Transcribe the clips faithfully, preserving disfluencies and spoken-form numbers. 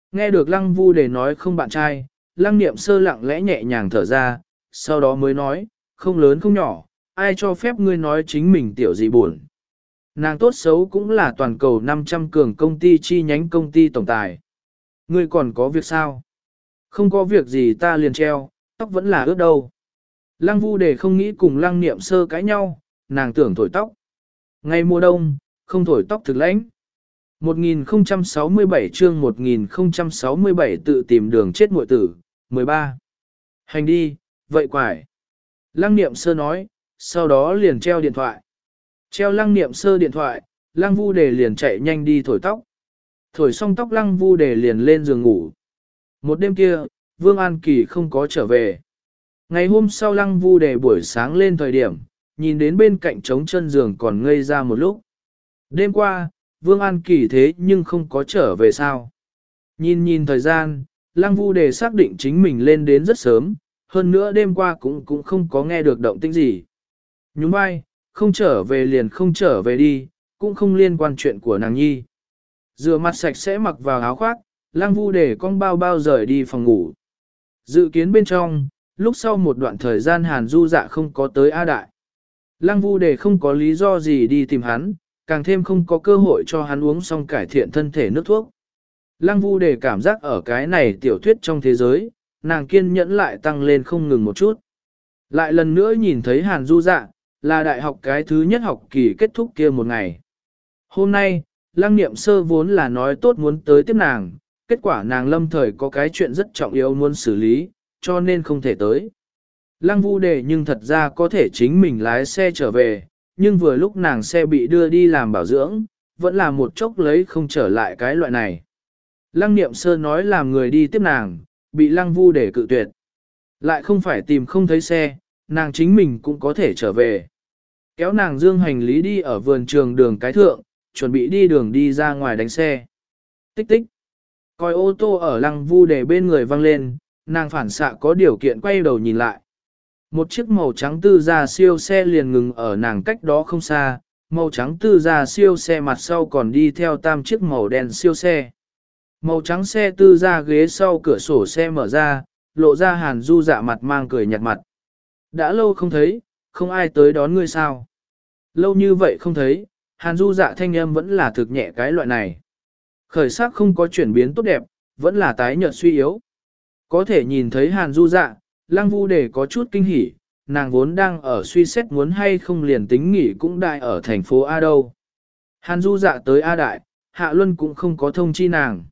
Nghe được lăng vu để nói không bạn trai, lăng niệm sơ lặng lẽ nhẹ nhàng thở ra, sau đó mới nói, không lớn không nhỏ, ai cho phép ngươi nói chính mình tiểu gì buồn. Nàng tốt xấu cũng là toàn cầu năm trăm cường công ty chi nhánh công ty tổng tài. Ngươi còn có việc sao? Không có việc gì ta liền treo, tóc vẫn là ướt đâu. Lăng vu để không nghĩ cùng lăng niệm sơ cãi nhau, nàng tưởng thổi tóc. Ngày mùa đông, không thổi tóc thực lãnh. một nghìn không trăm sáu mươi bảy chương một nghìn không trăm sáu mươi bảy tự tìm đường chết muội tử, mười ba. Hành đi, vậy quải. Lăng niệm sơ nói, sau đó liền treo điện thoại. Treo lăng niệm sơ điện thoại, lăng vu đề liền chạy nhanh đi thổi tóc. Thổi xong tóc lăng vu đề liền lên giường ngủ. Một đêm kia, Vương An Kỳ không có trở về. Ngày hôm sau lăng vu đề buổi sáng lên thời điểm, nhìn đến bên cạnh trống chân giường còn ngây ra một lúc. Đêm qua, Vương An Kỳ thế nhưng không có trở về sao. Nhìn nhìn thời gian, lăng vu đề xác định chính mình lên đến rất sớm, hơn nữa đêm qua cũng cũng không có nghe được động tĩnh gì. Nhún vai, không trở về liền không trở về đi, cũng không liên quan chuyện của nàng nhi. Rửa mặt sạch sẽ mặc vào áo khoác, lăng vu để con bao bao rời đi phòng ngủ. Dự kiến bên trong, lúc sau một đoạn thời gian Hàn Du Dạ không có tới A Đại. Lăng vu để không có lý do gì đi tìm hắn, càng thêm không có cơ hội cho hắn uống xong cải thiện thân thể nước thuốc. Lăng vu để cảm giác ở cái này tiểu thuyết trong thế giới, nàng kiên nhẫn lại tăng lên không ngừng một chút. Lại lần nữa nhìn thấy Hàn Du Dạ, là đại học cái thứ nhất học kỳ kết thúc kia một ngày. Hôm nay, Lăng Niệm Sơ vốn là nói tốt muốn tới tiếp nàng, kết quả nàng lâm thời có cái chuyện rất trọng yếu muốn xử lý, cho nên không thể tới. Lăng Vu Đề nhưng thật ra có thể chính mình lái xe trở về, nhưng vừa lúc nàng xe bị đưa đi làm bảo dưỡng, vẫn là một chốc lấy không trở lại cái loại này. Lăng Niệm Sơ nói làm người đi tiếp nàng, bị Lăng Vu Đề cự tuyệt. Lại không phải tìm không thấy xe, nàng chính mình cũng có thể trở về. Kéo nàng dương hành lý đi ở vườn trường đường cái thượng, chuẩn bị đi đường đi ra ngoài đánh xe. Tích tích. Coi ô tô ở Lăng Vu Đề bên người văng lên, nàng phản xạ có điều kiện quay đầu nhìn lại. Một chiếc màu trắng tư gia siêu xe liền ngừng ở nàng cách đó không xa, màu trắng tư gia siêu xe mặt sau còn đi theo tam chiếc màu đen siêu xe. Màu trắng xe tư gia ghế sau cửa sổ xe mở ra, lộ ra Hàn Du Dạ mặt mang cười nhạt mặt. Đã lâu không thấy, không ai tới đón ngươi sao? Lâu như vậy không thấy, Hàn Du Dạ thanh âm vẫn là thực nhẹ cái loại này. Khởi sắc không có chuyển biến tốt đẹp, vẫn là tái nhợt suy yếu. Có thể nhìn thấy Hàn Du Dạ, Lăng Vu Đề có chút kinh hỉ, nàng vốn đang ở suy xét muốn hay không liền tính nghỉ cũng đại ở thành phố A đâu. Hàn Du Dạ tới A Đại, Hạ Luân cũng không có thông chi nàng.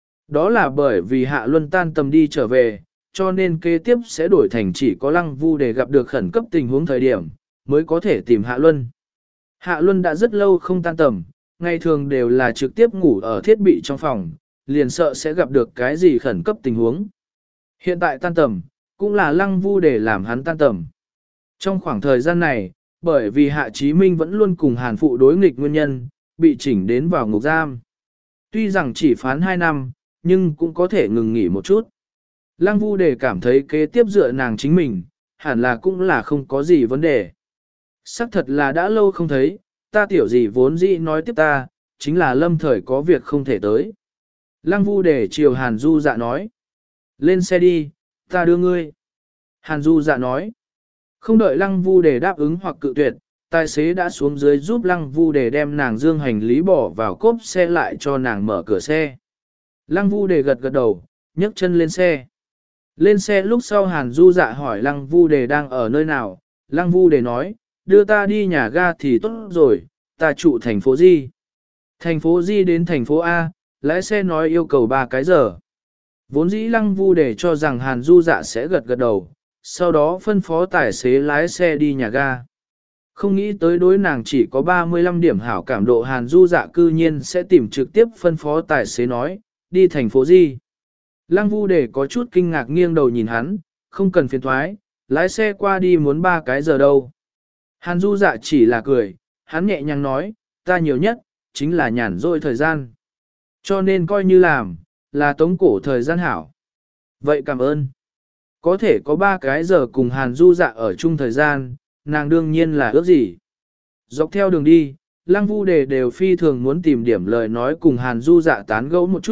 Đó là bởi vì Hạ Luân tan tầm đi trở về, cho nên kế tiếp sẽ đổi thành chỉ có Lăng Vu để gặp được khẩn cấp tình huống thời điểm, mới có thể tìm Hạ Luân. Hạ Luân đã rất lâu không tan tầm, ngày thường đều là trực tiếp ngủ ở thiết bị trong phòng, liền sợ sẽ gặp được cái gì khẩn cấp tình huống. Hiện tại tan tầm, cũng là Lăng Vu để làm hắn tan tầm. Trong khoảng thời gian này, bởi vì Hạ Chí Minh vẫn luôn cùng Hàn Phụ đối nghịch nguyên nhân, bị chỉnh đến vào ngục giam. Tuy rằng chỉ phán hai năm, nhưng cũng có thể ngừng nghỉ một chút. Lăng Vu Đề cảm thấy kế tiếp dựa nàng chính mình, hẳn là cũng là không có gì vấn đề. Sắc thật là đã lâu không thấy, ta tiểu gì vốn dĩ nói tiếp ta, chính là lâm thời có việc không thể tới. Lăng Vu Đề chiều Hàn Du Dạ nói. Lên xe đi, ta đưa ngươi. Hàn Du Dạ nói. Không đợi Lăng Vu Đề đáp ứng hoặc cự tuyệt, tài xế đã xuống dưới giúp Lăng Vu Đề đem nàng dương hành lý bỏ vào cốp xe lại cho nàng mở cửa xe. Lăng Vu Đề gật gật đầu, nhấc chân lên xe. Lên xe lúc sau Hàn Du Dạ hỏi Lăng Vu Đề đang ở nơi nào, Lăng Vu Đề nói, đưa ta đi nhà ga thì tốt rồi, ta trụ thành phố Di. Thành phố Di đến thành phố A, lái xe nói yêu cầu ba cái giờ. Vốn dĩ Lăng Vu Đề cho rằng Hàn Du Dạ sẽ gật gật đầu, sau đó phân phó tài xế lái xe đi nhà ga. Không nghĩ tới đối nàng chỉ có ba mươi lăm điểm hảo cảm độ Hàn Du Dạ cư nhiên sẽ tìm trực tiếp phân phó tài xế nói, đi thành phố Di. Lăng Vu Đề có chút kinh ngạc nghiêng đầu nhìn hắn, không cần phiền thoái, lái xe qua đi muốn ba cái giờ đâu. Hàn Du Dạ chỉ là cười, hắn nhẹ nhàng nói, ta nhiều nhất, chính là nhàn rỗi thời gian. Cho nên coi như làm, là tống cổ thời gian hảo. Vậy cảm ơn. Có thể có ba cái giờ cùng Hàn Du Dạ ở chung thời gian, nàng đương nhiên là ước gì. Dọc theo đường đi, Lăng Vu Đề đều phi thường muốn tìm điểm lời nói cùng Hàn Du Dạ tán gẫu một chút,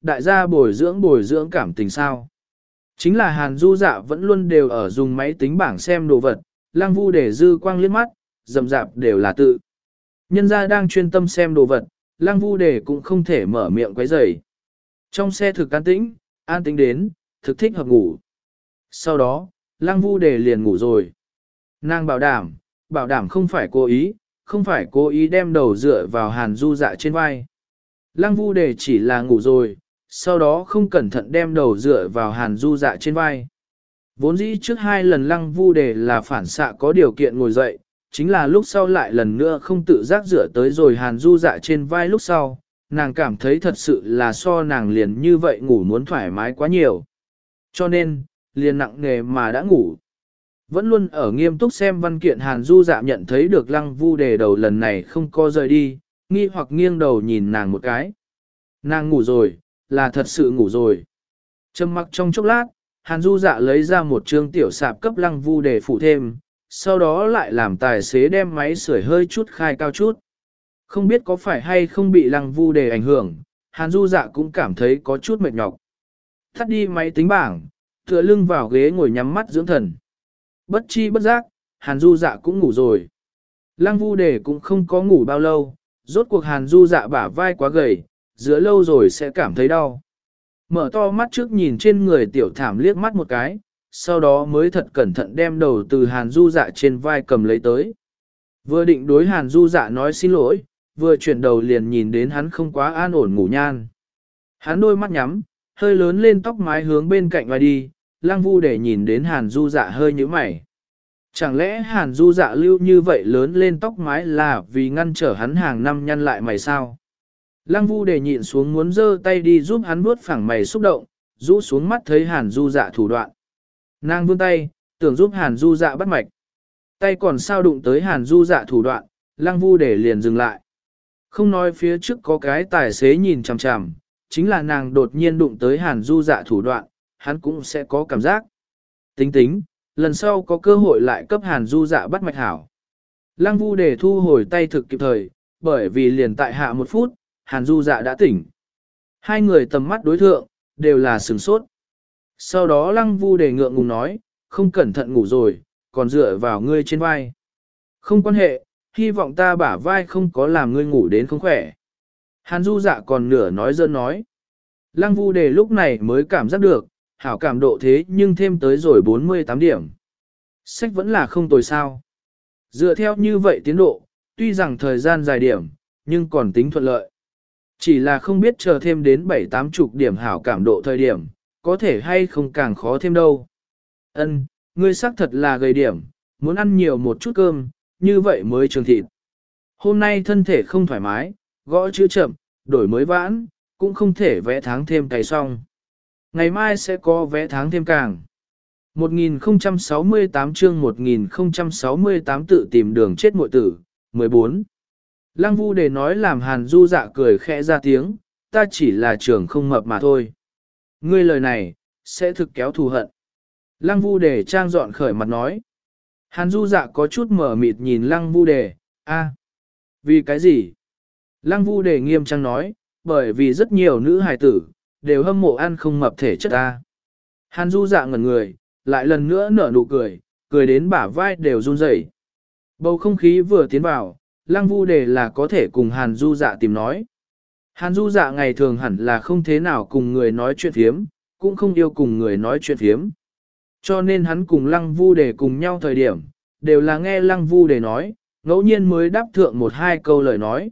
đại gia bồi dưỡng bồi dưỡng cảm tình sao. Chính là Hàn Du Dạ vẫn luôn đều ở dùng máy tính bảng xem đồ vật, Lăng Vu để dư quang liếc mắt, rầm rạp đều là tự. Nhân gia đang chuyên tâm xem đồ vật, Lăng Vu để cũng không thể mở miệng quấy rầy. Trong xe thực an tĩnh, an tĩnh đến, thực thích hợp ngủ. Sau đó, Lăng Vu để liền ngủ rồi. Nàng bảo đảm, bảo đảm không phải cố ý, không phải cố ý đem đầu dựa vào Hàn Du Dạ trên vai. Lăng Vu để chỉ là ngủ rồi, sau đó không cẩn thận đem đầu dựa vào Hàn Du Dạ trên vai. Vốn dĩ trước hai lần Lăng Vu để là phản xạ có điều kiện ngồi dậy, chính là lúc sau lại lần nữa không tự giác dựa tới rồi Hàn Du Dạ trên vai lúc sau, nàng cảm thấy thật sự là so nàng liền như vậy ngủ muốn thoải mái quá nhiều. Cho nên, liền nặng nề mà đã ngủ. Vẫn luôn ở nghiêm túc xem văn kiện Hàn Du Dạ nhận thấy được Lăng Vu đề đầu lần này không có rời đi, nghi hoặc nghiêng đầu nhìn nàng một cái. Nàng ngủ rồi, là thật sự ngủ rồi. Trầm mặc trong chốc lát, Hàn Du Dạ lấy ra một trương tiểu sạp cấp Lăng Vu đề phụ thêm, sau đó lại làm tài xế đem máy sưởi hơi chút khai cao chút. Không biết có phải hay không bị Lăng Vu đề ảnh hưởng, Hàn Du Dạ cũng cảm thấy có chút mệt nhọc. Thắt đi máy tính bảng, tựa lưng vào ghế ngồi nhắm mắt dưỡng thần. Bất chi bất giác, Hàn Du Dạ cũng ngủ rồi. Lăng Vu đề cũng không có ngủ bao lâu, rốt cuộc Hàn Du Dạ bả vai quá gầy, giữa lâu rồi sẽ cảm thấy đau. Mở to mắt trước nhìn trên người tiểu thảm liếc mắt một cái, sau đó mới thật cẩn thận đem đầu từ Hàn Du Dạ trên vai cầm lấy tới. Vừa định đối Hàn Du Dạ nói xin lỗi, vừa chuyển đầu liền nhìn đến hắn không quá an ổn ngủ nhan. Hắn đôi mắt nhắm, hơi lớn lên tóc mái hướng bên cạnh vai đi, Lăng Vu để nhìn đến Hàn Du Dạ hơi nhíu mày. Chẳng lẽ Hàn Du Dạ lưu như vậy lớn lên tóc mái là vì ngăn trở hắn hàng năm nhăn lại mày sao? Lăng Vu để nhịn xuống muốn giơ tay đi giúp hắn vuốt phẳng mày xúc động, rũ xuống mắt thấy Hàn Du Dạ thủ đoạn. Nàng vươn tay, tưởng giúp Hàn Du Dạ bắt mạch. Tay còn sao đụng tới Hàn Du Dạ thủ đoạn, Lăng Vu để liền dừng lại. Không nói phía trước có cái tài xế nhìn chằm chằm, chính là nàng đột nhiên đụng tới Hàn Du Dạ thủ đoạn, hắn cũng sẽ có cảm giác. Tính tính, lần sau có cơ hội lại cấp Hàn Du Dạ bắt mạch hảo. Lăng Vu để thu hồi tay thực kịp thời, bởi vì liền tại hạ một phút, Hàn Du Dạ đã tỉnh. Hai người tầm mắt đối thượng, đều là sửng sốt. Sau đó Lăng Vu để ngượng ngùng nói, không cẩn thận ngủ rồi, còn dựa vào ngươi trên vai. Không quan hệ, hy vọng ta bả vai không có làm ngươi ngủ đến không khỏe. Hàn Du Dạ còn nửa nói dơ nói. Lăng Vu đề lúc này mới cảm giác được, hảo cảm độ thế nhưng thêm tới rồi bốn mươi tám điểm. Sách vẫn là không tồi sao. Dựa theo như vậy tiến độ, tuy rằng thời gian dài điểm, nhưng còn tính thuận lợi. Chỉ là không biết chờ thêm đến bảy tám chục điểm hảo cảm độ thời điểm, có thể hay không càng khó thêm đâu. Ân, ngươi xác thật là gầy điểm, muốn ăn nhiều một chút cơm, như vậy mới trường thịt. Hôm nay thân thể không thoải mái, gõ chữ chậm, đổi mới vãn, cũng không thể vẽ tháng thêm cày xong. Ngày mai sẽ có vẽ tháng thêm càng. một nghìn không trăm sáu mươi tám chương một nghìn không trăm sáu mươi tám tự tìm đường chết muội tử, mười bốn. Lăng Vu để nói làm Hàn Du Dạ cười khẽ ra tiếng, ta chỉ là trưởng không mập mà thôi. Ngươi lời này, sẽ thực kéo thù hận. Lăng Vu để trang dọn khởi mặt nói. Hàn Du Dạ có chút mở mịt nhìn Lăng Vu đề, a, vì cái gì? Lăng Vu đề nghiêm trang nói, bởi vì rất nhiều nữ hài tử, đều hâm mộ ăn không mập thể chất ta. Hàn Du Dạ ngẩn người, lại lần nữa nở nụ cười, cười đến bả vai đều run rẩy. Bầu không khí vừa tiến vào, Lăng Vu đề là có thể cùng Hàn Du Dạ tìm nói. Hàn Du Dạ ngày thường hẳn là không thế nào cùng người nói chuyện phiếm, cũng không yêu cùng người nói chuyện phiếm. Cho nên hắn cùng Lăng Vu đề cùng nhau thời điểm, đều là nghe Lăng Vu đề nói, ngẫu nhiên mới đáp thượng một hai câu lời nói.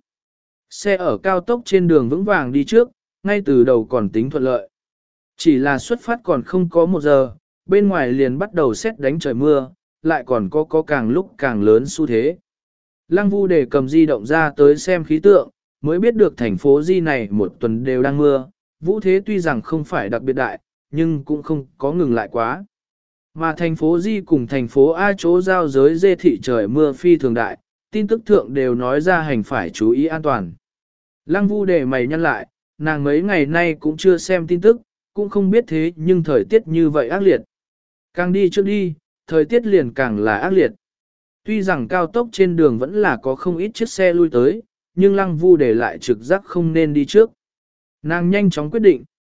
Xe ở cao tốc trên đường vững vàng đi trước, ngay từ đầu còn tính thuận lợi. Chỉ là xuất phát còn không có một giờ, bên ngoài liền bắt đầu sét đánh trời mưa, lại còn có có càng lúc càng lớn xu thế. Lăng Vu đề cầm di động ra tới xem khí tượng, mới biết được thành phố Di này một tuần đều đang mưa, vũ thế tuy rằng không phải đặc biệt đại, nhưng cũng không có ngừng lại quá. Mà thành phố Di cùng thành phố A chỗ giao giới dê thị trời mưa phi thường đại, tin tức thượng đều nói ra hành phải chú ý an toàn. Lăng Vu đề mày nhăn lại, nàng mấy ngày nay cũng chưa xem tin tức, cũng không biết thế nhưng thời tiết như vậy ác liệt. Càng đi trước đi, thời tiết liền càng là ác liệt. Tuy rằng cao tốc trên đường vẫn là có không ít chiếc xe lui tới, nhưng Lăng Vu đề lại trực giác không nên đi trước. Nàng nhanh chóng quyết định,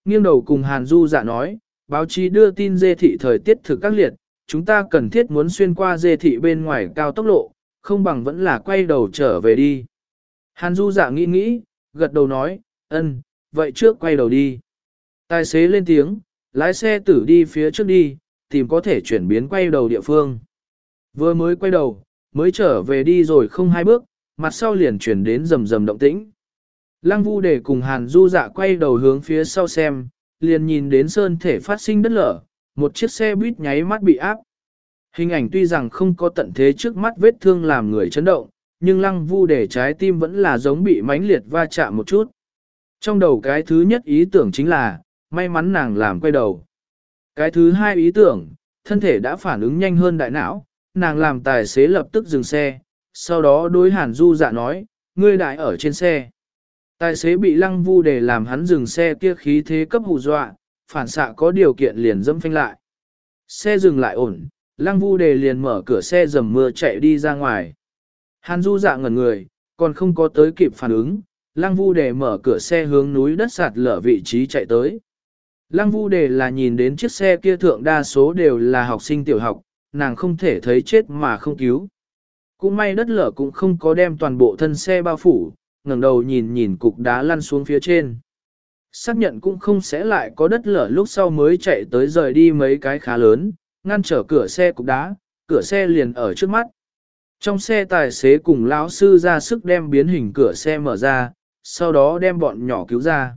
nghiêng đầu cùng Hàn Du Dạ nói, báo chí đưa tin dê thị thời tiết thực các liệt, chúng ta cần thiết muốn xuyên qua dê thị bên ngoài cao tốc lộ, không bằng vẫn là quay đầu trở về đi. Hàn Du Dạ nghĩ nghĩ, gật đầu nói, ân, vậy trước quay đầu đi. Tài xế lên tiếng, lái xe tử đi phía trước đi, tìm có thể chuyển biến quay đầu địa phương. Vừa mới quay đầu, mới trở về đi rồi không hai bước, mặt sau liền chuyển đến rầm rầm động tĩnh. Lăng Vu Đề cùng Hàn Du Dạ quay đầu hướng phía sau xem, liền nhìn đến sơn thể phát sinh đất lở, một chiếc xe buýt nháy mắt bị áp. Hình ảnh tuy rằng không có tận thế trước mắt vết thương làm người chấn động, nhưng Lăng Vu Đề trái tim vẫn là giống bị mãnh liệt va chạm một chút. Trong đầu cái thứ nhất ý tưởng chính là, may mắn nàng làm quay đầu. Cái thứ hai ý tưởng, thân thể đã phản ứng nhanh hơn đại não, nàng làm tài xế lập tức dừng xe, sau đó đối Hàn Du Dạ nói, ngươi đại ở trên xe. Tài xế bị Lăng Vu Đề làm hắn dừng xe kia khí thế cấp hù dọa, phản xạ có điều kiện liền dẫm phanh lại. Xe dừng lại ổn, Lăng Vu Đề liền mở cửa xe dầm mưa chạy đi ra ngoài. Hàn Du Dạ ngẩn người, còn không có tới kịp phản ứng, Lăng Vu Đề mở cửa xe hướng núi đất sạt lở vị trí chạy tới. Lăng Vu Đề là nhìn đến chiếc xe kia thượng đa số đều là học sinh tiểu học, nàng không thể thấy chết mà không cứu. Cũng may đất lở cũng không có đem toàn bộ thân xe bao phủ, ngẩng đầu nhìn nhìn cục đá lăn xuống phía trên. Xác nhận cũng không sẽ lại có đất lở lúc sau mới chạy tới rời đi mấy cái khá lớn, ngăn trở cửa xe cục đá, cửa xe liền ở trước mắt. Trong xe tài xế cùng lão sư ra sức đem biến hình cửa xe mở ra, sau đó đem bọn nhỏ cứu ra.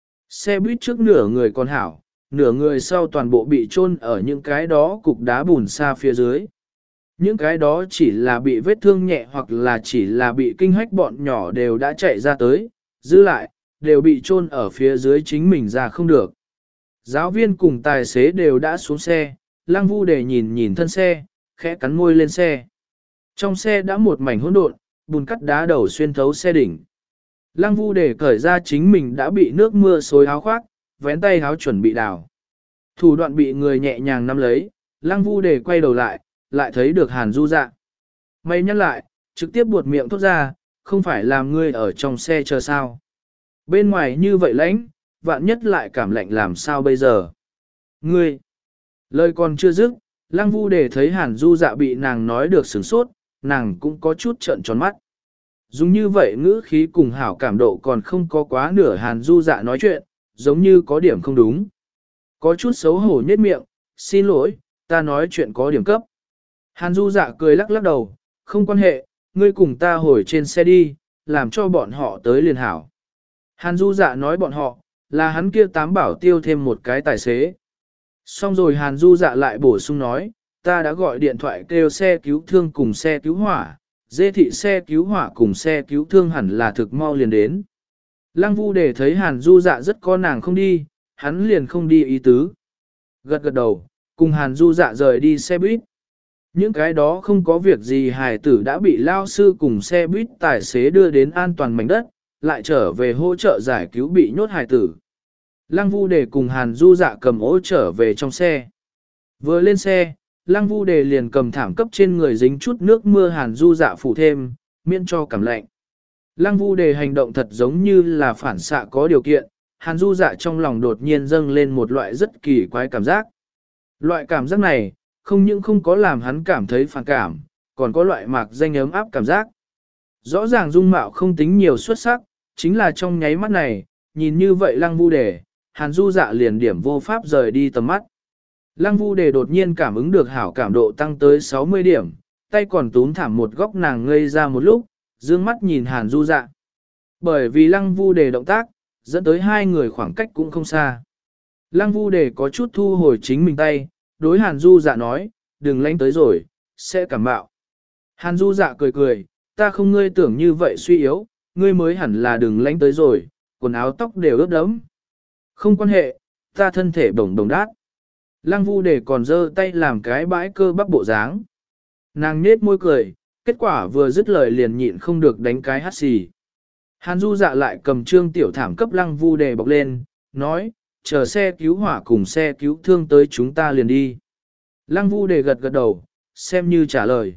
Xe buýt trước nửa người còn hảo, nửa người sau toàn bộ bị chôn ở những cái đó cục đá bùn xa phía dưới. Những cái đó chỉ là bị vết thương nhẹ hoặc là chỉ là bị kinh hách bọn nhỏ đều đã chạy ra tới, giữ lại, đều bị chôn ở phía dưới chính mình ra không được. Giáo viên cùng tài xế đều đã xuống xe, Lăng Vu Đề nhìn nhìn thân xe, khẽ cắn môi lên xe. Trong xe đã một mảnh hỗn độn, bùn cắt đá đầu xuyên thấu xe đỉnh. Lăng Vu Đề cởi ra chính mình đã bị nước mưa xối áo khoác, vén tay áo chuẩn bị đào. Thủ đoạn bị người nhẹ nhàng nắm lấy, Lăng Vu Đề quay đầu lại, lại thấy được Hàn Du Dạ. Mày nhắc lại, trực tiếp buột miệng thốt ra, không phải làm ngươi ở trong xe chờ sao. Bên ngoài như vậy lãnh, vạn nhất lại cảm lạnh làm sao bây giờ. Ngươi, lời còn chưa dứt, Lăng Vu Đề thấy Hàn Du Dạ bị nàng nói được sửng sốt, nàng cũng có chút trợn tròn mắt. Dùng như vậy ngữ khí cùng hảo cảm độ còn không có quá nửa Hàn Du Dạ nói chuyện, giống như có điểm không đúng. Có chút xấu hổ nhếch miệng, xin lỗi, ta nói chuyện có điểm cấp. Hàn Du Dạ cười lắc lắc đầu, không quan hệ, ngươi cùng ta hồi trên xe đi, làm cho bọn họ tới liền hảo. Hàn Du Dạ nói bọn họ, là hắn kia tám bảo tiêu thêm một cái tài xế. Xong rồi Hàn Du Dạ lại bổ sung nói, ta đã gọi điện thoại kêu xe cứu thương cùng xe cứu hỏa, dê thị xe cứu hỏa cùng xe cứu thương hẳn là thực mau liền đến. Lăng Vu Đề thấy Hàn Du Dạ rất có nàng không đi, hắn liền không đi ý tứ. Gật gật đầu, cùng Hàn Du Dạ rời đi xe buýt. Những cái đó không có việc gì hài tử đã bị lao sư cùng xe buýt tài xế đưa đến an toàn mảnh đất, lại trở về hỗ trợ giải cứu bị nhốt hài tử. Lăng Vu Đề cùng Hàn Du Dạ cầm ố trở về trong xe. Vừa lên xe, Lăng Vu Đề liền cầm thảm cấp trên người dính chút nước mưa Hàn Du Dạ phủ thêm, miễn cho cảm lạnh. Lăng Vu Đề hành động thật giống như là phản xạ có điều kiện, Hàn Du Dạ trong lòng đột nhiên dâng lên một loại rất kỳ quái cảm giác. Loại cảm giác này, không những không có làm hắn cảm thấy phản cảm, còn có loại mạc danh ấm áp cảm giác. Rõ ràng dung mạo không tính nhiều xuất sắc, chính là trong nháy mắt này, nhìn như vậy Lăng Vu Đề, Hàn Du Dạ liền điểm vô pháp rời đi tầm mắt. Lăng Vu Đề đột nhiên cảm ứng được hảo cảm độ tăng tới sáu mươi điểm, tay còn túm thảm một góc nàng ngây ra một lúc, dương mắt nhìn Hàn Du Dạ. Bởi vì Lăng Vu Đề động tác, dẫn tới hai người khoảng cách cũng không xa. Lăng Vu Đề có chút thu hồi chính mình tay, đối Hàn Du Dạ nói, đừng lánh tới rồi, sẽ cảm bạo. Hàn Du Dạ cười cười, ta không ngươi tưởng như vậy suy yếu, ngươi mới hẳn là đừng lánh tới rồi, quần áo tóc đều ướt đẫm. Không quan hệ, ta thân thể bổng đồng đát. Lăng Vu Đề còn giơ tay làm cái bãi cơ bắp bộ dáng. Nàng nết môi cười, kết quả vừa dứt lời liền nhịn không được đánh cái hắt xì. Hàn Du Dạ lại cầm trương tiểu thảm cấp Lăng Vu Đề bọc lên, nói, chờ xe cứu hỏa cùng xe cứu thương tới chúng ta liền đi. Lăng Vu Đề gật gật đầu, xem như trả lời.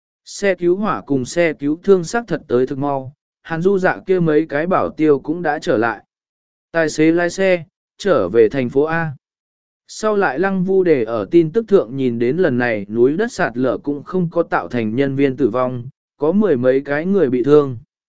Xe cứu hỏa cùng xe cứu thương xác thật tới thực mau, Hàn Du Dạ kia mấy cái bảo tiêu cũng đã trở lại. Tài xế lái xe, trở về thành phố A. Sau lại Lăng Vu Đề ở tin tức thượng nhìn đến lần này núi đất sạt lở cũng không có tạo thành nhân viên tử vong, có mười mấy cái người bị thương.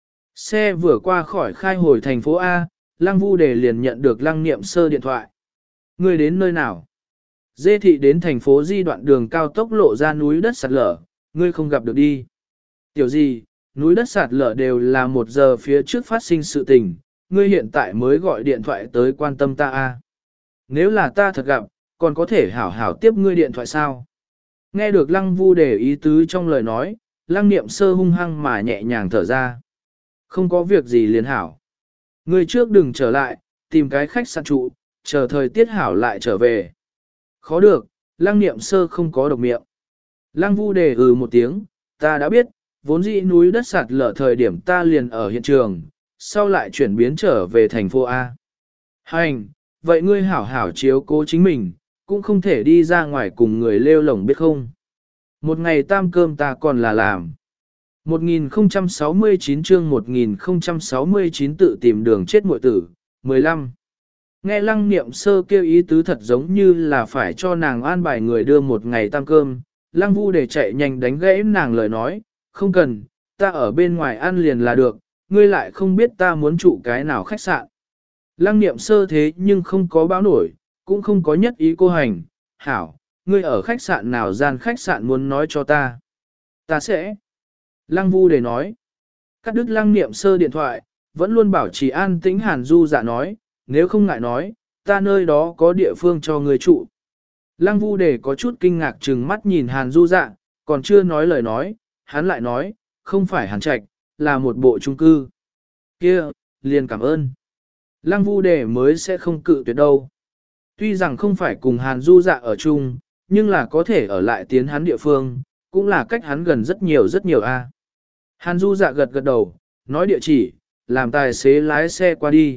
Xe vừa qua khỏi khai hồi thành phố A, Lăng Vu Đề liền nhận được Lăng Niệm Sơ điện thoại. Người đến nơi nào? Dê thị đến thành phố Di đoạn đường cao tốc lộ ra núi đất sạt lở, ngươi không gặp được đi. Tiểu gì, núi đất sạt lở đều là một giờ phía trước phát sinh sự tình, ngươi hiện tại mới gọi điện thoại tới quan tâm ta a. Nếu là ta thật gặp, còn có thể hảo hảo tiếp ngươi điện thoại sao? Nghe được Lăng Vu Đề ý tứ trong lời nói, Lăng Niệm Sơ hung hăng mà nhẹ nhàng thở ra. Không có việc gì liền hảo. Ngươi trước đừng trở lại, tìm cái khách sạn trụ, chờ thời tiết hảo lại trở về. Khó được, Lăng Niệm Sơ không có độc miệng. Lăng Vu Đề ừ một tiếng, ta đã biết, vốn dĩ núi đất sạt lở thời điểm ta liền ở hiện trường, sau lại chuyển biến trở về thành phố A. Hành, vậy ngươi hảo hảo chiếu cố chính mình, cũng không thể đi ra ngoài cùng người lêu lổng biết không. Một ngày tam cơm ta còn là làm. một nghìn không trăm sáu mươi chín chương một nghìn không trăm sáu mươi chín tự tìm đường chết muội tử, mười lăm. Nghe Lăng Niệm Sơ kêu ý tứ thật giống như là phải cho nàng an bài người đưa một ngày tam cơm, Lăng Vu Đề chạy nhanh đánh gãy nàng lời nói, không cần, ta ở bên ngoài ăn liền là được, ngươi lại không biết ta muốn trụ cái nào khách sạn. Lăng Niệm Sơ thế nhưng không có báo nổi, cũng không có nhất ý cô hành, hảo, ngươi ở khách sạn nào gian khách sạn muốn nói cho ta. Ta sẽ. Lăng Vu Đề nói. Cắt đứt Lăng Niệm Sơ điện thoại, vẫn luôn bảo trì an tĩnh Hàn Du Dạ nói, nếu không ngại nói, ta nơi đó có địa phương cho ngươi trụ. Lăng Vu Đề có chút kinh ngạc trừng mắt nhìn Hàn Du Dạ, còn chưa nói lời nói, hắn lại nói, không phải Hàn Trạch, là một bộ chung cư. Kia, liền cảm ơn. Lăng Vu Đề mới sẽ không cự tuyệt đâu. Tuy rằng không phải cùng Hàn Du Dạ ở chung, nhưng là có thể ở lại tiến hắn địa phương, cũng là cách hắn gần rất nhiều rất nhiều a. Hàn Du Dạ gật gật đầu, nói địa chỉ, làm tài xế lái xe qua đi.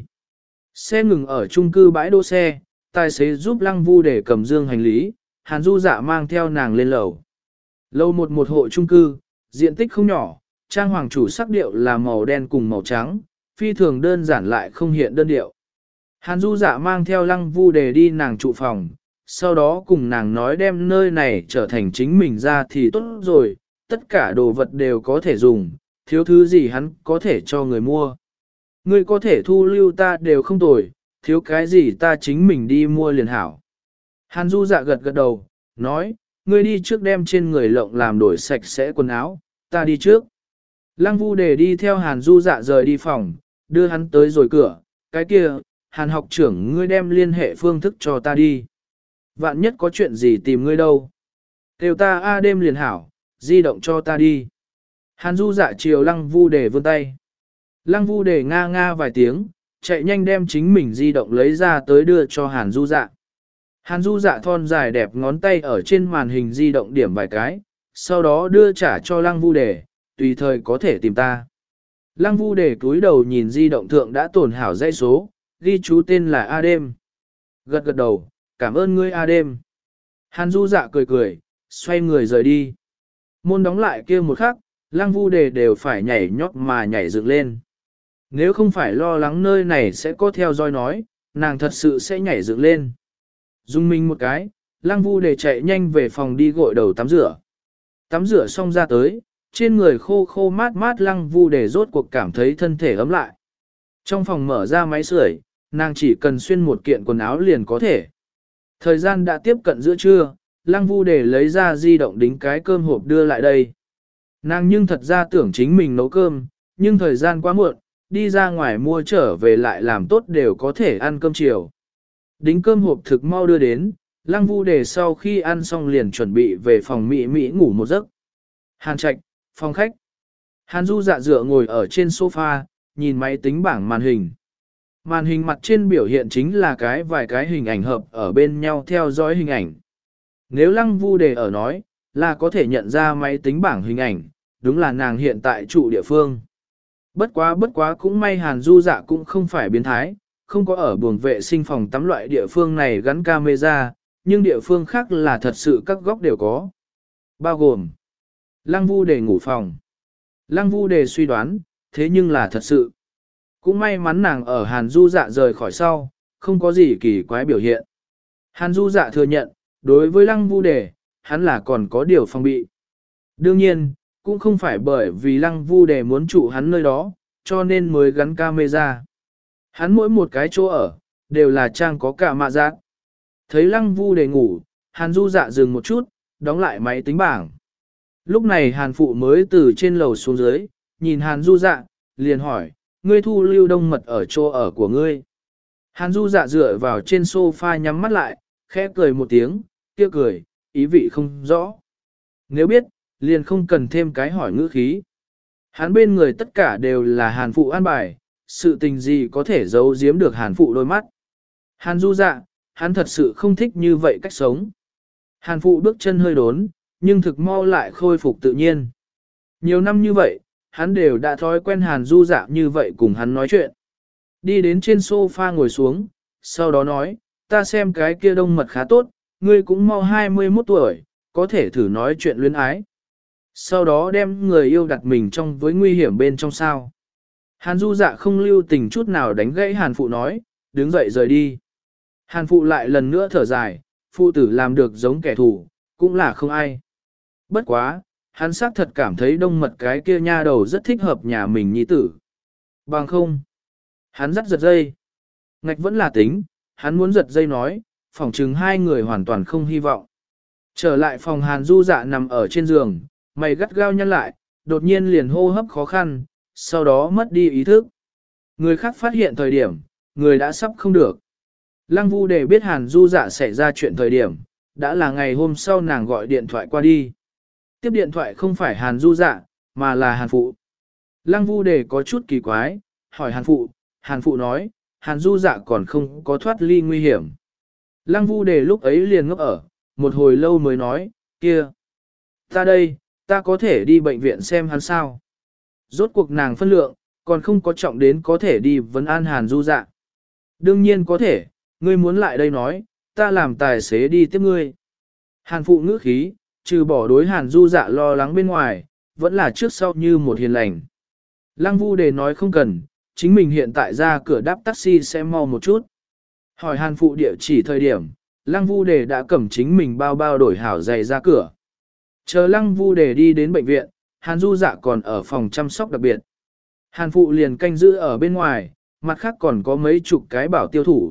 Xe ngừng ở chung cư bãi đỗ xe, tài xế giúp Lăng Vu Đề cầm dương hành lý, Hàn Du Dạ mang theo nàng lên lầu. Lầu một một hộ chung cư, diện tích không nhỏ, trang hoàng chủ sắc điệu là màu đen cùng màu trắng, phi thường đơn giản lại không hiện đơn điệu. Hàn Du Dạ mang theo Lăng Vu Đề đi nàng trụ phòng, sau đó cùng nàng nói đem nơi này trở thành chính mình ra thì tốt rồi, tất cả đồ vật đều có thể dùng, thiếu thứ gì hắn có thể cho người mua. Ngươi có thể thu lưu ta đều không tồi, thiếu cái gì ta chính mình đi mua liền hảo. Hàn Du Dạ gật gật đầu, nói, ngươi đi trước đem trên người lộng làm đổi sạch sẽ quần áo, ta đi trước. Lăng Vu Đề đi theo Hàn Du Dạ rời đi phòng, đưa hắn tới rồi cửa, cái kia, Hàn học trưởng ngươi đem liên hệ phương thức cho ta đi. Vạn nhất có chuyện gì tìm ngươi đâu. Kêu ta a đêm liền hảo, di động cho ta đi. Hàn Du Dạ chiều Lăng Vu Đề vươn tay. Lăng Vu Đề nga nga vài tiếng, chạy nhanh đem chính mình di động lấy ra tới đưa cho Hàn Du Dạ. Hàn Du Dạ thon dài đẹp ngón tay ở trên màn hình di động điểm vài cái, sau đó đưa trả cho Lăng Vu Đề, tùy thời có thể tìm ta. Lăng Vu Đề cúi đầu nhìn di động thượng đã tổn hảo dãy số, ghi chú tên là A Đêm. Gật gật đầu, cảm ơn ngươi A Đêm. Hàn Du Dạ cười cười, xoay người rời đi. Môn đóng lại kia một khắc, Lăng Vu Đề đều phải nhảy nhót mà nhảy dựng lên. Nếu không phải lo lắng nơi này sẽ có theo dõi nói, nàng thật sự sẽ nhảy dựng lên. Dung mình một cái, Lăng Vu Đề chạy nhanh về phòng đi gội đầu tắm rửa. Tắm rửa xong ra tới, trên người khô khô mát mát Lăng Vu Đề rốt cuộc cảm thấy thân thể ấm lại. Trong phòng mở ra máy sưởi, nàng chỉ cần xuyên một kiện quần áo liền có thể. Thời gian đã tiếp cận giữa trưa, Lăng Vu Đề lấy ra di động đính cái cơm hộp đưa lại đây. Nàng nhưng thật ra tưởng chính mình nấu cơm, nhưng thời gian quá muộn, đi ra ngoài mua trở về lại làm tốt đều có thể ăn cơm chiều. Đính cơm hộp thực mau đưa đến, Lăng Vu Đề sau khi ăn xong liền chuẩn bị về phòng Mỹ Mỹ ngủ một giấc. Hàn Trạch, phòng khách. Hàn Du Dạ dựa ngồi ở trên sofa, nhìn máy tính bảng màn hình. Màn hình mặt trên biểu hiện chính là cái vài cái hình ảnh hợp ở bên nhau theo dõi hình ảnh. Nếu Lăng Vu Đề ở nói, là có thể nhận ra máy tính bảng hình ảnh, đúng là nàng hiện tại trụ địa phương. Bất quá bất quá cũng may Hàn Du Dạ cũng không phải biến thái, không có ở buồng vệ sinh phòng tắm loại địa phương này gắn camera, nhưng địa phương khác là thật sự các góc đều có. Bao gồm Lăng Vu Đề ngủ phòng. Lăng Vu Đề suy đoán, thế nhưng là thật sự. Cũng may mắn nàng ở Hàn Du Dạ rời khỏi sau, không có gì kỳ quái biểu hiện. Hàn Du Dạ thừa nhận, đối với Lăng Vu Đề, hắn là còn có điều phòng bị. Đương nhiên, cũng không phải bởi vì Lăng Vu Đề muốn trụ hắn nơi đó, cho nên mới gắn camera. Hắn mỗi một cái chỗ ở, đều là trang có cả mạ giác. Thấy Lăng Vu Đề ngủ, Hàn Du Dạ dừng một chút, đóng lại máy tính bảng. Lúc này Hàn Phụ mới từ trên lầu xuống dưới, nhìn Hàn Du Dạ, liền hỏi, ngươi thu lưu đông mật ở chỗ ở của ngươi. Hàn Du Dạ dựa vào trên sofa nhắm mắt lại, khẽ cười một tiếng, kia cười, ý vị không rõ. Nếu biết, liền không cần thêm cái hỏi ngữ khí. Hắn bên người tất cả đều là Hàn Phụ an bài, sự tình gì có thể giấu giếm được Hàn Phụ đôi mắt. Hàn Du Dạ, hắn thật sự không thích như vậy cách sống. Hàn Phụ bước chân hơi đốn, nhưng thực mau lại khôi phục tự nhiên. Nhiều năm như vậy, hắn đều đã thói quen Hàn Du Dạ như vậy cùng hắn nói chuyện. Đi đến trên sofa ngồi xuống, sau đó nói, ta xem cái kia đông mật khá tốt, ngươi cũng mau hai mươi mốt tuổi, có thể thử nói chuyện luyến ái. Sau đó đem người yêu đặt mình trong với nguy hiểm bên trong sao. Hàn Du Dạ không lưu tình chút nào đánh gãy Hàn Phụ nói, đứng dậy rời đi. Hàn Phụ lại lần nữa thở dài, phụ tử làm được giống kẻ thù, cũng là không ai. Bất quá, hắn xác thật cảm thấy đông mật cái kia nha đầu rất thích hợp nhà mình nhi tử. Bằng không, hắn dắt giật dây. Ngạch vẫn là tính, hắn muốn giật dây nói, phỏng chừng hai người hoàn toàn không hy vọng. Trở lại phòng Hàn Du Dạ nằm ở trên giường, mày gắt gao nhăn lại, đột nhiên liền hô hấp khó khăn, sau đó mất đi ý thức. Người khác phát hiện thời điểm, người đã sắp không được. Lăng Vu Đề biết Hàn Du Dạ xảy ra chuyện thời điểm, đã là ngày hôm sau nàng gọi điện thoại qua đi. Tiếp điện thoại không phải Hàn Du Dạ, mà là Hàn Phụ. Lăng Vu Đề có chút kỳ quái, hỏi Hàn Phụ, Hàn Phụ nói, Hàn Du Dạ còn không có thoát ly nguy hiểm. Lăng Vu Đề lúc ấy liền ngốc ở, một hồi lâu mới nói, kia, ta đây, ta có thể đi bệnh viện xem hắn sao. Rốt cuộc nàng phân lượng, còn không có trọng đến có thể đi vấn an Hàn Du Dạ. Đương nhiên có thể, ngươi muốn lại đây nói, ta làm tài xế đi tiếp ngươi. Hàn Phụ ngữ khí, trừ bỏ đối Hàn Du Dạ lo lắng bên ngoài, vẫn là trước sau như một hiền lành. Lăng Vu Đề nói không cần, chính mình hiện tại ra cửa đáp taxi sẽ mau một chút. Hỏi Hàn Phụ địa chỉ thời điểm, Lăng Vu Đề đã cầm chính mình bao bao đổi hảo giày ra cửa. Chờ Lăng Vu Đề đi đến bệnh viện, Hàn Du Dạ còn ở phòng chăm sóc đặc biệt. Hàn Phụ liền canh giữ ở bên ngoài, mặt khác còn có mấy chục cái bảo tiêu thủ.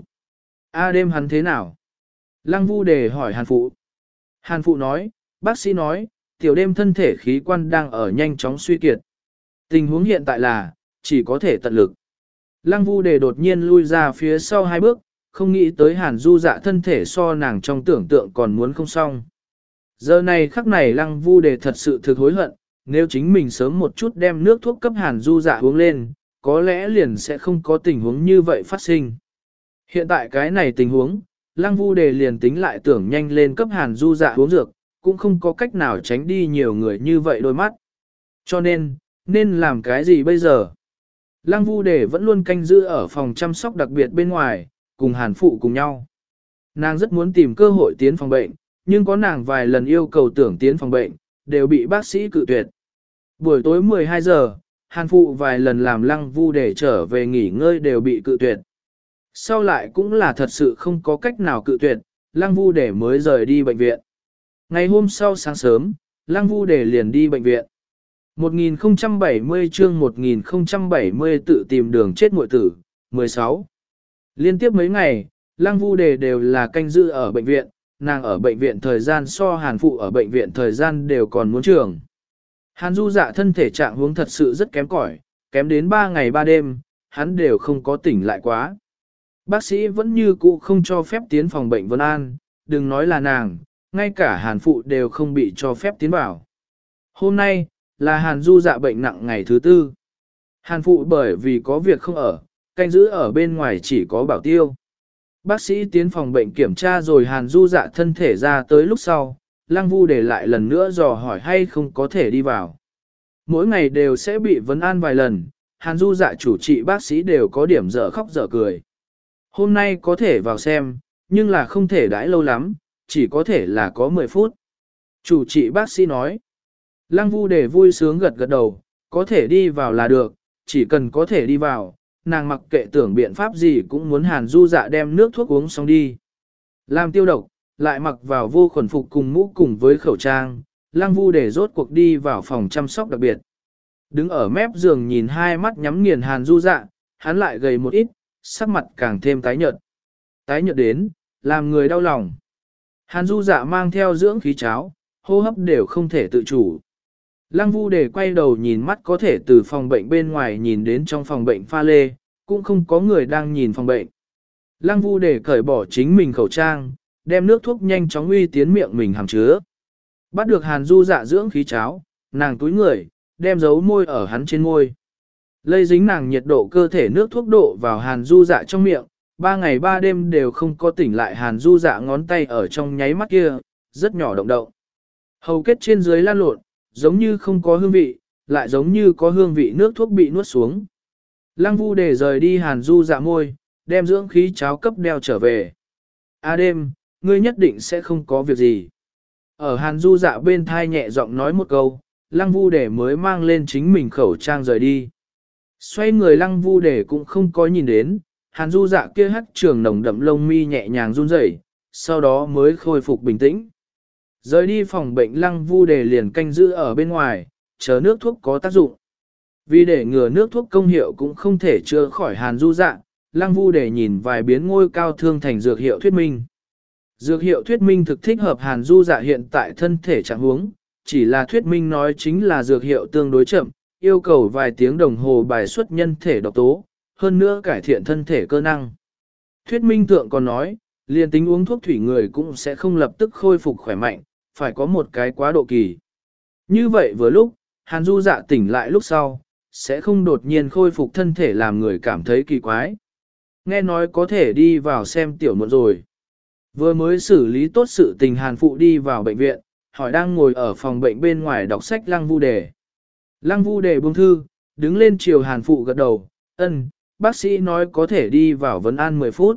A đêm hắn thế nào? Lăng Vu Đề hỏi Hàn Phụ. Hàn Phụ nói, bác sĩ nói, tiểu đêm thân thể khí quan đang ở nhanh chóng suy kiệt. Tình huống hiện tại là, chỉ có thể tận lực. Lăng Vu Đề đột nhiên lui ra phía sau hai bước, không nghĩ tới Hàn Du Dạ thân thể so nàng trong tưởng tượng còn muốn không xong. Giờ này khắc này Lăng Vu Đề thật sự thực hối hận, nếu chính mình sớm một chút đem nước thuốc cấp Hàn Du Dạ uống lên, có lẽ liền sẽ không có tình huống như vậy phát sinh. Hiện tại cái này tình huống, Lăng Vu Đề liền tính lại tưởng nhanh lên cấp Hàn Du Dạ uống dược, cũng không có cách nào tránh đi nhiều người như vậy đôi mắt. Cho nên, nên làm cái gì bây giờ? Lăng Vu Đề vẫn luôn canh giữ ở phòng chăm sóc đặc biệt bên ngoài, cùng Hàn Phụ cùng nhau. Nàng rất muốn tìm cơ hội tiến phòng bệnh, nhưng có nàng vài lần yêu cầu tưởng tiến phòng bệnh, đều bị bác sĩ cự tuyệt. Buổi tối mười hai giờ, Hàn Phụ vài lần làm Lăng Vu Đề trở về nghỉ ngơi đều bị cự tuyệt. Sau lại cũng là thật sự không có cách nào cự tuyệt, Lăng Vu Đề mới rời đi bệnh viện. Ngày hôm sau sáng sớm, Lăng Vu Đề liền đi bệnh viện. một nghìn không trăm bảy mươi chương một nghìn không trăm bảy mươi tự tìm đường chết muội tử, mười sáu. Liên tiếp mấy ngày, Lăng Vu Đề đều là canh giữ ở bệnh viện, nàng ở bệnh viện thời gian so Hàn Phụ ở bệnh viện thời gian đều còn muốn trường. Hàn Du Dạ thân thể trạng huống thật sự rất kém cỏi, kém đến ba ngày ba đêm, hắn đều không có tỉnh lại quá. Bác sĩ vẫn như cũ không cho phép tiến phòng bệnh Vân An, đừng nói là nàng, ngay cả Hàn Phụ đều không bị cho phép tiến vào. Hôm nay, là Hàn Du Dạ bệnh nặng ngày thứ tư. Hàn Phụ bởi vì có việc không ở, canh giữ ở bên ngoài chỉ có bảo tiêu. Bác sĩ tiến phòng bệnh kiểm tra rồi Hàn Du Dạ thân thể ra tới lúc sau, Lăng Vu để lại lần nữa dò hỏi hay không có thể đi vào. Mỗi ngày đều sẽ bị vấn an vài lần, Hàn Du Dạ chủ trị bác sĩ đều có điểm dở khóc dở cười. Hôm nay có thể vào xem, nhưng là không thể đãi lâu lắm, chỉ có thể là có mười phút. Chủ trị bác sĩ nói. Lăng Vu để vui sướng gật gật đầu, có thể đi vào là được, chỉ cần có thể đi vào, nàng mặc kệ tưởng biện pháp gì cũng muốn Hàn Du Dạ đem nước thuốc uống xong đi. Làm tiêu độc, lại mặc vào vô khuẩn phục cùng mũ cùng với khẩu trang, Lăng Vu để rốt cuộc đi vào phòng chăm sóc đặc biệt. Đứng ở mép giường nhìn hai mắt nhắm nghiền Hàn Du Dạ, hắn lại gầy một ít, sắc mặt càng thêm tái nhợt. Tái nhợt đến, làm người đau lòng. Hàn Du Dạ mang theo dưỡng khí cháo, hô hấp đều không thể tự chủ. Lăng Vu để quay đầu nhìn mắt có thể từ phòng bệnh bên ngoài nhìn đến trong phòng bệnh pha lê, cũng không có người đang nhìn phòng bệnh. Lăng Vu để cởi bỏ chính mình khẩu trang, đem nước thuốc nhanh chóng uy tiến miệng mình hàm chứa. Bắt được Hàn Du Dạ dưỡng khí cháo, nàng túi người, đem dấu môi ở hắn trên môi. Lây dính nàng nhiệt độ cơ thể nước thuốc độ vào Hàn Du Dạ trong miệng, ba ngày ba đêm đều không có tỉnh lại. Hàn Du Dạ ngón tay ở trong nháy mắt kia, rất nhỏ động động. Hầu kết trên dưới lan lộn, giống như không có hương vị, lại giống như có hương vị nước thuốc bị nuốt xuống. Lăng Vu để rời đi Hàn Du Dạ môi, đem dưỡng khí cháo cấp đeo trở về. A đêm, ngươi nhất định sẽ không có việc gì. Ở Hàn Du Dạ bên thai nhẹ giọng nói một câu, Lăng Vu để mới mang lên chính mình khẩu trang rời đi. Xoay người Lăng Vu để cũng không có nhìn đến, Hàn Du Dạ kia hắc trường nồng đậm lông mi nhẹ nhàng run rẩy, sau đó mới khôi phục bình tĩnh. Rời đi phòng bệnh Lăng Vu để liền canh giữ ở bên ngoài, chờ nước thuốc có tác dụng. Vì để ngừa nước thuốc công hiệu cũng không thể chữa khỏi Hàn Du Dạ, Lăng Vu để nhìn vài biến ngôi cao thương thành dược hiệu thuyết minh. Dược hiệu thuyết minh thực thích hợp Hàn Du Dạ hiện tại thân thể trạng huống, chỉ là thuyết minh nói chính là dược hiệu tương đối chậm, yêu cầu vài tiếng đồng hồ bài xuất nhân thể độc tố, hơn nữa cải thiện thân thể cơ năng. Thuyết minh thượng còn nói, liền tính uống thuốc thủy người cũng sẽ không lập tức khôi phục khỏe mạnh, phải có một cái quá độ kỳ. Như vậy vừa lúc, Hàn Du Dạ tỉnh lại lúc sau, sẽ không đột nhiên khôi phục thân thể làm người cảm thấy kỳ quái. Nghe nói có thể đi vào xem tiểu muội rồi. Vừa mới xử lý tốt sự tình Hàn Phụ đi vào bệnh viện, hỏi đang ngồi ở phòng bệnh bên ngoài đọc sách Lăng Vu Đề. Lăng Vu Đề buông thư, đứng lên chiều Hàn Phụ gật đầu, ân, bác sĩ nói có thể đi vào vấn an mười phút.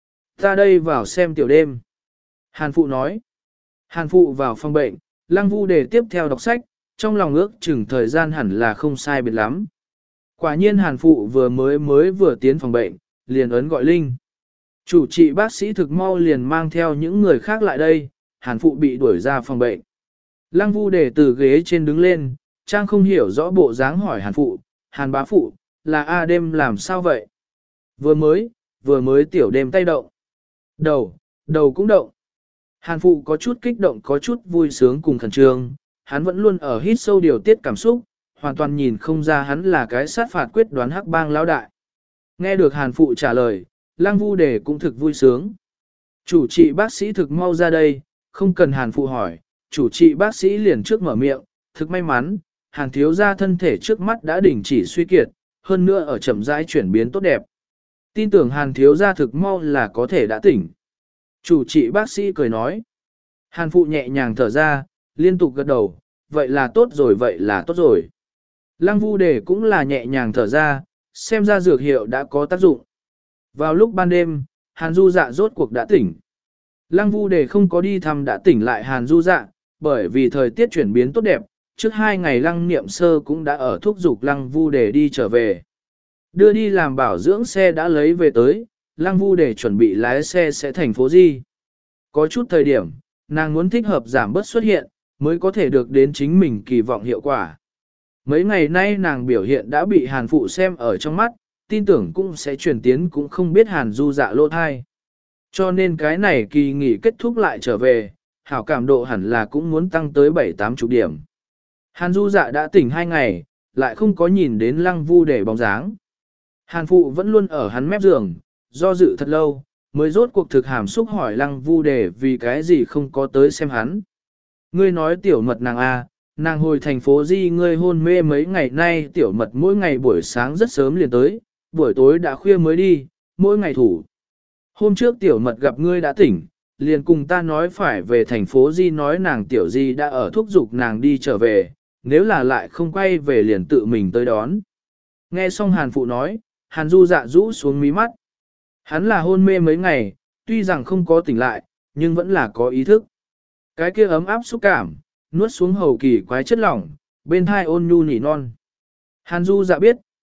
Ta đây vào xem tiểu đêm. Hàn Phụ nói. Hàn Phụ vào phòng bệnh, Lăng Vu Đề tiếp theo đọc sách, trong lòng ước chừng thời gian hẳn là không sai biệt lắm. Quả nhiên Hàn Phụ vừa mới mới vừa tiến phòng bệnh, liền ấn gọi Linh. Chủ trị bác sĩ thực mau liền mang theo những người khác lại đây, Hàn Phụ bị đuổi ra phòng bệnh. Lăng Vu Đề từ ghế trên đứng lên, Trang không hiểu rõ bộ dáng hỏi Hàn Phụ, Hàn bá phụ, là A đêm làm sao vậy? Vừa mới, vừa mới tiểu đêm tay động. Đầu, đầu cũng động. Hàn Phụ có chút kích động có chút vui sướng cùng khẩn trương, hắn vẫn luôn ở hít sâu điều tiết cảm xúc, hoàn toàn nhìn không ra hắn là cái sát phạt quyết đoán hắc bang lão đại. Nghe được Hàn Phụ trả lời, Lăng Vu Đề cũng thực vui sướng. Chủ trị bác sĩ thực mau ra đây, không cần Hàn Phụ hỏi, chủ trị bác sĩ liền trước mở miệng, thực may mắn, Hàn thiếu gia thân thể trước mắt đã đình chỉ suy kiệt, hơn nữa ở chậm rãi chuyển biến tốt đẹp. Tin tưởng Hàn thiếu gia thực mau là có thể đã tỉnh. Chủ trị bác sĩ cười nói. Hàn Phụ nhẹ nhàng thở ra, liên tục gật đầu, vậy là tốt rồi vậy là tốt rồi. Lăng Vu Đề cũng là nhẹ nhàng thở ra, xem ra dược hiệu đã có tác dụng. Vào lúc ban đêm, Hàn Du Dạ rốt cuộc đã tỉnh. Lăng Vu Đề không có đi thăm đã tỉnh lại Hàn Du Dạ, bởi vì thời tiết chuyển biến tốt đẹp, trước hai ngày Lăng Niệm Sơ cũng đã ở thúc giục Lăng Vu Đề đi trở về. Đưa đi làm bảo dưỡng xe đã lấy về tới, Lăng Vu Đề chuẩn bị lái xe sẽ thành phố Di. Có chút thời điểm, nàng muốn thích hợp giảm bớt xuất hiện, mới có thể được đến chính mình kỳ vọng hiệu quả. Mấy ngày nay nàng biểu hiện đã bị Hàn Phụ xem ở trong mắt, tin tưởng cũng sẽ truyền tiến cũng không biết Hàn Du Dạ lỗ thai. Cho nên cái này kỳ nghỉ kết thúc lại trở về, hảo cảm độ hẳn là cũng muốn tăng tới bảy tám chục điểm. Hàn Du Dạ đã tỉnh hai ngày, lại không có nhìn đến Lăng Vu Đề bóng dáng. Hàn Phụ vẫn luôn ở hắn mép giường, do dự thật lâu, mới rốt cuộc thực hàm xúc hỏi Lăng Vu Đề vì cái gì không có tới xem hắn. Ngươi nói tiểu mật nàng a, nàng hồi thành phố Di ngươi hôn mê mấy ngày nay tiểu mật mỗi ngày buổi sáng rất sớm liền tới, buổi tối đã khuya mới đi, mỗi ngày thủ. Hôm trước tiểu mật gặp ngươi đã tỉnh, liền cùng ta nói phải về thành phố Di nói nàng tiểu Di đã ở thúc giục nàng đi trở về, nếu là lại không quay về liền tự mình tới đón. Nghe xong Hàn Phụ nói, Hàn Du Dạ rũ xuống mí mắt. Hắn là hôn mê mấy ngày, tuy rằng không có tỉnh lại, nhưng vẫn là có ý thức. Cái kia ấm áp xúc cảm, nuốt xuống hầu kỳ quái chất lỏng, bên thai ôn nhu nỉ non. Hàn Du Dạ biết,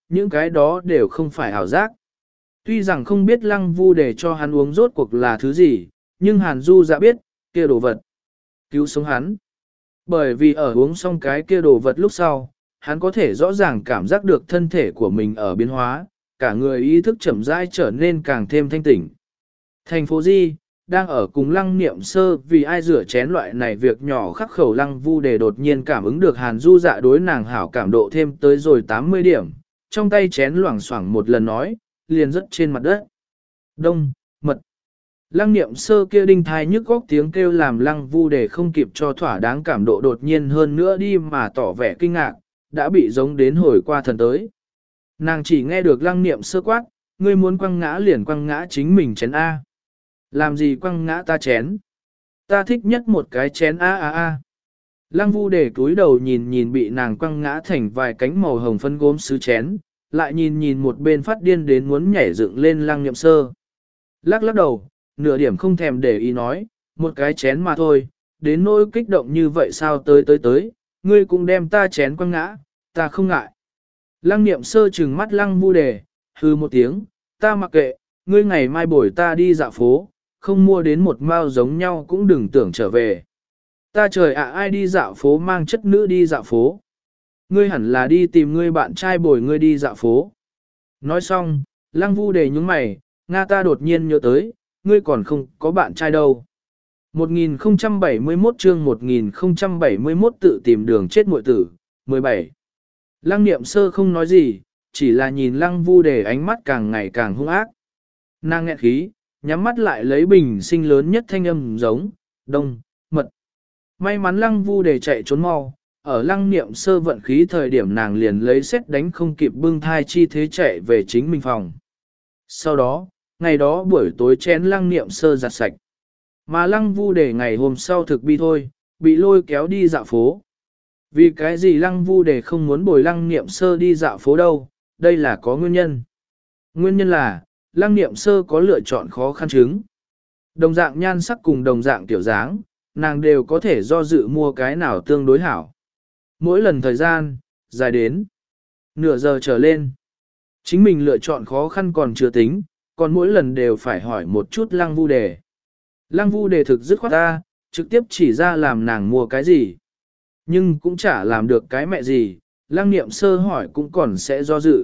những cái đó đều không phải ảo giác. Tuy rằng không biết lăng vu để cho hắn uống rốt cuộc là thứ gì, nhưng Hàn Du Dạ biết, kia đồ vật cứu sống hắn. Bởi vì ở uống xong cái kia đồ vật lúc sau, hắn có thể rõ ràng cảm giác được thân thể của mình ở biến hóa, cả người ý thức chậm rãi trở nên càng thêm thanh tỉnh. Thành phố Di, đang ở cùng lăng niệm sơ vì ai rửa chén loại này việc nhỏ khắc khẩu lăng vu để đột nhiên cảm ứng được Hàn Du Dạ đối nàng hảo cảm độ thêm tới rồi tám mươi điểm, trong tay chén loảng xoảng một lần nói, liền rất trên mặt đất. Đông, mật. Lăng niệm sơ kia đinh thai nhức góc tiếng kêu làm lăng vu để không kịp cho thỏa đáng cảm độ đột nhiên hơn nữa đi mà tỏ vẻ kinh ngạc, đã bị giống đến hồi qua thần tới. Nàng chỉ nghe được lăng niệm sơ quát, ngươi muốn quăng ngã liền quăng ngã chính mình chén A. Làm gì quăng ngã ta chén? Ta thích nhất một cái chén A A A. Lăng vu để cúi đầu nhìn nhìn bị nàng quăng ngã thành vài cánh màu hồng phân gốm sứ chén, lại nhìn nhìn một bên phát điên đến muốn nhảy dựng lên lăng niệm sơ. Lắc lắc đầu, nửa điểm không thèm để ý nói, một cái chén mà thôi, đến nỗi kích động như vậy sao tới tới tới, ngươi cũng đem ta chén quăng ngã, ta không ngại. Lăng niệm sơ trừng mắt lăng vu đề, hư một tiếng, ta mặc kệ, ngươi ngày mai bổi ta đi dạo phố, không mua đến một mao giống nhau cũng đừng tưởng trở về. Ta trời ạ ai đi dạo phố mang chất nữ đi dạo phố. Ngươi hẳn là đi tìm ngươi bạn trai bồi ngươi đi dạo phố. Nói xong, lăng vu đề nhúng mày, Nga ta đột nhiên nhớ tới, ngươi còn không có bạn trai đâu. một nghìn không trăm bảy mươi mốt chương một nghìn không trăm bảy mươi mốt tự tìm đường chết muội tử, mười bảy. Lăng niệm sơ không nói gì, chỉ là nhìn lăng vu đề ánh mắt càng ngày càng hung ác. Nàng nghẹn khí, nhắm mắt lại lấy bình sinh lớn nhất thanh âm giống, đông, mật. May mắn lăng vu đề chạy trốn mau, ở lăng niệm sơ vận khí thời điểm nàng liền lấy xét đánh không kịp bưng thai chi thế chạy về chính mình phòng. Sau đó, ngày đó buổi tối chén lăng niệm sơ giặt sạch. Mà lăng vu đề ngày hôm sau thực bi thôi, bị lôi kéo đi dạo phố. Vì cái gì lăng vu đề không muốn bồi lăng niệm sơ đi dạo phố đâu, đây là có nguyên nhân. Nguyên nhân là, lăng niệm sơ có lựa chọn khó khăn chứng. Đồng dạng nhan sắc cùng đồng dạng tiểu dáng, nàng đều có thể do dự mua cái nào tương đối hảo. Mỗi lần thời gian, dài đến nửa giờ trở lên. Chính mình lựa chọn khó khăn còn chưa tính, còn mỗi lần đều phải hỏi một chút lăng vu đề. Lăng vu đề thực dứt khoát ta, trực tiếp chỉ ra làm nàng mua cái gì. Nhưng cũng chả làm được cái mẹ gì, lăng niệm sơ hỏi cũng còn sẽ do dự.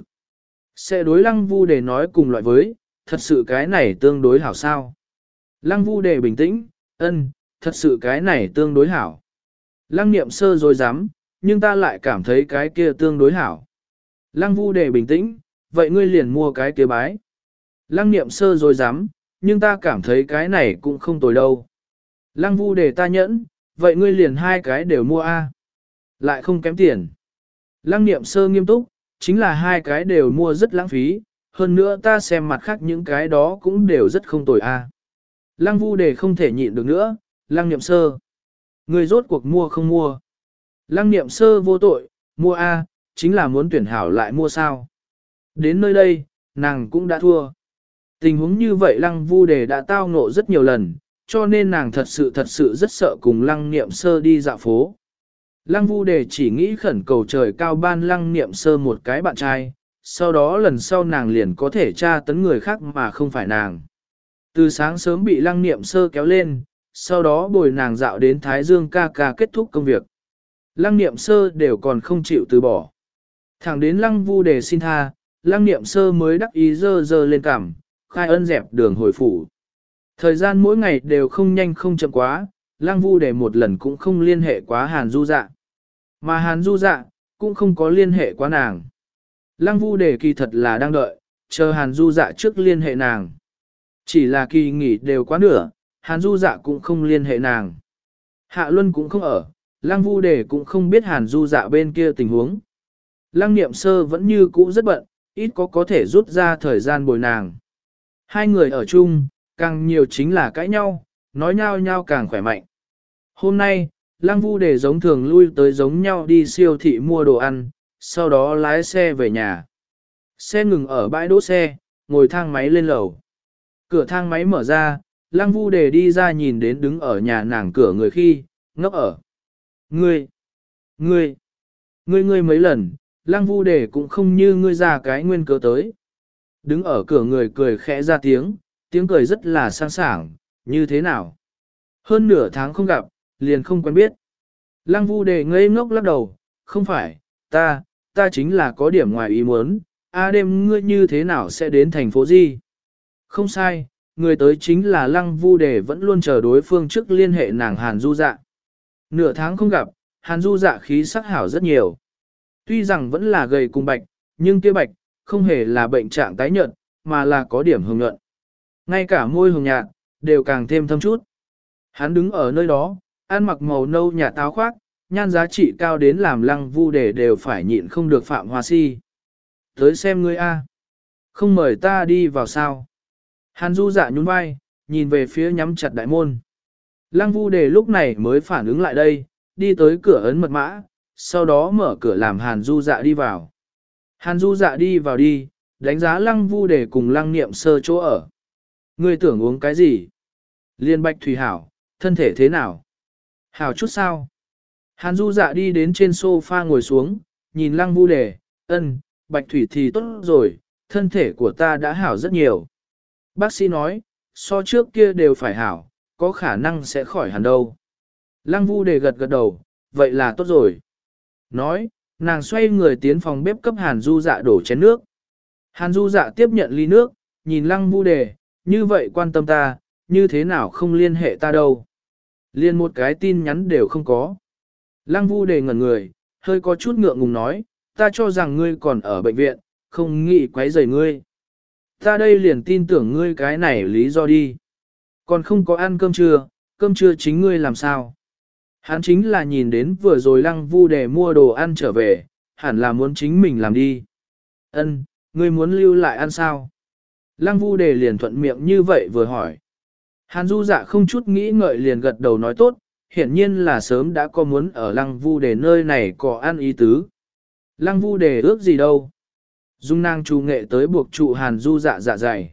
Sẽ đối lăng vu đề nói cùng loại với, thật sự cái này tương đối hảo sao. Lăng vu đề bình tĩnh, ân, thật sự cái này tương đối hảo. Lăng niệm sơ rồi dám, nhưng ta lại cảm thấy cái kia tương đối hảo. Lăng vu đề bình tĩnh, vậy ngươi liền mua cái kia bái. Lăng niệm sơ rồi dám, nhưng ta cảm thấy cái này cũng không tồi đâu. Lăng vu đề ta nhẫn, vậy ngươi liền hai cái đều mua a, lại không kém tiền. Lăng niệm sơ nghiêm túc, chính là hai cái đều mua rất lãng phí, hơn nữa ta xem mặt khác những cái đó cũng đều rất không tồi a. Lăng vu đề không thể nhịn được nữa, lăng niệm sơ. Ngươi rốt cuộc mua không mua. Lăng niệm sơ vô tội, mua a, chính là muốn tuyển hảo lại mua sao. Đến nơi đây, nàng cũng đã thua. Tình huống như vậy lăng vu đề đã tao ngộ rất nhiều lần, cho nên nàng thật sự thật sự rất sợ cùng lăng niệm sơ đi dạo phố. Lăng vu đề chỉ nghĩ khẩn cầu trời cao ban lăng niệm sơ một cái bạn trai, sau đó lần sau nàng liền có thể tra tấn người khác mà không phải nàng. Từ sáng sớm bị lăng niệm sơ kéo lên, sau đó bồi nàng dạo đến Thái Dương ca ca kết thúc công việc. Lăng niệm sơ đều còn không chịu từ bỏ. Thẳng đến lăng vu đề xin tha, lăng niệm sơ mới đắc ý dơ dơ lên cằm, khai ân dẹp đường hồi phủ. Thời gian mỗi ngày đều không nhanh không chậm quá, lăng vu đề một lần cũng không liên hệ quá Hàn Du Dạ. Mà Hàn Du Dạ, cũng không có liên hệ quá nàng. Lăng vu đề kỳ thật là đang đợi, chờ Hàn Du Dạ trước liên hệ nàng. Chỉ là kỳ nghỉ đều quá nửa, Hàn Du Dạ cũng không liên hệ nàng. Hạ Luân cũng không ở, lăng vu đề cũng không biết Hàn Du Dạ bên kia tình huống. Lăng niệm sơ vẫn như cũ rất bận, ít có có thể rút ra thời gian bồi nàng. Hai người ở chung, càng nhiều chính là cãi nhau, nói nhau nhau càng khỏe mạnh. Hôm nay, lăng vu đề giống thường lui tới giống nhau đi siêu thị mua đồ ăn, sau đó lái xe về nhà. Xe ngừng ở bãi đỗ xe, ngồi thang máy lên lầu. Cửa thang máy mở ra, lăng vu đề đi ra nhìn đến đứng ở nhà nàng cửa người khi, ngốc ở. Ngươi, ngươi, ngươi ngươi mấy lần, Lăng Vu Đề cũng không như ngươi ra cái nguyên cớ tới. Đứng ở cửa người cười khẽ ra tiếng, tiếng cười rất là sang sảng, như thế nào? Hơn nửa tháng không gặp, liền không quen biết. Lăng Vu Đề ngây ngốc lắc đầu, không phải, ta, ta chính là có điểm ngoài ý muốn, a đêm ngươi như thế nào sẽ đến thành phố gì? Không sai, người tới chính là Lăng Vu Đề vẫn luôn chờ đối phương trước liên hệ nàng Hàn Du Dạ. Nửa tháng không gặp, Hàn Du Dạ khí sắc hảo rất nhiều. Tuy rằng vẫn là gầy cùng bạch, nhưng kia bạch, không hề là bệnh trạng tái nhợt, mà là có điểm hồng nhuận. Ngay cả môi hồng nhạt, đều càng thêm thâm chút. Hắn đứng ở nơi đó, ăn mặc màu nâu nhạt áo khoác, nhan giá trị cao đến làm Lăng Vu Đề đều phải nhịn không được Phạm Hoa Si. Tới xem ngươi a, không mời ta đi vào sao? Hàn Du Dạ nhún vai, nhìn về phía nhắm chặt đại môn. Lăng Vu Đề lúc này mới phản ứng lại đây, đi tới cửa ấn mật mã, sau đó mở cửa làm Hàn Du Dạ đi vào. Hàn Du Dạ đi vào đi, đánh giá Lăng Vu Đề cùng Lăng Niệm Sơ chỗ ở. Ngươi tưởng uống cái gì? Liên Bạch Thủy hảo, thân thể thế nào? Hảo chút sao? Hàn Du Dạ đi đến trên sofa ngồi xuống, nhìn Lăng Vu Đề, ân, Bạch Thủy thì tốt rồi, thân thể của ta đã hảo rất nhiều. Bác sĩ nói, so trước kia đều phải hảo, có khả năng sẽ khỏi hẳn đâu. Lăng Vu Đề gật gật đầu, vậy là tốt rồi. Nói, nàng xoay người tiến phòng bếp cấp Hàn Du Dạ đổ chén nước. Hàn Du Dạ tiếp nhận ly nước, nhìn Lăng Vu Đề, như vậy quan tâm ta, như thế nào không liên hệ ta đâu. Liên một cái tin nhắn đều không có. Lăng Vu Đề ngẩn người, hơi có chút ngượng ngùng nói, ta cho rằng ngươi còn ở bệnh viện, không nghĩ quấy rầy ngươi. Ta đây liền tin tưởng ngươi cái này lý do đi. Còn không có ăn cơm trưa, cơm trưa chính ngươi làm sao? Hắn chính là nhìn đến vừa rồi Lăng Vu Đề mua đồ ăn trở về, hẳn là muốn chính mình làm đi. Ân, ngươi muốn lưu lại ăn sao? Lăng Vu Đề liền thuận miệng như vậy vừa hỏi. Hàn Du Dạ không chút nghĩ ngợi liền gật đầu nói tốt, hiển nhiên là sớm đã có muốn ở Lăng Vu Đề nơi này có ăn ý tứ. Lăng Vu Đề ước gì đâu? Dung nàng trù nghệ tới buộc trụ Hàn Du Dạ dạ dày.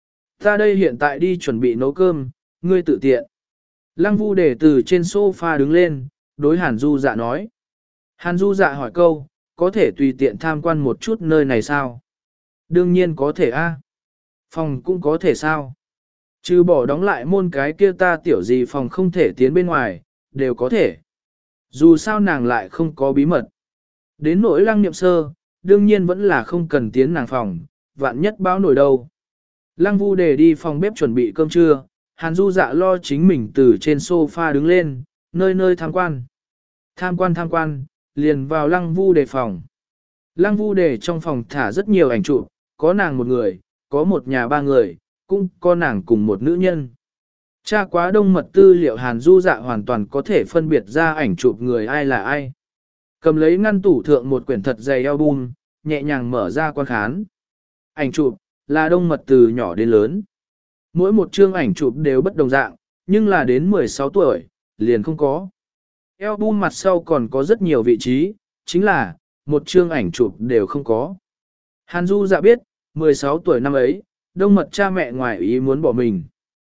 Ta đây hiện tại đi chuẩn bị nấu cơm, ngươi tự tiện. Lăng Vu Đề từ trên sofa đứng lên, đối Hàn Du Dạ nói. Hàn Du Dạ hỏi câu, có thể tùy tiện tham quan một chút nơi này sao? Đương nhiên có thể a. Phòng cũng có thể sao? Trừ bỏ đóng lại môn cái kia ta tiểu gì phòng không thể tiến bên ngoài, đều có thể. Dù sao nàng lại không có bí mật. Đến nỗi Lăng Niệm Sơ, đương nhiên vẫn là không cần tiến nàng phòng, vạn nhất báo nổi đâu. Lăng Vu Đề đi phòng bếp chuẩn bị cơm trưa, Hàn Du Dạ lo chính mình từ trên sofa đứng lên, nơi nơi tham quan. Tham quan tham quan, liền vào Lăng Vu Đề phòng. Lăng Vu Đề trong phòng thả rất nhiều ảnh chụp, có nàng một người, có một nhà ba người, cũng có nàng cùng một nữ nhân. Tra quá đông mật tư liệu Hàn Du Dạ hoàn toàn có thể phân biệt ra ảnh chụp người ai là ai. Cầm lấy ngăn tủ thượng một quyển thật dày album, nhẹ nhàng mở ra quan khán. Ảnh chụp, là đông mật từ nhỏ đến lớn. Mỗi một chương ảnh chụp đều bất đồng dạng, nhưng là đến mười sáu tuổi, liền không có. Album mặt sau còn có rất nhiều vị trí, chính là, một chương ảnh chụp đều không có. Hàn Du Dạ biết, mười sáu tuổi năm ấy, đông mật cha mẹ ngoài ý muốn bỏ mình.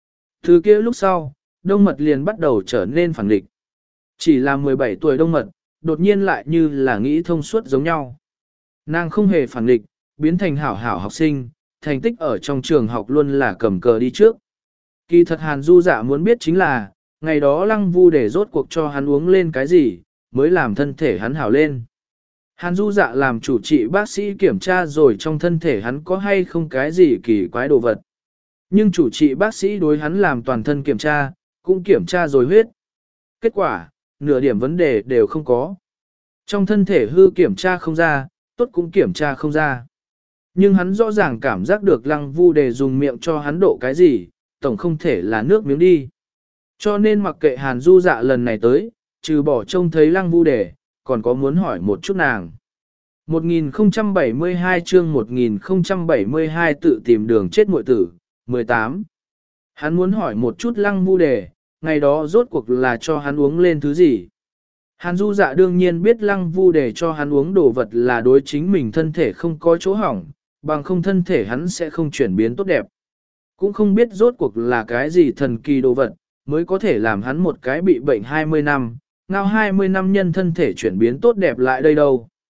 Từ kia lúc sau, đông mật liền bắt đầu trở nên phản nghịch. Chỉ là mười bảy tuổi đông mật, đột nhiên lại như là nghĩ thông suốt giống nhau. Nàng không hề phản nghịch, biến thành hảo hảo học sinh, thành tích ở trong trường học luôn là cầm cờ đi trước. Kỳ thật Hàn Du Dạ muốn biết chính là, ngày đó Lăng Vu để rốt cuộc cho hắn uống lên cái gì, mới làm thân thể hắn hảo lên. Hàn Du Dạ làm chủ trị bác sĩ kiểm tra rồi trong thân thể hắn có hay không cái gì kỳ quái đồ vật. Nhưng chủ trị bác sĩ đối hắn làm toàn thân kiểm tra, cũng kiểm tra rồi huyết. Kết quả, nửa điểm vấn đề đều không có. Trong thân thể hư kiểm tra không ra, tốt cũng kiểm tra không ra. Nhưng hắn rõ ràng cảm giác được Lăng Vu Đề dùng miệng cho hắn độ cái gì, tổng không thể là nước miếng đi. Cho nên mặc kệ Hàn Du Dạ lần này tới, trừ bỏ trông thấy Lăng Vu Đề, còn có muốn hỏi một chút nàng. một nghìn không trăm bảy mươi hai chương một nghìn không trăm bảy mươi hai tự tìm đường chết muội tử, mười tám. Hắn muốn hỏi một chút Lăng Vu Đề, ngày đó rốt cuộc là cho hắn uống lên thứ gì. Hàn Du Dạ đương nhiên biết Lăng Vu Đề cho hắn uống đồ vật là đối chính mình thân thể không có chỗ hỏng, bằng không thân thể hắn sẽ không chuyển biến tốt đẹp. Cũng không biết rốt cuộc là cái gì thần kỳ đồ vật, mới có thể làm hắn một cái bị bệnh hai mươi năm, ngao hai mươi năm nhân thân thể chuyển biến tốt đẹp lại đây đâu.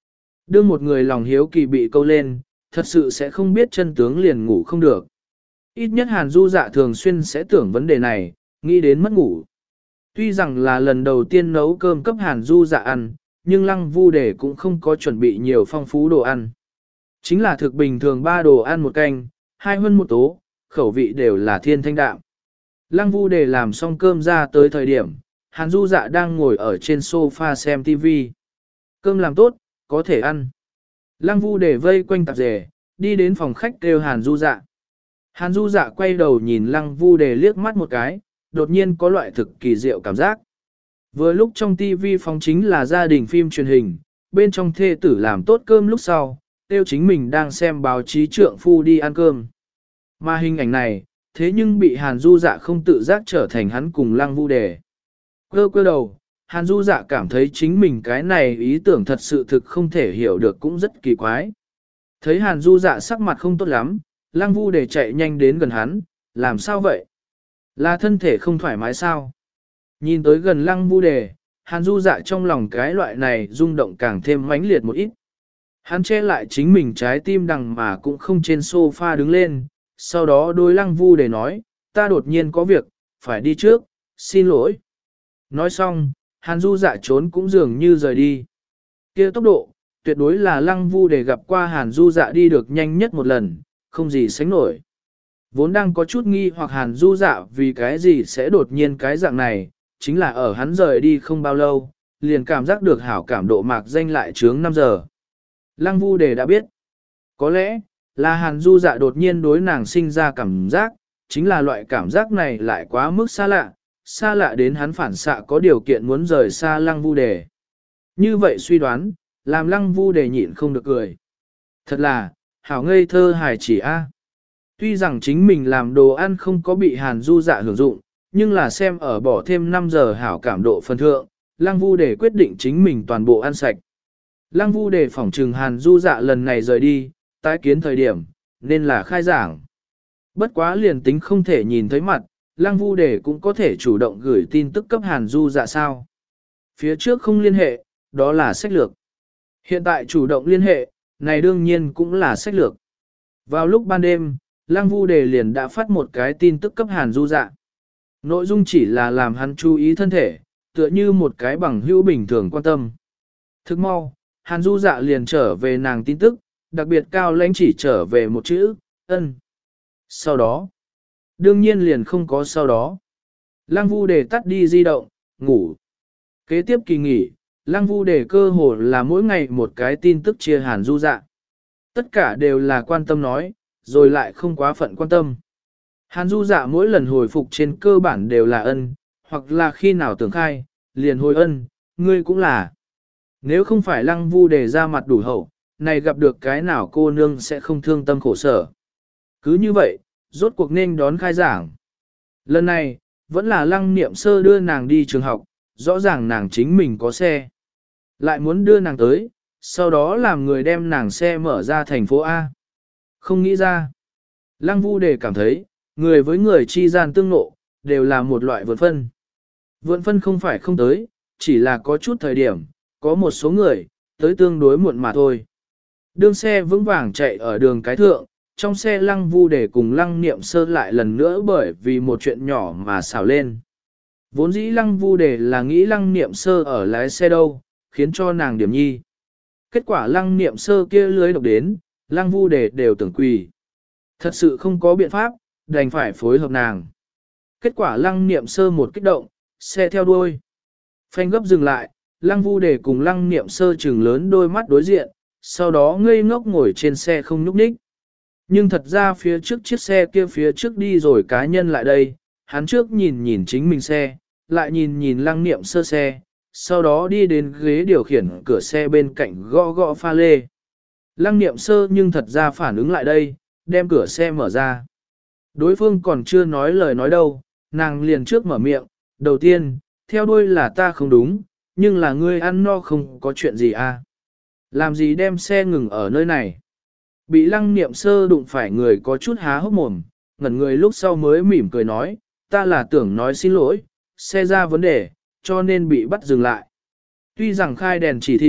Đương một người lòng hiếu kỳ bị câu lên, thật sự sẽ không biết chân tướng liền ngủ không được. Ít nhất Hàn Du Dạ thường xuyên sẽ tưởng vấn đề này, nghĩ đến mất ngủ. Tuy rằng là lần đầu tiên nấu cơm cấp Hàn Du Dạ ăn, nhưng Lăng Vu Đề cũng không có chuẩn bị nhiều phong phú đồ ăn. Chính là thực bình thường ba đồ ăn một canh, hai hơn một tố, khẩu vị đều là thiên thanh đạm. Lăng Vu Đề làm xong cơm ra tới thời điểm, Hàn Du Dạ đang ngồi ở trên sofa xem ti vi. Cơm làm tốt, có thể ăn. Lăng Vu Đề vây quanh tạp dề, đi đến phòng khách kêu Hàn Du Dạ. Hàn Du Dạ quay đầu nhìn Lăng Vu Đề liếc mắt một cái, đột nhiên có loại thực kỳ diệu cảm giác. Vừa lúc trong ti vi phóng chính là gia đình phim truyền hình, bên trong thê tử làm tốt cơm lúc sau, tiêu chính mình đang xem báo chí trượng phu đi ăn cơm. Mà hình ảnh này, thế nhưng bị Hàn Du Dạ không tự giác trở thành hắn cùng Lăng Vu Đề. Cơ cơ đầu, Hàn Du Dạ cảm thấy chính mình cái này ý tưởng thật sự thực không thể hiểu được cũng rất kỳ quái. Thấy Hàn Du Dạ sắc mặt không tốt lắm, Lăng Vu Đề chạy nhanh đến gần hắn, làm sao vậy? Là thân thể không thoải mái sao? Nhìn tới gần Lăng Vu Đề, Hàn Du Dạ trong lòng cái loại này rung động càng thêm mãnh liệt một ít. Hắn che lại chính mình trái tim đằng mà cũng không trên sofa đứng lên, sau đó đối Lăng Vu Đề nói, ta đột nhiên có việc, phải đi trước, xin lỗi. Nói xong, Hàn Du Dạ trốn cũng dường như rời đi. Kia tốc độ, tuyệt đối là Lăng Vu Đề gặp qua Hàn Du Dạ đi được nhanh nhất một lần, không gì sánh nổi. Vốn đang có chút nghi hoặc Hàn Du Dạ vì cái gì sẽ đột nhiên cái dạng này, chính là ở hắn rời đi không bao lâu, liền cảm giác được hảo cảm độ mạc danh lại trướng năm giờ. Lăng Vu Đề đã biết, có lẽ là Hàn Du Dạ đột nhiên đối nàng sinh ra cảm giác, chính là loại cảm giác này lại quá mức xa lạ, xa lạ đến hắn phản xạ có điều kiện muốn rời xa Lăng Vu Đề. Như vậy suy đoán, làm Lăng Vu Đề nhịn không được cười. Thật là, hảo ngây thơ hài chỉ a. Tuy rằng chính mình làm đồ ăn không có bị Hàn Du Dạ hưởng dụng, nhưng là xem ở bỏ thêm năm giờ hảo cảm độ phần thượng, Lăng Vu Đề quyết định chính mình toàn bộ ăn sạch. Lăng Vu Đề phỏng trừng Hàn Du Dạ lần này rời đi, tái kiến thời điểm, nên là khai giảng. Bất quá liền tính không thể nhìn thấy mặt, Lăng Vu Đề cũng có thể chủ động gửi tin tức cấp Hàn Du Dạ sao. Phía trước không liên hệ, đó là sách lược. Hiện tại chủ động liên hệ, này đương nhiên cũng là sách lược. Vào lúc ban đêm, Lăng Vu Đề liền đã phát một cái tin tức cấp Hàn Du Dạ. Nội dung chỉ là làm hắn chú ý thân thể, tựa như một cái bằng hữu bình thường quan tâm. Thức mau, Hàn Du Dạ liền trở về nàng tin tức, đặc biệt cao lãnh chỉ trở về một chữ, ân. Sau đó, đương nhiên liền không có sau đó. Lăng Vu Đề tắt đi di động, ngủ. Kế tiếp kỳ nghỉ, Lăng Vu Đề cơ hồ là mỗi ngày một cái tin tức chia Hàn Du Dạ. Tất cả đều là quan tâm nói, rồi lại không quá phận quan tâm. Hàn Du Dạ mỗi lần hồi phục trên cơ bản đều là ân, hoặc là khi nào tưởng khai, liền hồi ân, ngươi cũng là. Nếu không phải Lăng Vu Đề ra mặt đủ hậu, này gặp được cái nào cô nương sẽ không thương tâm khổ sở. Cứ như vậy, rốt cuộc nên đón khai giảng. Lần này, vẫn là Lăng Niệm Sơ đưa nàng đi trường học, rõ ràng nàng chính mình có xe. Lại muốn đưa nàng tới, sau đó làm người đem nàng xe mở ra thành phố A. Không nghĩ ra. Lăng Vu Đề cảm thấy, người với người chi gian tương nộ, đều là một loại vượn phân. Vượn phân không phải không tới, chỉ là có chút thời điểm, có một số người, tới tương đối muộn mà thôi. Đường xe vững vàng chạy ở đường cái thượng, trong xe Lăng Vu Đề cùng Lăng Niệm Sơ lại lần nữa bởi vì một chuyện nhỏ mà xào lên. Vốn dĩ Lăng Vu Đề là nghĩ Lăng Niệm Sơ ở lái xe đâu, khiến cho nàng điểm nhi. Kết quả Lăng Niệm Sơ kia lưới độc đến, Lăng Vu Đề đều tưởng quỳ. Thật sự không có biện pháp, đành phải phối hợp nàng. Kết quả Lăng Niệm Sơ một kích động, xe theo đuôi. Phanh gấp dừng lại, Lăng Vu Đề cùng Lăng Niệm Sơ trừng lớn đôi mắt đối diện, sau đó ngây ngốc ngồi trên xe không nhúc nhích. Nhưng thật ra phía trước chiếc xe kia phía trước đi rồi cá nhân lại đây, hắn trước nhìn nhìn chính mình xe, lại nhìn nhìn Lăng Niệm Sơ xe, sau đó đi đến ghế điều khiển cửa xe bên cạnh gõ gõ pha lê. Lăng Niệm Sơ nhưng thật ra phản ứng lại đây, đem cửa xe mở ra. Đối phương còn chưa nói lời nói đâu, nàng liền trước mở miệng, đầu tiên, theo đuôi là ta không đúng, nhưng là ngươi ăn no không có chuyện gì à. Làm gì đem xe ngừng ở nơi này. Bị Lăng Niệm Sơ đụng phải người có chút há hốc mồm, ngẩn người lúc sau mới mỉm cười nói, ta là tưởng nói xin lỗi, xe ra vấn đề, cho nên bị bắt dừng lại. Tuy rằng khai đèn chỉ thị,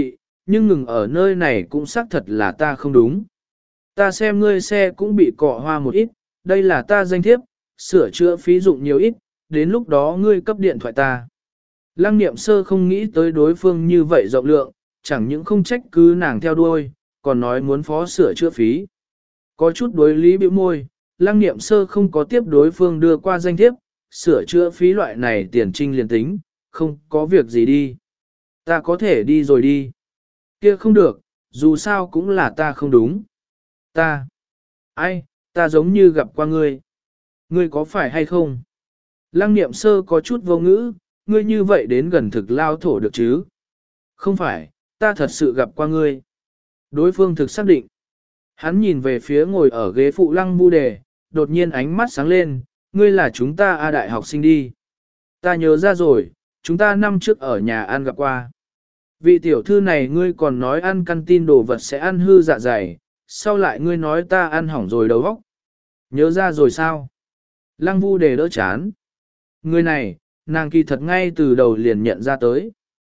nhưng ngừng ở nơi này cũng xác thật là ta không đúng. Ta xem ngươi xe cũng bị cọ hoa một ít, đây là ta danh thiếp, sửa chữa phí dụng nhiều ít, đến lúc đó ngươi cấp điện thoại ta. Lăng niệm sơ không nghĩ tới đối phương như vậy rộng lượng, chẳng những không trách cứ nàng theo đuôi, còn nói muốn phó sửa chữa phí. Có chút đối lý bĩu môi, lăng niệm sơ không có tiếp đối phương đưa qua danh thiếp, sửa chữa phí loại này tiền trinh liền tính, không có việc gì đi. Ta có thể đi rồi đi. Kia không được, dù sao cũng là ta không đúng. Ta. Ai, ta giống như gặp qua ngươi. Ngươi có phải hay không? Lăng niệm sơ có chút vô ngữ, ngươi như vậy đến gần thực lao thổ được chứ? Không phải, ta thật sự gặp qua ngươi. Đối phương thực xác định. Hắn nhìn về phía ngồi ở ghế phụ lăng bu đề, đột nhiên ánh mắt sáng lên, ngươi là chúng ta A đại học sinh đi. Ta nhớ ra rồi, chúng ta năm trước ở nhà ăn gặp qua. Vị tiểu thư này ngươi còn nói ăn căn tin đồ vật sẽ ăn hư dạ dày, sau lại ngươi nói ta ăn hỏng rồi đầu óc. Nhớ ra rồi sao? Lăng vu đề đỡ chán. Người này, nàng kỳ thật ngay từ đầu liền nhận ra tới.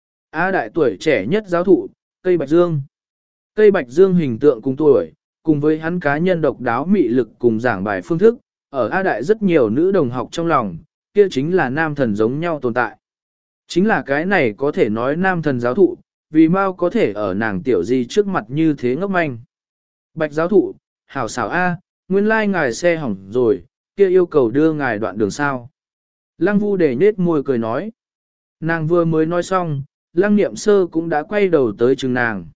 A đại tuổi trẻ nhất giáo thụ, cây bạch dương. Cây bạch dương hình tượng cùng tuổi, cùng với hắn cá nhân độc đáo mị lực cùng giảng bài phương thức, ở A đại rất nhiều nữ đồng học trong lòng, kia chính là nam thần giống nhau tồn tại. Chính là cái này có thể nói nam thần giáo thụ, vì mau có thể ở nàng tiểu gì trước mặt như thế ngốc manh. Bạch giáo thụ, hảo xảo A, nguyên lai ngài xe hỏng rồi, kia yêu cầu đưa ngài đoạn đường sao. Lăng vu để nết môi cười nói. Nàng vừa mới nói xong, lăng niệm sơ cũng đã quay đầu tới chừng nàng.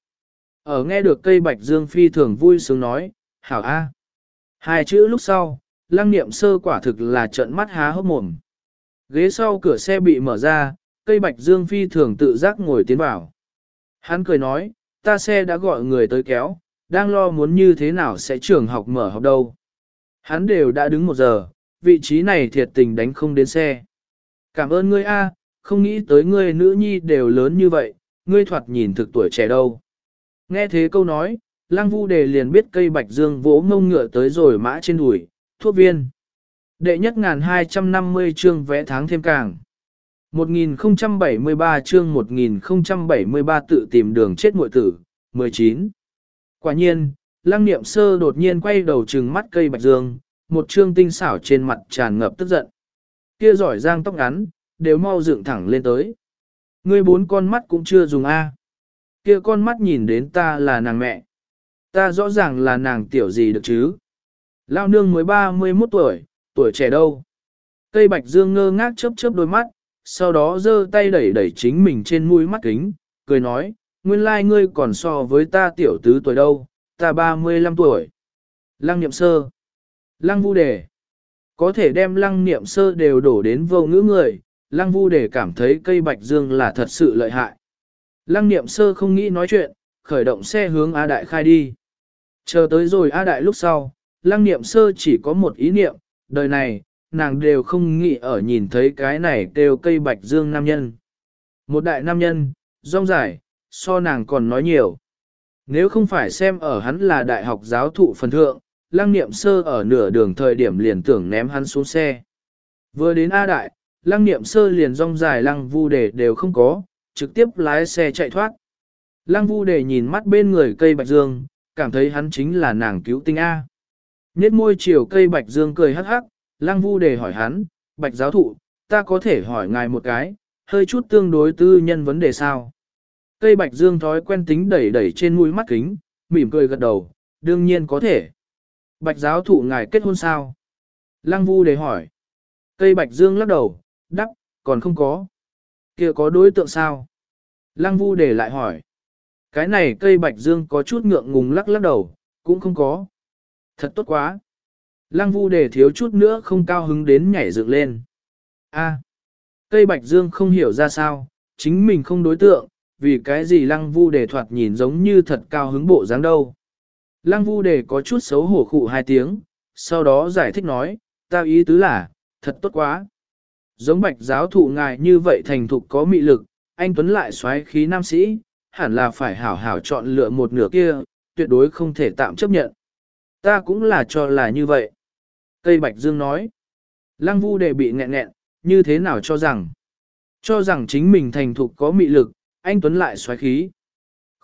Ở nghe được cây bạch dương phi thường vui sướng nói, hảo A. Hai chữ lúc sau, lăng niệm sơ quả thực là trợn mắt há hốc mồm. Ghế sau cửa xe bị mở ra, cây bạch dương phi thường tự giác ngồi tiến vào. Hắn cười nói, ta xe đã gọi người tới kéo, đang lo muốn như thế nào sẽ trường học mở học đâu. Hắn đều đã đứng một giờ, vị trí này thiệt tình đánh không đến xe. Cảm ơn ngươi A, không nghĩ tới ngươi nữ nhi đều lớn như vậy, ngươi thoạt nhìn thực tuổi trẻ đâu. Nghe thế câu nói, Lăng Vu Đề liền biết cây bạch dương vỗ ngông ngựa tới rồi mã trên đùi, thuốc viên. Đệ nhất ngàn hai trăm năm mươi chương vẽ tháng thêm càng. một nghìn không trăm bảy mươi ba chương một nghìn không trăm bảy mươi ba tự tìm đường chết muội tử, mười chín. Quả nhiên, Lăng Niệm Sơ đột nhiên quay đầu trừng mắt cây bạch dương, một trương tinh xảo trên mặt tràn ngập tức giận. Kia giỏi giang tóc ngắn, đều mau dựng thẳng lên tới. Ngươi bốn con mắt cũng chưa dùng A. Kia con mắt nhìn đến ta là nàng mẹ. Ta rõ ràng là nàng tiểu gì được chứ. Lao nương mới ba mươi mốt tuổi, tuổi trẻ đâu. Cây bạch dương ngơ ngác chớp chớp đôi mắt, sau đó giơ tay đẩy đẩy chính mình trên mũi mắt kính, cười nói, nguyên lai ngươi còn so với ta tiểu tứ tuổi đâu, ta ba mươi lăm tuổi. Lăng Niệm Sơ. Lăng Vu Đề. Có thể đem Lăng Niệm Sơ đều đổ đến vô ngữ người, Lăng Vu Đề cảm thấy cây bạch dương là thật sự lợi hại. Lăng Niệm Sơ không nghĩ nói chuyện, khởi động xe hướng A Đại khai đi. Chờ tới rồi A Đại lúc sau, Lăng Niệm Sơ chỉ có một ý niệm, đời này, nàng đều không nghĩ ở nhìn thấy cái này kêu cây bạch dương nam nhân. Một đại nam nhân, rong rải, so nàng còn nói nhiều. Nếu không phải xem ở hắn là đại học giáo thụ phần thượng, Lăng Niệm Sơ ở nửa đường thời điểm liền tưởng ném hắn xuống xe. Vừa đến A Đại, Lăng Niệm Sơ liền rong dài Lăng Vu Đề đều không có, trực tiếp lái xe chạy thoát. Lăng Vu Đề nhìn mắt bên người cây bạch dương, cảm thấy hắn chính là nàng cứu tinh A. Nhết môi chiều cây bạch dương cười hắc hắc, Lăng Vu Đề hỏi hắn, bạch giáo thụ, ta có thể hỏi ngài một cái, hơi chút tương đối tư nhân vấn đề sao? Cây bạch dương thói quen tính đẩy đẩy trên mũi mắt kính, mỉm cười gật đầu, đương nhiên có thể. Bạch giáo thụ ngài kết hôn sao? Lăng Vu Đề hỏi. Cây bạch dương lắc đầu, đắp, còn không có. Kia có đối tượng sao? Lăng Vu Đề lại hỏi. Cái này cây bạch dương có chút ngượng ngùng lắc lắc đầu, cũng không có. Thật tốt quá. Lăng Vu Đề thiếu chút nữa không cao hứng đến nhảy dựng lên. A, cây bạch dương không hiểu ra sao, chính mình không đối tượng, vì cái gì Lăng Vu Đề thoạt nhìn giống như thật cao hứng bộ dáng đâu. Lăng Vu Đề có chút xấu hổ khụ hai tiếng, sau đó giải thích nói, ta ý tứ là, thật tốt quá. Giống bạch giáo thụ ngài như vậy thành thục có mị lực, anh Tuấn lại xoáy khí nam sĩ, hẳn là phải hảo hảo chọn lựa một nửa kia, tuyệt đối không thể tạm chấp nhận. Ta cũng là cho là như vậy. Cây bạch dương nói. Lăng Vu Đề bị nghẹn nghẹn, như thế nào cho rằng? Cho rằng chính mình thành thục có mị lực, anh Tuấn lại xoáy khí.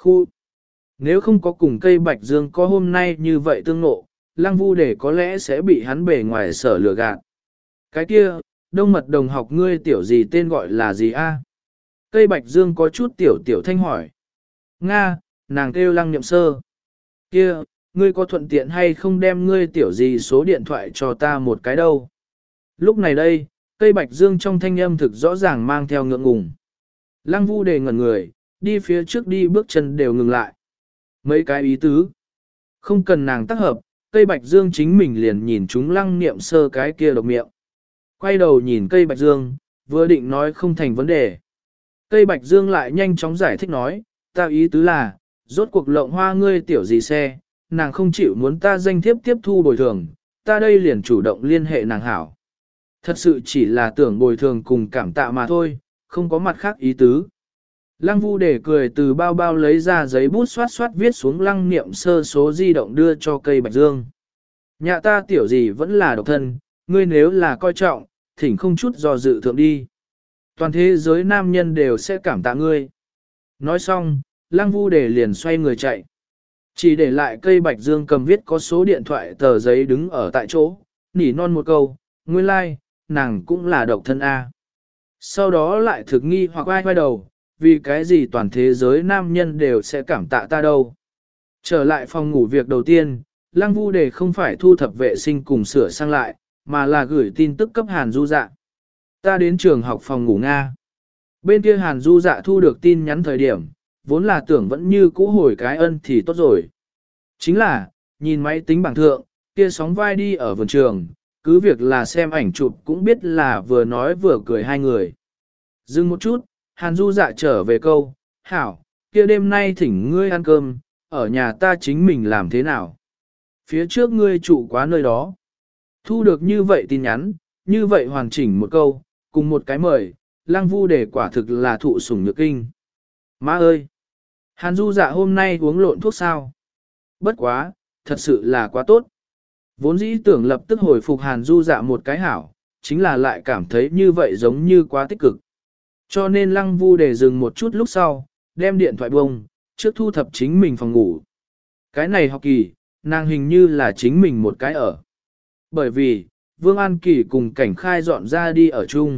Khu, nếu không có cùng cây bạch dương có hôm nay như vậy tương ngộ, lăng vu để có lẽ sẽ bị hắn bề ngoài sở lừa gạt. Cái kia, đông mật đồng học ngươi tiểu gì tên gọi là gì a? Cây bạch dương có chút tiểu tiểu thanh hỏi. Nga, nàng kêu lăng niệm sơ. Kia, ngươi có thuận tiện hay không đem ngươi tiểu gì số điện thoại cho ta một cái đâu? Lúc này đây, cây bạch dương trong thanh âm thực rõ ràng mang theo ngượng ngùng. Lăng vu đề ngẩn người, đi phía trước đi bước chân đều ngừng lại. Mấy cái ý tứ. Không cần nàng tác hợp, cây bạch dương chính mình liền nhìn chúng lăng niệm sơ cái kia độc miệng. Quay đầu nhìn cây bạch dương, vừa định nói không thành vấn đề. Cây bạch dương lại nhanh chóng giải thích nói, ta ý tứ là, rốt cuộc lộng hoa ngươi tiểu gì xe, nàng không chịu muốn ta danh thiếp tiếp thu bồi thường, ta đây liền chủ động liên hệ nàng hảo. Thật sự chỉ là tưởng bồi thường cùng cảm tạ mà thôi, không có mặt khác ý tứ. Lăng vu để cười từ bao bao lấy ra giấy bút xoát xoát viết xuống lăng niệm sơ số di động đưa cho cây bạch dương. Nhà ta tiểu gì vẫn là độc thân, ngươi nếu là coi trọng, thỉnh không chút do dự thượng đi. Toàn thế giới nam nhân đều sẽ cảm tạ ngươi. Nói xong, lăng vu để liền xoay người chạy. Chỉ để lại cây bạch dương cầm viết có số điện thoại tờ giấy đứng ở tại chỗ, nỉ non một câu, nguyên lai, like, nàng cũng là độc thân A. Sau đó lại thực nghi hoặc ai quay đầu, vì cái gì toàn thế giới nam nhân đều sẽ cảm tạ ta đâu. Trở lại phòng ngủ việc đầu tiên, lăng vu để không phải thu thập vệ sinh cùng sửa sang lại, mà là gửi tin tức cấp Hàn Du Dạ. Ta đến trường học phòng ngủ Nga. Bên kia Hàn Du Dạ thu được tin nhắn thời điểm, vốn là tưởng vẫn như cũ hồi cái ân thì tốt rồi. Chính là, nhìn máy tính bảng thượng, kia sóng vai đi ở vườn trường, cứ việc là xem ảnh chụp cũng biết là vừa nói vừa cười hai người. Dừng một chút, Hàn Du Dạ trở về câu, hảo, kia đêm nay thỉnh ngươi ăn cơm, ở nhà ta chính mình làm thế nào? Phía trước ngươi trụ quá nơi đó. Thu được như vậy tin nhắn, như vậy hoàn chỉnh một câu, cùng một cái mời, Lăng Vu để quả thực là thụ sủng nhược kinh. Má ơi! Hàn Du Dạ hôm nay uống lộn thuốc sao? Bất quá, thật sự là quá tốt. Vốn dĩ tưởng lập tức hồi phục Hàn Du Dạ một cái hảo, chính là lại cảm thấy như vậy giống như quá tích cực. Cho nên Lăng Vu để dừng một chút lúc sau, đem điện thoại bông, trước thu thập chính mình phòng ngủ. Cái này học kỳ, nàng hình như là chính mình một cái ở. Bởi vì, Vương An Kỳ cùng Cảnh Khai dọn ra đi ở chung.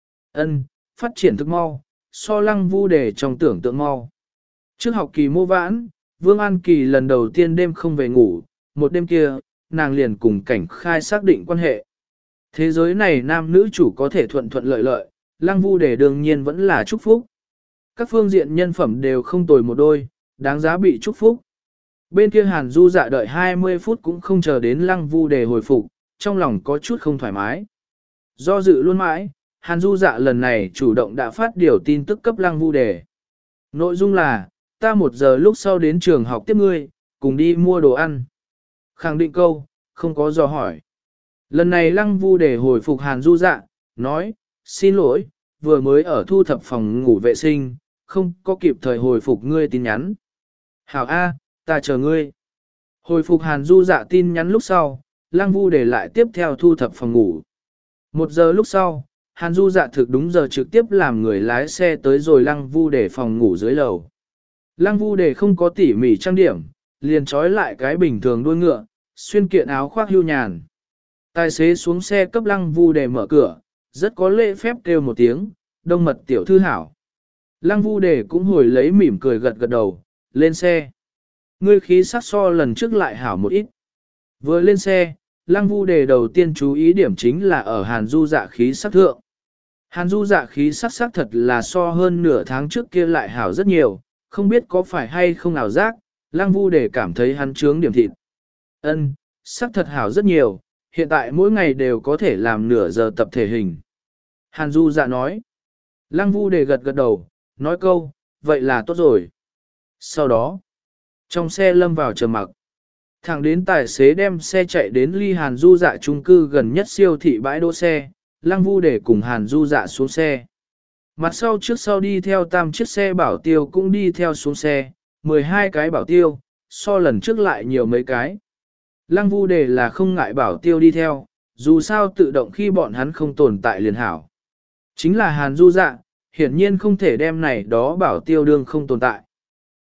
Ân, phát triển thức mau, so Lăng Vu để trong tưởng tượng mau. Trước học kỳ mô vãn, Vương An Kỳ lần đầu tiên đêm không về ngủ, một đêm kia, nàng liền cùng Cảnh Khai xác định quan hệ. Thế giới này nam nữ chủ có thể thuận thuận lợi lợi, Lăng Vu để đương nhiên vẫn là chúc phúc. Các phương diện nhân phẩm đều không tồi một đôi, đáng giá bị chúc phúc. Bên kia Hàn Du Dạ đợi hai mươi phút cũng không chờ đến Lăng Vu để hồi phục, trong lòng có chút không thoải mái. Do dự luôn mãi, Hàn Du Dạ lần này chủ động đã phát điều tin tức cấp Lăng Vu đề. Nội dung là, ta một giờ lúc sau đến trường học tiếp ngươi, cùng đi mua đồ ăn. Khẳng định câu, không có dò hỏi. Lần này Lăng Vu đề hồi phục Hàn Du Dạ, nói, xin lỗi, vừa mới ở thu thập phòng ngủ vệ sinh, không có kịp thời hồi phục ngươi tin nhắn. Hảo A, ta chờ ngươi. Hồi phục Hàn Du Dạ tin nhắn lúc sau, Lăng Vu để lại tiếp theo thu thập phòng ngủ. Một giờ lúc sau, Hàn Du Dạ thực đúng giờ trực tiếp làm người lái xe tới rồi Lăng Vu để phòng ngủ dưới lầu. Lăng Vu để không có tỉ mỉ trang điểm, liền trói lại cái bình thường đuôi ngựa, xuyên kiện áo khoác hưu nhàn. Tài xế xuống xe cấp Lăng Vu để mở cửa, rất có lễ phép kêu một tiếng, đông mật tiểu thư hảo. Lăng Vu để cũng hồi lấy mỉm cười gật gật đầu, lên xe. Ngươi khí sắc so lần trước lại hảo một ít. Vừa lên xe, Lăng Vu đề đầu tiên chú ý điểm chính là ở Hàn Du Dạ khí sắc thượng. Hàn Du Dạ khí sắc sắc thật là so hơn nửa tháng trước kia lại hảo rất nhiều, không biết có phải hay không ảo giác, Lăng Vu đề cảm thấy hắn trướng điểm thịt. Ân, sắc thật hảo rất nhiều, hiện tại mỗi ngày đều có thể làm nửa giờ tập thể hình. Hàn Du Dạ nói. Lăng Vu đề gật gật đầu, nói câu, vậy là tốt rồi. Sau đó, trong xe lâm vào trầm mặc. Thẳng đến tài xế đem xe chạy đến ly Hàn Du Dạ chung cư gần nhất siêu thị bãi đỗ xe, Lăng Vu để cùng Hàn Du Dạ xuống xe. Mặt sau trước sau đi theo tam chiếc xe bảo tiêu cũng đi theo xuống xe, mười hai cái bảo tiêu, so lần trước lại nhiều mấy cái. Lăng Vu để là không ngại bảo tiêu đi theo, dù sao tự động khi bọn hắn không tồn tại liền hảo. Chính là Hàn Du Dạ, hiển nhiên không thể đem này đó bảo tiêu đương không tồn tại.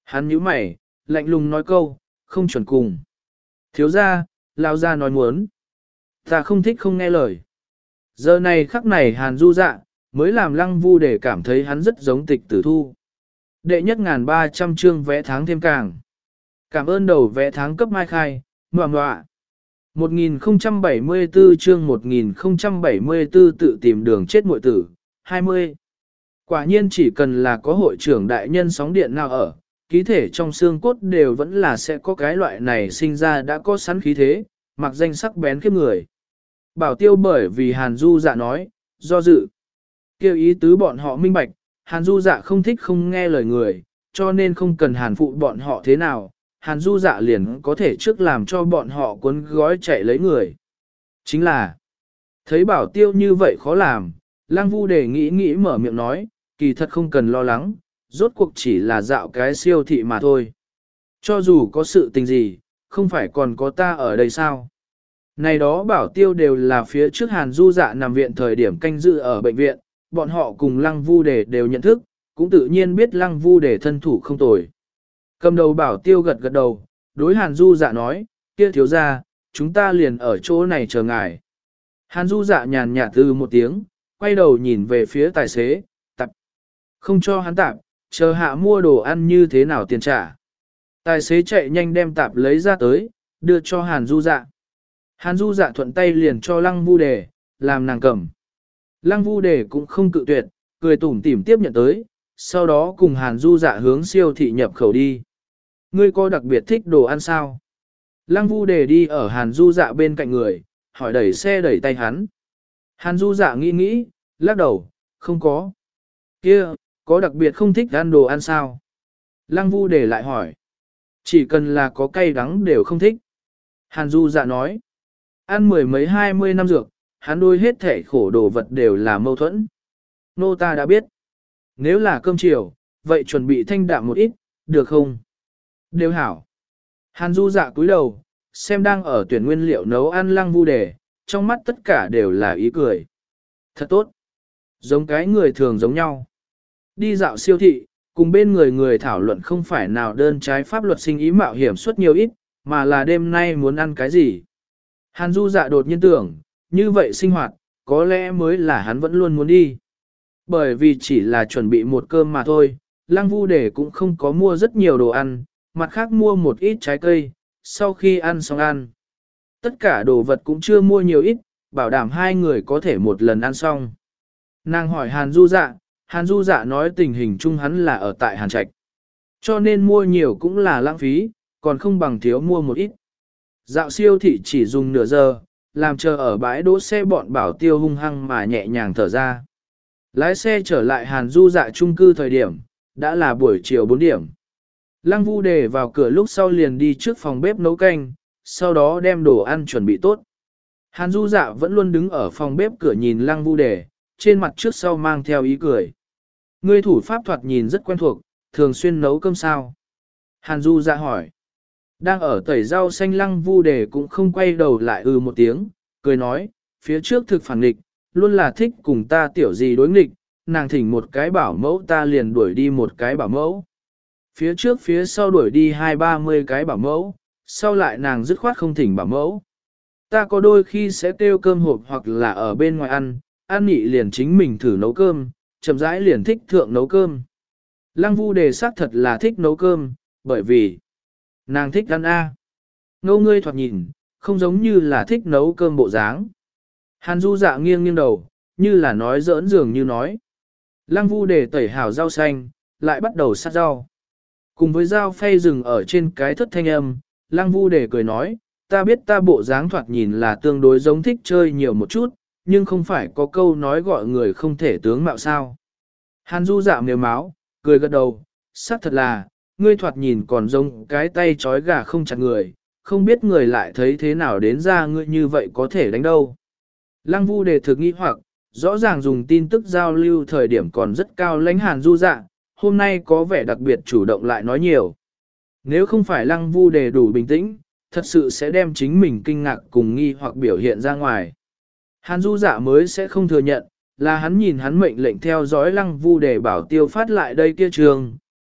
Hắn nhíu mày, lạnh lùng nói câu, không chuẩn cùng. Thiếu gia, lao ra nói muốn. Ta không thích không nghe lời. Giờ này khắc này Hàn Du Dạ, mới làm Lăng Vu để cảm thấy hắn rất giống Tịch Tử Thu. Đệ nhất ngàn ba trăm chương vẽ tháng thêm càng. Cảm ơn đầu vẽ tháng cấp mai khai, ngoạ ngoạ. một nghìn không trăm bảy mươi tư chương một nghìn không trăm bảy mươi tư tự tìm đường chết muội tử, hai mươi. Quả nhiên chỉ cần là có hội trưởng đại nhân sóng điện nào ở, ký thể trong xương cốt đều vẫn là sẽ có cái loại này sinh ra đã có sẵn khí thế, mặc danh sắc bén kiếp người. Bảo Tiêu bởi vì Hàn Du Dạ nói, do dự. Kêu ý tứ bọn họ minh bạch, Hàn Du Dạ không thích không nghe lời người, cho nên không cần Hàn phụ bọn họ thế nào, Hàn Du Dạ liền có thể trước làm cho bọn họ cuốn gói chạy lấy người. Chính là, thấy Bảo Tiêu như vậy khó làm, Lăng Vu đề nghĩ nghĩ mở miệng nói, kỳ thật không cần lo lắng, rốt cuộc chỉ là dạo cái siêu thị mà thôi. Cho dù có sự tình gì, không phải còn có ta ở đây sao? Này đó Bảo Tiêu đều là phía trước Hàn Du Dạ nằm viện thời điểm canh dự ở bệnh viện, bọn họ cùng Lăng Vu đề đều nhận thức, cũng tự nhiên biết Lăng Vu đề thân thủ không tồi. Cầm đầu Bảo Tiêu gật gật đầu, đối Hàn Du Dạ nói, kia thiếu gia, chúng ta liền ở chỗ này chờ ngài. Hàn Du Dạ nhàn nhạt từ một tiếng, quay đầu nhìn về phía tài xế, tập. Không cho hắn tạp, chờ hạ mua đồ ăn như thế nào tiền trả. Tài xế chạy nhanh đem tạp lấy ra tới, đưa cho Hàn Du Dạ. Hàn Du Dạ thuận tay liền cho Lăng Vu đề, làm nàng cầm. Lăng Vu đề cũng không cự tuyệt, cười tủm tỉm tiếp nhận tới, sau đó cùng Hàn Du Dạ hướng siêu thị nhập khẩu đi. Ngươi có đặc biệt thích đồ ăn sao? Lăng Vu đề đi ở Hàn Du Dạ bên cạnh người, hỏi đẩy xe đẩy tay hắn. Hàn Du Dạ nghĩ nghĩ, lắc đầu, không có. Kia, có đặc biệt không thích ăn đồ ăn sao? Lăng Vu đề lại hỏi. Chỉ cần là có cay đắng đều không thích. Hàn Du Dạ nói. Ăn mười mấy hai mươi năm dược, hắn đôi hết thể khổ đồ vật đều là mâu thuẫn. Nô ta đã biết. Nếu là cơm chiều, vậy chuẩn bị thanh đạm một ít, được không? Đều hảo. Hàn Du Dạ cúi đầu, xem đang ở tuyển nguyên liệu nấu ăn Lăng Vu đề, trong mắt tất cả đều là ý cười. Thật tốt. Giống cái người thường giống nhau. Đi dạo siêu thị, cùng bên người người thảo luận không phải nào đơn trái pháp luật sinh ý mạo hiểm suốt nhiều ít, mà là đêm nay muốn ăn cái gì. Hàn Du Dạ đột nhiên tưởng, như vậy sinh hoạt, có lẽ mới là hắn vẫn luôn muốn đi. Bởi vì chỉ là chuẩn bị một cơm mà thôi, Lăng Vu đề cũng không có mua rất nhiều đồ ăn, mặt khác mua một ít trái cây, sau khi ăn xong ăn. Tất cả đồ vật cũng chưa mua nhiều ít, bảo đảm hai người có thể một lần ăn xong. Nàng hỏi Hàn Du Dạ, Hàn Du Dạ nói tình hình chung hắn là ở tại Hàn Trạch. Cho nên mua nhiều cũng là lãng phí, còn không bằng thiếu mua một ít. Dạo siêu thị chỉ dùng nửa giờ, làm chờ ở bãi đỗ xe bọn Bảo Tiêu hung hăng mà nhẹ nhàng thở ra. Lái xe trở lại Hàn Du Dạ chung cư thời điểm, đã là buổi chiều bốn điểm. Lăng Vu đề vào cửa lúc sau liền đi trước phòng bếp nấu canh, sau đó đem đồ ăn chuẩn bị tốt. Hàn Du Dạ vẫn luôn đứng ở phòng bếp cửa nhìn Lăng Vu đề, trên mặt trước sau mang theo ý cười. Ngươi thủ pháp thoạt nhìn rất quen thuộc, thường xuyên nấu cơm sao? Hàn Du Dạ hỏi. Đang ở tẩy rau xanh Lăng Vu đề cũng không quay đầu lại ừ một tiếng, cười nói, phía trước thực phản nghịch, luôn là thích cùng ta tiểu gì đối nghịch, nàng thỉnh một cái bảo mẫu ta liền đuổi đi một cái bảo mẫu. Phía trước phía sau đuổi đi hai ba mươi cái bảo mẫu, sau lại nàng dứt khoát không thỉnh bảo mẫu. Ta có đôi khi sẽ kêu cơm hộp hoặc là ở bên ngoài ăn, ăn nhị liền chính mình thử nấu cơm, chậm rãi liền thích thượng nấu cơm. Lăng Vu đề xác thật là thích nấu cơm, bởi vì nàng thích ăn A. Ngô ngươi thoạt nhìn, không giống như là thích nấu cơm bộ dáng. Hàn Du Dạ nghiêng nghiêng đầu, như là nói giỡn dường như nói. Lăng Vu đề tẩy hào rau xanh, lại bắt đầu sát rau. Cùng với dao phay rừng ở trên cái thất thanh âm, Lăng Vu đề cười nói, ta biết ta bộ dáng thoạt nhìn là tương đối giống thích chơi nhiều một chút, nhưng không phải có câu nói gọi người không thể tướng mạo sao. Hàn Du Dạ mềm máu, cười gật đầu, xác thật là, ngươi thoạt nhìn còn giống cái tay trói gà không chặt người, không biết người lại thấy thế nào đến ra ngươi như vậy có thể đánh đâu. Lăng Vu đề thực nghi hoặc, rõ ràng dùng tin tức giao lưu thời điểm còn rất cao lãnh Hàn Du Dạ, hôm nay có vẻ đặc biệt chủ động lại nói nhiều. Nếu không phải Lăng Vu đề đủ bình tĩnh, thật sự sẽ đem chính mình kinh ngạc cùng nghi hoặc biểu hiện ra ngoài. Hàn Du Dạ mới sẽ không thừa nhận, là hắn nhìn hắn mệnh lệnh theo dõi Lăng Vu đề bảo tiêu phát lại đây kia trường,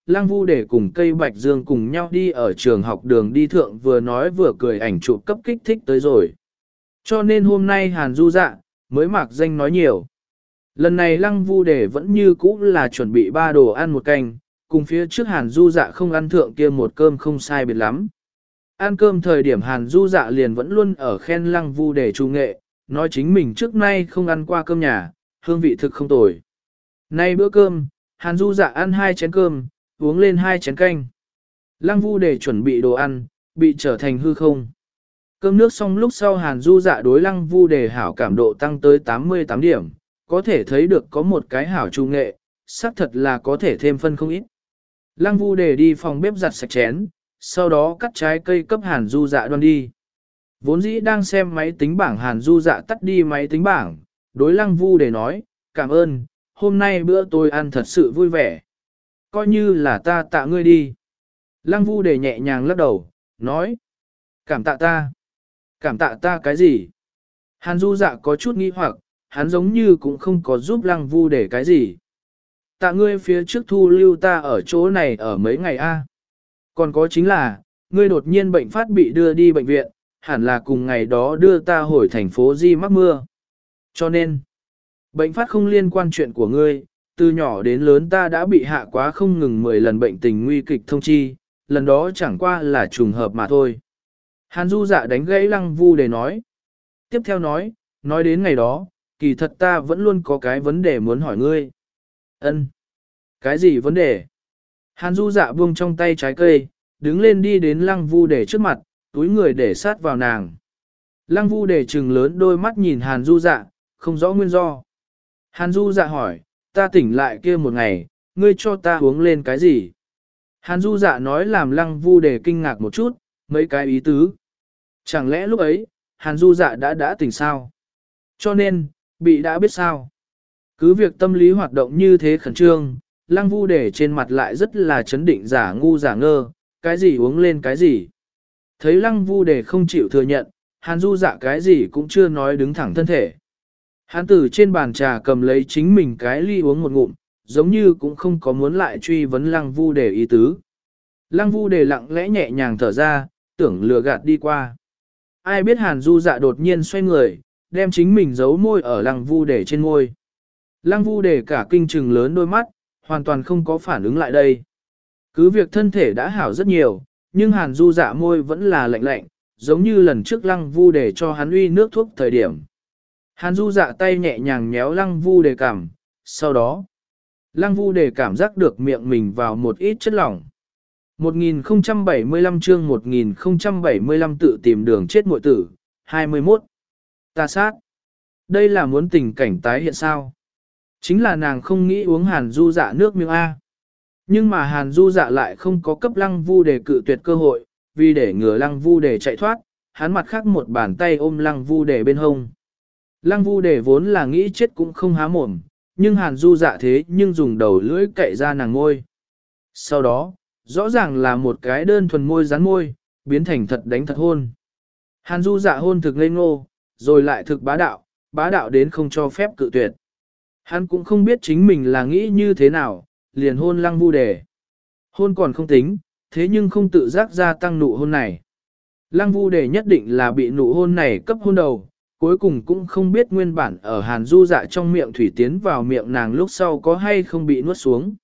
Lăng Vu để cùng cây bạch dương cùng nhau đi ở trường học đường đi thượng vừa nói vừa cười ảnh chụp cấp kích thích tới rồi. Cho nên hôm nay Hàn Du Dạ, mới mặc danh nói nhiều. Lần này Lăng Vu để vẫn như cũ là chuẩn bị ba đồ ăn một canh, cùng phía trước Hàn Du Dạ không ăn thượng kia một cơm không sai biệt lắm. Ăn cơm thời điểm Hàn Du Dạ liền vẫn luôn ở khen Lăng Vu để trung nghệ, nói chính mình trước nay không ăn qua cơm nhà, hương vị thực không tồi. Nay bữa cơm, Hàn Du Dạ ăn hai chén cơm, uống lên hai chén canh. Lăng Vu để chuẩn bị đồ ăn, bị trở thành hư không. Cơm nước xong lúc sau Hàn Du Dạ đối Lăng Vu để hảo cảm độ tăng tới tám mươi tám điểm, có thể thấy được có một cái hảo trung nghệ, xác thật là có thể thêm phân không ít. Lăng Vu để đi phòng bếp giặt sạch chén, sau đó cắt trái cây cấp Hàn Du Dạ đoan đi. Vốn dĩ đang xem máy tính bảng Hàn Du Dạ tắt đi máy tính bảng, đối Lăng Vu để nói, cảm ơn, hôm nay bữa tôi ăn thật sự vui vẻ. Coi như là ta tạ ngươi đi. Lăng Vu để nhẹ nhàng lắc đầu, nói, cảm tạ ta. Cảm tạ ta cái gì? Hàn Du Dạ có chút nghi hoặc, hắn giống như cũng không có giúp Lăng Vu để cái gì. Tạ ngươi phía trước thu lưu ta ở chỗ này ở mấy ngày a. Còn có chính là, ngươi đột nhiên bệnh phát bị đưa đi bệnh viện, hẳn là cùng ngày đó đưa ta hồi thành phố Di mắc mưa. Cho nên, bệnh phát không liên quan chuyện của ngươi, từ nhỏ đến lớn ta đã bị hạ quá không ngừng mười lần bệnh tình nguy kịch thông chi, lần đó chẳng qua là trùng hợp mà thôi. Hàn Du Dạ đánh gãy Lăng Vu để nói. Tiếp theo nói, nói đến ngày đó, kỳ thật ta vẫn luôn có cái vấn đề muốn hỏi ngươi. Ân, cái gì vấn đề? Hàn Du Dạ buông trong tay trái cây, đứng lên đi đến Lăng Vu để trước mặt, túi người để sát vào nàng. Lăng Vu để trừng lớn đôi mắt nhìn Hàn Du Dạ, không rõ nguyên do. Hàn Du Dạ hỏi, ta tỉnh lại kia một ngày, ngươi cho ta uống lên cái gì? Hàn Du Dạ nói làm Lăng Vu để kinh ngạc một chút, mấy cái ý tứ. Chẳng lẽ lúc ấy, Hàn Du Dạ đã đã tỉnh sao? Cho nên, bị đã biết sao? Cứ việc tâm lý hoạt động như thế khẩn trương, Lăng Vu để trên mặt lại rất là chấn định giả ngu giả ngơ, cái gì uống lên cái gì. Thấy Lăng Vu để không chịu thừa nhận, Hàn Du Dạ cái gì cũng chưa nói đứng thẳng thân thể. Hắn từ trên bàn trà cầm lấy chính mình cái ly uống một ngụm, giống như cũng không có muốn lại truy vấn Lăng Vu để ý tứ. Lăng Vu để lặng lẽ nhẹ nhàng thở ra, tưởng lừa gạt đi qua. Ai biết Hàn Du Dạ đột nhiên xoay người, đem chính mình giấu môi ở Lăng Vu để trên môi. Lăng Vu để cả kinh trừng lớn đôi mắt, hoàn toàn không có phản ứng lại đây. Cứ việc thân thể đã hảo rất nhiều, nhưng Hàn Du Dạ môi vẫn là lạnh lạnh, giống như lần trước Lăng Vu để cho hắn uy nước thuốc thời điểm. Hàn Du Dạ tay nhẹ nhàng méo Lăng Vu để cảm, sau đó, Lăng Vu để cảm giác được miệng mình vào một ít chất lỏng. một nghìn không trăm bảy mươi lăm chương một nghìn không trăm bảy mươi lăm tự tìm đường chết muội tử, hai mươi mốt. Ta sát. Đây là muốn tình cảnh tái hiện sao? Chính là nàng không nghĩ uống Hàn Du Dạ nước miếng A. Nhưng mà Hàn Du Dạ lại không có cấp Lăng Vu để cự tuyệt cơ hội, vì để ngừa Lăng Vu để chạy thoát, hắn mặt khác một bàn tay ôm Lăng Vu để bên hông. Lăng Vu để vốn là nghĩ chết cũng không há mồm, nhưng Hàn Du Dạ thế nhưng dùng đầu lưỡi cậy ra nàng môi. Sau đó, rõ ràng là một cái đơn thuần môi dán môi, biến thành thật đánh thật hôn. Hàn Du Dạ hôn thực ngây ngô, rồi lại thực bá đạo, bá đạo đến không cho phép cự tuyệt. Hắn cũng không biết chính mình là nghĩ như thế nào, liền hôn Lăng Vu để. Hôn còn không tính, thế nhưng không tự giác gia tăng nụ hôn này. Lăng Vu để nhất định là bị nụ hôn này cấp hôn đầu, cuối cùng cũng không biết nguyên bản ở Hàn Du Dạ trong miệng thủy tiến vào miệng nàng lúc sau có hay không bị nuốt xuống.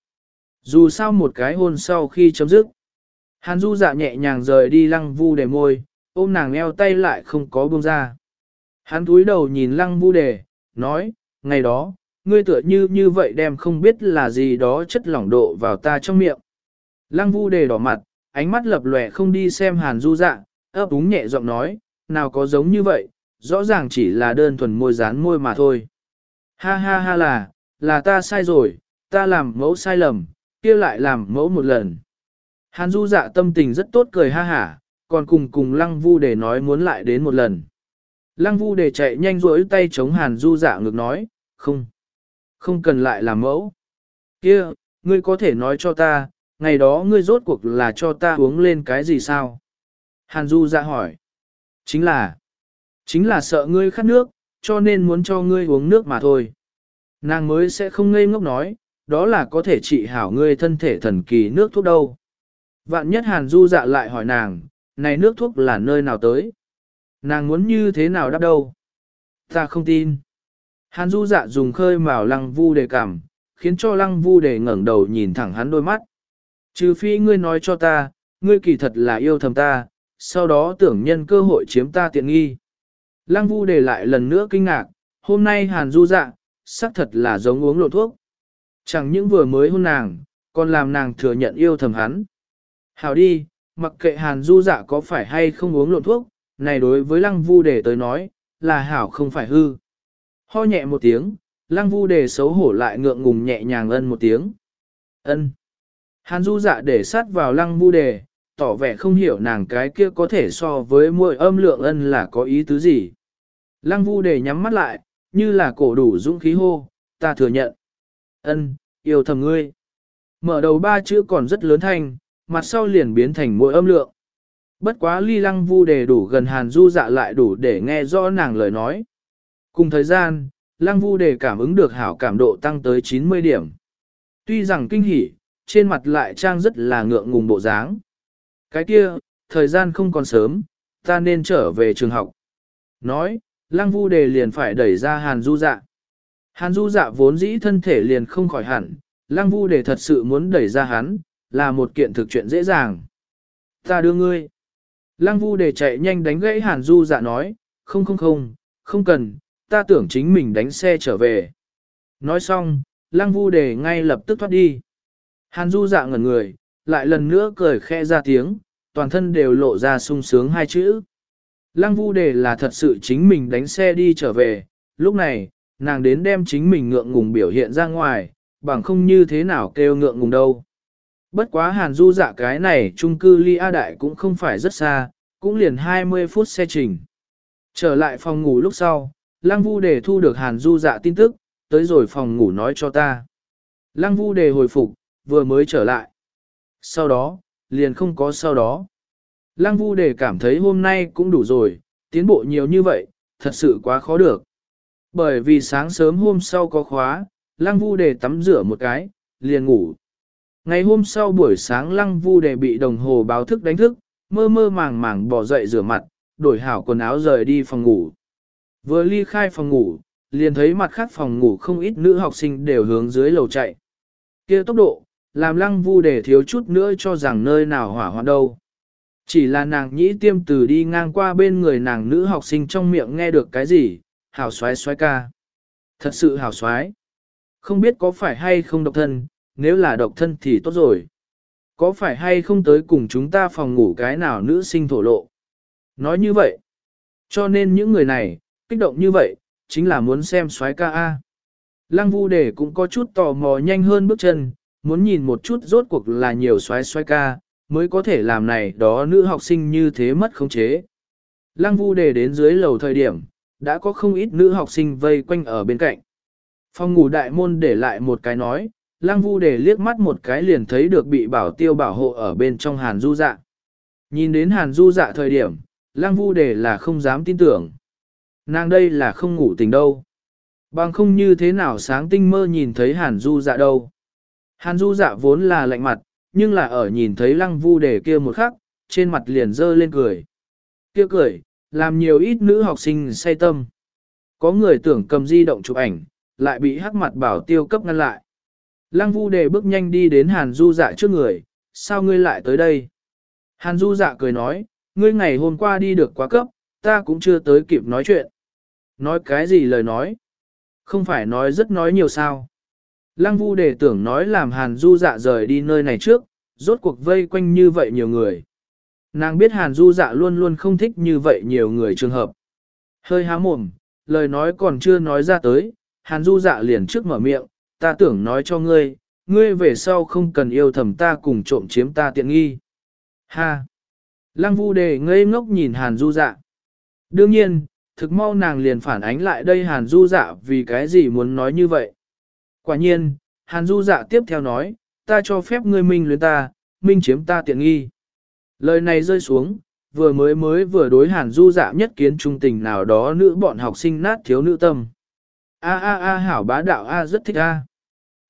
Dù sao một cái hôn sau khi chấm dứt, Hàn Du Dạ nhẹ nhàng rời đi Lăng Vu để môi, ôm nàng eo tay lại không có buông ra. Hắn cúi đầu nhìn Lăng Vu để, nói, ngày đó, ngươi tựa như như vậy đem không biết là gì đó chất lỏng độ vào ta trong miệng. Lăng Vu để đỏ mặt, ánh mắt lập lòe không đi xem Hàn Du Dạ, ấp úng nhẹ giọng nói, nào có giống như vậy, rõ ràng chỉ là đơn thuần môi dán môi mà thôi. Ha ha ha là, là ta sai rồi, ta làm mẫu sai lầm, kia lại làm mẫu một lần. Hàn Du Dạ tâm tình rất tốt cười ha hả, còn cùng cùng Lăng Vu để nói muốn lại đến một lần. Lăng Vu để chạy nhanh rỗi tay chống Hàn Du Dạ ngược nói, không, không cần lại làm mẫu. Kia, ngươi có thể nói cho ta, ngày đó ngươi rốt cuộc là cho ta uống lên cái gì sao? Hàn Du Dạ hỏi. Chính là, chính là sợ ngươi khát nước, cho nên muốn cho ngươi uống nước mà thôi. Nàng mới sẽ không ngây ngốc nói, đó là có thể trị hảo ngươi thân thể thần kỳ nước thuốc đâu. Vạn nhất Hàn Du Dạ lại hỏi nàng, này nước thuốc là nơi nào tới? Nàng muốn như thế nào đáp đâu? Ta không tin. Hàn Du Dạ dùng khơi mào Lăng Vu Đề cảm, khiến cho Lăng Vu Đề ngẩng đầu nhìn thẳng hắn đôi mắt. Trừ phi ngươi nói cho ta, ngươi kỳ thật là yêu thầm ta, sau đó tưởng nhân cơ hội chiếm ta tiện nghi. Lăng Vu Đề lại lần nữa kinh ngạc, hôm nay Hàn Du Dạ, xác thật là giống uống lộn thuốc. Chẳng những vừa mới hôn nàng, còn làm nàng thừa nhận yêu thầm hắn. Hảo đi, mặc kệ Hàn Du Dạ có phải hay không uống lộn thuốc, này đối với Lăng Vu Đề tới nói, là hảo không phải hư. Ho nhẹ một tiếng, Lăng Vu Đề xấu hổ lại ngượng ngùng nhẹ nhàng ân một tiếng. Ân. Hàn Du Dạ để sát vào Lăng Vu Đề, tỏ vẻ không hiểu nàng cái kia có thể so với mỗi âm lượng ân là có ý tứ gì. Lăng Vu Đề nhắm mắt lại, như là cổ đủ dũng khí hô, ta thừa nhận. Ân, yêu thầm ngươi. Mở đầu ba chữ còn rất lớn thanh, mặt sau liền biến thành mỗi âm lượng. Bất quá ly Lăng Vu Đề đủ gần Hàn Du Dạ lại đủ để nghe rõ nàng lời nói. Cùng thời gian, Lăng Vu Đề cảm ứng được hảo cảm độ tăng tới chín mươi điểm. Tuy rằng kinh hỉ, trên mặt lại trang rất là ngượng ngùng bộ dáng. Cái kia, thời gian không còn sớm, ta nên trở về trường học. Nói, Lăng Vu Đề liền phải đẩy ra Hàn Du Dạ. Hàn Du Dạ vốn dĩ thân thể liền không khỏi hẳn, Lăng Vu Đề thật sự muốn đẩy ra hắn, là một kiện thực chuyện dễ dàng. Ta đưa ngươi. Lăng Vu Đề chạy nhanh đánh gãy Hàn Du Dạ nói, không không không, không cần, ta tưởng chính mình đánh xe trở về. Nói xong, Lăng Vu Đề ngay lập tức thoát đi. Hàn Du Dạ ngẩn người, lại lần nữa cười khẽ ra tiếng, toàn thân đều lộ ra sung sướng hai chữ. Lăng Vu Đề là thật sự chính mình đánh xe đi trở về, lúc này, nàng đến đem chính mình ngượng ngùng biểu hiện ra ngoài, bằng không như thế nào kêu ngượng ngùng đâu. Bất quá Hàn Du Dạ cái này chung cư ly A Đại cũng không phải rất xa, cũng liền hai mươi phút xe trình. Trở lại phòng ngủ lúc sau, Lăng Vu Đề thu được Hàn Du Dạ tin tức, tới rồi phòng ngủ nói cho ta. Lăng Vu Đề hồi phục, vừa mới trở lại. Sau đó, liền không có sau đó. Lăng Vu Đề cảm thấy hôm nay cũng đủ rồi, tiến bộ nhiều như vậy, thật sự quá khó được. Bởi vì sáng sớm hôm sau có khóa, Lăng Vu Đề tắm rửa một cái, liền ngủ. Ngày hôm sau buổi sáng Lăng Vu Đề bị đồng hồ báo thức đánh thức, mơ mơ màng màng bỏ dậy rửa mặt, đổi hảo quần áo rời đi phòng ngủ. Vừa ly khai phòng ngủ, liền thấy mặt khác phòng ngủ không ít nữ học sinh đều hướng dưới lầu chạy. Kia tốc độ, làm Lăng Vu Đề thiếu chút nữa cho rằng nơi nào hỏa hoạn đâu. Chỉ là nàng nhĩ tiêm từ đi ngang qua bên người nàng nữ học sinh trong miệng nghe được cái gì, hảo xoái xoái ca. Thật sự hảo xoái. Không biết có phải hay không độc thân, nếu là độc thân thì tốt rồi. Có phải hay không tới cùng chúng ta phòng ngủ cái nào nữ sinh thổ lộ. Nói như vậy. Cho nên những người này, kích động như vậy, chính là muốn xem xoái ca A. Lăng Vu Đề cũng có chút tò mò nhanh hơn bước chân, muốn nhìn một chút rốt cuộc là nhiều xoái xoái ca, mới có thể làm này đó nữ học sinh như thế mất khống chế. Lăng Vu Đề đến dưới lầu thời điểm, đã có không ít nữ học sinh vây quanh ở bên cạnh. Phòng ngủ đại môn để lại một cái nói, Lăng Vu Đề liếc mắt một cái liền thấy được bị bảo tiêu bảo hộ ở bên trong Hàn Du Dạ. Nhìn đến Hàn Du Dạ thời điểm, Lăng Vu Đề là không dám tin tưởng. Nàng đây là không ngủ tỉnh đâu. Bằng không như thế nào sáng tinh mơ nhìn thấy Hàn Du Dạ đâu. Hàn Du Dạ vốn là lạnh mặt, nhưng là ở nhìn thấy Lăng Vu Đề kia một khắc, trên mặt liền dơ lên cười. Kia cười, làm nhiều ít nữ học sinh say tâm. Có người tưởng cầm di động chụp ảnh, lại bị hắc mặt bảo tiêu cấp ngăn lại. Lăng Vu Đề bước nhanh đi đến Hàn Du Dạ trước người, sao ngươi lại tới đây? Hàn Du Dạ cười nói, ngươi ngày hôm qua đi được quá cấp, ta cũng chưa tới kịp nói chuyện. Nói cái gì lời nói? Không phải nói rất nói nhiều sao? Lăng Vu Đề tưởng nói làm Hàn Du Dạ rời đi nơi này trước, rốt cuộc vây quanh như vậy nhiều người. Nàng biết Hàn Du Dạ luôn luôn không thích như vậy nhiều người trường hợp. Hơi há mồm, lời nói còn chưa nói ra tới, Hàn Du Dạ liền trước mở miệng, ta tưởng nói cho ngươi, ngươi về sau không cần yêu thầm ta cùng trộm chiếm ta tiện nghi. Ha! Lăng Vu Đề ngây ngốc nhìn Hàn Du Dạ. Đương nhiên, thực mau nàng liền phản ánh lại đây Hàn Du Dạ vì cái gì muốn nói như vậy. Quả nhiên, Hàn Du Dạ tiếp theo nói, ta cho phép ngươi minh luyến ta, minh chiếm ta tiện nghi. Lời này rơi xuống, vừa mới mới vừa đối Hàn Du Dạ nhất kiến trung tình nào đó nữ bọn học sinh nát thiếu nữ tâm. A a a hảo bá đạo a rất thích a.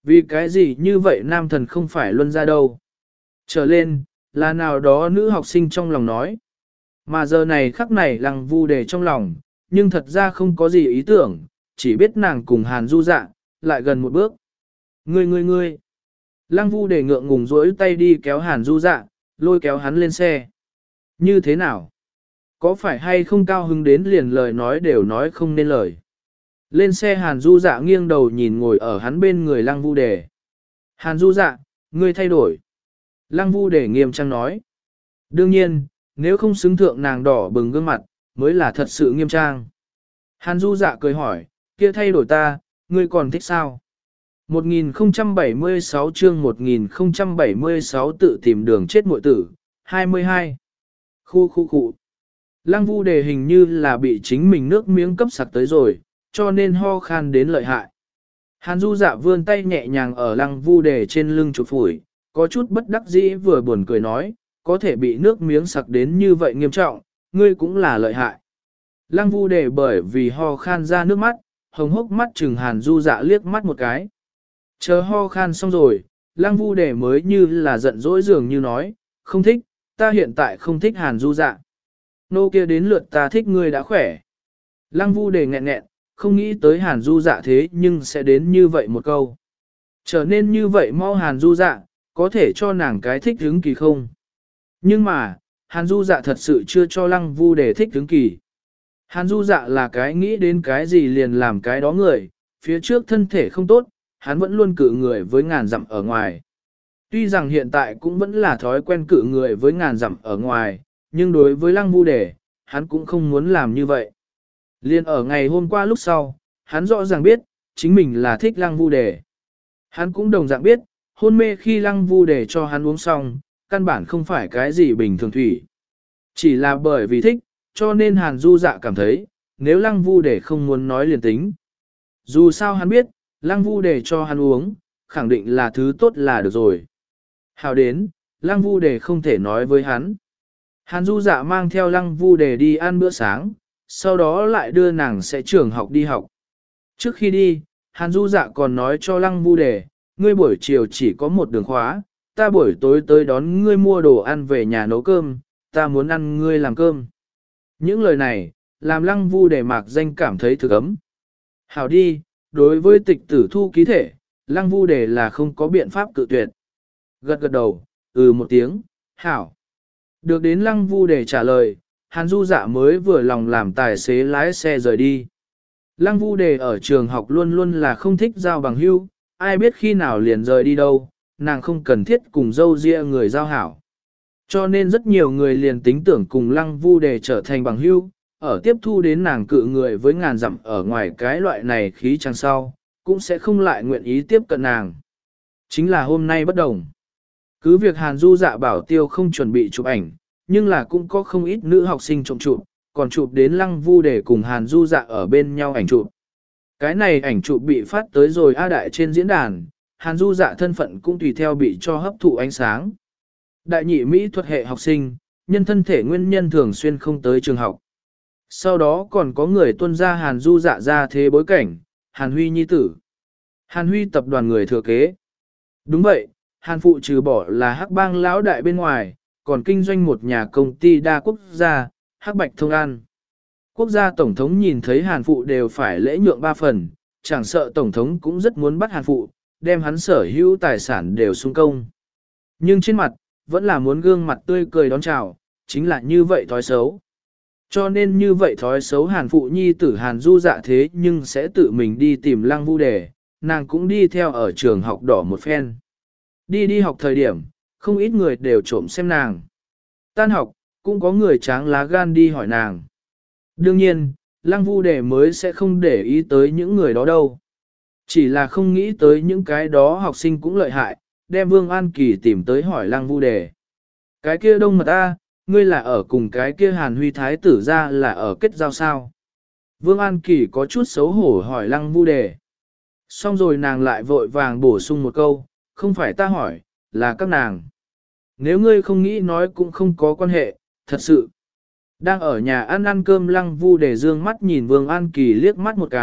Vì cái gì như vậy nam thần không phải luân ra đâu. Trở lên, là nào đó nữ học sinh trong lòng nói. Mà giờ này khắc này lăng vu đề trong lòng, nhưng thật ra không có gì ý tưởng, chỉ biết nàng cùng Hàn Du Dạ, lại gần một bước. Ngươi ngươi ngươi. Lăng vu đề ngượng ngùng rỗi tay đi kéo Hàn Du Dạ, lôi kéo hắn lên xe. Như thế nào? Có phải hay không cao hứng đến liền lời nói đều nói không nên lời. Lên xe Hàn Du Dạ nghiêng đầu nhìn ngồi ở hắn bên người Lăng Vu Đề. Hàn Du Dạ, ngươi thay đổi. Lăng Vu Đề nghiêm trang nói. Đương nhiên, nếu không xứng thượng nàng đỏ bừng gương mặt, mới là thật sự nghiêm trang. Hàn Du Dạ cười hỏi, kia thay đổi ta, ngươi còn thích sao? một nghìn không trăm bảy mươi sáu chương một nghìn không trăm bảy mươi sáu tự tìm đường chết muội tử, hai mươi hai. Khu khu khu. Lăng Vu Đề hình như là bị chính mình nước miếng cấp sặc tới rồi, cho nên ho khan đến lợi hại. Hàn Du Dạ vươn tay nhẹ nhàng ở Lăng Vu Đề trên lưng chụp phủi, có chút bất đắc dĩ vừa buồn cười nói, có thể bị nước miếng sặc đến như vậy nghiêm trọng, ngươi cũng là lợi hại. Lăng Vu Đề bởi vì ho khan ra nước mắt, hồng hốc mắt chừng Hàn Du Dạ liếc mắt một cái. Chờ ho khan xong rồi, Lăng Vu Đề mới như là giận dỗi dường như nói, không thích, ta hiện tại không thích Hàn Du Dạ. Nô kia đến lượt ta thích ngươi đã khỏe. Lăng Vu Đề nghẹn nghẹn, không nghĩ tới Hàn Du Dạ thế nhưng sẽ đến như vậy một câu. Trở nên như vậy mau Hàn Du Dạ, có thể cho nàng cái thích hứng kỳ không? Nhưng mà, Hàn Du Dạ thật sự chưa cho Lăng Vu Đề thích hứng kỳ. Hàn Du Dạ là cái nghĩ đến cái gì liền làm cái đó người, phía trước thân thể không tốt, hắn vẫn luôn cự người với ngàn dặm ở ngoài. Tuy rằng hiện tại cũng vẫn là thói quen cự người với ngàn dặm ở ngoài, nhưng đối với Lăng Vu Đề, hắn cũng không muốn làm như vậy. Liên ở ngày hôm qua lúc sau, hắn rõ ràng biết, chính mình là thích Lăng Vu Đề. Hắn cũng đồng dạng biết, hôn mê khi Lăng Vu Đề cho hắn uống xong, căn bản không phải cái gì bình thường thủy. Chỉ là bởi vì thích, cho nên Hàn Du Dạ cảm thấy, nếu Lăng Vu Đề không muốn nói liền tính. Dù sao hắn biết, Lăng Vu Đề cho hắn uống, khẳng định là thứ tốt là được rồi. Hào đến, Lăng Vu Đề không thể nói với hắn. Hàn Du Dạ mang theo Lăng Vu Đề đi ăn bữa sáng, sau đó lại đưa nàng sẽ trường học đi học. Trước khi đi, Hàn Du Dạ còn nói cho Lăng Vu Đề, ngươi buổi chiều chỉ có một đường khóa, ta buổi tối tới đón ngươi mua đồ ăn về nhà nấu cơm, ta muốn ăn ngươi làm cơm. Những lời này, làm Lăng Vu Đề mạc danh cảm thấy thực ấm. Hảo đi, đối với tịch tử thu ký thể, Lăng Vu Đề là không có biện pháp cự tuyệt. Gật gật đầu, ừ một tiếng, hảo. Được đến Lăng Vu Đề trả lời, Hàn Du Dạ mới vừa lòng làm tài xế lái xe rời đi. Lăng Vu Đề ở trường học luôn luôn là không thích giao bằng hữu, ai biết khi nào liền rời đi đâu, nàng không cần thiết cùng dâu ria người giao hảo. Cho nên rất nhiều người liền tính tưởng cùng Lăng Vu Đề trở thành bằng hữu, ở tiếp thu đến nàng cự người với ngàn dặm ở ngoài cái loại này khí chăng sau, cũng sẽ không lại nguyện ý tiếp cận nàng. Chính là hôm nay bất đồng. Cứ việc Hàn Du Dạ bảo tiêu không chuẩn bị chụp ảnh, nhưng là cũng có không ít nữ học sinh trộm chụp, còn chụp đến Lăng Vu Đề cùng Hàn Du Dạ ở bên nhau ảnh chụp. Cái này ảnh chụp bị phát tới rồi A Đại trên diễn đàn, Hàn Du Dạ thân phận cũng tùy theo bị cho hấp thụ ánh sáng. Đại nhị Mỹ thuật hệ học sinh, nhân thân thể nguyên nhân thường xuyên không tới trường học. Sau đó còn có người tuân ra Hàn Du Dạ ra thế bối cảnh, Hàn Huy nhi tử. Hàn Huy tập đoàn người thừa kế. Đúng vậy, Hàn phụ trừ bỏ là hắc bang lão đại bên ngoài, còn kinh doanh một nhà công ty đa quốc gia, Hắc Bạch Thông An. Quốc gia tổng thống nhìn thấy Hàn phụ đều phải lễ nhượng ba phần, chẳng sợ tổng thống cũng rất muốn bắt Hàn phụ, đem hắn sở hữu tài sản đều xung công. Nhưng trên mặt, vẫn là muốn gương mặt tươi cười đón chào, chính là như vậy thói xấu. Cho nên như vậy thói xấu Hàn phụ nhi tử Hàn Du Dạ thế nhưng sẽ tự mình đi tìm Lăng Vu Đề, nàng cũng đi theo ở trường học đỏ một phen. Đi đi học thời điểm, không ít người đều trộm xem nàng. Tan học, cũng có người tráng lá gan đi hỏi nàng. Đương nhiên, Lăng Vu Đề mới sẽ không để ý tới những người đó đâu. Chỉ là không nghĩ tới những cái đó học sinh cũng lợi hại, đem Vương An Kỳ tìm tới hỏi Lăng Vu Đề. Cái kia đông mật A, ngươi là ở cùng cái kia Hàn Huy Thái tử ra là ở kết giao sao? Vương An Kỳ có chút xấu hổ hỏi Lăng Vu Đề. Xong rồi nàng lại vội vàng bổ sung một câu, không phải ta hỏi, là các nàng. Nếu ngươi không nghĩ nói cũng không có quan hệ, thật sự. Đang ở nhà ăn ăn cơm Lăng Vu Đề dương mắt nhìn Vương An Kỳ liếc mắt một cái,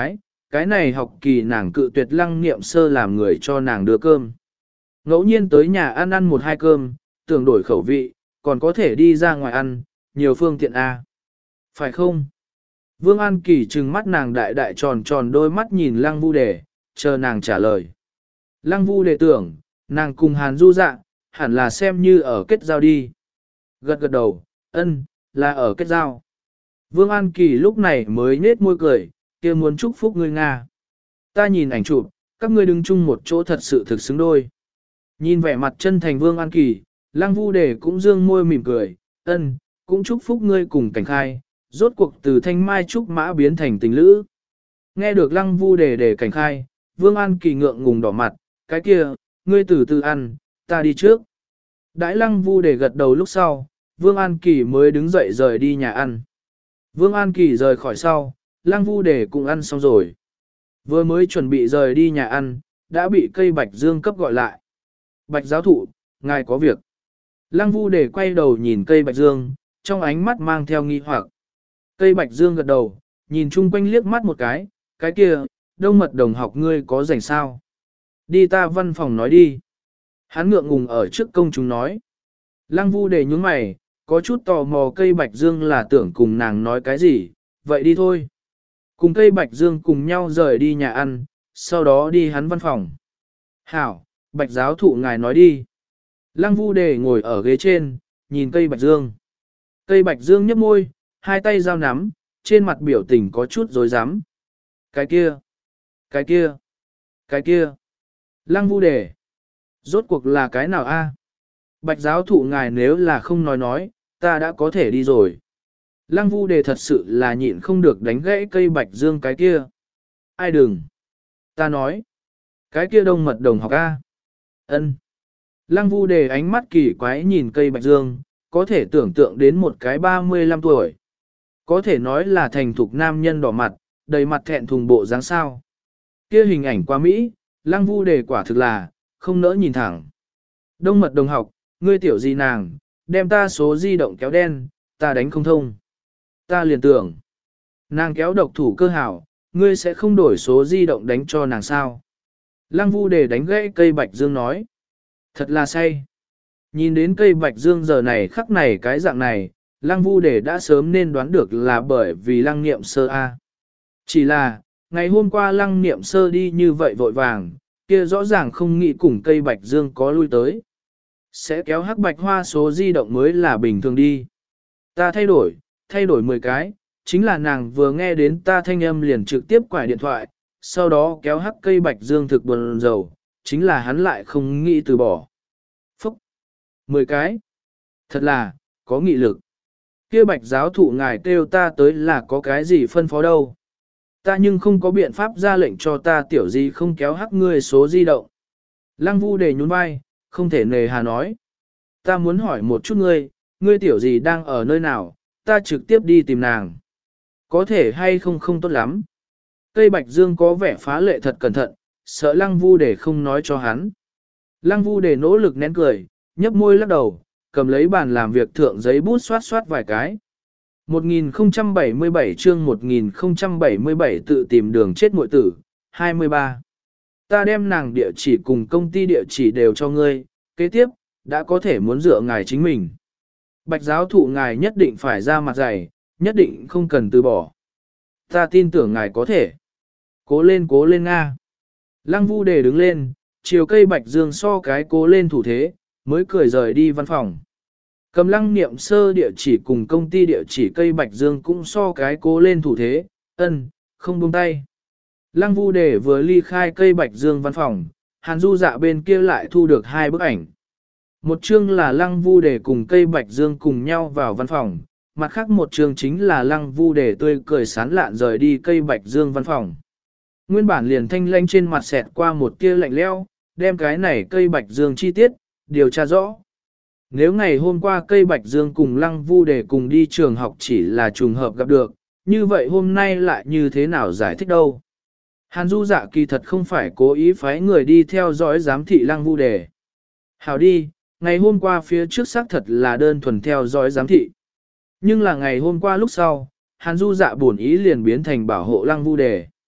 cái này học kỳ nàng cự tuyệt Lăng Niệm Sơ làm người cho nàng đưa cơm. Ngẫu nhiên tới nhà ăn ăn một hai cơm, tưởng đổi khẩu vị, còn có thể đi ra ngoài ăn, nhiều phương tiện a. Phải không? Vương An Kỳ trừng mắt nàng đại đại tròn tròn đôi mắt nhìn Lăng Vu Đề, chờ nàng trả lời. Lăng Vu Đề tưởng, nàng cùng Hàn Du Dạ, hẳn là xem như ở kết giao đi. Gật gật đầu, ân, là ở kết giao. Vương An Kỳ lúc này mới nết môi cười, kia muốn chúc phúc ngươi Nga. Ta nhìn ảnh chụp, các ngươi đứng chung một chỗ thật sự thực xứng đôi. Nhìn vẻ mặt chân thành Vương An Kỳ, Lăng Vu Đề cũng dương môi mỉm cười, ân, cũng chúc phúc ngươi cùng cảnh khai, rốt cuộc từ thanh mai trúc mã biến thành tình lữ. Nghe được Lăng Vu Đề để cảnh khai, Vương An Kỳ ngượng ngùng đỏ mặt, cái kia, ngươi từ từ ăn, ta đi trước. Đãi Lăng Vu Đề gật đầu lúc sau, Vương An Kỳ mới đứng dậy rời đi nhà ăn. Vương An Kỳ rời khỏi sau, Lăng Vu Đề cũng ăn xong rồi. Vừa mới chuẩn bị rời đi nhà ăn, đã bị cây bạch dương cấp gọi lại. Bạch giáo thụ, ngài có việc. Lăng Vu Đề quay đầu nhìn cây bạch dương, trong ánh mắt mang theo nghi hoặc. Cây bạch dương gật đầu, nhìn chung quanh liếc mắt một cái, cái kia, Đông Mật đồng học ngươi có rảnh sao? Đi ta văn phòng nói đi. Hắn ngượng ngùng ở trước công chúng nói. Lăng Vu Đề nhướng mày, có chút tò mò cây bạch dương là tưởng cùng nàng nói cái gì, vậy đi thôi. Cùng cây bạch dương cùng nhau rời đi nhà ăn, sau đó đi hắn văn phòng. Hảo, bạch giáo thụ ngài nói đi. Lăng Vu Đề ngồi ở ghế trên, nhìn cây bạch dương. Cây bạch dương nhấp môi, hai tay giao nắm, trên mặt biểu tình có chút rối rắm. Cái kia, cái kia, cái kia. Lăng Vu Đề. Rốt cuộc là cái nào a? Bạch giáo thụ ngài nếu là không nói nói, ta đã có thể đi rồi. Lăng Vu Đề thật sự là nhịn không được đánh gãy cây bạch dương cái kia. Ai đừng? Ta nói. Cái kia Đông Mật đồng học a. Ân. Lăng Vu Đề ánh mắt kỳ quái nhìn cây bạch dương, có thể tưởng tượng đến một cái ba mươi lăm tuổi. Có thể nói là thành thục nam nhân đỏ mặt, đầy mặt thẹn thùng bộ dáng sao. Kia hình ảnh quá Mỹ, Lăng Vu Đề quả thực là, không nỡ nhìn thẳng. Đông Mật đồng học, ngươi tiểu gì nàng, đem ta số di động kéo đen, ta đánh không thông. Ta liền tưởng, nàng kéo độc thủ cơ hảo, ngươi sẽ không đổi số di động đánh cho nàng sao. Lăng Vu Đề đánh gãy cây bạch dương nói. Thật là say. Nhìn đến cây bạch dương giờ này khắc này cái dạng này, Lăng Vu Đề đã sớm nên đoán được là bởi vì Lăng Niệm Sơ A. Chỉ là, ngày hôm qua Lăng Niệm Sơ đi như vậy vội vàng, kia rõ ràng không nghĩ cùng cây bạch dương có lui tới. Sẽ kéo hắc bạch hoa số di động mới là bình thường đi. Ta thay đổi, thay đổi mười cái, chính là nàng vừa nghe đến ta thanh âm liền trực tiếp quải điện thoại, sau đó kéo hắc cây bạch dương thực buồn dầu, chính là hắn lại không nghĩ từ bỏ. Phúc! mười cái! Thật là, có nghị lực. Kia bạch giáo thụ ngài kêu ta tới là có cái gì phân phó đâu. Ta nhưng không có biện pháp ra lệnh cho ta tiểu gì không kéo hắc ngươi số di động. Lăng Vu Đề nhún vai, không thể nề hà nói. Ta muốn hỏi một chút ngươi, ngươi tiểu gì đang ở nơi nào, ta trực tiếp đi tìm nàng. Có thể hay không không tốt lắm. Cây bạch dương có vẻ phá lệ thật cẩn thận, sợ Lăng Vu Đề không nói cho hắn. Lăng Vu Đề nỗ lực nén cười, nhấp môi lắc đầu, cầm lấy bàn làm việc thượng giấy bút xoát xoát vài cái. một nghìn không trăm bảy mươi bảy chương một nghìn không trăm bảy mươi bảy tự tìm đường chết muội tử, hai mươi ba. Ta đem nàng địa chỉ cùng công ty địa chỉ đều cho ngươi, kế tiếp, đã có thể muốn dựa ngài chính mình. Bạch giáo thụ ngài nhất định phải ra mặt dày, nhất định không cần từ bỏ. Ta tin tưởng ngài có thể. Cố lên cố lên Nga. Lăng Vu Đề đứng lên, chiều cây bạch dương so cái cố lên thủ thế, mới cười rời đi văn phòng. Cầm Lăng Niệm Sơ địa chỉ cùng công ty địa chỉ cây bạch dương cũng so cái cố lên thủ thế, ân, không buông tay. Lăng Vu Đề vừa ly khai cây bạch dương văn phòng, Hàn Du Dạ bên kia lại thu được hai bức ảnh. Một chương là Lăng Vu Đề cùng cây bạch dương cùng nhau vào văn phòng, mặt khác một chương chính là Lăng Vu Đề tươi cười sán lạn rời đi cây bạch dương văn phòng. Nguyên bản liền thanh lanh trên mặt xẹt qua một tia lạnh leo, đem cái này cây bạch dương chi tiết, điều tra rõ. Nếu ngày hôm qua cây bạch dương cùng Lăng Vu Đề cùng đi trường học chỉ là trùng hợp gặp được, như vậy hôm nay lại như thế nào giải thích đâu. Hàn Du Dạ kỳ thật không phải cố ý phái người đi theo dõi giám thị Lăng Vu Đề. Hảo đi, ngày hôm qua phía trước xác thật là đơn thuần theo dõi giám thị. Nhưng là ngày hôm qua lúc sau, Hàn Du Dạ bổn ý liền biến thành bảo hộ Lăng Vu Đề.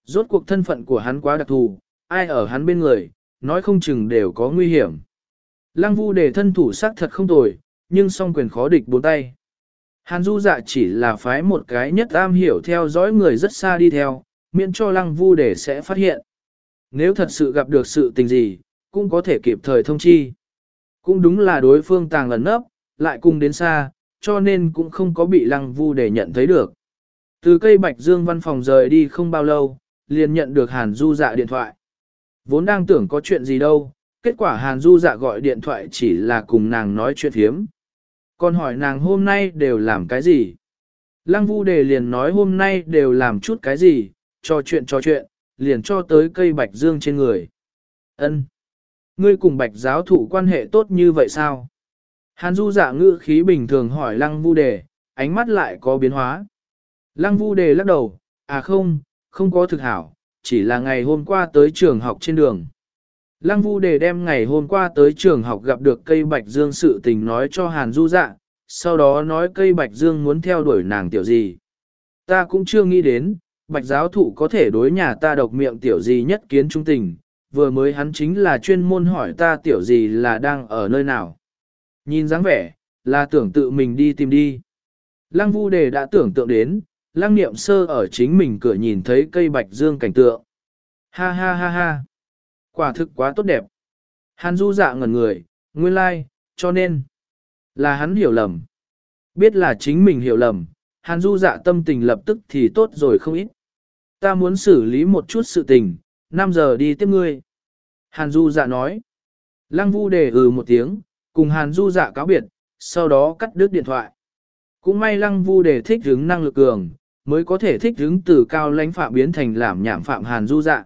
Rốt cuộc thân phận của hắn quá đặc thù, ai ở hắn bên người, nói không chừng đều có nguy hiểm. Lăng Vu Đề thân thủ sắc thật không tồi, nhưng song quyền khó địch bốn tay. Hàn Du Dạ chỉ là phái một cái nhất am hiểu theo dõi người rất xa đi theo, miễn cho Lăng Vu Đề sẽ phát hiện. Nếu thật sự gặp được sự tình gì, cũng có thể kịp thời thông chi. Cũng đúng là đối phương tàng ẩn nấp, lại cùng đến xa, cho nên cũng không có bị Lăng Vu Đề nhận thấy được. Từ cây Bạch Dương văn phòng rời đi không bao lâu, liền nhận được Hàn Du Dạ điện thoại. Vốn đang tưởng có chuyện gì đâu, kết quả Hàn Du Dạ gọi điện thoại chỉ là cùng nàng nói chuyện thiếm. Còn hỏi nàng hôm nay đều làm cái gì? Lăng Vu Đề liền nói hôm nay đều làm chút cái gì, trò chuyện trò chuyện, liền cho tới cây Bạch Dương trên người. Ân, ngươi cùng Bạch giáo thụ quan hệ tốt như vậy sao? Hàn Du Dạ ngữ khí bình thường hỏi Lăng Vu Đề, ánh mắt lại có biến hóa. Lăng Vu Đề lắc đầu, à không, không có thực hảo, chỉ là ngày hôm qua tới trường học trên đường. Lăng Vu Đề đem ngày hôm qua tới trường học gặp được cây Bạch Dương sự tình nói cho Hàn Du Dạ, sau đó nói cây Bạch Dương muốn theo đuổi nàng tiểu gì. Ta cũng chưa nghĩ đến, Bạch giáo thụ có thể đối nhà ta độc miệng tiểu gì nhất kiến trung tình, vừa mới hắn chính là chuyên môn hỏi ta tiểu gì là đang ở nơi nào. Nhìn dáng vẻ, là tưởng tự mình đi tìm đi. Lăng Vu Đề đã tưởng tượng đến, Lăng Niệm Sơ ở chính mình cửa nhìn thấy cây Bạch Dương cảnh tượng. Ha ha ha ha. Quả thực quá tốt đẹp. Hàn Du Dạ ngẩn người, nguyên lai, like, cho nên, là hắn hiểu lầm. Biết là chính mình hiểu lầm, Hàn Du Dạ tâm tình lập tức thì tốt rồi không ít. Ta muốn xử lý một chút sự tình, năm giờ đi tiếp ngươi. Hàn Du Dạ nói. Lăng Vu Đề ừ một tiếng, cùng Hàn Du Dạ cáo biệt, sau đó cắt đứt điện thoại. Cũng may Lăng Vu Đề thích hứng năng lực cường, mới có thể thích hứng từ cao lãnh phạm biến thành làm nhảm phạm Hàn Du Dạ.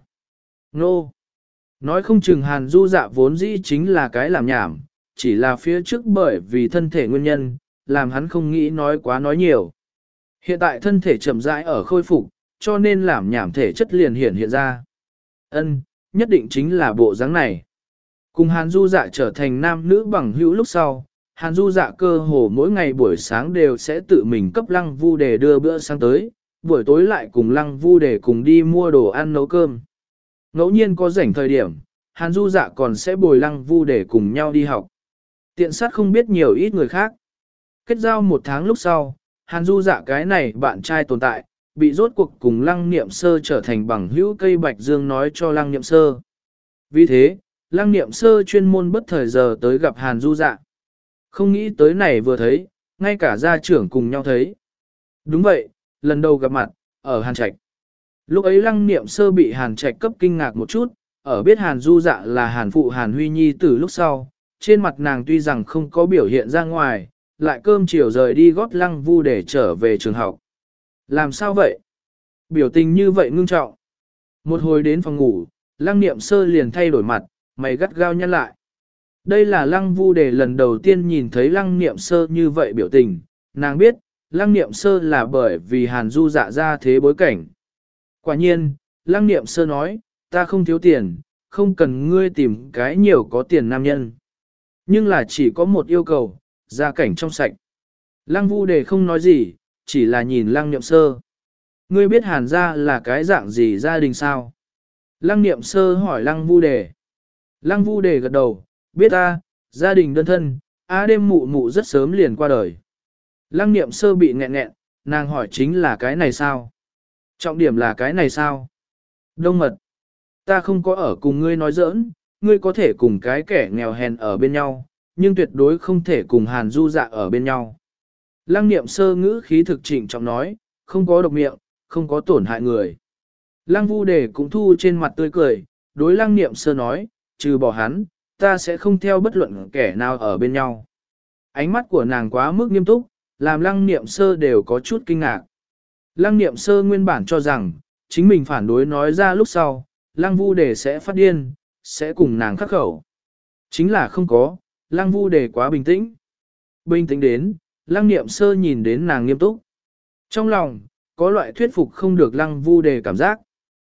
Nô! Nói không chừng Hàn Du Dạ vốn dĩ chính là cái làm nhảm, chỉ là phía trước bởi vì thân thể nguyên nhân, làm hắn không nghĩ nói quá nói nhiều. Hiện tại thân thể chậm rãi ở khôi phục, cho nên làm nhảm thể chất liền hiện hiện ra. Ân, nhất định chính là bộ dáng này. Cùng Hàn Du Dạ trở thành nam nữ bằng hữu lúc sau, Hàn Du Dạ cơ hồ mỗi ngày buổi sáng đều sẽ tự mình cấp Lăng Vu Đề đưa bữa sáng tới, buổi tối lại cùng Lăng Vu Đề cùng đi mua đồ ăn nấu cơm. Ngẫu nhiên có rảnh thời điểm, Hàn Du Dạ còn sẽ bồi Lăng Vu Đề cùng nhau đi học. Tiện sát không biết nhiều ít người khác. Kết giao một tháng lúc sau, Hàn Du Dạ cái này bạn trai tồn tại, bị rốt cuộc cùng Lăng Niệm Sơ trở thành bằng hữu cây Bạch Dương nói cho Lăng Niệm Sơ. Vì thế, Lăng Niệm Sơ chuyên môn bất thời giờ tới gặp Hàn Du Dạ. Không nghĩ tới này vừa thấy, ngay cả gia trưởng cùng nhau thấy. Đúng vậy, lần đầu gặp mặt, ở Hàn Trạch. Lúc ấy Lăng Niệm Sơ bị Hàn Trạch cấp kinh ngạc một chút, ở biết Hàn Du Dạ là Hàn phụ Hàn Huy Nhi từ lúc sau, trên mặt nàng tuy rằng không có biểu hiện ra ngoài, lại cơm chiều rời đi gót Lăng Vu để trở về trường học. Làm sao vậy? Biểu tình như vậy ngưng trọng. Một hồi đến phòng ngủ, Lăng Niệm Sơ liền thay đổi mặt, mày gắt gao nhăn lại. Đây là Lăng Vu Đề lần đầu tiên nhìn thấy Lăng Niệm Sơ như vậy biểu tình, nàng biết, Lăng Niệm Sơ là bởi vì Hàn Du Dạ ra thế bối cảnh. Quả nhiên, Lăng Niệm Sơ nói, ta không thiếu tiền, không cần ngươi tìm cái nhiều có tiền nam nhân. Nhưng là chỉ có một yêu cầu, gia cảnh trong sạch. Lăng Vu Đề không nói gì, chỉ là nhìn Lăng Niệm Sơ. Ngươi biết Hàn gia là cái dạng gì gia đình sao? Lăng Niệm Sơ hỏi Lăng Vu Đề. Lăng Vu Đề gật đầu, biết ta, gia đình đơn thân, á đêm mụ mụ rất sớm liền qua đời. Lăng Niệm Sơ bị nghẹn nghẹn, nàng hỏi chính là cái này sao? Trọng điểm là cái này sao? Đông mật, ta không có ở cùng ngươi nói giỡn, ngươi có thể cùng cái kẻ nghèo hèn ở bên nhau, nhưng tuyệt đối không thể cùng Hàn Du Dạ ở bên nhau. Lăng Niệm Sơ ngữ khí thực trịnh trọng nói, không có độc miệng, không có tổn hại người. Lăng Vu Đề cũng thu trên mặt tươi cười, đối Lăng Niệm Sơ nói, trừ bỏ hắn, ta sẽ không theo bất luận kẻ nào ở bên nhau. Ánh mắt của nàng quá mức nghiêm túc, làm Lăng Niệm Sơ đều có chút kinh ngạc. Lăng Niệm Sơ nguyên bản cho rằng, chính mình phản đối nói ra lúc sau, Lăng Vu Đề sẽ phát điên, sẽ cùng nàng khắc khẩu. Chính là không có, Lăng Vu Đề quá bình tĩnh. Bình tĩnh đến, Lăng Niệm Sơ nhìn đến nàng nghiêm túc. Trong lòng, có loại thuyết phục không được Lăng Vu Đề cảm giác.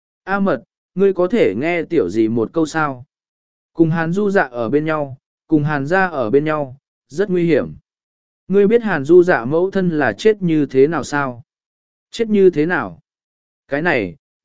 A Mật, ngươi có thể nghe tiểu gì một câu sao? Cùng Hàn Du Dạ ở bên nhau, cùng Hàn gia ở bên nhau, rất nguy hiểm. Ngươi biết Hàn Du Dạ mẫu thân là chết như thế nào sao? Chết như thế nào? Cái này,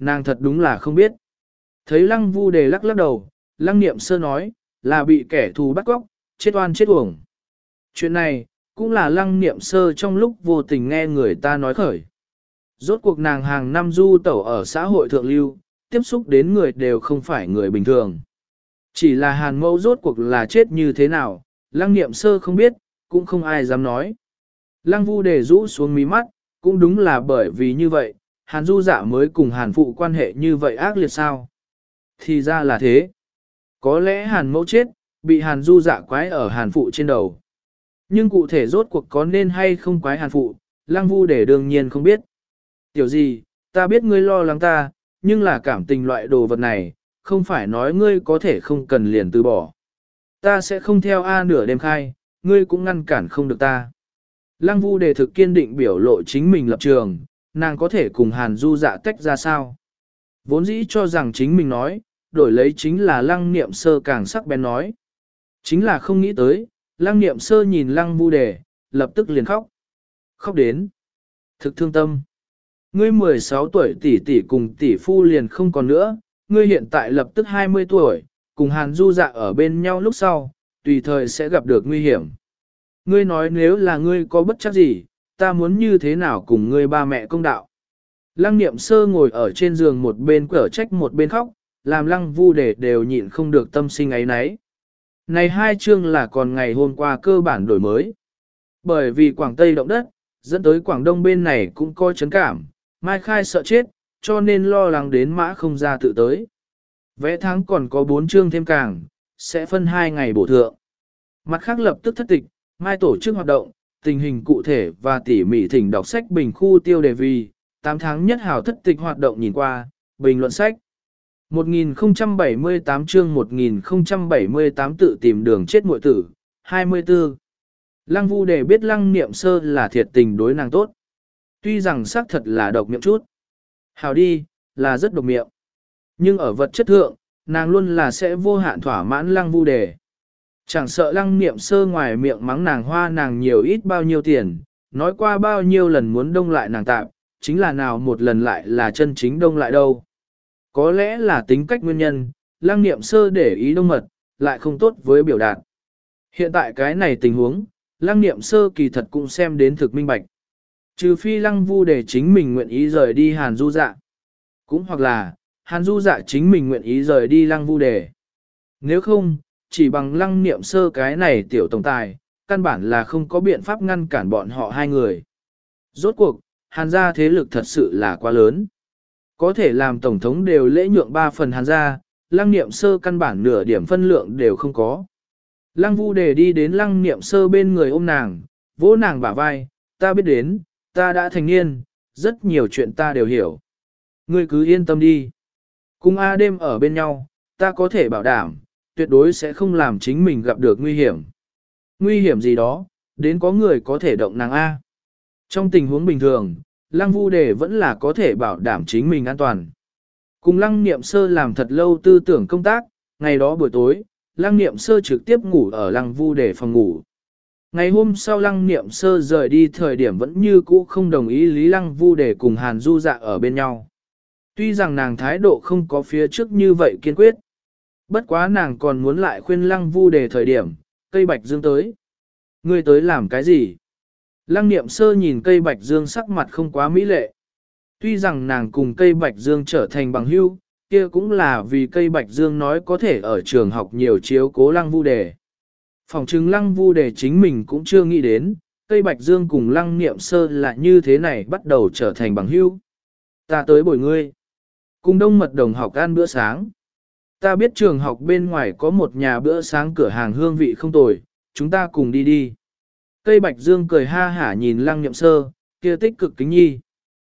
Nàng thật đúng là không biết. Thấy lăng vu đề lắc lắc đầu, lăng niệm sơ nói, là bị kẻ thù bắt cóc, chết oan chết uổng. Chuyện này, cũng là lăng niệm sơ trong lúc vô tình nghe người ta nói khởi. Rốt cuộc nàng hàng năm du tẩu ở xã hội thượng lưu, tiếp xúc đến người đều không phải người bình thường. Chỉ là hàn mẫu rốt cuộc là chết như thế nào, lăng niệm sơ không biết, cũng không ai dám nói. Lăng vu đề rũ xuống mí mắt, cũng đúng là bởi vì như vậy, hàn du dạ mới cùng hàn phụ quan hệ như vậy ác liệt sao. Thì ra là thế. Có lẽ hàn mẫu chết, bị hàn du dạ quái ở hàn phụ trên đầu. Nhưng cụ thể rốt cuộc có nên hay không quái hàn phụ, lăng vu đề đương nhiên không biết. Tiểu gì, ta biết ngươi lo lắng ta, nhưng là cảm tình loại đồ vật này, không phải nói ngươi có thể không cần liền từ bỏ. Ta sẽ không theo A nửa đêm khai, ngươi cũng ngăn cản không được ta. Lăng vu đề thực kiên định biểu lộ chính mình lập trường, nàng có thể cùng hàn du dạ tách ra sao. Vốn dĩ cho rằng chính mình nói, đổi lấy chính là lăng niệm sơ càng sắc bén nói. Chính là không nghĩ tới, lăng niệm sơ nhìn lăng vu đề, lập tức liền khóc. Khóc đến. Thực thương tâm. Ngươi mười sáu tuổi tỷ tỷ cùng tỷ phu liền không còn nữa, ngươi hiện tại lập tức hai mươi tuổi, cùng hàn du dạ ở bên nhau lúc sau, tùy thời sẽ gặp được nguy hiểm. Ngươi nói nếu là ngươi có bất chắc gì, ta muốn như thế nào cùng ngươi ba mẹ công đạo. Lăng niệm sơ ngồi ở trên giường một bên cở trách một bên khóc, làm lăng vu đề đều nhịn không được tâm sinh ấy nấy. Này hai chương là còn ngày hôm qua cơ bản đổi mới. Bởi vì Quảng Tây động đất, dẫn tới Quảng Đông bên này cũng coi chấn cảm, Mai Khai sợ chết, cho nên lo lắng đến mã không ra tự tới. Vẽ tháng còn có bốn chương thêm càng, sẽ phân hai ngày bổ thượng. Mặt khác lập tức thất tịch, Mai tổ chức hoạt động, tình hình cụ thể và tỉ mỉ thỉnh đọc sách bình khu tiêu đề vì, tám tháng nhất hào thất tịch hoạt động nhìn qua, bình luận sách. một nghìn không trăm bảy mươi tám chương một nghìn không trăm bảy mươi tám tự tìm đường chết muội tử, hai mươi tư. Lăng vu đề biết lăng niệm sơ là thiệt tình đối nàng tốt. Tuy rằng xác thật là độc miệng chút. Hào đi, là rất độc miệng. Nhưng ở vật chất thượng, nàng luôn là sẽ vô hạn thỏa mãn lăng vu đề. Chẳng sợ lăng niệm sơ ngoài miệng mắng nàng hoa nàng nhiều ít bao nhiêu tiền, nói qua bao nhiêu lần muốn đông lại nàng tạm, chính là nào một lần lại là chân chính đông lại đâu. Có lẽ là tính cách nguyên nhân, lăng niệm sơ để ý đông mật, lại không tốt với biểu đạt. Hiện tại cái này tình huống, lăng niệm sơ kỳ thật cũng xem đến thực minh bạch. Trừ phi lăng vu để chính mình nguyện ý rời đi hàn du dạ. Cũng hoặc là, hàn du dạ chính mình nguyện ý rời đi lăng vu đề. Nếu không, chỉ bằng lăng niệm sơ cái này tiểu tổng tài, căn bản là không có biện pháp ngăn cản bọn họ hai người. Rốt cuộc, hàn gia thế lực thật sự là quá lớn. Có thể làm tổng thống đều lễ nhượng ba phần hàn gia, lăng niệm sơ căn bản nửa điểm phân lượng đều không có. Lăng vu đề đi đến lăng niệm sơ bên người ôm nàng, vỗ nàng bả vai, ta biết đến, ta đã thành niên, rất nhiều chuyện ta đều hiểu. Ngươi cứ yên tâm đi. Cùng A đêm ở bên nhau, ta có thể bảo đảm, tuyệt đối sẽ không làm chính mình gặp được nguy hiểm. Nguy hiểm gì đó, đến có người có thể động nàng A. Trong tình huống bình thường, lăng vu đề vẫn là có thể bảo đảm chính mình an toàn. Cùng lăng niệm sơ làm thật lâu tư tưởng công tác, ngày đó buổi tối, lăng niệm sơ trực tiếp ngủ ở lăng vu đề phòng ngủ. Ngày hôm sau lăng niệm sơ rời đi thời điểm vẫn như cũ không đồng ý Lý Lăng Vu để cùng Hàn Du Dạ ở bên nhau. Tuy rằng nàng thái độ không có phía trước như vậy kiên quyết. Bất quá nàng còn muốn lại khuyên Lăng Vu để thời điểm, cây bạch dương tới. Ngươi tới làm cái gì? Lăng niệm sơ nhìn cây bạch dương sắc mặt không quá mỹ lệ. Tuy rằng nàng cùng cây bạch dương trở thành bằng hữu, kia cũng là vì cây bạch dương nói có thể ở trường học nhiều chiếu cố Lăng Vu đề. Phòng chứng lăng vu đề chính mình cũng chưa nghĩ đến, cây bạch dương cùng lăng niệm sơ là như thế này bắt đầu trở thành bằng hữu. Ta tới bồi ngươi. Cùng đông mật đồng học ăn bữa sáng. Ta biết trường học bên ngoài có một nhà bữa sáng cửa hàng hương vị không tồi, chúng ta cùng đi đi. Cây bạch dương cười ha hả nhìn lăng niệm sơ, kia tích cực kính nhi.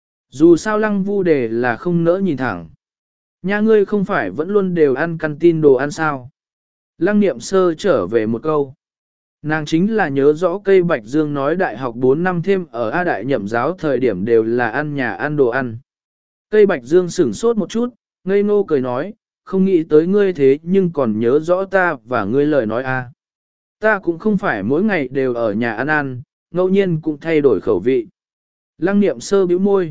Dù sao lăng vu đề là không nỡ nhìn thẳng. Nhà ngươi không phải vẫn luôn đều ăn canteen đồ ăn sao. Lăng niệm sơ trở về một câu. Nàng chính là nhớ rõ cây bạch dương nói đại học bốn năm thêm ở A đại nhậm giáo thời điểm đều là ăn nhà ăn đồ ăn. Cây bạch dương sửng sốt một chút, ngây ngô cười nói, không nghĩ tới ngươi thế nhưng còn nhớ rõ ta và ngươi lời nói a. Ta cũng không phải mỗi ngày đều ở nhà ăn ăn, ngẫu nhiên cũng thay đổi khẩu vị. Lăng niệm sơ bĩu môi,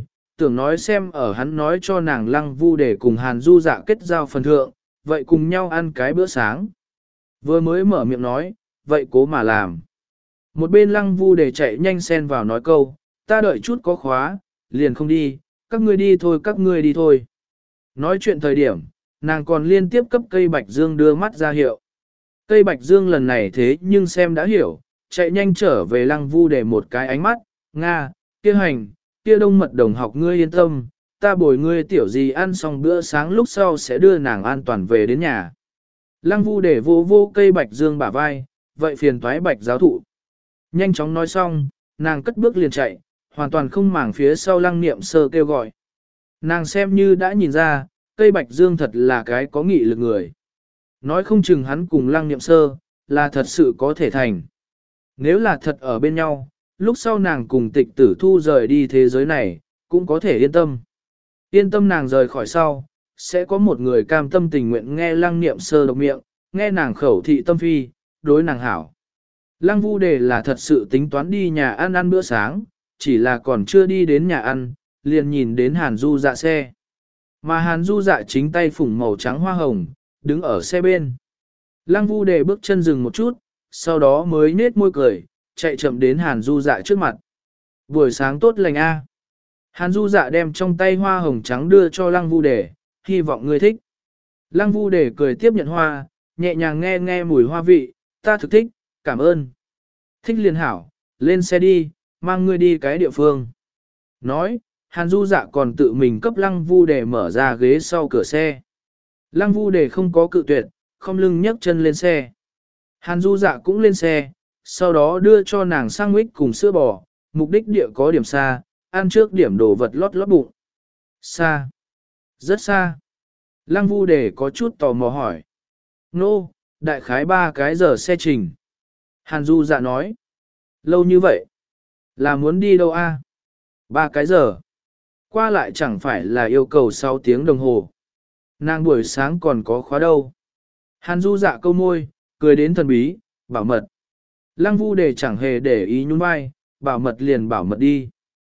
tưởng nói xem ở hắn nói cho nàng Lăng Vu để cùng Hàn Du Dạ kết giao phần thượng, vậy cùng nhau ăn cái bữa sáng. Vừa mới mở miệng nói, vậy cố mà làm. Một bên Lăng Vu để chạy nhanh xen vào nói câu, ta đợi chút có khóa, liền không đi, các ngươi đi thôi các ngươi đi thôi. Nói chuyện thời điểm, nàng còn liên tiếp cấp cây Bạch Dương đưa mắt ra hiệu. Cây Bạch Dương lần này thế nhưng xem đã hiểu, chạy nhanh trở về Lăng Vu để một cái ánh mắt, Nga, kia hành, kia đông mật đồng học ngươi yên tâm, ta bồi ngươi tiểu gì ăn xong bữa sáng lúc sau sẽ đưa nàng an toàn về đến nhà. Lăng Vu để vô vô cây Bạch Dương bả vai, vậy phiền toái Bạch giáo thụ. Nhanh chóng nói xong, nàng cất bước liền chạy, hoàn toàn không màng phía sau Lăng Niệm Sơ kêu gọi. Nàng xem như đã nhìn ra, cây Bạch Dương thật là cái có nghị lực người. Nói không chừng hắn cùng Lăng Niệm Sơ, là thật sự có thể thành. Nếu là thật ở bên nhau, lúc sau nàng cùng Tịch Tử Thu rời đi thế giới này, cũng có thể yên tâm. Yên tâm nàng rời khỏi sau, sẽ có một người cam tâm tình nguyện nghe Lăng Niệm Sơ độc miệng, nghe nàng khẩu thị tâm phi, đối nàng hảo. Lăng Vu Đề là thật sự tính toán đi nhà ăn ăn bữa sáng, chỉ là còn chưa đi đến nhà ăn, liền nhìn đến Hàn Du Dạ xe. Mà Hàn Du Dạ chính tay phủng màu trắng hoa hồng, đứng ở xe bên. Lăng Vu Đề bước chân dừng một chút, sau đó mới nết môi cười, chạy chậm đến Hàn Du Dạ trước mặt. Buổi sáng tốt lành a. Hàn Du Dạ đem trong tay hoa hồng trắng đưa cho Lăng Vu Đề, hy vọng ngươi thích. Lăng Vu Đề cười tiếp nhận hoa, nhẹ nhàng nghe nghe mùi hoa vị, ta thực thích, cảm ơn. Thích liền hảo, lên xe đi, mang ngươi đi cái địa phương. Nói, Hàn Du Dạ còn tự mình cấp Lăng Vu Đề mở ra ghế sau cửa xe. Lăng Vu Đề không có cự tuyệt, không lưng nhấc chân lên xe. Hàn Du Dạ cũng lên xe, sau đó đưa cho nàng sandwich cùng sữa bò, mục đích địa có điểm xa, ăn trước điểm đồ vật lót lót bụng. Xa. Rất xa. Lăng Vu Đề có chút tò mò hỏi. Nô, no, đại khái ba cái giờ xe trình. Hàn Du Dạ nói. Lâu như vậy. Là muốn đi đâu a? Ba cái giờ. Qua lại chẳng phải là yêu cầu sáu tiếng đồng hồ. Nàng buổi sáng còn có khóa đâu. Hàn Du Dạ câu môi, cười đến thần bí, bảo mật. Lăng Vu Đề chẳng hề để ý nhún vai, bảo mật liền bảo mật đi.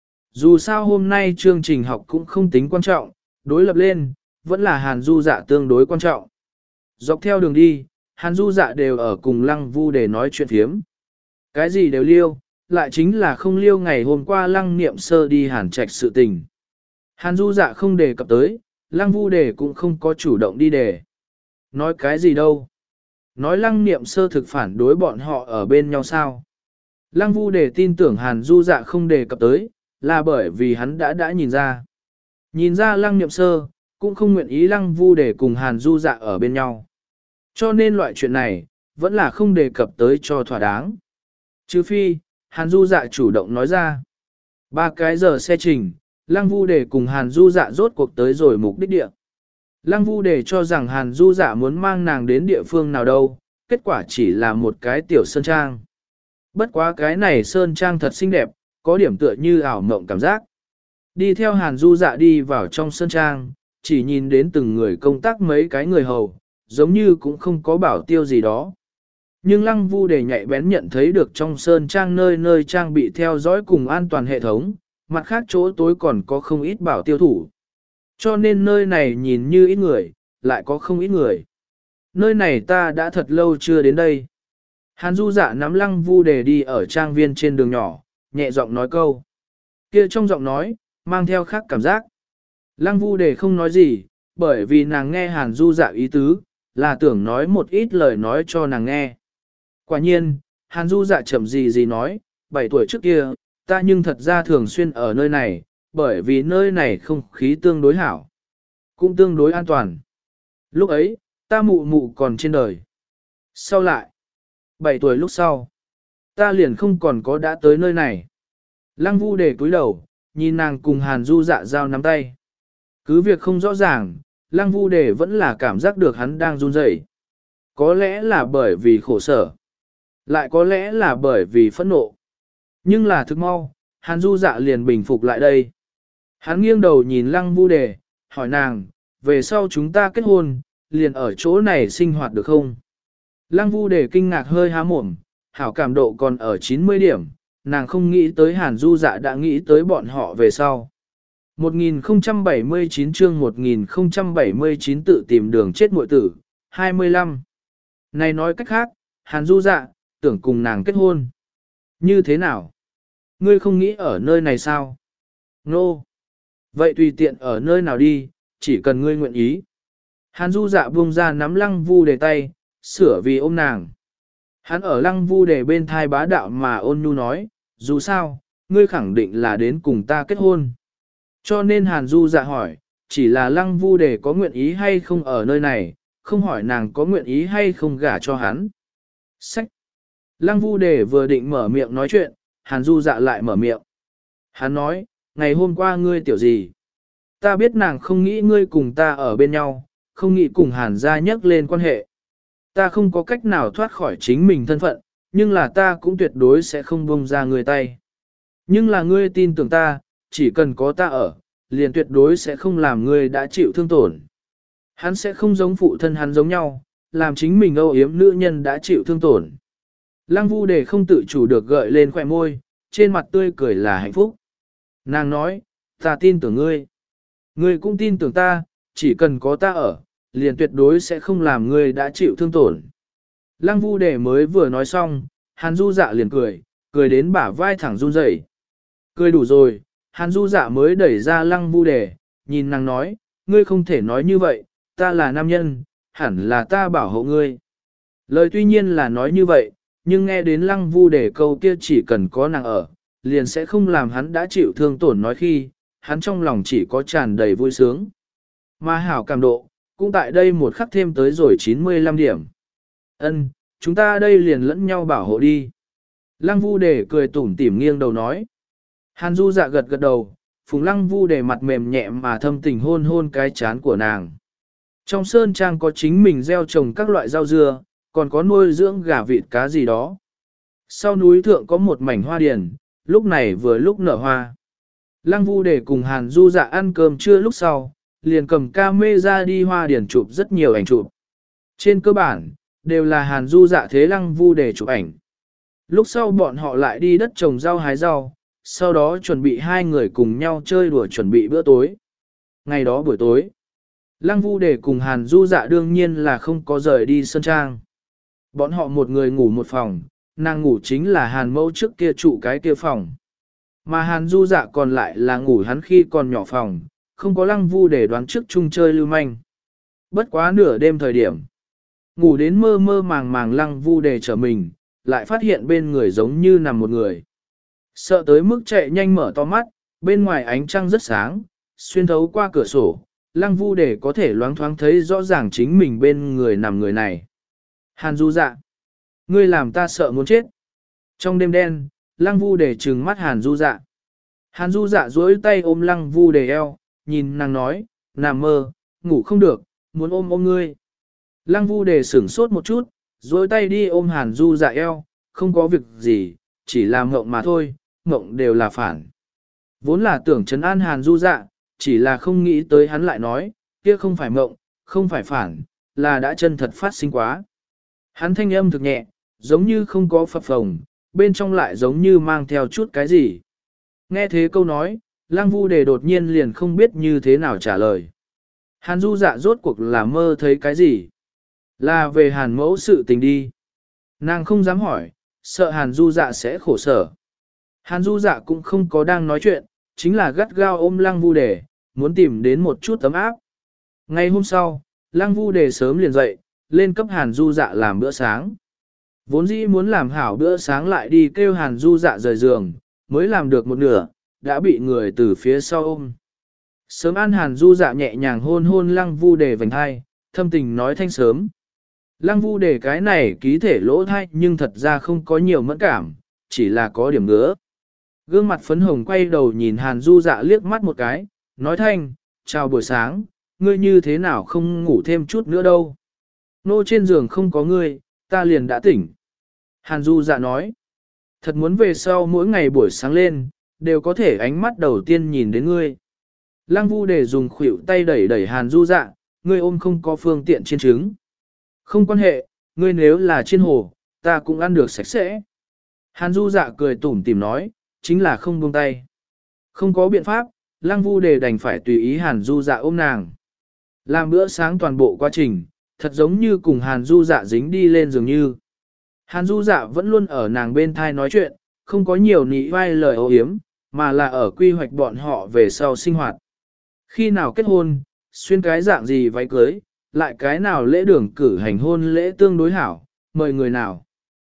Dù sao hôm nay chương trình học cũng không tính quan trọng, đối lập lên, vẫn là Hàn Du Dạ tương đối quan trọng. Dọc theo đường đi, Hàn Du Dạ đều ở cùng Lăng Vu Đề nói chuyện phiếm. Cái gì đều liêu, lại chính là không liêu ngày hôm qua Lăng Niệm Sơ đi Hàn Trạch sự tình. Hàn Du Dạ không đề cập tới, Lăng Vu Đề cũng không có chủ động đi đề. Nói cái gì đâu? Nói Lăng Niệm Sơ thực phản đối bọn họ ở bên nhau sao? Lăng Vu Đề tin tưởng Hàn Du Dạ không đề cập tới, là bởi vì hắn đã đã nhìn ra. Nhìn ra Lăng Niệm Sơ, cũng không nguyện ý Lăng Vu Đề cùng Hàn Du Dạ ở bên nhau. Cho nên loại chuyện này, vẫn là không đề cập tới cho thỏa đáng. Trừ phi, Hàn Du Dạ chủ động nói ra. Ba cái giờ xe trình, Lăng Vu Đề cùng Hàn Du Dạ rốt cuộc tới rồi mục đích địa. Lăng Vu Đề cho rằng Hàn Du Dạ muốn mang nàng đến địa phương nào đâu, kết quả chỉ là một cái tiểu sơn trang. Bất quá cái này sơn trang thật xinh đẹp, có điểm tựa như ảo mộng cảm giác. Đi theo Hàn Du Dạ đi vào trong sơn trang, chỉ nhìn đến từng người công tác mấy cái người hầu, giống như cũng không có bảo tiêu gì đó. Nhưng Lăng Vu Đề nhạy bén nhận thấy được trong sơn trang nơi nơi trang bị theo dõi cùng an toàn hệ thống, mặt khác chỗ tối còn có không ít bảo tiêu thủ. Cho nên nơi này nhìn như ít người, lại có không ít người. Nơi này ta đã thật lâu chưa đến đây. Hàn Du Dạ nắm Lăng Vu Đề đi ở trang viên trên đường nhỏ, nhẹ giọng nói câu. Kia trong giọng nói, mang theo khác cảm giác. Lăng Vu Đề không nói gì, bởi vì nàng nghe Hàn Du Dạ ý tứ, là tưởng nói một ít lời nói cho nàng nghe. Quả nhiên, Hàn Du Dạ chậm gì gì nói, bảy tuổi trước kia, ta nhưng thật ra thường xuyên ở nơi này, bởi vì nơi này không khí tương đối hảo, cũng tương đối an toàn. Lúc ấy, ta mụ mụ còn trên đời. Sau lại, bảy tuổi lúc sau, ta liền không còn có đã tới nơi này. Lăng Vu Đề cúi đầu, nhìn nàng cùng Hàn Du Dạ giao nắm tay. Cứ việc không rõ ràng, Lăng Vu Đề vẫn là cảm giác được hắn đang run rẩy. Có lẽ là bởi vì khổ sở, lại có lẽ là bởi vì phẫn nộ. Nhưng là thực mau, Hàn Du Dạ liền bình phục lại đây. Hắn nghiêng đầu nhìn Lăng Vu Đề, hỏi nàng, về sau chúng ta kết hôn, liền ở chỗ này sinh hoạt được không? Lăng Vu Đề kinh ngạc hơi há mồm, hảo cảm độ còn ở chín mươi điểm, nàng không nghĩ tới Hàn Du Dạ đã nghĩ tới bọn họ về sau. một nghìn không trăm bảy mươi chín chương một nghìn không trăm bảy mươi chín tự tìm đường chết muội tử, hai mươi lăm. Này nói cách khác, Hàn Du Dạ, tưởng cùng nàng kết hôn. Như thế nào? Ngươi không nghĩ ở nơi này sao? Nô. No. Vậy tùy tiện ở nơi nào đi, chỉ cần ngươi nguyện ý. Hàn Du Dạ buông ra nắm Lăng Vu Đề tay, sửa vì ôm nàng. Hắn ở Lăng Vu Đề bên thai bá đạo mà ôn nhu nói, dù sao, ngươi khẳng định là đến cùng ta kết hôn. Cho nên Hàn Du Dạ hỏi, chỉ là Lăng Vu Đề có nguyện ý hay không ở nơi này, không hỏi nàng có nguyện ý hay không gả cho hắn. Sách! Lăng Vu Đề vừa định mở miệng nói chuyện, Hàn Du Dạ lại mở miệng. Hắn nói, ngày hôm qua ngươi tiểu gì? Ta biết nàng không nghĩ ngươi cùng ta ở bên nhau, không nghĩ cùng Hàn gia nhắc lên quan hệ. Ta không có cách nào thoát khỏi chính mình thân phận, nhưng là ta cũng tuyệt đối sẽ không buông ra người tay. Nhưng là ngươi tin tưởng ta, chỉ cần có ta ở, liền tuyệt đối sẽ không làm ngươi đã chịu thương tổn. Hắn sẽ không giống phụ thân hắn giống nhau, làm chính mình âu yếm nữ nhân đã chịu thương tổn. Lăng Vu Đề không tự chủ được gợi lên khỏe môi, trên mặt tươi cười là hạnh phúc. Nàng nói, ta tin tưởng ngươi. Ngươi cũng tin tưởng ta, chỉ cần có ta ở, liền tuyệt đối sẽ không làm ngươi đã chịu thương tổn. Lăng Vu Đề mới vừa nói xong, Hàn Du Dạ liền cười, cười đến bả vai thẳng run rẩy. Cười đủ rồi, Hàn Du Dạ mới đẩy ra Lăng Vu Đề, nhìn nàng nói, ngươi không thể nói như vậy, ta là nam nhân, hẳn là ta bảo hộ ngươi. Lời tuy nhiên là nói như vậy, nhưng nghe đến Lăng Vu Đề câu kia chỉ cần có nàng ở, liền sẽ không làm hắn đã chịu thương tổn nói khi, hắn trong lòng chỉ có tràn đầy vui sướng. Mà hảo cảm độ, cũng tại đây một khắc thêm tới rồi chín mươi lăm điểm. Ân, chúng ta đây liền lẫn nhau bảo hộ đi. Lăng Vu Đề cười tủm tỉm nghiêng đầu nói. Hàn Du Dạ gật gật đầu, Phùng Lăng Vu Đề mặt mềm nhẹ mà thâm tình hôn hôn cái chán của nàng. Trong sơn trang có chính mình gieo trồng các loại rau dưa, còn có nuôi dưỡng gà vịt cá gì đó. Sau núi thượng có một mảnh hoa điền, lúc này vừa lúc nở hoa. Lăng Vu Đề cùng Hàn Du Dạ ăn cơm trưa lúc sau, liền cầm ca mê ra đi hoa điền chụp rất nhiều ảnh chụp. Trên cơ bản, đều là Hàn Du Dạ thế Lăng Vu Đề chụp ảnh. Lúc sau bọn họ lại đi đất trồng rau hái rau, sau đó chuẩn bị hai người cùng nhau chơi đùa chuẩn bị bữa tối. Ngày đó buổi tối, Lăng Vu Đề cùng Hàn Du Dạ đương nhiên là không có rời đi sân trang. Bọn họ một người ngủ một phòng, nàng ngủ chính là Hàn Mẫu trước kia trụ cái kia phòng. Mà Hàn Du Dạ còn lại là ngủ hắn khi còn nhỏ phòng, không có Lăng Vu Đề đoán trước chung chơi lưu manh. Bất quá nửa đêm thời điểm, ngủ đến mơ mơ màng màng Lăng Vu Đề trở mình, lại phát hiện bên người giống như nằm một người. Sợ tới mức chạy nhanh mở to mắt, bên ngoài ánh trăng rất sáng, xuyên thấu qua cửa sổ, Lăng Vu Đề có thể loáng thoáng thấy rõ ràng chính mình bên người nằm người này. Hàn Du Dạ, ngươi làm ta sợ muốn chết. Trong đêm đen, Lăng Vu Đề trừng mắt Hàn Du Dạ. Hàn Du Dạ duỗi tay ôm Lăng Vu Đề eo, nhìn nàng nói, nằm mơ, ngủ không được, muốn ôm ôm ngươi. Lăng Vu Đề sửng sốt một chút, duỗi tay đi ôm Hàn Du Dạ eo, không có việc gì, chỉ là mộng mà thôi, mộng đều là phản. Vốn là tưởng trấn an Hàn Du Dạ, chỉ là không nghĩ tới hắn lại nói, kia không phải mộng, không phải phản, là đã chân thật phát sinh quá. Hắn thanh âm thực nhẹ, giống như không có phập phồng, bên trong lại giống như mang theo chút cái gì. Nghe thế câu nói, Lăng Vu Đề đột nhiên liền không biết như thế nào trả lời. Hàn Du Dạ rốt cuộc là mơ thấy cái gì? Là về Hàn Mẫu sự tình đi. Nàng không dám hỏi, sợ Hàn Du Dạ sẽ khổ sở. Hàn Du Dạ cũng không có đang nói chuyện, chính là gắt gao ôm Lăng Vu Đề, muốn tìm đến một chút tấm áp. Ngày hôm sau, Lăng Vu Đề sớm liền dậy, lên cấp Hàn Du Dạ làm bữa sáng. Vốn dĩ muốn làm hảo bữa sáng lại đi kêu Hàn Du Dạ rời giường, mới làm được một nửa, đã bị người từ phía sau ôm. Sớm ăn Hàn Du Dạ nhẹ nhàng hôn hôn Lăng Vu Đề vành hai, thâm tình nói thanh sớm. Lăng Vu Đề cái này ký thể lỗ thai nhưng thật ra không có nhiều mẫn cảm, chỉ là có điểm ngứa. Gương mặt phấn hồng quay đầu nhìn Hàn Du Dạ liếc mắt một cái, nói thanh, chào buổi sáng, ngươi như thế nào không ngủ thêm chút nữa đâu. Nô trên giường không có ngươi, ta liền đã tỉnh. Hàn Du Dạ nói, thật muốn về sau mỗi ngày buổi sáng lên, đều có thể ánh mắt đầu tiên nhìn đến ngươi. Lăng Vu Đề dùng khuỷu tay đẩy đẩy Hàn Du Dạ, ngươi ôm không có phương tiện chiên trứng. Không quan hệ, ngươi nếu là chiên hồ, ta cũng ăn được sạch sẽ. Hàn Du Dạ cười tủm tỉm nói, chính là không buông tay. Không có biện pháp, Lăng Vu Đề đành phải tùy ý Hàn Du Dạ ôm nàng. Làm bữa sáng toàn bộ quá trình, thật giống như cùng Hàn Du Dạ dính đi lên dường như. Hàn Du Dạ vẫn luôn ở nàng bên thai nói chuyện, không có nhiều nị vai lời ấu hiếm, mà là ở quy hoạch bọn họ về sau sinh hoạt. Khi nào kết hôn, xuyên cái dạng gì váy cưới, lại cái nào lễ đường cử hành hôn lễ tương đối hảo, mời người nào.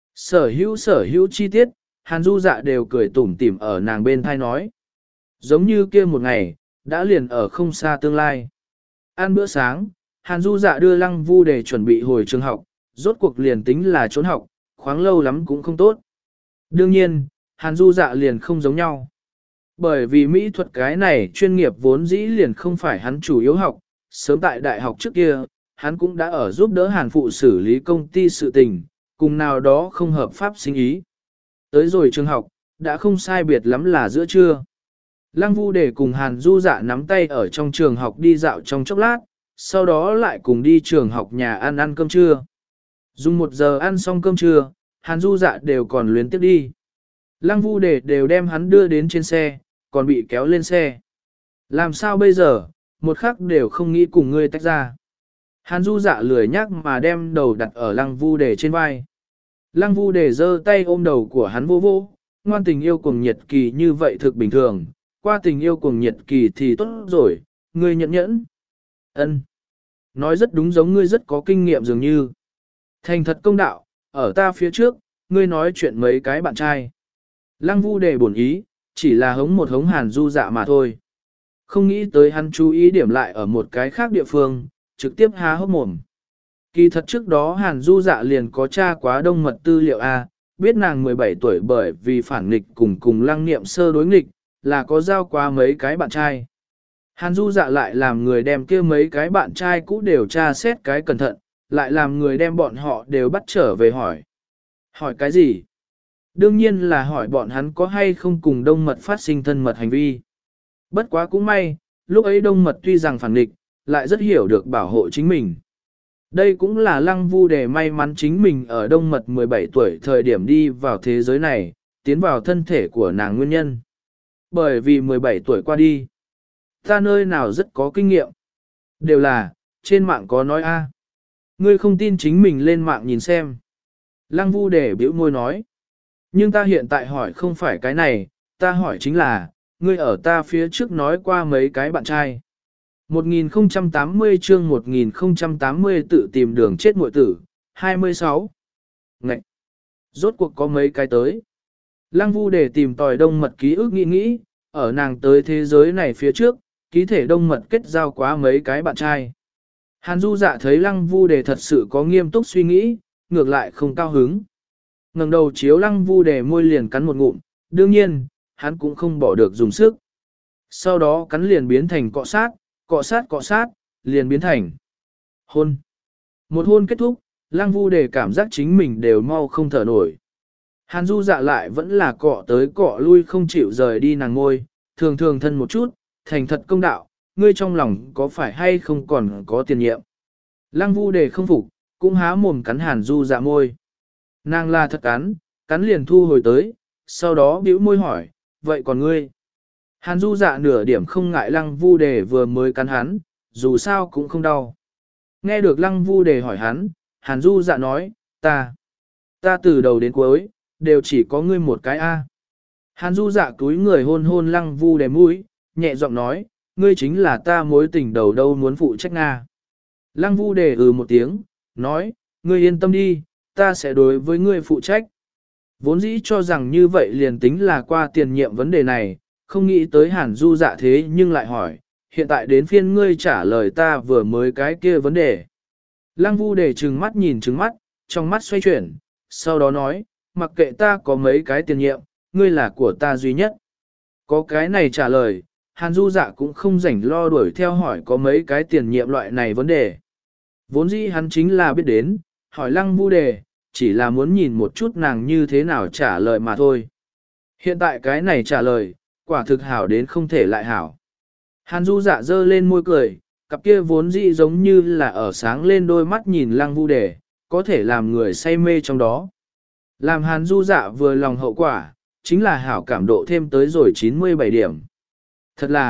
Sở hữu sở hữu chi tiết, Hàn Du Dạ đều cười tủm tỉm ở nàng bên thai nói. Giống như kia một ngày, đã liền ở không xa tương lai. Ăn bữa sáng, Hàn Du Dạ đưa Lăng Vu để chuẩn bị hồi trường học, rốt cuộc liền tính là trốn học, khoáng lâu lắm cũng không tốt. Đương nhiên, Hàn Du Dạ liền không giống nhau. Bởi vì mỹ thuật cái này chuyên nghiệp vốn dĩ liền không phải hắn chủ yếu học, sớm tại đại học trước kia, hắn cũng đã ở giúp đỡ Hàn phụ xử lý công ty sự tình, cùng nào đó không hợp pháp sinh ý. Tới rồi trường học, đã không sai biệt lắm là giữa trưa. Lăng Vu để cùng Hàn Du Dạ nắm tay ở trong trường học đi dạo trong chốc lát, sau đó lại cùng đi trường học nhà ăn ăn cơm trưa. Dùng một giờ ăn xong cơm trưa, Hàn Du Dạ đều còn luyến tiếp đi. Lăng Vu để đều đem hắn đưa đến trên xe, còn bị kéo lên xe. Làm sao bây giờ, một khắc đều không nghĩ cùng ngươi tách ra. Hàn Du Dạ lười nhắc mà đem đầu đặt ở Lăng Vu để trên vai. Lăng Vu để giơ tay ôm đầu của hắn vô vô, ngoan tình yêu cuồng nhiệt kỳ như vậy thực bình thường, qua tình yêu cuồng nhiệt kỳ thì tốt rồi, ngươi nhẫn nhẫn. Ân, nói rất đúng, giống ngươi rất có kinh nghiệm dường như. Thành thật công đạo, ở ta phía trước, ngươi nói chuyện mấy cái bạn trai. Lăng Vu để bổn ý, chỉ là hống một hống Hàn Du Dạ mà thôi. Không nghĩ tới hắn chú ý điểm lại ở một cái khác địa phương, trực tiếp há hốc mồm. Kỳ thật trước đó Hàn Du Dạ liền có tra quá đông mật tư liệu A, biết nàng mười bảy tuổi bởi vì phản nghịch cùng cùng Lăng Niệm Sơ đối nghịch, là có giao qua mấy cái bạn trai. Hàn Du Dạ lại làm người đem kia mấy cái bạn trai cũ đều tra xét cái cẩn thận, lại làm người đem bọn họ đều bắt trở về hỏi. Hỏi cái gì? Đương nhiên là hỏi bọn hắn có hay không cùng đông mật phát sinh thân mật hành vi. Bất quá cũng may, lúc ấy đông mật tuy rằng phản nghịch, lại rất hiểu được bảo hộ chính mình. Đây cũng là Lăng Vu để may mắn chính mình ở đông mật mười bảy tuổi thời điểm đi vào thế giới này, tiến vào thân thể của nàng nguyên nhân. Bởi vì mười bảy tuổi qua đi, ta nơi nào rất có kinh nghiệm. Đều là, trên mạng có nói a. Ngươi không tin chính mình lên mạng nhìn xem. Lăng Vu để bĩu môi nói. Nhưng ta hiện tại hỏi không phải cái này, ta hỏi chính là, ngươi ở ta phía trước nói qua mấy cái bạn trai. một nghìn không trăm tám mươi chương một nghìn không trăm tám mươi tự tìm đường chết muội tử, hai mươi sáu. Ngậy! Rốt cuộc có mấy cái tới. Lăng Vu để tìm tòi đông mật ký ức nghĩ nghĩ, ở nàng tới thế giới này phía trước, ký thể đông mật kết giao quá mấy cái bạn trai. Hàn Du Dạ thấy Lăng Vu để thật sự có nghiêm túc suy nghĩ, ngược lại không cao hứng. Ngẩng đầu chiếu Lăng Vu để môi liền cắn một ngụm, đương nhiên, hắn cũng không bỏ được dùng sức. Sau đó cắn liền biến thành cọ sát, cọ sát cọ sát, liền biến thành hôn. Một hôn kết thúc, Lăng Vu để cảm giác chính mình đều mau không thở nổi. Hàn Du Dạ lại vẫn là cọ tới cọ lui không chịu rời đi nàng ngôi, thường thường thân một chút, thành thật công đạo, ngươi trong lòng có phải hay không còn có tiền nhiệm. Lăng Vu để không phục, cũng há mồm cắn Hàn Du Dạ môi. Nàng là thật cắn, cắn liền thu hồi tới, sau đó bĩu môi hỏi, vậy còn ngươi? Hàn Du Dạ nửa điểm không ngại Lăng Vu Đề vừa mới cắn hắn, dù sao cũng không đau. Nghe được Lăng Vu Đề hỏi hắn, Hàn Du Dạ nói, ta, ta từ đầu đến cuối, đều chỉ có ngươi một cái A. Hàn Du Dạ túi người hôn hôn Lăng Vu Đề mũi, nhẹ giọng nói, ngươi chính là ta mối tình đầu đâu muốn phụ trách Nga. Lăng Vu Đề ừ một tiếng, nói, ngươi yên tâm đi, ta sẽ đối với ngươi phụ trách. Vốn dĩ cho rằng như vậy liền tính là qua tiền nhiệm vấn đề này, không nghĩ tới Hàn Du Dạ thế nhưng lại hỏi, hiện tại đến phiên ngươi trả lời ta vừa mới cái kia vấn đề. Lăng Vu để trừng mắt nhìn trừng mắt, trong mắt xoay chuyển, sau đó nói, mặc kệ ta có mấy cái tiền nhiệm, ngươi là của ta duy nhất. Có cái này trả lời, Hàn Du Dạ cũng không rảnh lo đuổi theo hỏi có mấy cái tiền nhiệm loại này vấn đề. Vốn dĩ hắn chính là biết đến, hỏi Lăng Vu đề, chỉ là muốn nhìn một chút nàng như thế nào trả lời mà thôi. Hiện tại cái này trả lời, quả thực hảo đến không thể lại hảo. Hàn Du Dạ dơ lên môi cười, cặp kia vốn dĩ giống như là ở sáng lên đôi mắt nhìn Lăng Vu đề, có thể làm người say mê trong đó. Làm Hàn Du Dạ vừa lòng hậu quả, chính là hảo cảm độ thêm tới rồi chín mươi bảy điểm. Thật là,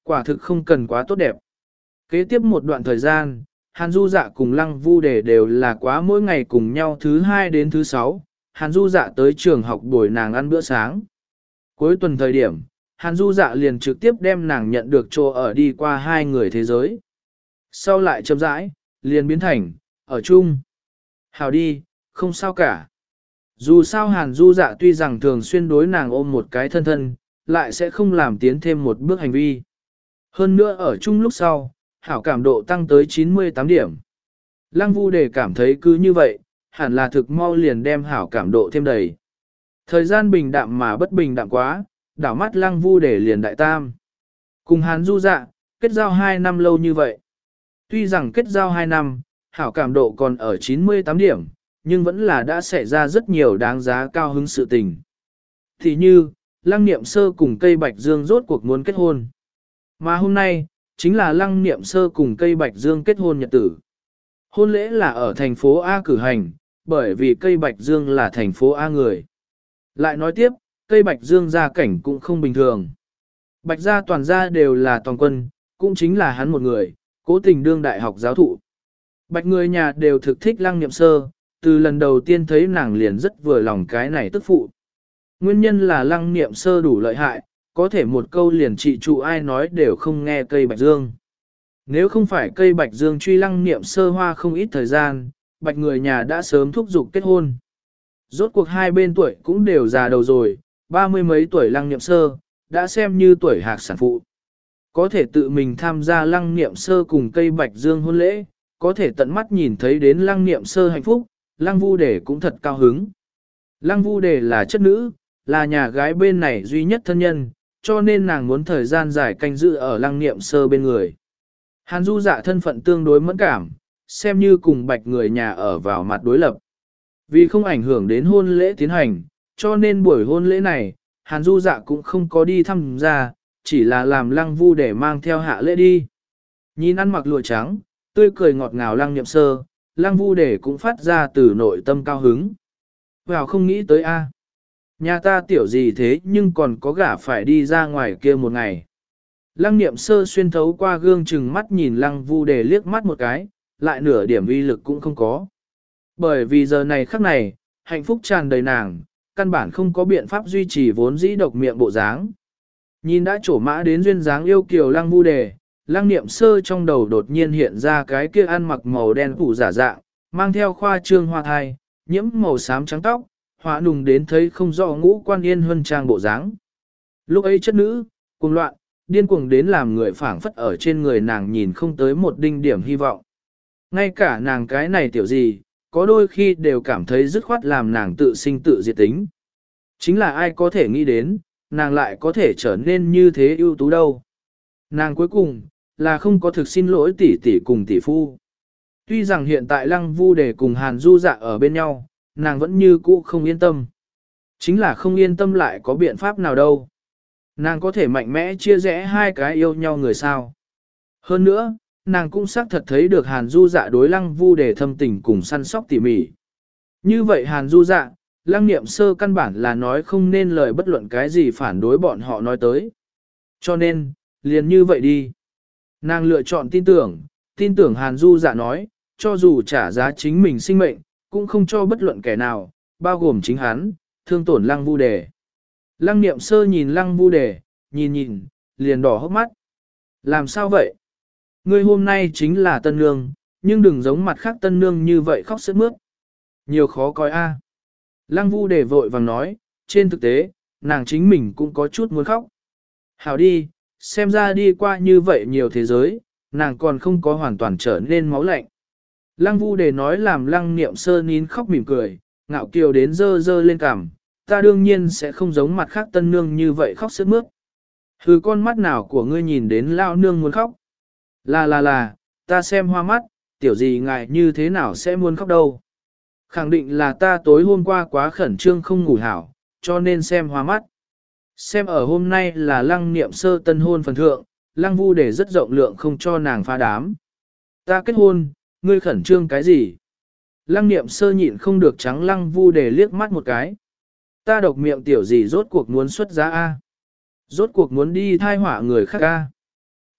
Quả thực không cần quá tốt đẹp. Kế tiếp một đoạn thời gian, Hàn Du Dạ cùng Lăng Vu Đề đều là quá mỗi ngày cùng nhau thứ hai đến thứ sáu, Hàn Du Dạ tới trường học đuổi nàng ăn bữa sáng. Cuối tuần thời điểm, Hàn Du Dạ liền trực tiếp đem nàng nhận được chỗ ở đi qua hai người thế giới. Sau lại chậm rãi, liền biến thành, ở chung. Hào đi, không sao cả. Dù sao Hàn Du Dạ tuy rằng thường xuyên đối nàng ôm một cái thân thân, lại sẽ không làm tiến thêm một bước hành vi. Hơn nữa ở chung lúc sau, hảo cảm độ tăng tới chín mươi tám điểm. Lăng Vu Đề cảm thấy cứ như vậy, hẳn là thực mau liền đem hảo cảm độ thêm đầy. Thời gian bình đạm mà bất bình đạm quá, đảo mắt Lăng Vu Đề liền đại tam. Cùng Hàn Du Dạ, kết giao hai năm lâu như vậy. Tuy rằng kết giao hai năm, hảo cảm độ còn ở chín mươi tám điểm, nhưng vẫn là đã xảy ra rất nhiều đáng giá cao hứng sự tình. Thì như, Lăng Niệm Sơ cùng cây Bạch Dương rốt cuộc muốn kết hôn. Mà hôm nay, chính là Lăng Niệm Sơ cùng cây Bạch Dương kết hôn nhật tử. Hôn lễ là ở thành phố A cử hành, bởi vì cây Bạch Dương là thành phố A người. Lại nói tiếp, cây Bạch Dương gia cảnh cũng không bình thường. Bạch gia toàn gia đều là toàn quân, cũng chính là hắn một người, cố tình đương đại học giáo thụ. Bạch người nhà đều thực thích Lăng Niệm Sơ, từ lần đầu tiên thấy nàng liền rất vừa lòng cái này tức phụ. Nguyên nhân là Lăng Niệm Sơ đủ lợi hại, có thể một câu liền trị trụ ai nói đều không nghe cây Bạch Dương. Nếu không phải cây Bạch Dương truy Lăng Niệm Sơ hoa không ít thời gian, Bạch người nhà đã sớm thúc giục kết hôn. Rốt cuộc hai bên tuổi cũng đều già đầu rồi, ba mươi mấy tuổi Lăng Niệm Sơ, đã xem như tuổi hạc sản phụ. Có thể tự mình tham gia Lăng Niệm Sơ cùng cây Bạch Dương hôn lễ, có thể tận mắt nhìn thấy đến Lăng Niệm Sơ hạnh phúc, Lăng Vu Đề cũng thật cao hứng. Lăng Vu Đề là chất nữ, là nhà gái bên này duy nhất thân nhân, cho nên nàng muốn thời gian dài canh giữ ở Lăng Niệm Sơ bên người. Hàn Du Dạ thân phận tương đối mẫn cảm, xem như cùng Bạch người nhà ở vào mặt đối lập. Vì không ảnh hưởng đến hôn lễ tiến hành, cho nên buổi hôn lễ này, Hàn Du Dạ cũng không có đi thăm gia, chỉ là làm Lăng Vu để mang theo hạ lễ đi. Nhìn ăn mặc lụa trắng, tươi cười ngọt ngào Lăng Niệm Sơ, Lăng Vu để cũng phát ra từ nội tâm cao hứng. Vào không nghĩ tới a, nhà ta tiểu gì thế nhưng còn có gả phải đi ra ngoài kia một ngày. Lăng Niệm Sơ xuyên thấu qua gương chừng mắt nhìn Lăng Vu để liếc mắt một cái, lại nửa điểm uy lực cũng không có. Bởi vì giờ này khắc này, hạnh phúc tràn đầy nàng, căn bản không có biện pháp duy trì vốn dĩ độc miệng bộ dáng. Nhìn đã trổ mã đến duyên dáng yêu kiều Lăng Vu Đề, Lăng Niệm Sơ trong đầu đột nhiên hiện ra cái kia ăn mặc màu đen phủ giả dạng, mang theo khoa trương hoa thai, nhiễm màu xám trắng tóc, hóa nùng đến thấy không rõ ngũ quan yên huân trang bộ dáng. Lúc ấy chất nữ, cuồng loạn, điên cuồng đến làm người phảng phất ở trên người nàng nhìn không tới một đinh điểm hy vọng. Ngay cả nàng cái này tiểu gì, có đôi khi đều cảm thấy dứt khoát làm nàng tự sinh tự diệt tính. Chính là ai có thể nghĩ đến, nàng lại có thể trở nên như thế ưu tú đâu. Nàng cuối cùng, là không có thực xin lỗi tỷ tỷ cùng tỷ phu. Tuy rằng hiện tại Lăng Vu Đề cùng Hàn Du Dạ ở bên nhau, nàng vẫn như cũ không yên tâm. Chính là không yên tâm lại có biện pháp nào đâu. Nàng có thể mạnh mẽ chia rẽ hai cái yêu nhau người sao. Hơn nữa, nàng cũng xác thật thấy được Hàn Du Dạ đối Lăng Vu Đề thâm tình cùng săn sóc tỉ mỉ. Như vậy Hàn Du Dạ, Lăng Niệm Sơ căn bản là nói không nên lời bất luận cái gì phản đối bọn họ nói tới. Cho nên, liền như vậy đi. Nàng lựa chọn tin tưởng, tin tưởng Hàn Du Dạ nói, cho dù trả giá chính mình sinh mệnh, cũng không cho bất luận kẻ nào, bao gồm chính hắn, thương tổn Lăng Vu Đề. Lăng Niệm Sơ nhìn Lăng Vu Đề, nhìn nhìn, liền đỏ hốc mắt. Làm sao vậy? Ngươi hôm nay chính là tân nương, nhưng đừng giống mặt khác tân nương như vậy khóc sướt mướt. Nhiều khó coi a. Lăng Vu Đề vội vàng nói, trên thực tế, nàng chính mình cũng có chút muốn khóc. Hảo đi, xem ra đi qua như vậy nhiều thế giới, nàng còn không có hoàn toàn trở nên máu lạnh. Lăng Vu Đề nói làm Lăng Niệm Sơ nín khóc mỉm cười, ngạo kiều đến dơ dơ lên cằm, ta đương nhiên sẽ không giống mặt khác tân nương như vậy khóc sướt mướt. Hừ, con mắt nào của ngươi nhìn đến lao nương muốn khóc? Là là là, ta xem hoa mắt, tiểu gì ngài như thế nào sẽ muốn khóc đâu. Khẳng định là ta tối hôm qua quá khẩn trương không ngủ hảo, cho nên xem hoa mắt. Xem ở hôm nay là Lăng Niệm Sơ tân hôn phần thượng, Lăng Vu Đề rất rộng lượng không cho nàng phá đám. Ta kết hôn, ngươi khẩn trương cái gì? Lăng Niệm Sơ nhịn không được trắng Lăng Vu Đề liếc mắt một cái. Ta độc miệng tiểu gì rốt cuộc muốn xuất giá A. Rốt cuộc muốn đi thai họa người khác A.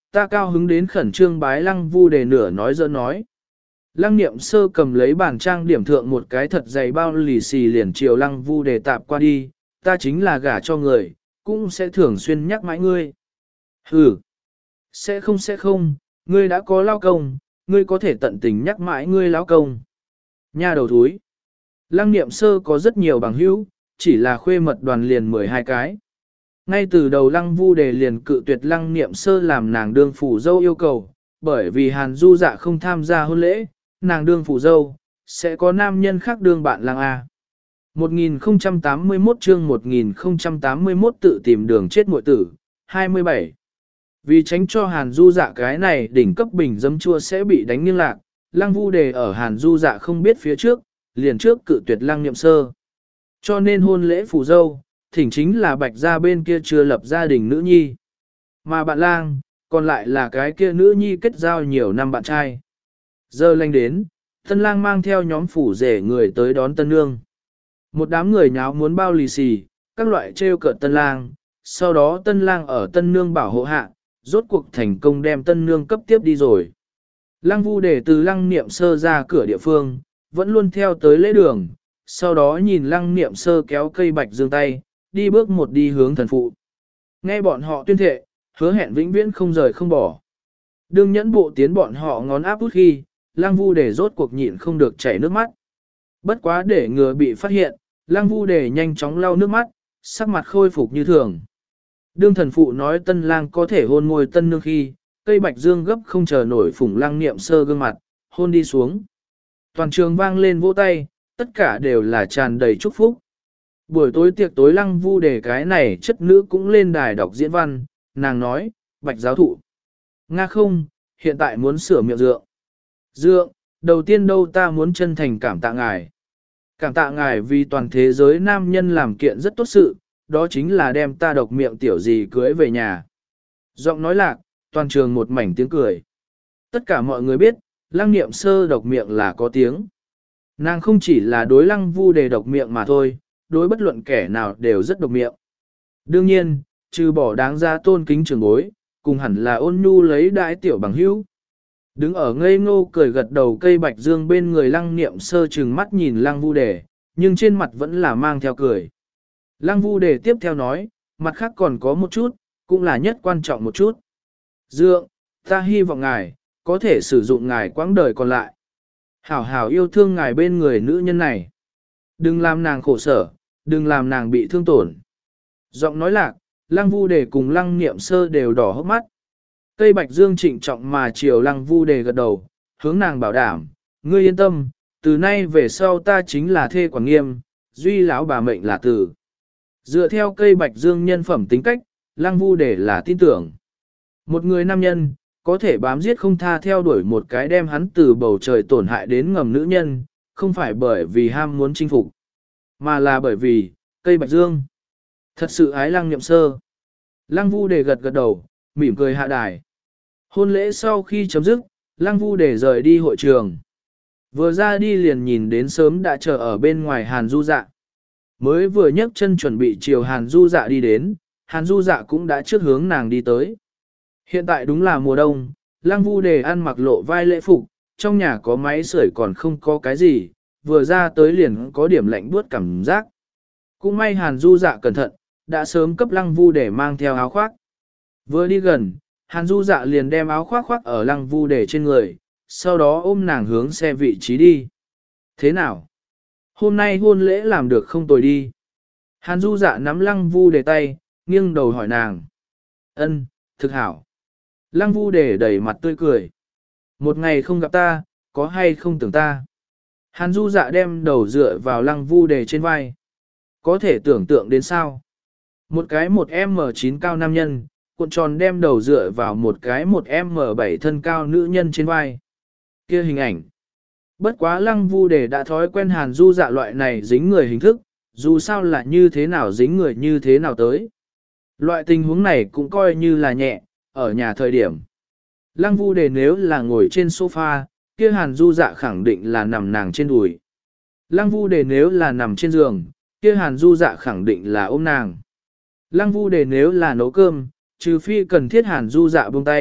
ta cao hứng đến khẩn trương bái lăng vu đề nửa nói dơ nói. Lăng niệm sơ cầm lấy bàn trang điểm thượng một cái thật dày bao lì xì liền chiều lăng vu đề tạp qua đi, ta chính là gả cho người, cũng sẽ thường xuyên nhắc mãi ngươi. Ừ, sẽ không sẽ không, ngươi đã có lao công, ngươi có thể tận tình nhắc mãi ngươi lão công. Nha đầu thúi. Lăng niệm sơ có rất nhiều bằng hữu, chỉ là khuê mật đoàn liền mười hai cái. Ngay từ đầu lăng vu đề liền cự tuyệt lăng niệm sơ làm nàng đương phủ dâu yêu cầu, bởi vì Hàn Du Dạ không tham gia hôn lễ, nàng đương phủ dâu, sẽ có nam nhân khác đương bạn lăng A. một nghìn không trăm tám mươi mốt chương một nghìn không trăm tám mươi mốt tự tìm đường chết muội tử, hai mươi bảy. Vì tránh cho Hàn Du Dạ cái này đỉnh cấp bình dấm chua sẽ bị đánh nghiêng lạc, lăng vu đề ở Hàn Du Dạ không biết phía trước, liền trước cự tuyệt lăng niệm sơ. Cho nên hôn lễ phủ dâu, thỉnh chính là bạch gia bên kia chưa lập gia đình nữ nhi. Mà bạn lang, còn lại là cái kia nữ nhi kết giao nhiều năm bạn trai. Giờ lanh đến, tân lang mang theo nhóm phủ rể người tới đón tân nương. Một đám người nháo muốn bao lì xì, các loại trêu cợt tân lang, sau đó tân lang ở tân nương bảo hộ hạ, rốt cuộc thành công đem tân nương cấp tiếp đi rồi. Lăng vu để từ lăng niệm sơ ra cửa địa phương, vẫn luôn theo tới lễ đường, sau đó nhìn lăng niệm sơ kéo cây bạch dương tay, đi bước một đi hướng thần phụ. Nghe bọn họ tuyên thệ, hứa hẹn vĩnh viễn không rời không bỏ. Đương nhẫn bộ tiến bọn họ ngón áp út khi, lăng vu để rốt cuộc nhịn không được chảy nước mắt. Bất quá để ngừa bị phát hiện, lăng vu để nhanh chóng lau nước mắt, sắc mặt khôi phục như thường. Đương thần phụ nói tân lang có thể hôn môi tân nương khi, cây bạch dương gấp không chờ nổi phủng lăng niệm sơ gương mặt, hôn đi xuống. Toàn trường vang lên vỗ tay, tất cả đều là tràn đầy chúc phúc. Buổi tối tiệc tối lăng vu để cái này chất nữ cũng lên đài đọc diễn văn, nàng nói, bạch giáo thụ. Nga không, hiện tại muốn sửa miệng dượng. Dượng, đầu tiên đâu ta muốn chân thành cảm tạ ngài. Cảm tạ ngài vì toàn thế giới nam nhân làm kiện rất tốt sự, đó chính là đem ta độc miệng tiểu gì cưới về nhà. Giọng nói lạc, toàn trường một mảnh tiếng cười. Tất cả mọi người biết, lăng niệm sơ độc miệng là có tiếng. Nàng không chỉ là đối lăng vu đề độc miệng mà thôi, đối bất luận kẻ nào đều rất độc miệng. Đương nhiên, trừ bỏ đáng ra tôn kính trường bối, cùng hẳn là ôn nhu lấy đãi tiểu bằng hữu. Đứng ở ngây ngô cười gật đầu cây bạch dương bên người lăng niệm sơ chừng mắt nhìn lăng vu đề, nhưng trên mặt vẫn là mang theo cười. Lăng vu đề tiếp theo nói, mặt khác còn có một chút, cũng là nhất quan trọng một chút. Dượng, ta hy vọng ngài, có thể sử dụng ngài quãng đời còn lại. Hảo hảo yêu thương ngài bên người nữ nhân này. Đừng làm nàng khổ sở, đừng làm nàng bị thương tổn. Giọng nói lạc, lăng vu đề cùng lăng niệm sơ đều đỏ hốc mắt. Cây bạch dương trịnh trọng mà chiều lăng vu đề gật đầu, hướng nàng bảo đảm, ngươi yên tâm, từ nay về sau ta chính là thê quản nghiêm, duy lão bà mệnh là tử. Dựa theo cây bạch dương nhân phẩm tính cách, lăng vu đề là tin tưởng. Một người nam nhân, có thể bám giết không tha theo đuổi một cái đem hắn từ bầu trời tổn hại đến ngầm nữ nhân, không phải bởi vì ham muốn chinh phục, mà là bởi vì, cây bạch dương. Thật sự ái lăng niệm sơ. Lăng vu đề gật gật đầu, mỉm cười hạ đài. Hôn lễ sau khi chấm dứt, lăng vu đề rời đi hội trường. Vừa ra đi liền nhìn đến sớm đã chờ ở bên ngoài Hàn Du Dạ. Mới vừa nhấc chân chuẩn bị chiều Hàn Du Dạ đi đến, Hàn Du Dạ cũng đã trước hướng nàng đi tới. Hiện tại đúng là mùa đông, lăng vu đề ăn mặc lộ vai lễ phục, trong nhà có máy sưởi còn không có cái gì, vừa ra tới liền có điểm lạnh buốt cảm giác. Cũng may Hàn Du Dạ cẩn thận, đã sớm cấp lăng vu đề mang theo áo khoác. Vừa đi gần, Hàn Du Dạ liền đem áo khoác khoác ở lăng vu đề trên người, sau đó ôm nàng hướng xe vị trí đi. Thế nào? Hôm nay hôn lễ làm được không tồi đi. Hàn Du Dạ nắm lăng vu đề tay, nghiêng đầu hỏi nàng. Ân, thực hảo. Lăng vu đề đẩy mặt tươi cười. Một ngày không gặp ta, có hay không tưởng ta? Hàn Du Dạ đem đầu dựa vào lăng vu đề trên vai. Có thể tưởng tượng đến sao? Một cái một em chín cao nam nhân, cuộn tròn đem đầu dựa vào một cái một em bảy thân cao nữ nhân trên vai. Kia hình ảnh. Bất quá lăng vu đề đã thói quen Hàn Du Dạ loại này dính người hình thức, dù sao là như thế nào dính người như thế nào tới. Loại tình huống này cũng coi như là nhẹ, ở nhà thời điểm. Lăng vu đề nếu là ngồi trên sofa, kia Hàn Du Dạ khẳng định là nằm nàng trên đùi. Lăng vu đề nếu là nằm trên giường, kia Hàn Du Dạ khẳng định là ôm nàng. Lăng vu đề nếu là nấu cơm, trừ phi cần thiết Hàn Du Dạ buông tay,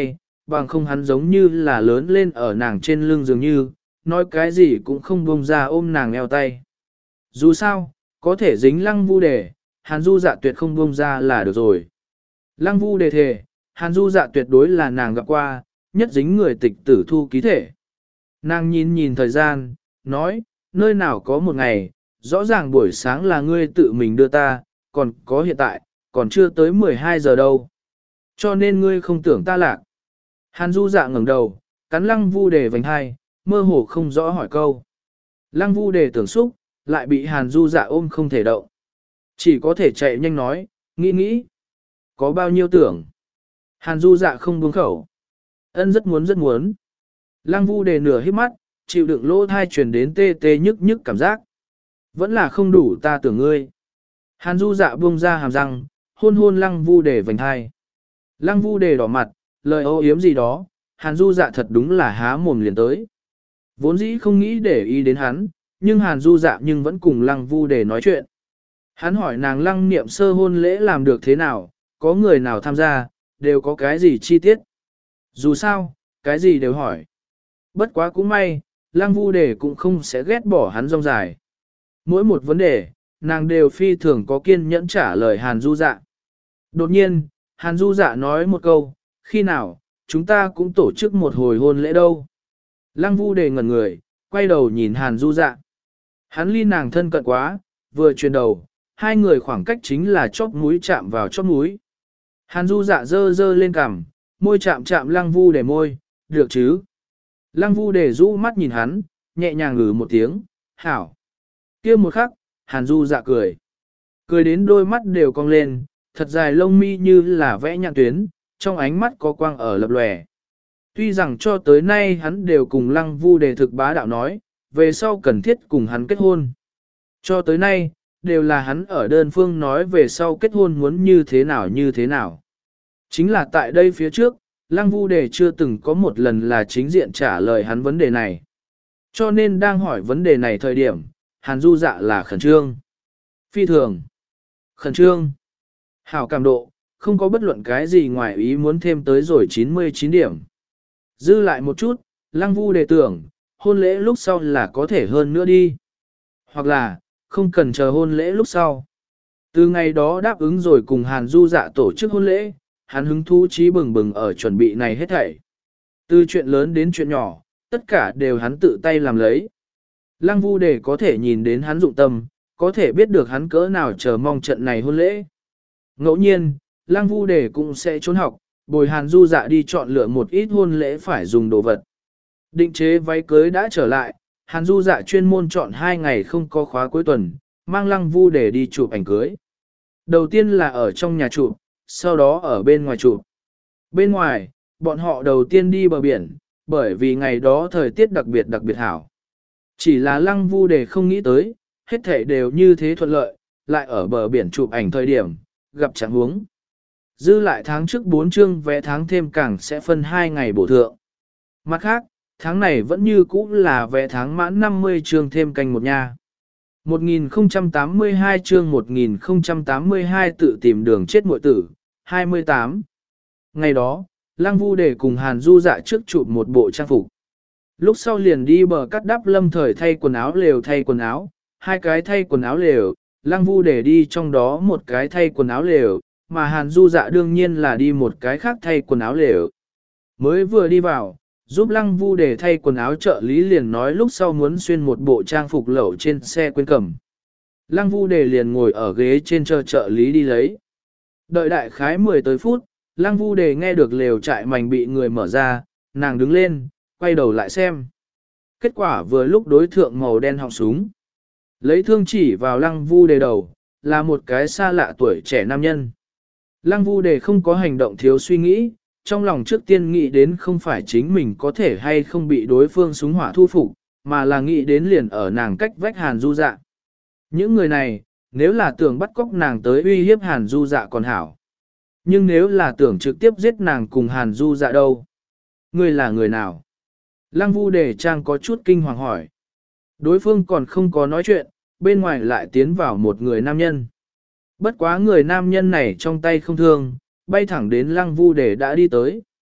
bằng không hắn giống như là lớn lên ở nàng trên lưng dường như, nói cái gì cũng không buông ra ôm nàng eo tay. Dù sao, có thể dính lăng vu đề, Hàn Du Dạ tuyệt không buông ra là được rồi. Lăng vu đề thề, Hàn Du Dạ tuyệt đối là nàng gặp qua, nhất dính người tịch tử thu ký thể. Nàng nhìn nhìn thời gian, nói, nơi nào có một ngày, rõ ràng buổi sáng là ngươi tự mình đưa ta, còn có hiện tại, còn chưa tới mười hai giờ đâu. Cho nên ngươi không tưởng ta lạc. Hàn Du Dạ ngẩng đầu, cắn lăng vu đề vành hai, mơ hồ không rõ hỏi câu. Lăng vu đề tưởng xúc, lại bị Hàn Du Dạ ôm không thể động. Chỉ có thể chạy nhanh nói, nghĩ nghĩ. Có bao nhiêu tưởng. Hàn Du Dạ không buông khẩu. Ân rất muốn rất muốn. Lăng vu đề nửa hít mắt, chịu đựng lỗ thai truyền đến tê tê nhức nhức cảm giác. Vẫn là không đủ ta tưởng ngươi. Hàn Du Dạ buông ra hàm răng, hôn hôn lăng vu đề vành hai. Lăng vu đề đỏ mặt, lời ô yếm gì đó, Hàn Du Dạ thật đúng là há mồm liền tới. Vốn dĩ không nghĩ để ý đến hắn, nhưng Hàn Du Dạ nhưng vẫn cùng lăng vu đề nói chuyện. Hắn hỏi nàng lăng niệm sơ hôn lễ làm được thế nào, có người nào tham gia, đều có cái gì chi tiết. Dù sao, cái gì đều hỏi. Bất quá cũng may, lăng vu đề cũng không sẽ ghét bỏ hắn rong dài. Mỗi một vấn đề, nàng đều phi thường có kiên nhẫn trả lời Hàn Du Dạ. Đột nhiên, Hàn Du Dạ nói một câu, khi nào, chúng ta cũng tổ chức một hồi hôn lễ đâu. Lăng vu đề ngẩn người, quay đầu nhìn Hàn Du Dạ. Hắn ly nàng thân cận quá, vừa chuyển đầu, hai người khoảng cách chính là chóp mũi chạm vào chóp mũi. Hàn Du Dạ dơ dơ lên cằm, môi chạm chạm lăng vu đề môi, được chứ. Lăng vu đề rũ mắt nhìn hắn, nhẹ nhàng ngừ một tiếng, hảo. Kia một khắc, Hàn Du Dạ cười. Cười đến đôi mắt đều cong lên, thật dài lông mi như là vẽ nhạn tuyến, trong ánh mắt có quang ở lập lòe. Tuy rằng cho tới nay hắn đều cùng lăng vu đề thực bá đạo nói, về sau cần thiết cùng hắn kết hôn. Cho tới nay, đều là hắn ở đơn phương nói về sau kết hôn muốn như thế nào như thế nào. Chính là tại đây phía trước, lăng vu đề chưa từng có một lần là chính diện trả lời hắn vấn đề này. Cho nên đang hỏi vấn đề này thời điểm, Hàn Du Dạ là khẩn trương. Phi thường. Khẩn trương. Hảo cảm độ, không có bất luận cái gì ngoài ý muốn thêm tới rồi chín mươi chín điểm. Dư lại một chút, lăng vu đề tưởng, hôn lễ lúc sau là có thể hơn nữa đi. Hoặc là, không cần chờ hôn lễ lúc sau. Từ ngày đó đáp ứng rồi cùng Hàn Du Dạ tổ chức hôn lễ, hắn hứng thú trí bừng bừng ở chuẩn bị này hết thảy. Từ chuyện lớn đến chuyện nhỏ, tất cả đều hắn tự tay làm lấy. Lăng vu đề có thể nhìn đến hắn dụng tâm, có thể biết được hắn cỡ nào chờ mong trận này hôn lễ. Ngẫu nhiên, lăng vu đề cũng sẽ trốn học, bồi Hàn Du Dạ đi chọn lựa một ít hôn lễ phải dùng đồ vật. Định chế váy cưới đã trở lại, Hàn Du Dạ chuyên môn chọn hai ngày không có khóa cuối tuần, mang lăng vu đề đi chụp ảnh cưới. Đầu tiên là ở trong nhà chụp, sau đó ở bên ngoài chụp. Bên ngoài, bọn họ đầu tiên đi bờ biển, bởi vì ngày đó thời tiết đặc biệt đặc biệt hảo. Chỉ là lăng vu đề không nghĩ tới, hết thảy đều như thế thuận lợi, lại ở bờ biển chụp ảnh thời điểm, gặp trạng huống. Dư lại tháng trước bốn chương vé tháng thêm càng sẽ phân hai ngày bổ thượng. Mặt khác, tháng này vẫn như cũ là vé tháng mãn năm mươi chương thêm canh một nha. một nghìn không trăm tám mươi hai chương một nghìn không trăm tám mươi hai tự tìm đường chết muội tử, hai mươi tám. Ngày đó, Lăng Vu Đề cùng Hàn Du Dạ trước chụp một bộ trang phục. Lúc sau liền đi bờ cắt đắp lâm thời thay quần áo lều thay quần áo, hai cái thay quần áo lều, Lăng Vu Đề đi trong đó một cái thay quần áo lều, mà Hàn Du Dạ đương nhiên là đi một cái khác thay quần áo lều. Mới vừa đi vào, giúp Lăng Vu Đề thay quần áo trợ lý liền nói lúc sau muốn xuyên một bộ trang phục lẩu trên xe quên cầm. Lăng Vu Đề liền ngồi ở ghế trên chờ trợ lý đi lấy. Đợi đại khái mười tới phút, Lăng Vu Đề nghe được lều trại mảnh bị người mở ra, nàng đứng lên, quay đầu lại xem. Kết quả vừa lúc đối thượng màu đen họng súng. Lấy thương chỉ vào Lăng Vu Đề đầu, là một cái xa lạ tuổi trẻ nam nhân. Lăng Vu Đề không có hành động thiếu suy nghĩ, trong lòng trước tiên nghĩ đến không phải chính mình có thể hay không bị đối phương súng hỏa thu phục, mà là nghĩ đến liền ở nàng cách vách Hàn Du Dạ. Những người này, nếu là tưởng bắt cóc nàng tới uy hiếp Hàn Du Dạ còn hảo. Nhưng nếu là tưởng trực tiếp giết nàng cùng Hàn Du Dạ đâu? Ngươi là người nào? Lăng Vu Đề Trang có chút kinh hoàng hỏi. Đối phương còn không có nói chuyện, bên ngoài lại tiến vào một người nam nhân. Bất quá người nam nhân này trong tay không thương, bay thẳng đến Lăng Vu Đề đã đi tới.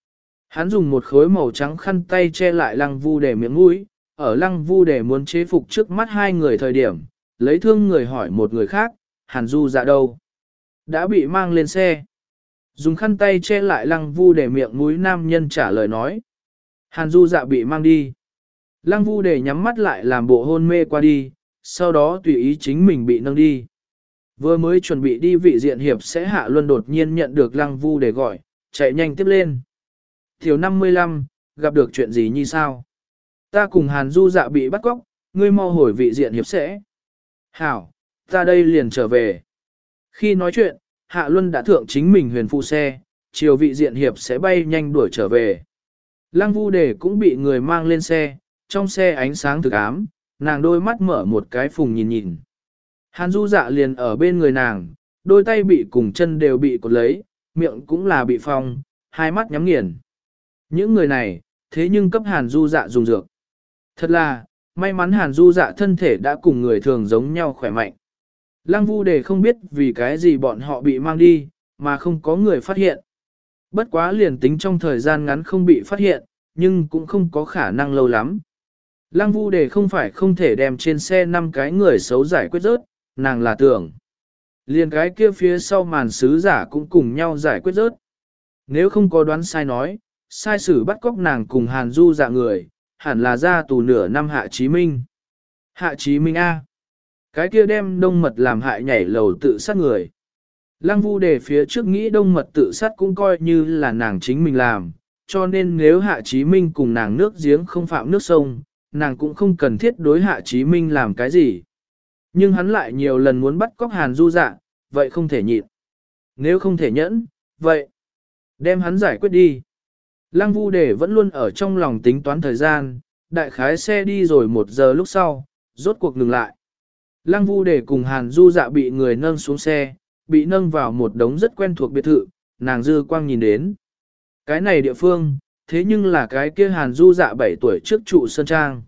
Hắn dùng một khối màu trắng khăn tay che lại lăng vu để miệng mũi, ở lăng vu để muốn chế phục trước mắt hai người thời điểm, lấy thương người hỏi một người khác, Hàn Du Dạ đâu? Đã bị mang lên xe. Dùng khăn tay che lại lăng vu để miệng mũi nam nhân trả lời nói. Hàn Du Dạ bị mang đi. Lăng vu để nhắm mắt lại làm bộ hôn mê qua đi, sau đó tùy ý chính mình bị nâng đi. Vừa mới chuẩn bị đi vị diện hiệp sẽ Hạ Luân đột nhiên nhận được lăng vu để gọi, chạy nhanh tiếp lên. Thiếu năm mươi lăm, gặp được chuyện gì như sao? Ta cùng Hàn Du Dạ bị bắt cóc, ngươi mau hồi vị diện hiệp sẽ. Hảo, ta đây liền trở về. Khi nói chuyện, Hạ Luân đã thượng chính mình huyền phu xe, chiều vị diện hiệp sẽ bay nhanh đuổi trở về. Lăng vu đề cũng bị người mang lên xe, trong xe ánh sáng thực ám, nàng đôi mắt mở một cái phùng nhìn nhìn. Hàn Du Dạ liền ở bên người nàng, đôi tay bị cùng chân đều bị cột lấy, miệng cũng là bị phong, hai mắt nhắm nghiền. Những người này, thế nhưng cấp Hàn Du Dạ dùng dược. Thật là, may mắn Hàn Du Dạ thân thể đã cùng người thường giống nhau khỏe mạnh. Lăng vu đề không biết vì cái gì bọn họ bị mang đi, mà không có người phát hiện. Bất quá liền tính trong thời gian ngắn không bị phát hiện, nhưng cũng không có khả năng lâu lắm. Lăng vu đề không phải không thể đem trên xe năm cái người xấu giải quyết rớt, nàng là tưởng. Liền cái kia phía sau màn sứ giả cũng cùng nhau giải quyết rớt. Nếu không có đoán sai nói, sai sử bắt cóc nàng cùng Hàn Du Dạ người, hẳn là ra tù nửa năm Hạ Chí Minh. Hạ Chí Minh A. Cái kia đem đông mật làm hại nhảy lầu tự sát người. Lăng vu đề phía trước nghĩ đông mật tự sát cũng coi như là nàng chính mình làm, cho nên nếu Hạ Chí Minh cùng nàng nước giếng không phạm nước sông, nàng cũng không cần thiết đối Hạ Chí Minh làm cái gì. Nhưng hắn lại nhiều lần muốn bắt cóc Hàn Du Dạ, vậy không thể nhịn. Nếu không thể nhẫn, vậy đem hắn giải quyết đi. Lăng vu đề vẫn luôn ở trong lòng tính toán thời gian, đại khái xe đi rồi một giờ lúc sau, rốt cuộc ngừng lại. Lăng vu đề cùng Hàn Du Dạ bị người nâng xuống xe, bị nâng vào một đống rất quen thuộc biệt thự, nàng dư quang nhìn đến. Cái này địa phương, thế nhưng là cái kia Hàn Du Dạ bảy tuổi trước trụ Sơn Trang.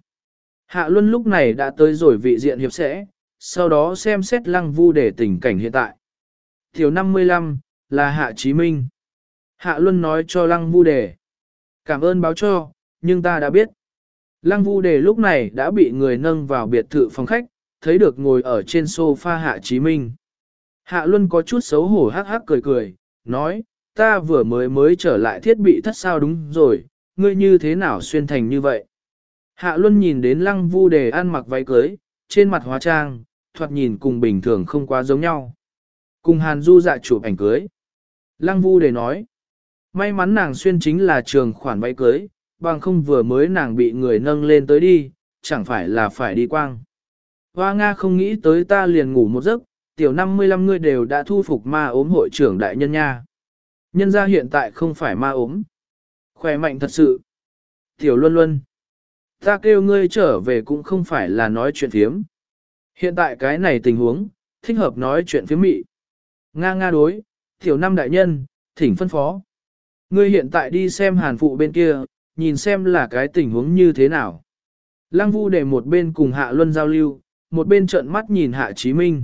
Hạ Luân lúc này đã tới rồi vị diện hiệp sẽ, sau đó xem xét Lăng vu đề tình cảnh hiện tại. Tiểu năm mươi lăm, là Hạ Chí Minh. Hạ Luân nói cho Lăng vu đề. Cảm ơn báo cho, nhưng ta đã biết. Lăng vu đề lúc này đã bị người nâng vào biệt thự phòng khách, thấy được ngồi ở trên sofa Hạ Chí Minh. Hạ Luân có chút xấu hổ hắc hắc cười cười, nói, ta vừa mới mới trở lại thiết bị thất sao đúng rồi, ngươi như thế nào xuyên thành như vậy. Hạ Luân nhìn đến Lăng vu đề ăn mặc váy cưới, trên mặt hóa trang, thoạt nhìn cùng bình thường không quá giống nhau. Cùng Hàn Du Dạ chụp ảnh cưới. Lăng vu đề nói, may mắn nàng xuyên chính là trường khoản váy cưới, bằng không vừa mới nàng bị người nâng lên tới đi, chẳng phải là phải đi quang. Hoa Nga không nghĩ tới ta liền ngủ một giấc, tiểu năm mươi lăm người đều đã thu phục ma ốm hội trưởng đại nhân nha. Nhân gia hiện tại không phải ma ốm. Khỏe mạnh thật sự. Tiểu Luân Luân. Ta kêu ngươi trở về cũng không phải là nói chuyện phiếm. Hiện tại cái này tình huống, thích hợp nói chuyện phiếm mị. Nga nga đối, tiểu năm đại nhân, thỉnh phân phó. Ngươi hiện tại đi xem Hàn phụ bên kia, nhìn xem là cái tình huống như thế nào. Lăng vu để một bên cùng Hạ Luân giao lưu, một bên trợn mắt nhìn Hạ Chí Minh.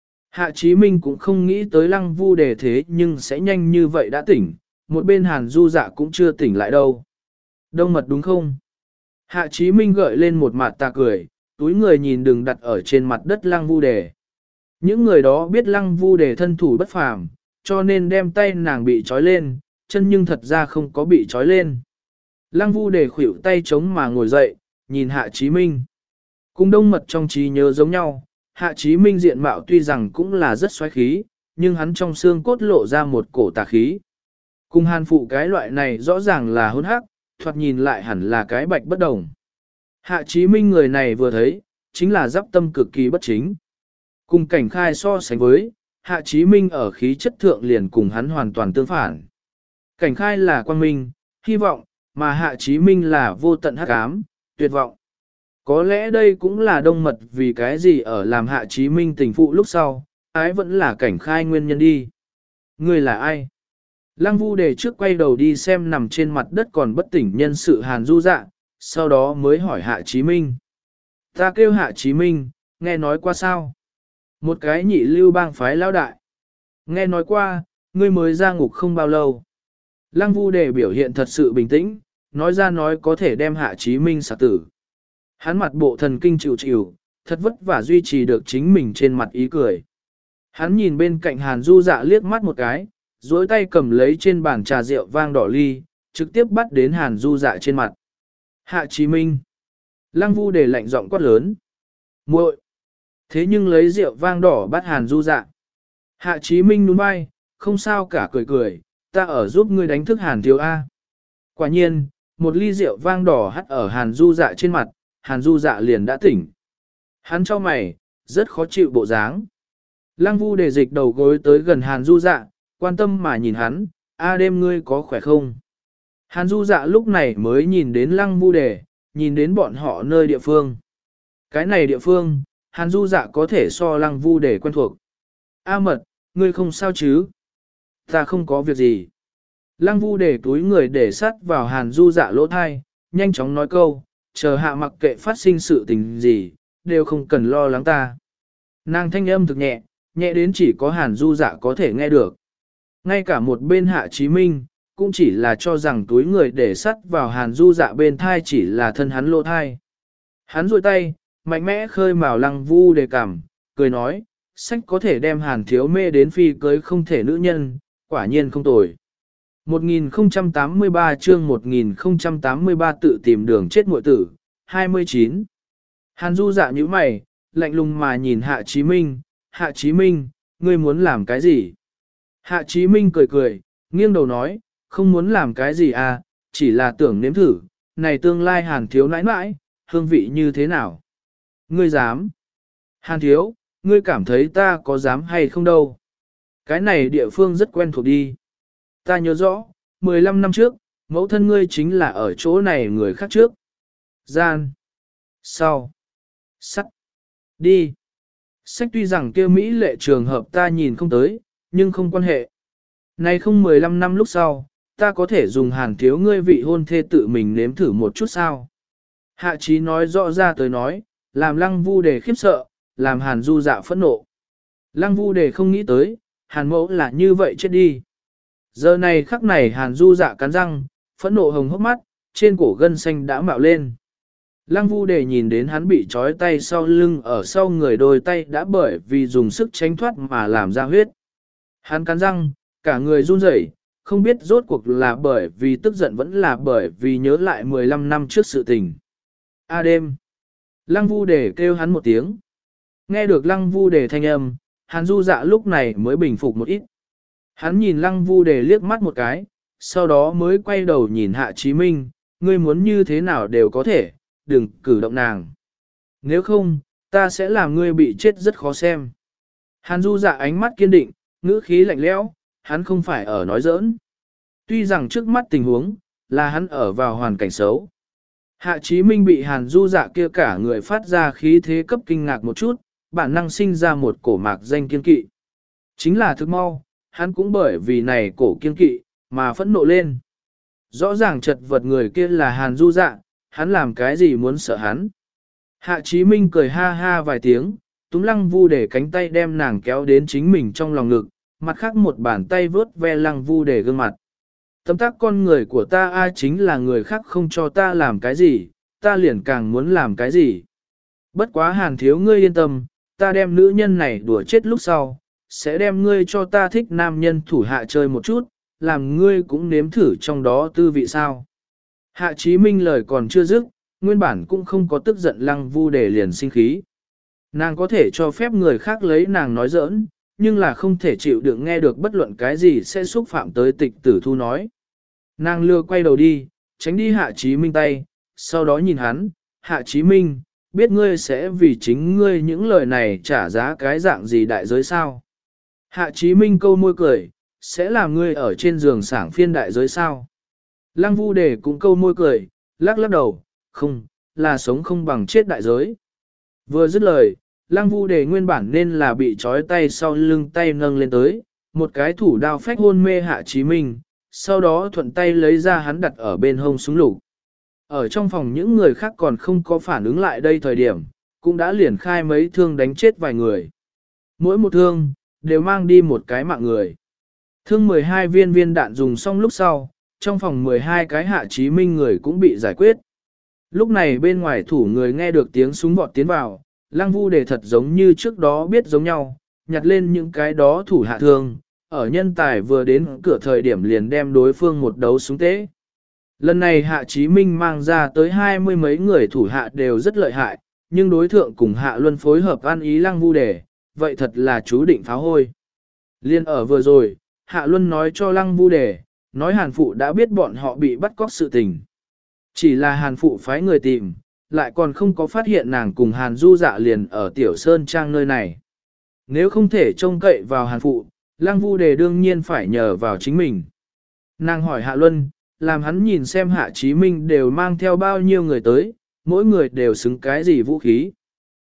Hạ Chí Minh cũng không nghĩ tới Lăng vu đề thế nhưng sẽ nhanh như vậy đã tỉnh, một bên Hàn Du Dạ cũng chưa tỉnh lại đâu. Đông mật đúng không? Hạ Chí Minh gợi lên một mặt ta cười, túi người nhìn đừng đặt ở trên mặt đất Lăng vu đề. Những người đó biết Lăng vu đề thân thủ bất phàm, cho nên đem tay nàng bị trói lên, chân nhưng thật ra không có bị trói lên. Lăng vu đề khuỷu tay chống mà ngồi dậy, nhìn Hạ Chí Minh. Cùng đông mật trong trí nhớ giống nhau, Hạ Chí Minh diện mạo tuy rằng cũng là rất xoáy khí, nhưng hắn trong xương cốt lộ ra một cổ tà khí. Cùng Hàn phụ cái loại này rõ ràng là hỗn hắc, thoạt nhìn lại hẳn là cái bạch bất đồng. Hạ Chí Minh người này vừa thấy, chính là giáp tâm cực kỳ bất chính. Cùng cảnh khai so sánh với, Hạ Chí Minh ở khí chất thượng liền cùng hắn hoàn toàn tương phản. Cảnh khai là quang minh, hy vọng, mà Hạ Chí Minh là vô tận hắc ám, tuyệt vọng. Có lẽ đây cũng là đông mật vì cái gì ở làm Hạ Chí Minh tình phụ lúc sau, ái vẫn là cảnh khai nguyên nhân đi. Ngươi là ai? Lăng vu đề trước quay đầu đi xem nằm trên mặt đất còn bất tỉnh nhân sự Hàn Du Dạ, sau đó mới hỏi Hạ Chí Minh. Ta kêu Hạ Chí Minh, nghe nói qua sao? Một cái nhị lưu bang phái lão đại. Nghe nói qua, ngươi mới ra ngục không bao lâu. Lăng Vu Đề biểu hiện thật sự bình tĩnh, nói ra nói có thể đem Hạ Chí Minh xả tử. Hắn mặt bộ thần kinh chịu chịu, thật vất vả duy trì được chính mình trên mặt ý cười. Hắn nhìn bên cạnh Hàn Du Dạ liếc mắt một cái, duỗi tay cầm lấy trên bàn trà rượu vang đỏ ly, trực tiếp bắt đến Hàn Du Dạ trên mặt. Hạ Chí Minh. Lăng Vu Đề lạnh giọng quát lớn. Muội. Thế nhưng lấy rượu vang đỏ bắt Hàn Du Dạ. Hạ Chí Minh nhún vai, không sao cả cười cười, ta ở giúp ngươi đánh thức Hàn thiếu A. Quả nhiên, một ly rượu vang đỏ hắt ở Hàn Du Dạ trên mặt, Hàn Du Dạ liền đã tỉnh. Hắn cho mày, rất khó chịu bộ dáng. Lăng Vu Đề dịch đầu gối tới gần Hàn Du Dạ, quan tâm mà nhìn hắn, a đêm ngươi có khỏe không? Hàn Du Dạ lúc này mới nhìn đến Lăng Vu Đề, nhìn đến bọn họ nơi địa phương. Cái này địa phương, Hàn Du Dạ có thể so Lăng Vu Đề quen thuộc. A Mật, ngươi không sao chứ? Ta không có việc gì. Lăng Vu Đề túi người để sát vào Hàn Du Dạ lỗ thai, nhanh chóng nói câu, chờ hạ mặc kệ phát sinh sự tình gì, đều không cần lo lắng ta. Nàng thanh âm thực nhẹ, nhẹ đến chỉ có Hàn Du Dạ có thể nghe được. Ngay cả một bên Hạ Chí Minh, cũng chỉ là cho rằng túi người để sắt vào Hàn Du Dạ bên thai chỉ là thân hắn lỗ thai. Hắn duỗi tay, mạnh mẽ khơi mào Lăng Vu Đề cằm, cười nói, sách có thể đem Hàn thiếu mê đến phi cưới không thể nữ nhân, quả nhiên không tồi. một nghìn không trăm tám mươi ba chương một nghìn không trăm tám mươi ba tự tìm đường chết muội tử, hai mươi chín. Hàn Du Dạ nhíu mày, lạnh lùng mà nhìn Hạ Chí Minh, Hạ Chí Minh, ngươi muốn làm cái gì? Hạ Chí Minh cười cười, nghiêng đầu nói, không muốn làm cái gì à, chỉ là tưởng nếm thử, này tương lai Hàn thiếu nãi nãi, hương vị như thế nào? Ngươi dám? Hàn thiếu, ngươi cảm thấy ta có dám hay không đâu? Cái này địa phương rất quen thuộc đi. Ta nhớ rõ, mười lăm năm trước, mẫu thân ngươi chính là ở chỗ này người khác trước. Gian. Sau. Sắt. Đi. Sách tuy rằng kia Mỹ lệ trường hợp ta nhìn không tới, nhưng không quan hệ. Nay không mười lăm năm lúc sau, ta có thể dùng Hàn thiếu ngươi vị hôn thê tự mình nếm thử một chút sao. Hạ Chí nói rõ ra tới nói, làm Lăng Vu Đề khiếp sợ, làm Hàn Du Dạ phẫn nộ. Lăng Vu Đề không nghĩ tới, Hàn mẫu là như vậy chết đi. Giờ này khắc này Hàn Du Dạ cắn răng, phẫn nộ hồng hốc mắt, trên cổ gân xanh đã mạo lên. Lăng Vu Đề nhìn đến hắn bị trói tay sau lưng ở sau người đôi tay đã bởi vì dùng sức tránh thoát mà làm ra huyết. Hắn cắn răng, cả người run rẩy, không biết rốt cuộc là bởi vì tức giận vẫn là bởi vì nhớ lại mười lăm năm trước sự tình. A đêm. Lăng Vu Đề kêu hắn một tiếng. Nghe được Lăng Vu Đề thanh âm, Hàn Du Dạ lúc này mới bình phục một ít. Hắn nhìn Lăng Vu Đề liếc mắt một cái, sau đó mới quay đầu nhìn Hạ Chí Minh, ngươi muốn như thế nào đều có thể, đừng cử động nàng. Nếu không, ta sẽ làm ngươi bị chết rất khó xem. Hàn Du Dạ ánh mắt kiên định, ngữ khí lạnh lẽo, hắn không phải ở nói giỡn. Tuy rằng trước mắt tình huống, là hắn ở vào hoàn cảnh xấu. Hạ Chí Minh bị Hàn Du Dạ kia cả người phát ra khí thế cấp kinh ngạc một chút, bản năng sinh ra một cổ mạc danh kiên kỵ. Chính là thức mau, hắn cũng bởi vì này cổ kiên kỵ, mà phẫn nộ lên. Rõ ràng chật vật người kia là Hàn Du Dạ, hắn làm cái gì muốn sợ hắn. Hạ Chí Minh cười ha ha vài tiếng, túm Lăng Vu Đề cánh tay đem nàng kéo đến chính mình trong lòng ngực, mặt khác một bàn tay vớt ve Lăng Vu Đề gương mặt. Tấm tác con người của ta ai chính là người khác không cho ta làm cái gì, ta liền càng muốn làm cái gì. Bất quá Hàn thiếu ngươi yên tâm, ta đem nữ nhân này đùa chết lúc sau, sẽ đem ngươi cho ta thích nam nhân thủ hạ chơi một chút, làm ngươi cũng nếm thử trong đó tư vị sao. Hạ Chí Minh lời còn chưa dứt, nguyên bản cũng không có tức giận Lăng Vu Đề liền sinh khí. Nàng có thể cho phép người khác lấy nàng nói giỡn, nhưng là không thể chịu đựng nghe được bất luận cái gì sẽ xúc phạm tới Tịch Tử Thu nói. Nàng lừa quay đầu đi, tránh đi Hạ Chí Minh tay, sau đó nhìn hắn, Hạ Chí Minh, biết ngươi sẽ vì chính ngươi những lời này trả giá cái dạng gì đại giới sao. Hạ Chí Minh câu môi cười, sẽ làm ngươi ở trên giường sảng phiên đại giới sao. Lăng Vu Đề cũng câu môi cười, lắc lắc đầu, không, là sống không bằng chết đại giới. Vừa dứt lời, Lăng Vu Đề nguyên bản nên là bị trói tay sau lưng tay nâng lên tới, một cái thủ đao phách hôn mê Hạ Chí Minh, sau đó thuận tay lấy ra hắn đặt ở bên hông súng lục. Ở trong phòng những người khác còn không có phản ứng lại đây thời điểm, cũng đã liền khai mấy thương đánh chết vài người. Mỗi một thương, đều mang đi một cái mạng người. Thương mười hai viên viên đạn dùng xong lúc sau, trong phòng mười hai cái Hạ Chí Minh người cũng bị giải quyết. Lúc này bên ngoài thủ người nghe được tiếng súng vọt tiến vào, Lăng Vu Đề thật giống như trước đó biết giống nhau, nhặt lên những cái đó thủ hạ thương, ở nhân tài vừa đến cửa thời điểm liền đem đối phương một đấu súng tế. Lần này Hạ Chí Minh mang ra tới hai mươi mấy người thủ hạ đều rất lợi hại, nhưng đối thượng cùng Hạ Luân phối hợp ăn ý Lăng Vu Đề, vậy thật là chú định phá hôi. Liên ở vừa rồi, Hạ Luân nói cho Lăng Vu Đề, nói Hàn Phụ đã biết bọn họ bị bắt cóc sự tình. Chỉ là Hàn Phụ phái người tìm, lại còn không có phát hiện nàng cùng Hàn Du Dạ liền ở Tiểu Sơn Trang nơi này. Nếu không thể trông cậy vào Hàn Phụ, Lăng Vu Đề đương nhiên phải nhờ vào chính mình. Nàng hỏi Hạ Luân, làm hắn nhìn xem Hạ Chí Minh đều mang theo bao nhiêu người tới, mỗi người đều xứng cái gì vũ khí.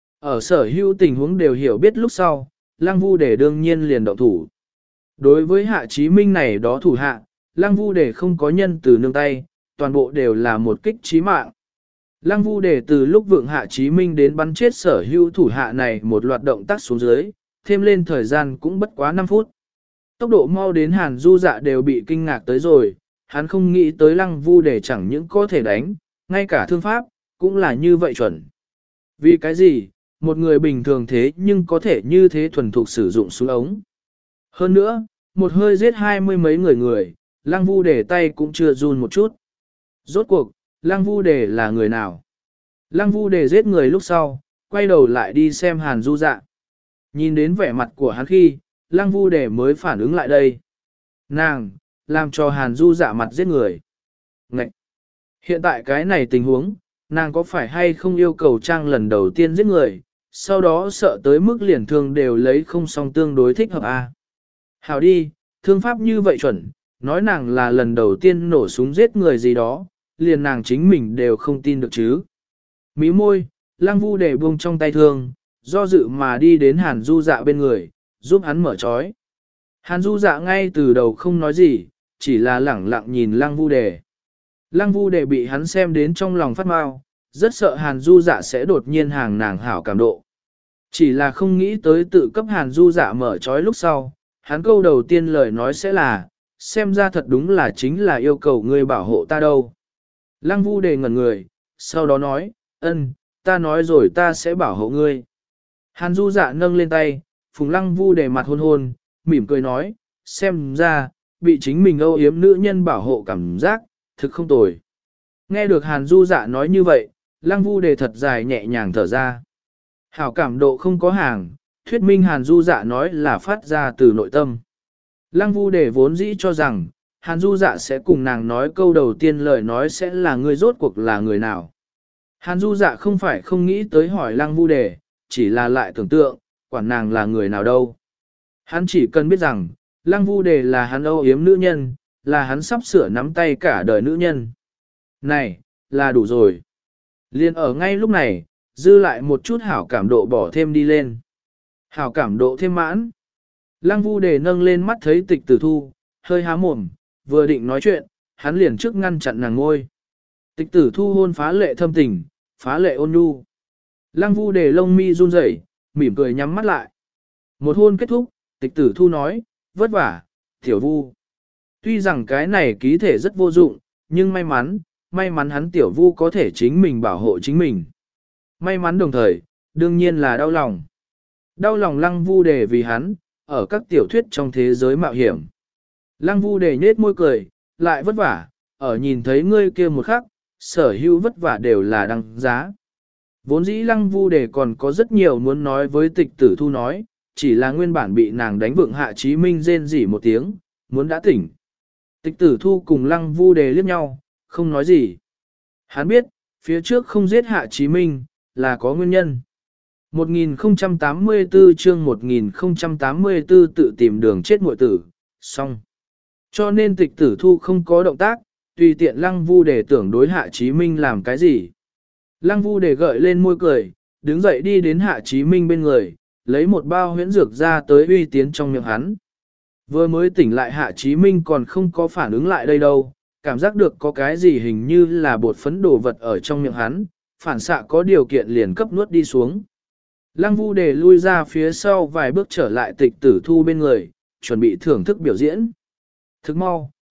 Ở sở hữu tình huống đều hiểu biết lúc sau, Lăng Vu Đề đương nhiên liền động thủ. Đối với Hạ Chí Minh này đó thủ hạ, Lăng Vu Đề không có nhân từ nương tay, toàn bộ đều là một kích chí mạng. Lăng Vu Đề từ lúc vượng Hạ Chí Minh đến bắn chết sở hữu thủ hạ này một loạt động tác xuống dưới, thêm lên thời gian cũng bất quá năm phút. Tốc độ mau đến Hàn Du Dạ đều bị kinh ngạc tới rồi, hắn không nghĩ tới Lăng Vu Đề chẳng những có thể đánh, ngay cả thương pháp, cũng là như vậy chuẩn. Vì cái gì, một người bình thường thế nhưng có thể như thế thuần thục sử dụng súng ống. Hơn nữa, một hơi giết hai mươi mấy người người, Lăng Vu Đề tay cũng chưa run một chút. Rốt cuộc, Lăng Vu Đề là người nào? Lăng Vu Đề giết người lúc sau, quay đầu lại đi xem Hàn Du Dạ. Nhìn đến vẻ mặt của hắn khi, Lăng Vu Đề mới phản ứng lại đây. Nàng, làm cho Hàn Du Dạ mặt giết người. Ngậy! Hiện tại cái này tình huống, nàng có phải hay không yêu cầu trang lần đầu tiên giết người, sau đó sợ tới mức liền thương đều lấy không song tương đối thích hợp à? Hảo đi, thương pháp như vậy chuẩn, nói nàng là lần đầu tiên nổ súng giết người gì đó, liền nàng chính mình đều không tin được chứ. Mí môi, Lăng Vu Đề buông trong tay thương, do dự mà đi đến Hàn Du Dạ bên người, giúp hắn mở trói. Hàn Du Dạ ngay từ đầu không nói gì, chỉ là lẳng lặng nhìn Lăng Vu Đề. Lăng Vu Đề bị hắn xem đến trong lòng phát mau, rất sợ Hàn Du Dạ sẽ đột nhiên hàng nàng hảo cảm độ. Chỉ là không nghĩ tới tự cấp Hàn Du Dạ mở trói lúc sau, hắn câu đầu tiên lời nói sẽ là, xem ra thật đúng là chính là yêu cầu ngươi bảo hộ ta đâu. Lăng Vu Đề ngẩn người, sau đó nói, ân, ta nói rồi ta sẽ bảo hộ ngươi. Hàn Du Dạ nâng lên tay, phùng Lăng Vu Đề mặt hôn hôn, mỉm cười nói, xem ra, bị chính mình âu yếm nữ nhân bảo hộ cảm giác, thực không tồi. Nghe được Hàn Du Dạ nói như vậy, Lăng Vu Đề thật dài nhẹ nhàng thở ra. Hảo cảm độ không có hàng, thuyết minh Hàn Du Dạ nói là phát ra từ nội tâm. Lăng Vu Đề vốn dĩ cho rằng, Hàn Du Dạ sẽ cùng nàng nói câu đầu tiên lời nói sẽ là người rốt cuộc là người nào. Hàn Du Dạ không phải không nghĩ tới hỏi Lăng Vu Đề, chỉ là lại tưởng tượng, quản nàng là người nào đâu. Hắn chỉ cần biết rằng, Lăng Vu Đề là hắn âu yếm nữ nhân, là hắn sắp sửa nắm tay cả đời nữ nhân. Này, là đủ rồi. Liên ở ngay lúc này, dư lại một chút hảo cảm độ bỏ thêm đi lên. Hảo cảm độ thêm mãn. Lăng Vu Đề nâng lên mắt thấy Tịch Tử Thu, hơi há mồm, vừa định nói chuyện, hắn liền trước ngăn chặn nàng ngôi. Tịch Tử Thu hôn phá lệ thâm tình, phá lệ ôn nhu. Lăng Vu Đề lông mi run rẩy, mỉm cười nhắm mắt lại. Một hôn kết thúc, Tịch Tử Thu nói, vất vả, Tiểu Vu. Tuy rằng cái này ký thể rất vô dụng, nhưng may mắn, may mắn hắn Tiểu Vu có thể chính mình bảo hộ chính mình. May mắn đồng thời, đương nhiên là đau lòng. Đau lòng Lăng Vu Đề vì hắn, ở các tiểu thuyết trong thế giới mạo hiểm. Lăng Vu Đề nhếch môi cười, lại vất vả, ở nhìn thấy ngươi kia một khắc, sở hữu vất vả đều là đăng giá. Vốn dĩ Lăng Vu Đề còn có rất nhiều muốn nói với Tịch Tử Thu nói, chỉ là nguyên bản bị nàng đánh vượng Hạ Chí Minh rên rỉ một tiếng, muốn đã tỉnh. Tịch Tử Thu cùng Lăng Vu Đề liếc nhau, không nói gì. Hắn biết, phía trước không giết Hạ Chí Minh, là có nguyên nhân. một nghìn không trăm tám mươi tư chương một nghìn không trăm tám mươi tư tự tìm đường chết muội tử, xong. Cho nên Tịch Tử Thu không có động tác, tùy tiện Lăng Vu Đề tưởng đối Hạ Chí Minh làm cái gì. Lăng Vu Đề gợi lên môi cười, đứng dậy đi đến Hạ Chí Minh bên người, lấy một bao huyễn dược ra tới uy tiến trong miệng hắn. Vừa mới tỉnh lại Hạ Chí Minh còn không có phản ứng lại đây đâu, cảm giác được có cái gì hình như là bột phấn đồ vật ở trong miệng hắn, phản xạ có điều kiện liền cấp nuốt đi xuống. Lăng Vu Đề lui ra phía sau vài bước trở lại Tịch Tử Thu bên người, chuẩn bị thưởng thức biểu diễn. Thức mau,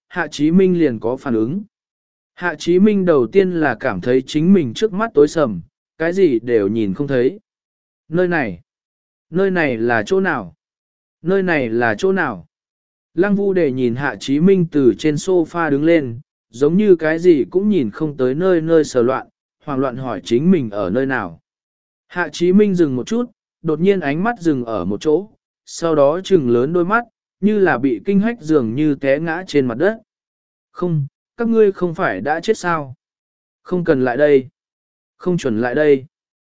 Hạ Chí Minh liền có phản ứng. Hạ Chí Minh đầu tiên là cảm thấy chính mình trước mắt tối sầm, cái gì đều nhìn không thấy. Nơi này, nơi này là chỗ nào? Nơi này là chỗ nào? Lăng Vu Đề nhìn Hạ Chí Minh từ trên sofa đứng lên, giống như cái gì cũng nhìn không tới nơi nơi sờ loạn, hoảng loạn hỏi chính mình ở nơi nào. Hạ Chí Minh dừng một chút, đột nhiên ánh mắt dừng ở một chỗ, sau đó trừng lớn đôi mắt, như là bị kinh hách dường như té ngã trên mặt đất. Không, các ngươi không phải đã chết sao? Không cần lại đây. Không chuẩn lại đây.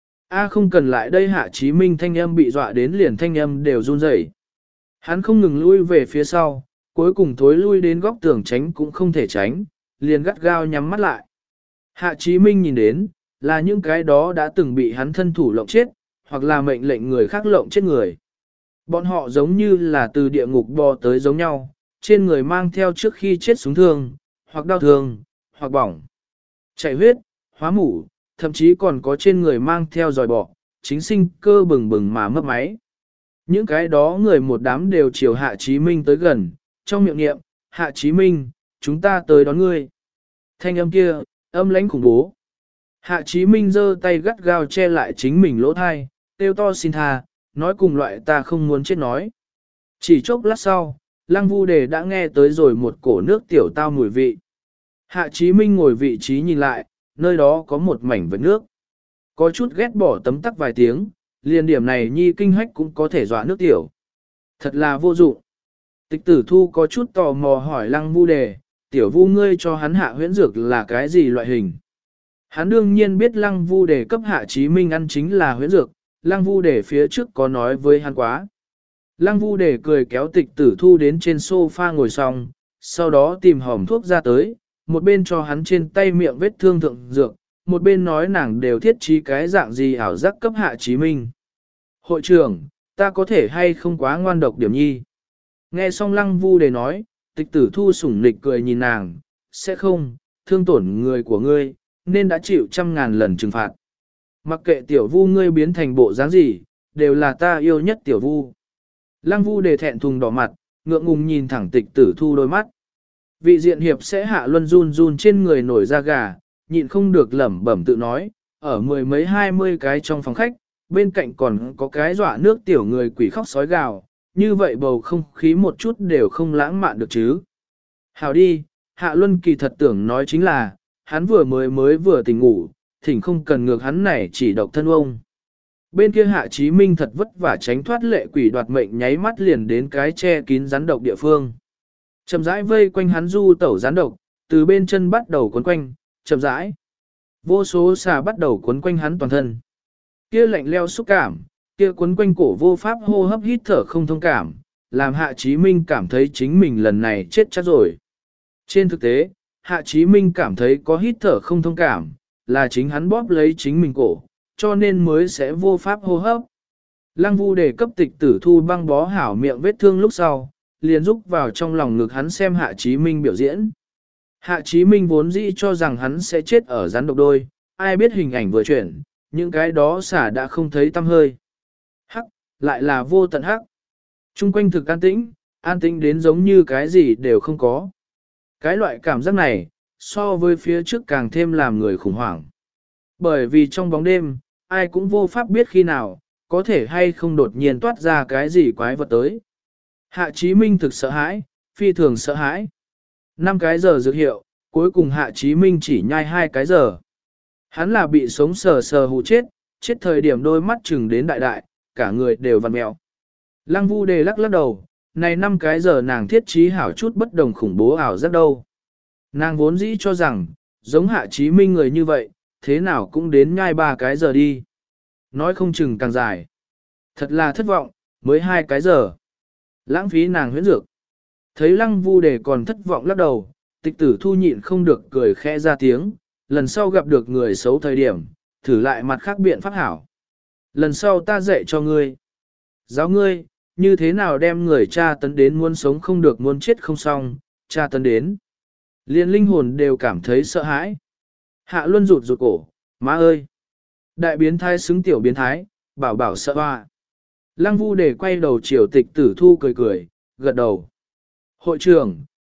A không cần lại đây. Hạ Chí Minh thanh âm bị dọa đến liền thanh âm đều run rẩy. Hắn không ngừng lui về phía sau, cuối cùng thối lui đến góc tường tránh cũng không thể tránh, liền gắt gao nhắm mắt lại. Hạ Chí Minh nhìn đến, là những cái đó đã từng bị hắn thân thủ lộng chết, hoặc là mệnh lệnh người khác lộng chết người. Bọn họ giống như là từ địa ngục bò tới giống nhau, trên người mang theo trước khi chết súng thương, hoặc đau thương, hoặc bỏng, chảy huyết, hóa mủ, thậm chí còn có trên người mang theo dòi bọ, chính sinh cơ bừng bừng mà mất máy. Những cái đó người một đám đều chiều Hạ Chí Minh tới gần, trong miệng niệm, Hạ Chí Minh, chúng ta tới đón ngươi. Thanh âm kia, âm lãnh khủng bố. Hạ Chí Minh giơ tay gắt gao che lại chính mình lỗ thai, kêu to xin tha, nói cùng loại ta không muốn chết nói. Chỉ chốc lát sau, Lăng Vu Đề đã nghe tới rồi một cổ nước tiểu tao mùi vị. Hạ Chí Minh ngồi vị trí nhìn lại, nơi đó có một mảnh vệt nước. Có chút ghét bỏ tấm tắc vài tiếng, liền điểm này nhi kinh hách cũng có thể dọa nước tiểu. Thật là vô dụng. Tịch Tử Thu có chút tò mò hỏi Lăng Vu Đề, tiểu Vu ngươi cho hắn hạ huyễn dược là cái gì loại hình? Hắn đương nhiên biết Lăng Vu Đề cấp Hạ Chí Minh ăn chính là huyễn dược, Lăng Vu Đề phía trước có nói với hắn quá. Lăng Vu Đề cười kéo Tịch Tử Thu đến trên sofa ngồi xong, sau đó tìm hòm thuốc ra tới, một bên cho hắn trên tay miệng vết thương thượng dược, một bên nói nàng đều thiết trí cái dạng gì ảo giác cấp Hạ Chí Minh. Hội trưởng, ta có thể hay không quá ngoan độc điểm nhi? Nghe xong Lăng Vu Đề nói, Tịch Tử Thu sủng nịch cười nhìn nàng, sẽ không, thương tổn người của ngươi, nên đã chịu trăm ngàn lần trừng phạt. Mặc kệ tiểu Vu ngươi biến thành bộ dáng gì, đều là ta yêu nhất tiểu Vu. Lăng Vu Đề thẹn thùng đỏ mặt, ngượng ngùng nhìn thẳng Tịch Tử Thu đôi mắt. Vị diện hiệp sẽ Hạ Luân run run trên người nổi da gà, nhịn không được lẩm bẩm tự nói, ở mười mấy hai mươi cái trong phòng khách, bên cạnh còn có cái dọa nước tiểu người quỷ khóc sói gào, như vậy bầu không khí một chút đều không lãng mạn được chứ. Hào đi, Hạ Luân kỳ thật tưởng nói chính là, hắn vừa mới mới vừa tỉnh ngủ, thỉnh không cần ngược hắn này chỉ độc thân ông. Bên kia Hạ Chí Minh thật vất vả tránh thoát lệ quỷ đoạt mệnh nháy mắt liền đến cái che kín rắn độc địa phương. Chậm rãi vây quanh hắn du tẩu rắn độc, từ bên chân bắt đầu quấn quanh, chậm rãi. Vô số xà bắt đầu quấn quanh hắn toàn thân. Kia lạnh leo xúc cảm, kia quấn quanh cổ vô pháp hô hấp hít thở không thông cảm, làm Hạ Chí Minh cảm thấy chính mình lần này chết chắc rồi. Trên thực tế, Hạ Chí Minh cảm thấy có hít thở không thông cảm, là chính hắn bóp lấy chính mình cổ, cho nên mới sẽ vô pháp hô hấp. Lăng Vu Đề cấp Tịch Tử Thu băng bó hảo miệng vết thương lúc sau, liền rúc vào trong lòng ngực hắn xem Hạ Chí Minh biểu diễn. Hạ Chí Minh vốn dĩ cho rằng hắn sẽ chết ở rắn độc đôi, ai biết hình ảnh vừa chuyển, những cái đó xả đã không thấy tăm hơi. Hắc, lại là vô tận hắc. Trung quanh thực an tĩnh, an tĩnh đến giống như cái gì đều không có. Cái loại cảm giác này, so với phía trước càng thêm làm người khủng hoảng. Bởi vì trong bóng đêm, ai cũng vô pháp biết khi nào, có thể hay không đột nhiên toát ra cái gì quái vật tới. Hạ Chí Minh thực sợ hãi, phi thường sợ hãi. Năm cái giờ dược hiệu, cuối cùng Hạ Chí Minh chỉ nhai hai cái giờ. Hắn là bị sống sờ sờ hù chết, chết thời điểm đôi mắt chừng đến đại đại, cả người đều vằn mẹo. Lăng Vu Đề lắc lắc đầu, này năm cái giờ nàng thiết trí hảo chút bất đồng khủng bố ảo giác đâu. Nàng vốn dĩ cho rằng, giống Hạ Chí Minh người như vậy, thế nào cũng đến nhai ba cái giờ đi. Nói không chừng càng dài. Thật là thất vọng, mới hai cái giờ. Lãng phí nàng huyễn dược. Thấy Lăng Vu Đề còn thất vọng lắc đầu, Tịch Tử Thu nhịn không được cười khẽ ra tiếng, lần sau gặp được người xấu thời điểm, thử lại mặt khác biện pháp hảo. Lần sau ta dạy cho ngươi. Giáo ngươi, như thế nào đem người cha tấn đến muốn sống không được muốn chết không xong, cha tấn đến. Liên linh hồn đều cảm thấy sợ hãi. Hạ Luân rụt rụt cổ, má ơi. Đại biến thái xứng tiểu biến thái, bảo bảo sợ hoa. Lăng Vu Đề quay đầu chiều Tịch Tử Thu cười cười, gật đầu. Hội trưởng,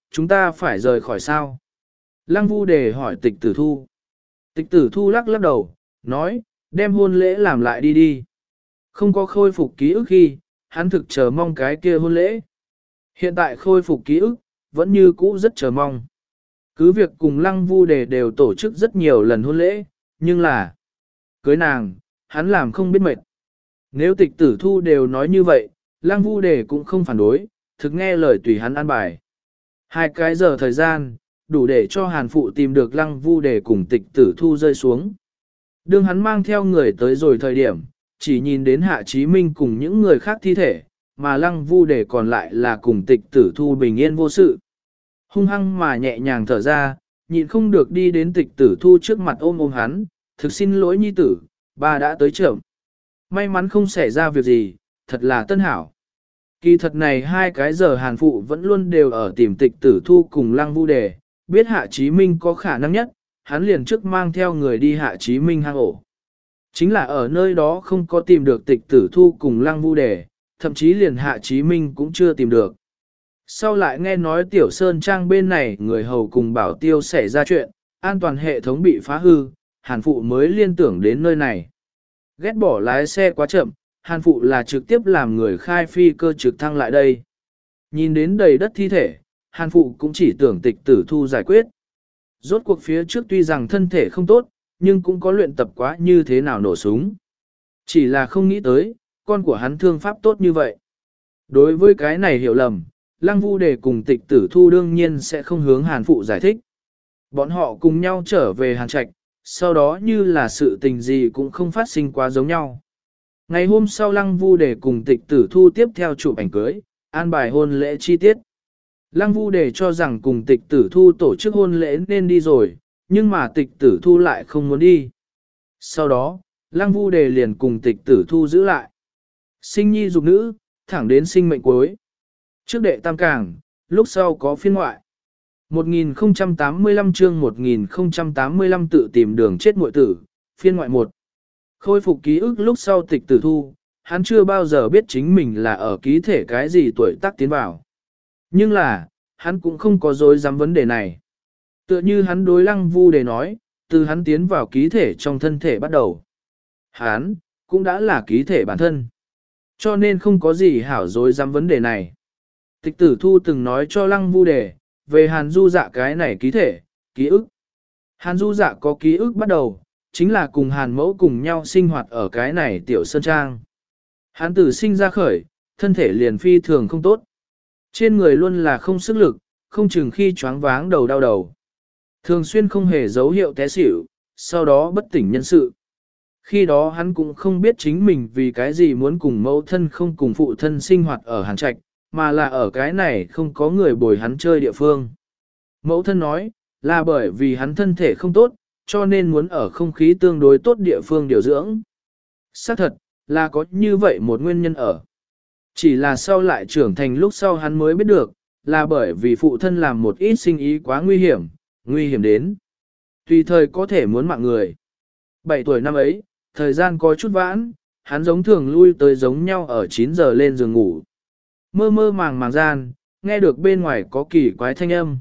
chúng ta phải rời khỏi sao? Lăng Vu Đề hỏi Tịch Tử Thu. Tịch Tử Thu lắc lắc đầu, nói, đem hôn lễ làm lại đi đi. Không có khôi phục ký ức khi, hắn thực chờ mong cái kia hôn lễ. Hiện tại khôi phục ký ức, vẫn như cũ rất chờ mong. Cứ việc cùng Lăng Vu Đề đều tổ chức rất nhiều lần hôn lễ, nhưng là cưới nàng, hắn làm không biết mệt. Nếu Tịch Tử Thu đều nói như vậy, Lăng Vu Đề cũng không phản đối, thực nghe lời tùy hắn an bài. Hai cái giờ thời gian, đủ để cho Hàn Phụ tìm được Lăng Vu Đề cùng Tịch Tử Thu rơi xuống. Đương hắn mang theo người tới rồi thời điểm, chỉ nhìn đến Hạ Chí Minh cùng những người khác thi thể, mà Lăng Vu Đề còn lại là cùng Tịch Tử Thu bình yên vô sự. Hung hăng mà nhẹ nhàng thở ra, nhịn không được đi đến Tịch Tử Thu trước mặt ôm ôm hắn, thực xin lỗi nhi tử, bà đã tới trưởng. May mắn không xảy ra việc gì, thật là tân hảo. Kỳ thật này hai cái giờ Hàn Phụ vẫn luôn đều ở tìm Tịch Tử Thu cùng Lăng Vu Đề, biết Hạ Chí Minh có khả năng nhất, hắn liền trước mang theo người đi Hạ Chí Minh hang ổ. Chính là ở nơi đó không có tìm được Tịch Tử Thu cùng Lăng Vu Đề, thậm chí liền Hạ Chí Minh cũng chưa tìm được. Sau lại nghe nói Tiểu Sơn Trang bên này người hầu cùng bảo tiêu xảy ra chuyện, an toàn hệ thống bị phá hư, Hàn Phụ mới liên tưởng đến nơi này. Ghét bỏ lái xe quá chậm, Hàn Phụ là trực tiếp làm người khai phi cơ trực thăng lại đây. Nhìn đến đầy đất thi thể, Hàn Phụ cũng chỉ tưởng Tịch Tử Thu giải quyết. Rốt cuộc phía trước tuy rằng thân thể không tốt, nhưng cũng có luyện tập quá như thế nào nổ súng. Chỉ là không nghĩ tới, con của hắn thương pháp tốt như vậy. Đối với cái này hiểu lầm, Lăng Vu Đề cùng Tịch Tử Thu đương nhiên sẽ không hướng Hàn Phụ giải thích. Bọn họ cùng nhau trở về Hàn Trạch, sau đó như là sự tình gì cũng không phát sinh quá giống nhau. Ngày hôm sau Lăng Vu Đề cùng Tịch Tử Thu tiếp theo chụp ảnh cưới, an bài hôn lễ chi tiết. Lăng Vu Đề cho rằng cùng Tịch Tử Thu tổ chức hôn lễ nên đi rồi, nhưng mà Tịch Tử Thu lại không muốn đi. Sau đó, Lăng Vu Đề liền cùng Tịch Tử Thu giữ lại. Sinh nhi dục nữ, thẳng đến sinh mệnh cuối. Trước đệ tam càng, lúc sau có phiên ngoại. một nghìn không trăm tám mươi lăm chương một nghìn không trăm tám mươi lăm tự tìm đường chết muội tử, phiên ngoại một. Khôi phục ký ức lúc sau Tịch Tử Thu, hắn chưa bao giờ biết chính mình là ở ký thể cái gì tuổi tác tiến vào. Nhưng là, hắn cũng không có dối dám vấn đề này. Tựa như hắn đối Lăng Vu Đề nói, từ hắn tiến vào ký thể trong thân thể bắt đầu. Hắn, cũng đã là ký thể bản thân. Cho nên không có gì hảo dối dám vấn đề này. Tịch Tử Thu từng nói cho Lăng Vu Đề, về Hàn Du Dạ cái này ký thể, ký ức. Hàn Du Dạ có ký ức bắt đầu, chính là cùng Hàn Mẫu cùng nhau sinh hoạt ở cái này tiểu sơn trang. Hắn từ sinh ra khởi, thân thể liền phi thường không tốt. Trên người luôn là không sức lực, không chừng khi choáng váng đầu đau đầu. Thường xuyên không hề dấu hiệu té xỉu, sau đó bất tỉnh nhân sự. Khi đó hắn cũng không biết chính mình vì cái gì muốn cùng mẫu thân không cùng phụ thân sinh hoạt ở Hàn Trạch, mà là ở cái này không có người bồi hắn chơi địa phương. Mẫu thân nói, là bởi vì hắn thân thể không tốt, cho nên muốn ở không khí tương đối tốt địa phương điều dưỡng. Xác thật, là có như vậy một nguyên nhân ở. Chỉ là sau lại trưởng thành lúc sau hắn mới biết được, là bởi vì phụ thân làm một ít sinh ý quá nguy hiểm, nguy hiểm đến. Tùy thời có thể muốn mạng người. Bảy tuổi năm ấy, thời gian có chút vãn, hắn giống thường lui tới giống nhau ở chín giờ lên giường ngủ. Mơ mơ màng màng gian, nghe được bên ngoài có kỳ quái thanh âm.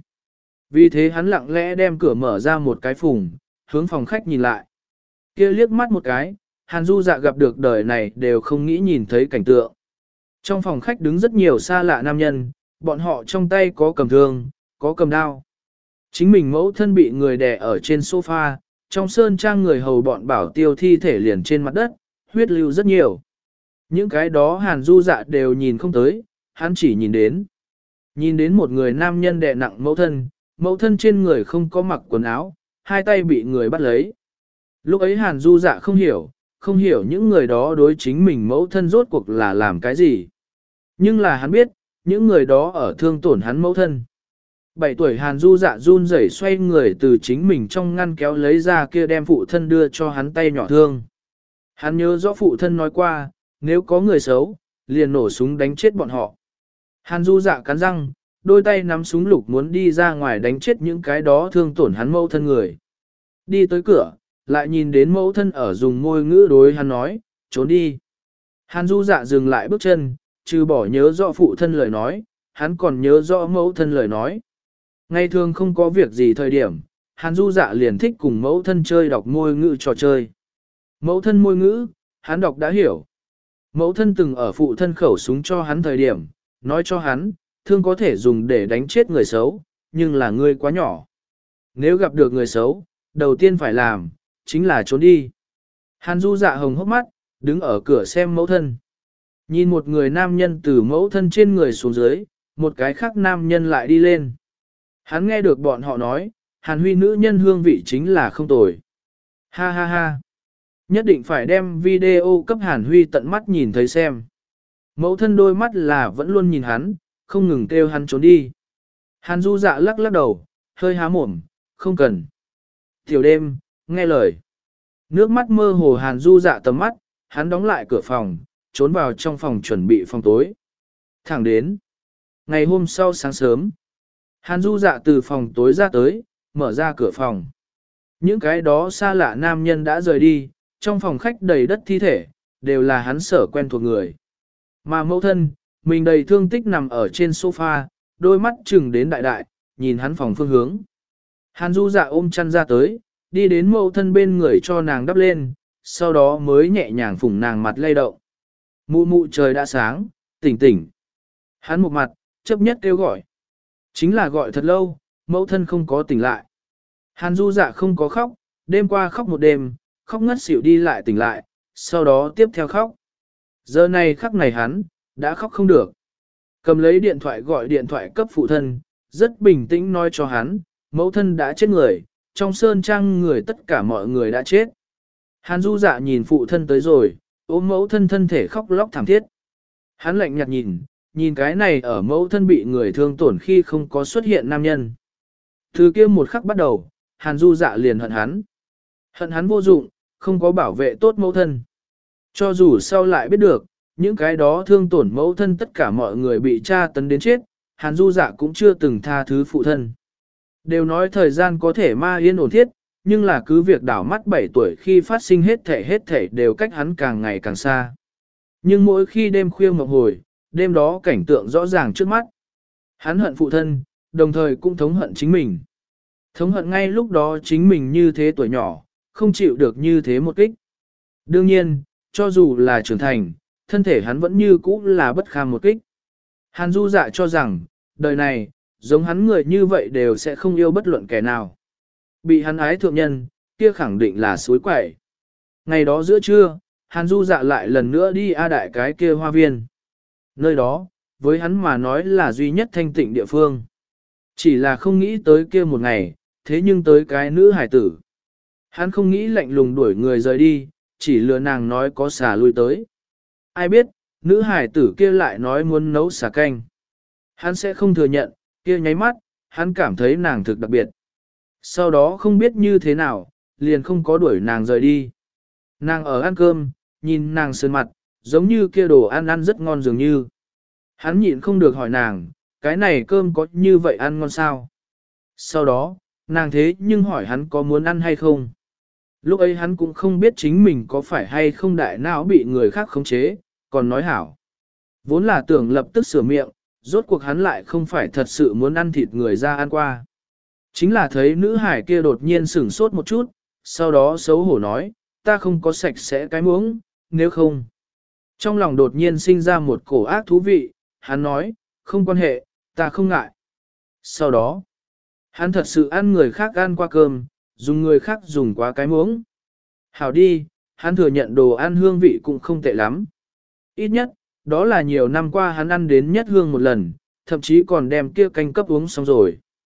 Vì thế hắn lặng lẽ đem cửa mở ra một cái phùng, hướng phòng khách nhìn lại. Kia liếc mắt một cái, Hàn Du Dạ gặp được đời này đều không nghĩ nhìn thấy cảnh tượng. Trong phòng khách đứng rất nhiều xa lạ nam nhân, bọn họ trong tay có cầm thương, có cầm đao. Chính mình mẫu thân bị người đè ở trên sofa, trong sơn trang người hầu bọn bảo tiêu thi thể liền trên mặt đất, huyết lưu rất nhiều. Những cái đó Hàn Du Dạ đều nhìn không tới, hắn chỉ nhìn đến. Nhìn đến một người nam nhân đè nặng mẫu thân, mẫu thân trên người không có mặc quần áo, hai tay bị người bắt lấy. Lúc ấy Hàn Du Dạ không hiểu, không hiểu những người đó đối chính mình mẫu thân rốt cuộc là làm cái gì. Nhưng là hắn biết, những người đó ở thương tổn hắn mẫu thân. Bảy tuổi Hàn Du Dạ run rẩy xoay người từ chính mình trong ngăn kéo lấy ra kia đem phụ thân đưa cho hắn tay nhỏ thương. Hắn nhớ rõ phụ thân nói qua, nếu có người xấu, liền nổ súng đánh chết bọn họ. Hàn Du Dạ cắn răng, đôi tay nắm súng lục muốn đi ra ngoài đánh chết những cái đó thương tổn hắn mẫu thân người. Đi tới cửa, lại nhìn đến mẫu thân ở dùng môi ngữ đối hắn nói, trốn đi. Hàn Du Dạ dừng lại bước chân, trừ bỏ nhớ rõ phụ thân lời nói, hắn còn nhớ rõ mẫu thân lời nói. Ngày thường không có việc gì thời điểm, Hàn Du Dạ liền thích cùng mẫu thân chơi đọc môi ngữ trò chơi. Mẫu thân môi ngữ, hắn đọc đã hiểu. Mẫu thân từng ở phụ thân khẩu súng cho hắn thời điểm, nói cho hắn, thương có thể dùng để đánh chết người xấu, nhưng là ngươi quá nhỏ. Nếu gặp được người xấu, đầu tiên phải làm, chính là trốn đi. Hàn Du Dạ hồng hốc mắt, đứng ở cửa xem mẫu thân. Nhìn một người nam nhân từ mẫu thân trên người xuống dưới, một cái khác nam nhân lại đi lên. Hắn nghe được bọn họ nói, Hàn Huy nữ nhân hương vị chính là không tồi. Ha ha ha. Nhất định phải đem video cấp Hàn Huy tận mắt nhìn thấy xem. Mẫu thân đôi mắt là vẫn luôn nhìn hắn, không ngừng kêu hắn trốn đi. Hàn Du Dạ lắc lắc đầu, hơi há mồm, không cần. Tiểu đêm, nghe lời. Nước mắt mơ hồ Hàn Du Dạ tầm mắt, hắn đóng lại cửa phòng, trốn vào trong phòng chuẩn bị phòng tối. Thẳng đến. Ngày hôm sau sáng sớm, Hàn Du Dạ từ phòng tối ra tới, mở ra cửa phòng. Những cái đó xa lạ nam nhân đã rời đi, trong phòng khách đầy đất thi thể, đều là hắn sở quen thuộc người. Mà mẫu thân, mình đầy thương tích nằm ở trên sofa, đôi mắt chừng đến đại đại, nhìn hắn phòng phương hướng. Hàn Du Dạ ôm chăn ra tới, đi đến mẫu thân bên người cho nàng đắp lên, sau đó mới nhẹ nhàng phủng nàng mặt lay động. Mụ mụ trời đã sáng, tỉnh tỉnh. Hắn một mặt, chấp nhất kêu gọi. Chính là gọi thật lâu, mẫu thân không có tỉnh lại. Hàn Du Dạ không có khóc, đêm qua khóc một đêm, khóc ngất xỉu đi lại tỉnh lại, sau đó tiếp theo khóc. Giờ này khắc này hắn, đã khóc không được. Cầm lấy điện thoại gọi điện thoại cấp phụ thân, rất bình tĩnh nói cho hắn, mẫu thân đã chết người, trong sơn trang người tất cả mọi người đã chết. Hàn Du Dạ nhìn phụ thân tới rồi, ôm mẫu thân thân thể khóc lóc thảm thiết. Hắn lạnh nhạt nhìn, nhìn cái này ở mẫu thân bị người thương tổn khi không có xuất hiện nam nhân. Từ kia một khắc bắt đầu, Hàn Du Dạ liền hận hắn. Hận hắn vô dụng, không có bảo vệ tốt mẫu thân. Cho dù sau lại biết được, những cái đó thương tổn mẫu thân tất cả mọi người bị tra tấn đến chết, Hàn Du Dạ cũng chưa từng tha thứ phụ thân. Đều nói thời gian có thể ma yên ổn thiết, nhưng là cứ việc đảo mắt bảy tuổi khi phát sinh hết thể hết thể đều cách hắn càng ngày càng xa. Nhưng mỗi khi đêm khuya ngọc hồi, đêm đó cảnh tượng rõ ràng trước mắt. Hắn hận phụ thân, đồng thời cũng thống hận chính mình. Thống hận ngay lúc đó chính mình như thế tuổi nhỏ, không chịu được như thế một kích. Đương nhiên, cho dù là trưởng thành, thân thể hắn vẫn như cũ là bất kham một kích. Hàn Du Dạ cho rằng, đời này, giống hắn người như vậy đều sẽ không yêu bất luận kẻ nào. Bị hắn ái thượng nhân, kia khẳng định là suối quẩy. Ngày đó giữa trưa, Hàn Du Dạ lại lần nữa đi A Đại cái kia hoa viên. Nơi đó, với hắn mà nói là duy nhất thanh tịnh địa phương. Chỉ là không nghĩ tới kia một ngày, thế nhưng tới cái nữ hải tử. Hắn không nghĩ lạnh lùng đuổi người rời đi, chỉ lừa nàng nói có xà lui tới. Ai biết, nữ hải tử kia lại nói muốn nấu xà canh. Hắn sẽ không thừa nhận, kia nháy mắt, hắn cảm thấy nàng thực đặc biệt. Sau đó không biết như thế nào, liền không có đuổi nàng rời đi. Nàng ở ăn cơm, nhìn nàng sơn mặt, giống như kia đồ ăn ăn rất ngon dường như. Hắn nhịn không được hỏi nàng, cái này cơm có như vậy ăn ngon sao? Sau đó, nàng thế nhưng hỏi hắn có muốn ăn hay không? Lúc ấy hắn cũng không biết chính mình có phải hay không đại não bị người khác khống chế, còn nói hảo. Vốn là tưởng lập tức sửa miệng, rốt cuộc hắn lại không phải thật sự muốn ăn thịt người ra ăn qua. Chính là thấy nữ hải kia đột nhiên sửng sốt một chút, sau đó xấu hổ nói, ta không có sạch sẽ cái muỗng, nếu không. Trong lòng đột nhiên sinh ra một cổ ác thú vị, hắn nói, không quan hệ, ta không ngại. Sau đó, hắn thật sự ăn người khác ăn qua cơm, dùng người khác dùng quá cái muỗng. Hảo đi, hắn thừa nhận đồ ăn hương vị cũng không tệ lắm. Ít nhất, đó là nhiều năm qua hắn ăn đến nhất hương một lần, thậm chí còn đem kia canh cấp uống xong rồi.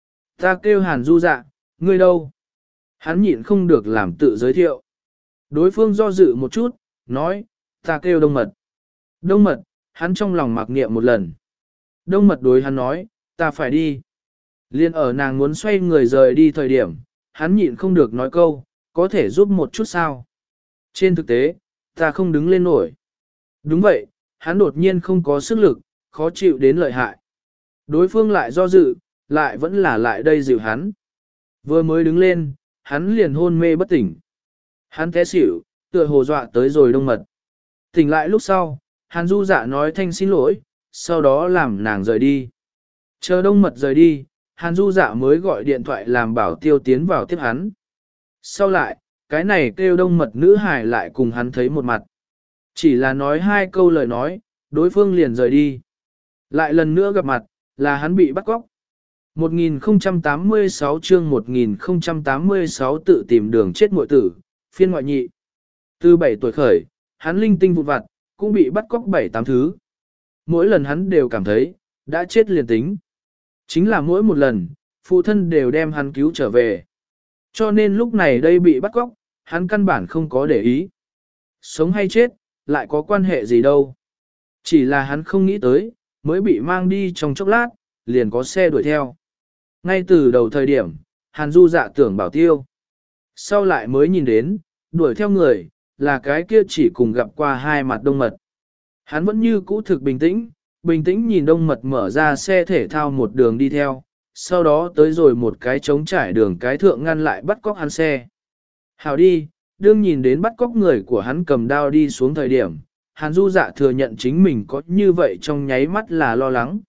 Ta kêu Hàn Du Dạ, ngươi đâu? Hắn nhịn không được làm tự giới thiệu. Đối phương do dự một chút, nói, ta kêu Đông Mật. Đông Mật, hắn trong lòng mặc niệm một lần. Đông Mật đối hắn nói, ta phải đi. Liên ở nàng muốn xoay người rời đi thời điểm, hắn nhịn không được nói câu, có thể giúp một chút sao? Trên thực tế, ta không đứng lên nổi. Đúng vậy, hắn đột nhiên không có sức lực, khó chịu đến lợi hại. Đối phương lại do dự, lại vẫn là lại đây dịu hắn. Vừa mới đứng lên, hắn liền hôn mê bất tỉnh. Hắn té xỉu, tựa hồ dọa tới rồi Đông Mật. Tỉnh lại lúc sau, Hàn Du Dạ nói thanh xin lỗi, sau đó làm nàng rời đi. Chờ Đông Mật rời đi, Hàn Du Dạ mới gọi điện thoại làm bảo tiêu tiến vào tiếp hắn. Sau lại, cái này kêu đông mật nữ hài lại cùng hắn thấy một mặt. Chỉ là nói hai câu lời nói, đối phương liền rời đi. Lại lần nữa gặp mặt, là hắn bị bắt cóc. một nghìn không trăm tám mươi sáu chương một nghìn không trăm tám mươi sáu tự tìm đường chết muội tử, phiên ngoại nhị. Từ bảy tuổi khởi, hắn linh tinh vụn vặt, cũng bị bắt cóc bảy tám thứ. Mỗi lần hắn đều cảm thấy, đã chết liền tính. Chính là mỗi một lần, phụ thân đều đem hắn cứu trở về. Cho nên lúc này đây bị bắt cóc, hắn căn bản không có để ý. Sống hay chết, lại có quan hệ gì đâu. Chỉ là hắn không nghĩ tới, mới bị mang đi trong chốc lát, liền có xe đuổi theo. Ngay từ đầu thời điểm, Hàn Du Dạ tưởng bảo tiêu. Sau lại mới nhìn đến, đuổi theo người, là cái kia chỉ cùng gặp qua hai mặt đông mật. Hắn vẫn như cũ thực bình tĩnh, bình tĩnh nhìn đông mật mở ra xe thể thao một đường đi theo, sau đó tới rồi một cái trống trải đường cái thượng ngăn lại bắt cóc hắn xe. Hào đi, đương nhìn đến bắt cóc người của hắn cầm đao đi xuống thời điểm, Hàn Du Dạ thừa nhận chính mình có như vậy trong nháy mắt là lo lắng.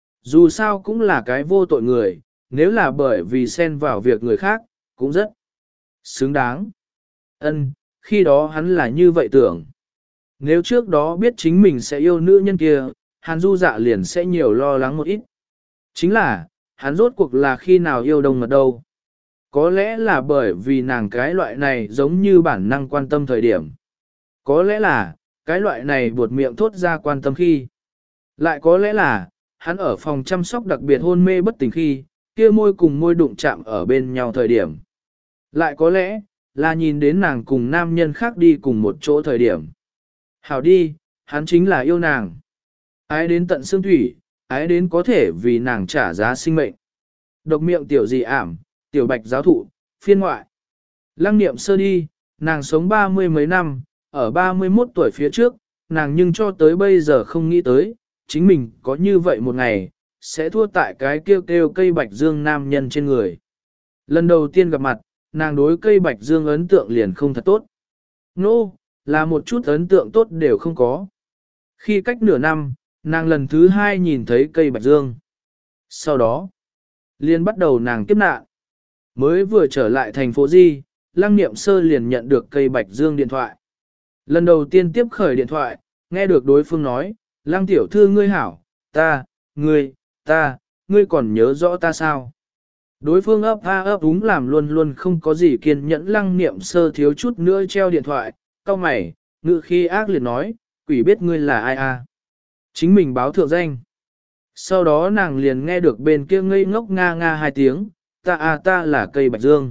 Dù sao cũng là cái vô tội người, nếu là bởi vì xen vào việc người khác, cũng rất xứng đáng. Ân, khi đó hắn là như vậy tưởng. Nếu trước đó biết chính mình sẽ yêu nữ nhân kia, Hàn Du Dạ liền sẽ nhiều lo lắng một ít. Chính là, hắn rốt cuộc là khi nào yêu đông mật đâu. Có lẽ là bởi vì nàng cái loại này giống như bản năng quan tâm thời điểm. Có lẽ là, cái loại này buột miệng thốt ra quan tâm khi. Lại có lẽ là, hắn ở phòng chăm sóc đặc biệt hôn mê bất tỉnh khi, kia môi cùng môi đụng chạm ở bên nhau thời điểm. Lại có lẽ, là nhìn đến nàng cùng nam nhân khác đi cùng một chỗ thời điểm. Hảo đi, hắn chính là yêu nàng. Ái đến tận xương thủy, ái đến có thể vì nàng trả giá sinh mệnh. Độc miệng tiểu dị ảm, tiểu bạch giáo thụ, phiên ngoại. Lăng niệm sơ đi, nàng sống ba mươi mấy năm, ở ba mươi mốt tuổi phía trước, nàng nhưng cho tới bây giờ không nghĩ tới, chính mình có như vậy một ngày, sẽ thua tại cái kêu kêu cây bạch dương nam nhân trên người. Lần đầu tiên gặp mặt, nàng đối cây bạch dương ấn tượng liền không thật tốt. Nô, no, là một chút ấn tượng tốt đều không có. Khi cách nửa năm, nàng lần thứ hai nhìn thấy cây bạch dương. Sau đó, liền bắt đầu nàng kiếp nạn. Mới vừa trở lại thành phố Di, Lăng Niệm Sơ liền nhận được cây bạch dương điện thoại. Lần đầu tiên tiếp khởi điện thoại, nghe được đối phương nói, Lăng tiểu thư ngươi hảo, ta, ngươi, ta, ngươi còn nhớ rõ ta sao? Đối phương ấp a ấp úng làm luôn luôn không có gì kiên nhẫn. Lăng Niệm Sơ thiếu chút nữa treo điện thoại, cau mày, ngự khi ác liệt nói, quỷ biết ngươi là ai à? Chính mình báo thượng danh. Sau đó nàng liền nghe được bên kia ngây ngốc nga nga hai tiếng, ta à ta là cây bạch dương.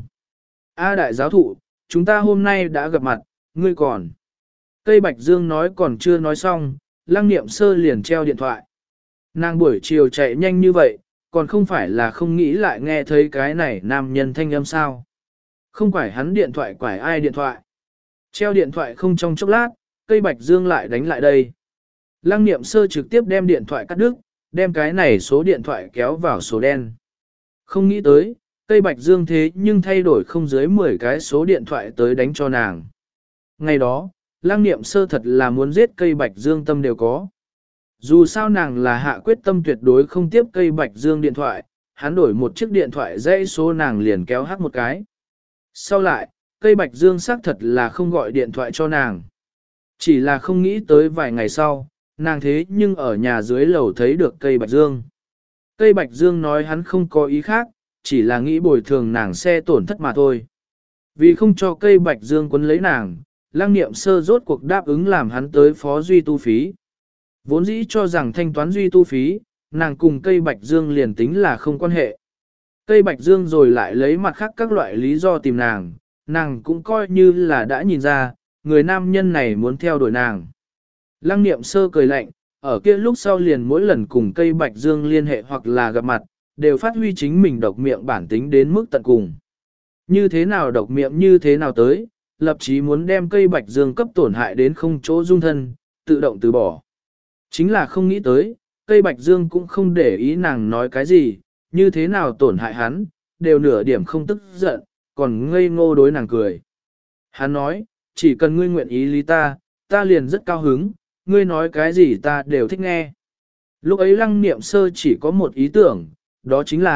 A đại giáo thụ, chúng ta hôm nay đã gặp mặt, ngươi còn. Cây bạch dương nói còn chưa nói xong, Lăng Niệm Sơ liền treo điện thoại. Nàng buổi chiều chạy nhanh như vậy, còn không phải là không nghĩ lại nghe thấy cái này nam nhân thanh âm sao. Không phải hắn điện thoại quải ai điện thoại. Treo điện thoại không trong chốc lát, cây bạch dương lại đánh lại đây. Lăng Niệm Sơ trực tiếp đem điện thoại cắt đứt, đem cái này số điện thoại kéo vào số đen. Không nghĩ tới, cây bạch dương thế nhưng thay đổi không dưới mười cái số điện thoại tới đánh cho nàng. Ngày đó, Lăng Niệm Sơ thật là muốn giết cây bạch dương tâm đều có. Dù sao nàng là hạ quyết tâm tuyệt đối không tiếp cây bạch dương điện thoại, hắn đổi một chiếc điện thoại dãy số nàng liền kéo hát một cái. Sau lại, cây bạch dương xác thật là không gọi điện thoại cho nàng. Chỉ là không nghĩ tới vài ngày sau, nàng thế nhưng ở nhà dưới lầu thấy được cây bạch dương. Cây bạch dương nói hắn không có ý khác, chỉ là nghĩ bồi thường nàng xe tổn thất mà thôi. Vì không cho cây bạch dương quấn lấy nàng, Lăng Niệm Sơ rốt cuộc đáp ứng làm hắn tới phó duy tu phí. Vốn dĩ cho rằng thanh toán duy tu phí, nàng cùng cây bạch dương liền tính là không quan hệ. Cây bạch dương rồi lại lấy mặt khác các loại lý do tìm nàng, nàng cũng coi như là đã nhìn ra, người nam nhân này muốn theo đuổi nàng. Lăng Niệm Sơ cười lạnh, ở kia lúc sau liền mỗi lần cùng cây bạch dương liên hệ hoặc là gặp mặt, đều phát huy chính mình độc miệng bản tính đến mức tận cùng. Như thế nào độc miệng như thế nào tới, lập chí muốn đem cây bạch dương cấp tổn hại đến không chỗ dung thân, tự động từ bỏ. Chính là không nghĩ tới, cây bạch dương cũng không để ý nàng nói cái gì, như thế nào tổn hại hắn, đều nửa điểm không tức giận, còn ngây ngô đối nàng cười. Hắn nói, chỉ cần ngươi nguyện ý lý ta, ta liền rất cao hứng, ngươi nói cái gì ta đều thích nghe. Lúc ấy Lăng Niệm Sơ chỉ có một ý tưởng, đó chính là,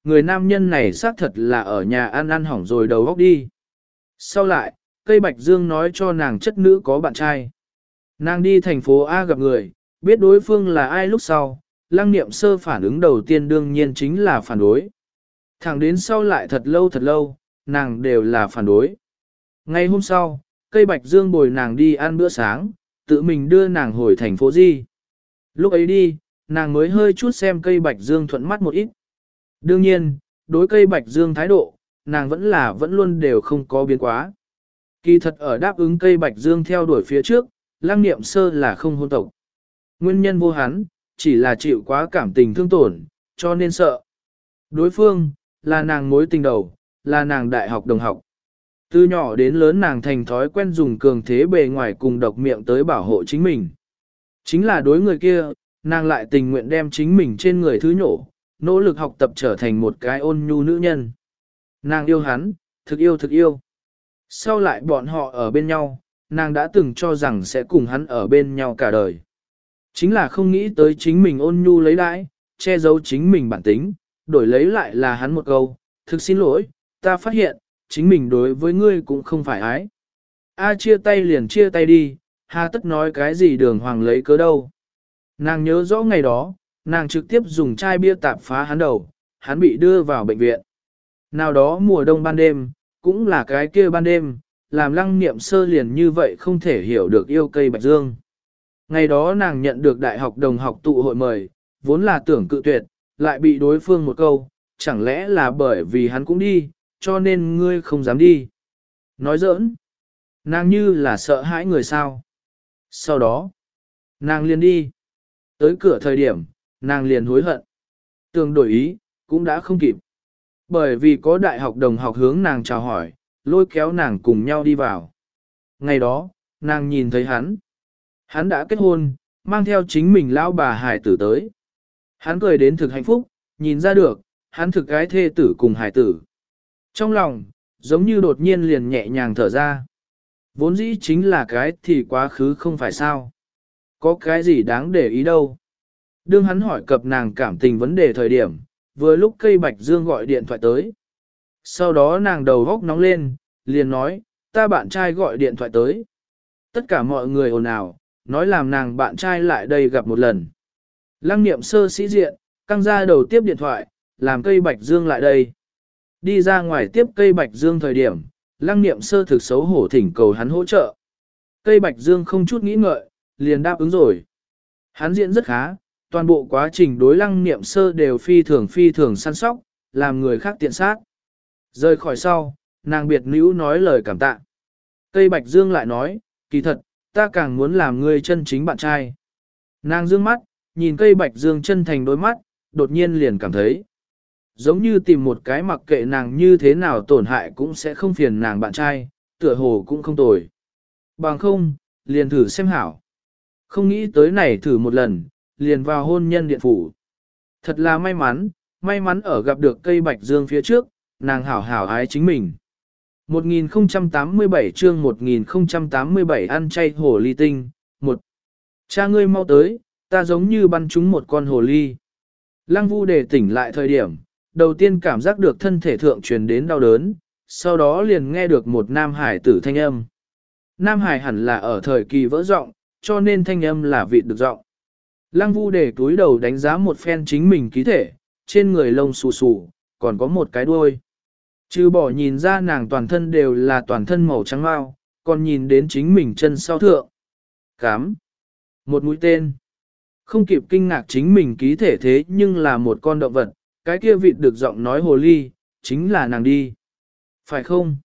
người nam nhân này xác thật là ở nhà ăn ăn hỏng rồi đầu góc đi. Sau lại, cây bạch dương nói cho nàng chất nữ có bạn trai. Nàng đi thành phố A gặp người, biết đối phương là ai lúc sau, lăng niệm sơ phản ứng đầu tiên đương nhiên chính là phản đối. Thẳng đến sau lại thật lâu thật lâu, nàng đều là phản đối. Ngay hôm sau, cây bạch dương bồi nàng đi ăn bữa sáng, tự mình đưa nàng hồi thành phố Di. Lúc ấy đi, nàng mới hơi chút xem cây bạch dương thuận mắt một ít. Đương nhiên, đối cây bạch dương thái độ, nàng vẫn là vẫn luôn đều không có biến quá. Kỳ thật ở đáp ứng cây bạch dương theo đuổi phía trước, lăng niệm sơ là không hôn tộc. Nguyên nhân vô hắn, chỉ là chịu quá cảm tình thương tổn, cho nên sợ. Đối phương, là nàng mối tình đầu, là nàng đại học đồng học. Từ nhỏ đến lớn nàng thành thói quen dùng cường thế bề ngoài cùng độc miệng tới bảo hộ chính mình. Chính là đối người kia, nàng lại tình nguyện đem chính mình trên người thứ nhổ, nỗ lực học tập trở thành một cái ôn nhu nữ nhân. Nàng yêu hắn, thực yêu thực yêu. Sau lại bọn họ ở bên nhau, nàng đã từng cho rằng sẽ cùng hắn ở bên nhau cả đời. Chính là không nghĩ tới chính mình ôn nhu lấy đãi, che giấu chính mình bản tính, đổi lấy lại là hắn một câu, thực xin lỗi, ta phát hiện, chính mình đối với ngươi cũng không phải ái. A chia tay liền chia tay đi, hà tất nói cái gì đường hoàng lấy cớ đâu. Nàng nhớ rõ ngày đó, nàng trực tiếp dùng chai bia tạp phá hắn đầu, hắn bị đưa vào bệnh viện. Nào đó mùa đông ban đêm, cũng là cái kia ban đêm, làm lăng niệm sơ liền như vậy không thể hiểu được yêu cây bạch dương. Ngày đó nàng nhận được đại học đồng học tụ hội mời, vốn là tưởng cự tuyệt, lại bị đối phương một câu, chẳng lẽ là bởi vì hắn cũng đi, cho nên ngươi không dám đi. Nói giỡn, nàng như là sợ hãi người sao. Sau đó, nàng liền đi. Tới cửa thời điểm, nàng liền hối hận. Tưởng đổi ý, cũng đã không kịp. Bởi vì có đại học đồng học hướng nàng chào hỏi, lôi kéo nàng cùng nhau đi vào. Ngày đó, nàng nhìn thấy hắn. Hắn đã kết hôn, mang theo chính mình lão bà hải tử tới. Hắn cười đến thực hạnh phúc, nhìn ra được, hắn thực gái thê tử cùng hải tử. Trong lòng, giống như đột nhiên liền nhẹ nhàng thở ra. Vốn dĩ chính là cái thì quá khứ không phải sao. Có cái gì đáng để ý đâu. Đương hắn hỏi cập nàng cảm tình vấn đề thời điểm, vừa lúc cây bạch dương gọi điện thoại tới. Sau đó nàng đầu góc nóng lên, liền nói, ta bạn trai gọi điện thoại tới. Tất cả mọi người ồn ào, nói làm nàng bạn trai lại đây gặp một lần. Lăng niệm sơ sĩ diện, căng ra đầu tiếp điện thoại, làm cây bạch dương lại đây. Đi ra ngoài tiếp cây bạch dương thời điểm, lăng niệm sơ thực xấu hổ thỉnh cầu hắn hỗ trợ. Cây bạch dương không chút nghĩ ngợi, liền đáp ứng rồi. Hắn diễn rất khá, toàn bộ quá trình đối lăng niệm sơ đều phi thường phi thường săn sóc, làm người khác tiện sát. Rời khỏi sau, nàng biệt nữ nói lời cảm tạ. Cây bạch dương lại nói, kỳ thật, ta càng muốn làm ngươi chân chính bạn trai. Nàng dương mắt, nhìn cây bạch dương chân thành đôi mắt, đột nhiên liền cảm thấy. Giống như tìm một cái mặc kệ nàng như thế nào tổn hại cũng sẽ không phiền nàng bạn trai, tựa hồ cũng không tồi. Bằng không, liền thử xem hảo. Không nghĩ tới này thử một lần, liền vào hôn nhân điện phủ. Thật là may mắn, may mắn ở gặp được cây bạch dương phía trước, nàng hảo hảo ái chính mình. một nghìn không trăm tám mươi bảy chương một nghìn không trăm tám mươi bảy ăn chay hồ ly tinh, một. Cha ngươi mau tới, ta giống như bắn trúng một con hồ ly. Lăng Vu để tỉnh lại thời điểm, đầu tiên cảm giác được thân thể thượng truyền đến đau đớn, sau đó liền nghe được một nam hải tử thanh âm. Nam hải hẳn là ở thời kỳ vỡ giọng, cho nên thanh âm là vị được giọng. Lăng Vu để túi đầu đánh giá một phen chính mình ký thể, trên người lông xù xù, còn có một cái đuôi. Trừ bỏ nhìn ra nàng toàn thân đều là toàn thân màu trắng mao, còn nhìn đến chính mình chân sau thượng. Cám. Một mũi tên. Không kịp kinh ngạc chính mình ký thể thế nhưng là một con động vật, cái kia vịt được giọng nói hồ ly, chính là nàng đi. Phải không?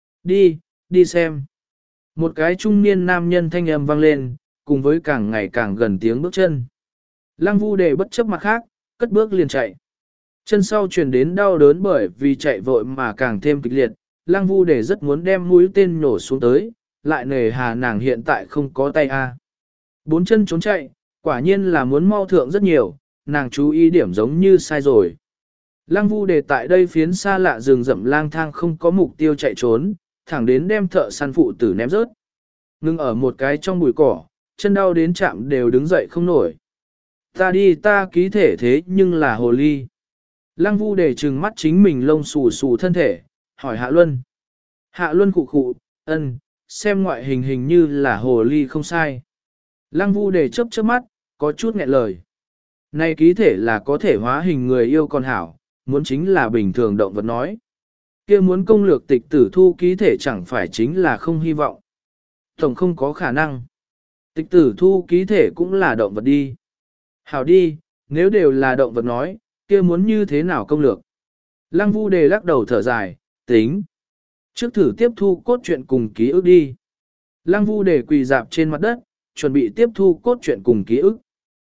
Đi, đi xem. Một cái trung niên nam nhân thanh âm vang lên, cùng với càng ngày càng gần tiếng bước chân. Lăng Vu Đề bất chấp mặt khác, cất bước liền chạy. Chân sau truyền đến đau đớn bởi vì chạy vội mà càng thêm kịch liệt, Lăng Vu Đề rất muốn đem mũi tên nổ xuống tới, lại nề hà nàng hiện tại không có tay a. Bốn chân trốn chạy, quả nhiên là muốn mau thượng rất nhiều, nàng chú ý điểm giống như sai rồi. Lăng Vu Đề tại đây phiến xa lạ rừng rậm lang thang không có mục tiêu chạy trốn, thẳng đến đem thợ săn phụ tử ném rớt. Ngưng ở một cái trong bụi cỏ, chân đau đến chạm đều đứng dậy không nổi. Ta đi ta ký thể thế nhưng là hồ ly. Lăng Vu để trừng mắt chính mình lông xù xù thân thể, hỏi Hạ Luân. Hạ Luân khụ khụ, ân, xem ngoại hình hình như là hồ ly không sai. Lăng Vu để chớp chớp mắt, có chút nghẹn lời. Này ký thể là có thể hóa hình người yêu con hảo, muốn chính là bình thường động vật nói. Kia muốn công lược tịch tử thu ký thể chẳng phải chính là không hy vọng. Tổng không có khả năng. Tịch tử thu ký thể cũng là động vật đi. Hảo đi, nếu đều là động vật nói, kia muốn như thế nào công lược. Lăng Vu đề lắc đầu thở dài, tính. Trước thử tiếp thu cốt truyện cùng ký ức đi. Lăng Vu đề quỳ dạp trên mặt đất, chuẩn bị tiếp thu cốt truyện cùng ký ức.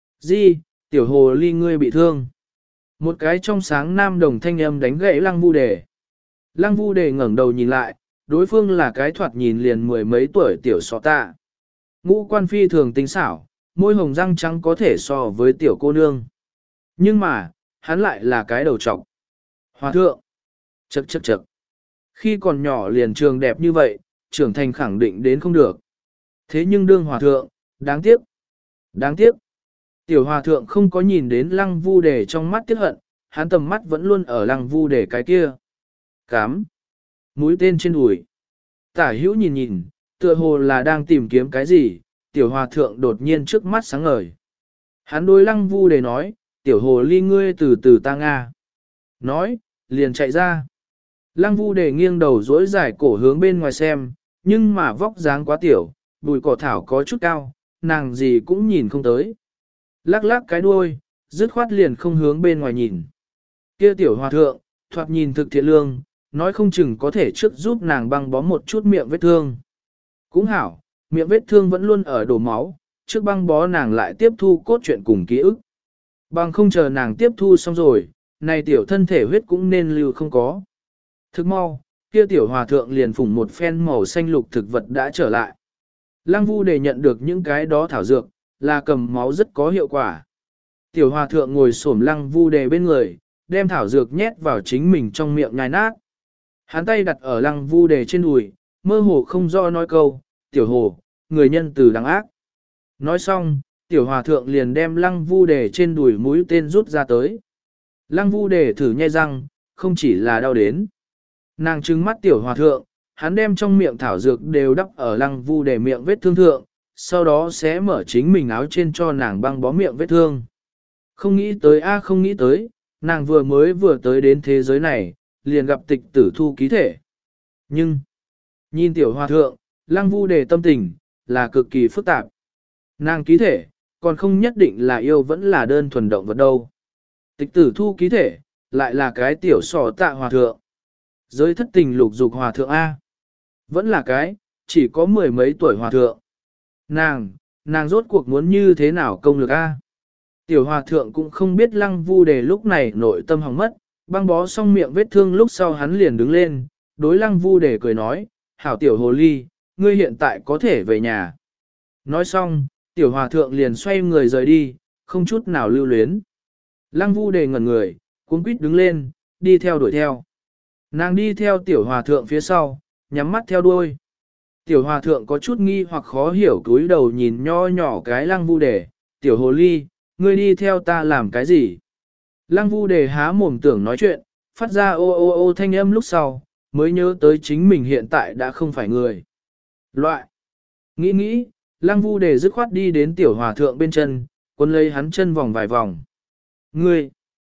Di, tiểu hồ ly ngươi bị thương. Một cái trong sáng nam đồng thanh âm đánh gãy Lăng Vu đề. Lăng Vu đề ngẩng đầu nhìn lại, đối phương là cái thoạt nhìn liền mười mấy tuổi tiểu sọ tạ. Ngũ quan phi thường tính xảo, môi hồng răng trắng có thể so với tiểu cô nương. Nhưng mà, hắn lại là cái đầu trọc. Hòa thượng. Chậc chậc chậc. Khi còn nhỏ liền trường đẹp như vậy, trưởng thành khẳng định đến không được. Thế nhưng đương hòa thượng, đáng tiếc. Đáng tiếc. Tiểu hòa thượng không có nhìn đến Lăng Vu đề trong mắt tiếc hận, hắn tầm mắt vẫn luôn ở Lăng Vu đề cái kia. Cám. Mũi tên trên đùi. Tả hữu nhìn nhìn, tựa hồ là đang tìm kiếm cái gì, tiểu hòa thượng đột nhiên trước mắt sáng ngời. Hắn đối Lăng Vu đề nói, tiểu hồ ly ngươi từ từ ta Nga. Nói, liền chạy ra. Lăng Vu đề nghiêng đầu dỗi dài cổ hướng bên ngoài xem, nhưng mà vóc dáng quá tiểu, bụi cỏ thảo có chút cao, nàng gì cũng nhìn không tới. Lắc lắc cái đuôi, dứt khoát liền không hướng bên ngoài nhìn. Kia tiểu hòa thượng, thoạt nhìn thực thiện lương, nói không chừng có thể trước giúp nàng băng bó một chút miệng vết thương. Cũng hảo, miệng vết thương vẫn luôn ở đổ máu, trước băng bó nàng lại tiếp thu cốt truyện cùng ký ức. Bằng không chờ nàng tiếp thu xong rồi, này tiểu thân thể huyết cũng nên lưu không có. Thức mau, kia tiểu hòa thượng liền phủng một phen màu xanh lục thực vật đã trở lại. Lăng Vu để nhận được những cái đó thảo dược, là cầm máu rất có hiệu quả. Tiểu hòa thượng ngồi xổm Lăng Vu đề bên người, đem thảo dược nhét vào chính mình trong miệng nhai nát. Hắn tay đặt ở Lăng Vu đề trên đùi, mơ hồ không rõ nói câu, tiểu hồ, người nhân từ đáng ác. Nói xong, tiểu hòa thượng liền đem Lăng Vu đề trên đùi mũi tên rút ra tới. Lăng Vu đề thử nhai răng, không chỉ là đau đến. Nàng trừng mắt tiểu hòa thượng, hắn đem trong miệng thảo dược đều đắp ở Lăng Vu đề miệng vết thương thượng, sau đó sẽ mở chính mình áo trên cho nàng băng bó miệng vết thương. Không nghĩ tới a không nghĩ tới, nàng vừa mới vừa tới đến thế giới này, liền gặp tịch tử thu ký thể. Nhưng, nhìn tiểu hòa thượng, Lăng Vu đề tâm tình, là cực kỳ phức tạp. Nàng ký thể, còn không nhất định là yêu vẫn là đơn thuần động vật đâu. Tịch tử thu ký thể, lại là cái tiểu sỏ tạ hòa thượng. Giới thất tình lục dục hòa thượng A. Vẫn là cái, chỉ có mười mấy tuổi hòa thượng. Nàng, nàng rốt cuộc muốn như thế nào công lực A. Tiểu hòa thượng cũng không biết Lăng Vu đề lúc này nội tâm hỏng mất, băng bó xong miệng vết thương lúc sau hắn liền đứng lên, đối Lăng Vu đề cười nói, hảo tiểu hồ ly, ngươi hiện tại có thể về nhà. Nói xong, tiểu hòa thượng liền xoay người rời đi, không chút nào lưu luyến. Lăng Vu đề ngẩn người, cuống quýt đứng lên, đi theo đuổi theo. Nàng đi theo tiểu hòa thượng phía sau, nhắm mắt theo đuôi. Tiểu hòa thượng có chút nghi hoặc khó hiểu cúi đầu nhìn nho nhỏ cái Lăng Vu đề, tiểu hồ ly, ngươi đi theo ta làm cái gì? Lăng Vu đề há mồm tưởng nói chuyện, phát ra ô ô ô thanh âm lúc sau, mới nhớ tới chính mình hiện tại đã không phải người. Loại. Nghĩ nghĩ, Lăng Vu đề dứt khoát đi đến tiểu hòa thượng bên chân, quân lấy hắn chân vòng vài vòng. Ngươi,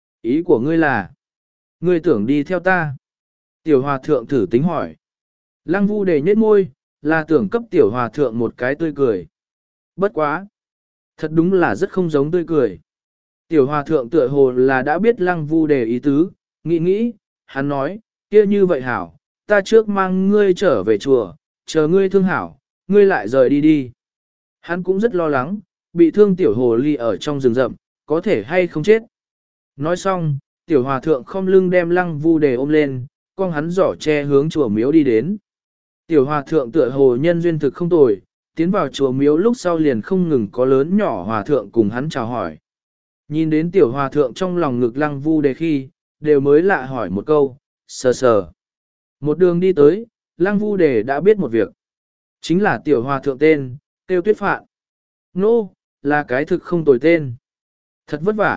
ý của ngươi là, ngươi tưởng đi theo ta. Tiểu hòa thượng thử tính hỏi. Lăng Vu đề nhếch môi, là tưởng cấp tiểu hòa thượng một cái tươi cười. Bất quá. Thật đúng là rất không giống tươi cười. Tiểu hòa thượng tựa hồ là đã biết Lăng Vu đề ý tứ, nghĩ nghĩ, hắn nói, kia như vậy hảo, ta trước mang ngươi trở về chùa, chờ ngươi thương hảo, ngươi lại rời đi đi. Hắn cũng rất lo lắng, bị thương tiểu hồ ly ở trong rừng rậm, có thể hay không chết. Nói xong, tiểu hòa thượng không lưng đem Lăng Vu đề ôm lên, con hắn giỏ che hướng chùa miếu đi đến. Tiểu hòa thượng tựa hồ nhân duyên thực không tồi, tiến vào chùa miếu lúc sau liền không ngừng có lớn nhỏ hòa thượng cùng hắn chào hỏi. Nhìn đến tiểu hòa thượng trong lòng ngực Lăng Vu đề khi, đều mới lạ hỏi một câu, sờ sờ. Một đường đi tới, Lăng Vu đề đã biết một việc. Chính là tiểu hòa thượng tên, Tiêu Tuyết Phạn. Nô, no, là cái thực không tồi tên. Thật vất vả,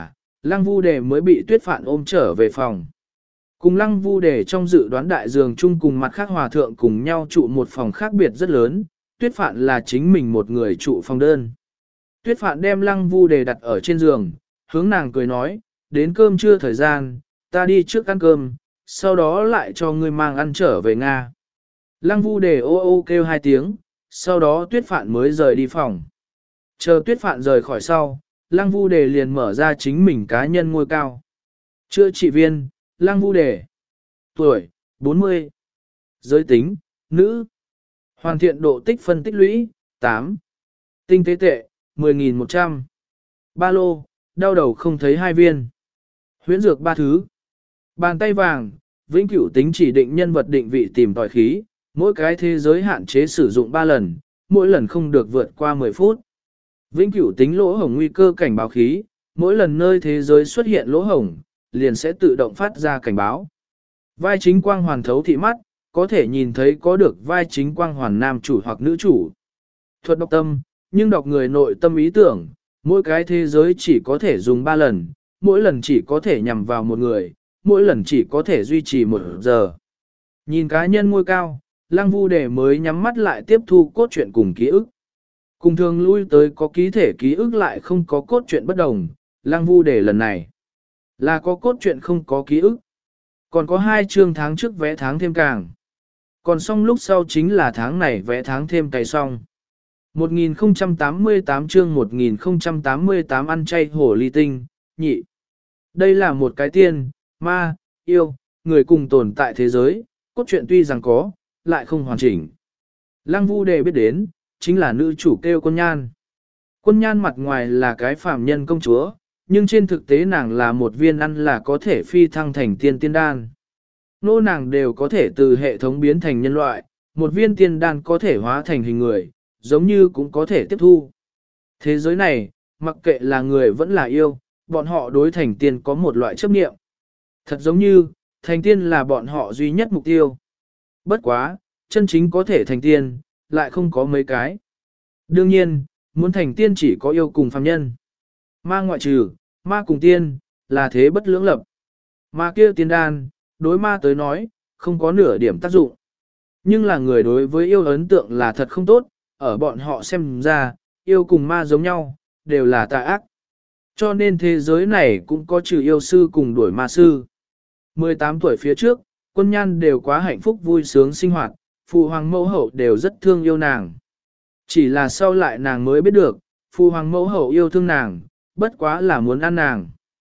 Lăng Vu Đề mới bị Tuyết Phạn ôm trở về phòng. Cùng Lăng Vu Đề trong dự đoán đại giường chung cùng mặt khác hòa thượng cùng nhau trụ một phòng khác biệt rất lớn, Tuyết Phạn là chính mình một người trụ phòng đơn. Tuyết Phạn đem Lăng Vu Đề đặt ở trên giường, hướng nàng cười nói, đến cơm trưa thời gian, ta đi trước ăn cơm, sau đó lại cho ngươi mang ăn trở về Nga. Lăng Vu Đề ô ô kêu hai tiếng, sau đó Tuyết Phạn mới rời đi phòng. Chờ Tuyết Phạn rời khỏi sau, Lăng Vu Đề liền mở ra chính mình cá nhân ngôi cao. Chữa trị viên, Lăng Vu Đề. Tuổi, bốn mươi. Giới tính, nữ. Hoàn thiện độ tích phân tích lũy, tám. Tinh tế tệ, mười nghìn một trăm. Ba lô, đau đầu không thấy hai viên. Huyễn dược ba thứ. Bàn tay vàng, vĩnh cửu tính chỉ định nhân vật định vị tìm tòi khí, mỗi cái thế giới hạn chế sử dụng ba lần, mỗi lần không được vượt qua mười phút. Vĩnh cửu tính lỗ hổng nguy cơ cảnh báo khí, mỗi lần nơi thế giới xuất hiện lỗ hổng, liền sẽ tự động phát ra cảnh báo. Vai chính quang hoàn thấu thị mắt, có thể nhìn thấy có được vai chính quang hoàn nam chủ hoặc nữ chủ. Thuật đọc tâm, nhưng đọc người nội tâm ý tưởng, mỗi cái thế giới chỉ có thể dùng ba lần, mỗi lần chỉ có thể nhằm vào một người, mỗi lần chỉ có thể duy trì một giờ. Nhìn cá nhân ngôi cao, Lăng Vu Đề mới nhắm mắt lại tiếp thu cốt truyện cùng ký ức. Cùng thường lui tới có ký thể ký ức lại không có cốt truyện bất đồng, Lăng Vu Đề lần này là có cốt truyện không có ký ức. Còn có hai chương tháng trước vẽ tháng thêm càng. Còn xong lúc sau chính là tháng này vẽ tháng thêm cày xong. một nghìn không trăm tám mươi tám chương một nghìn không trăm tám mươi tám ăn chay hổ ly tinh, nhị. Đây là một cái tiên, ma, yêu, người cùng tồn tại thế giới, cốt truyện tuy rằng có, lại không hoàn chỉnh. Lăng Vu Đề biết đến, chính là nữ chủ kêu Quân Nhan. Quân Nhan mặt ngoài là cái phàm nhân công chúa, nhưng trên thực tế nàng là một viên ăn là có thể phi thăng thành tiên tiên đan. Nô nàng đều có thể từ hệ thống biến thành nhân loại, một viên tiên đan có thể hóa thành hình người, giống như cũng có thể tiếp thu. Thế giới này, mặc kệ là người vẫn là yêu, bọn họ đối thành tiên có một loại chấp niệm. Thật giống như, thành tiên là bọn họ duy nhất mục tiêu. Bất quá, chân chính có thể thành tiên, lại không có mấy cái. Đương nhiên, muốn thành tiên chỉ có yêu cùng phàm nhân. Ma ngoại trừ, ma cùng tiên, là thế bất lưỡng lập. Ma kia tiên đan, đối ma tới nói, không có nửa điểm tác dụng. Nhưng là người đối với yêu ấn tượng là thật không tốt, ở bọn họ xem ra, yêu cùng ma giống nhau, đều là tà ác. Cho nên thế giới này cũng có trừ yêu sư cùng đuổi ma sư. mười tám tuổi phía trước, Quân Nhan đều quá hạnh phúc vui sướng sinh hoạt, phụ hoàng mẫu hậu đều rất thương yêu nàng. Chỉ là sau lại nàng mới biết được, phụ hoàng mẫu hậu yêu thương nàng, bất quá là muốn ăn nàng.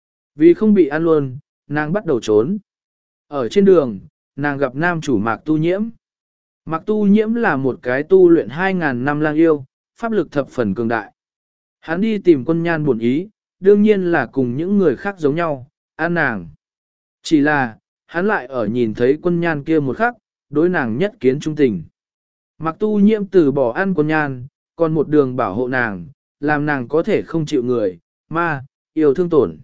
Vì không bị ăn luôn, nàng bắt đầu trốn. Ở trên đường, nàng gặp nam chủ Mạc Tu Nhiễm. Mạc Tu Nhiễm là một cái tu luyện hai ngàn năm lang yêu, pháp lực thập phần cường đại. Hắn đi tìm Quân Nhan buồn ý, đương nhiên là cùng những người khác giống nhau, ăn nàng. Chỉ là, hắn lại ở nhìn thấy Quân Nhan kia một khắc, đối nàng nhất kiến trung tình. Mạc Tu Nhiễm từ bỏ ăn Quân Nhan, còn một đường bảo hộ nàng, làm nàng có thể không chịu người, ma, yêu thương tổn.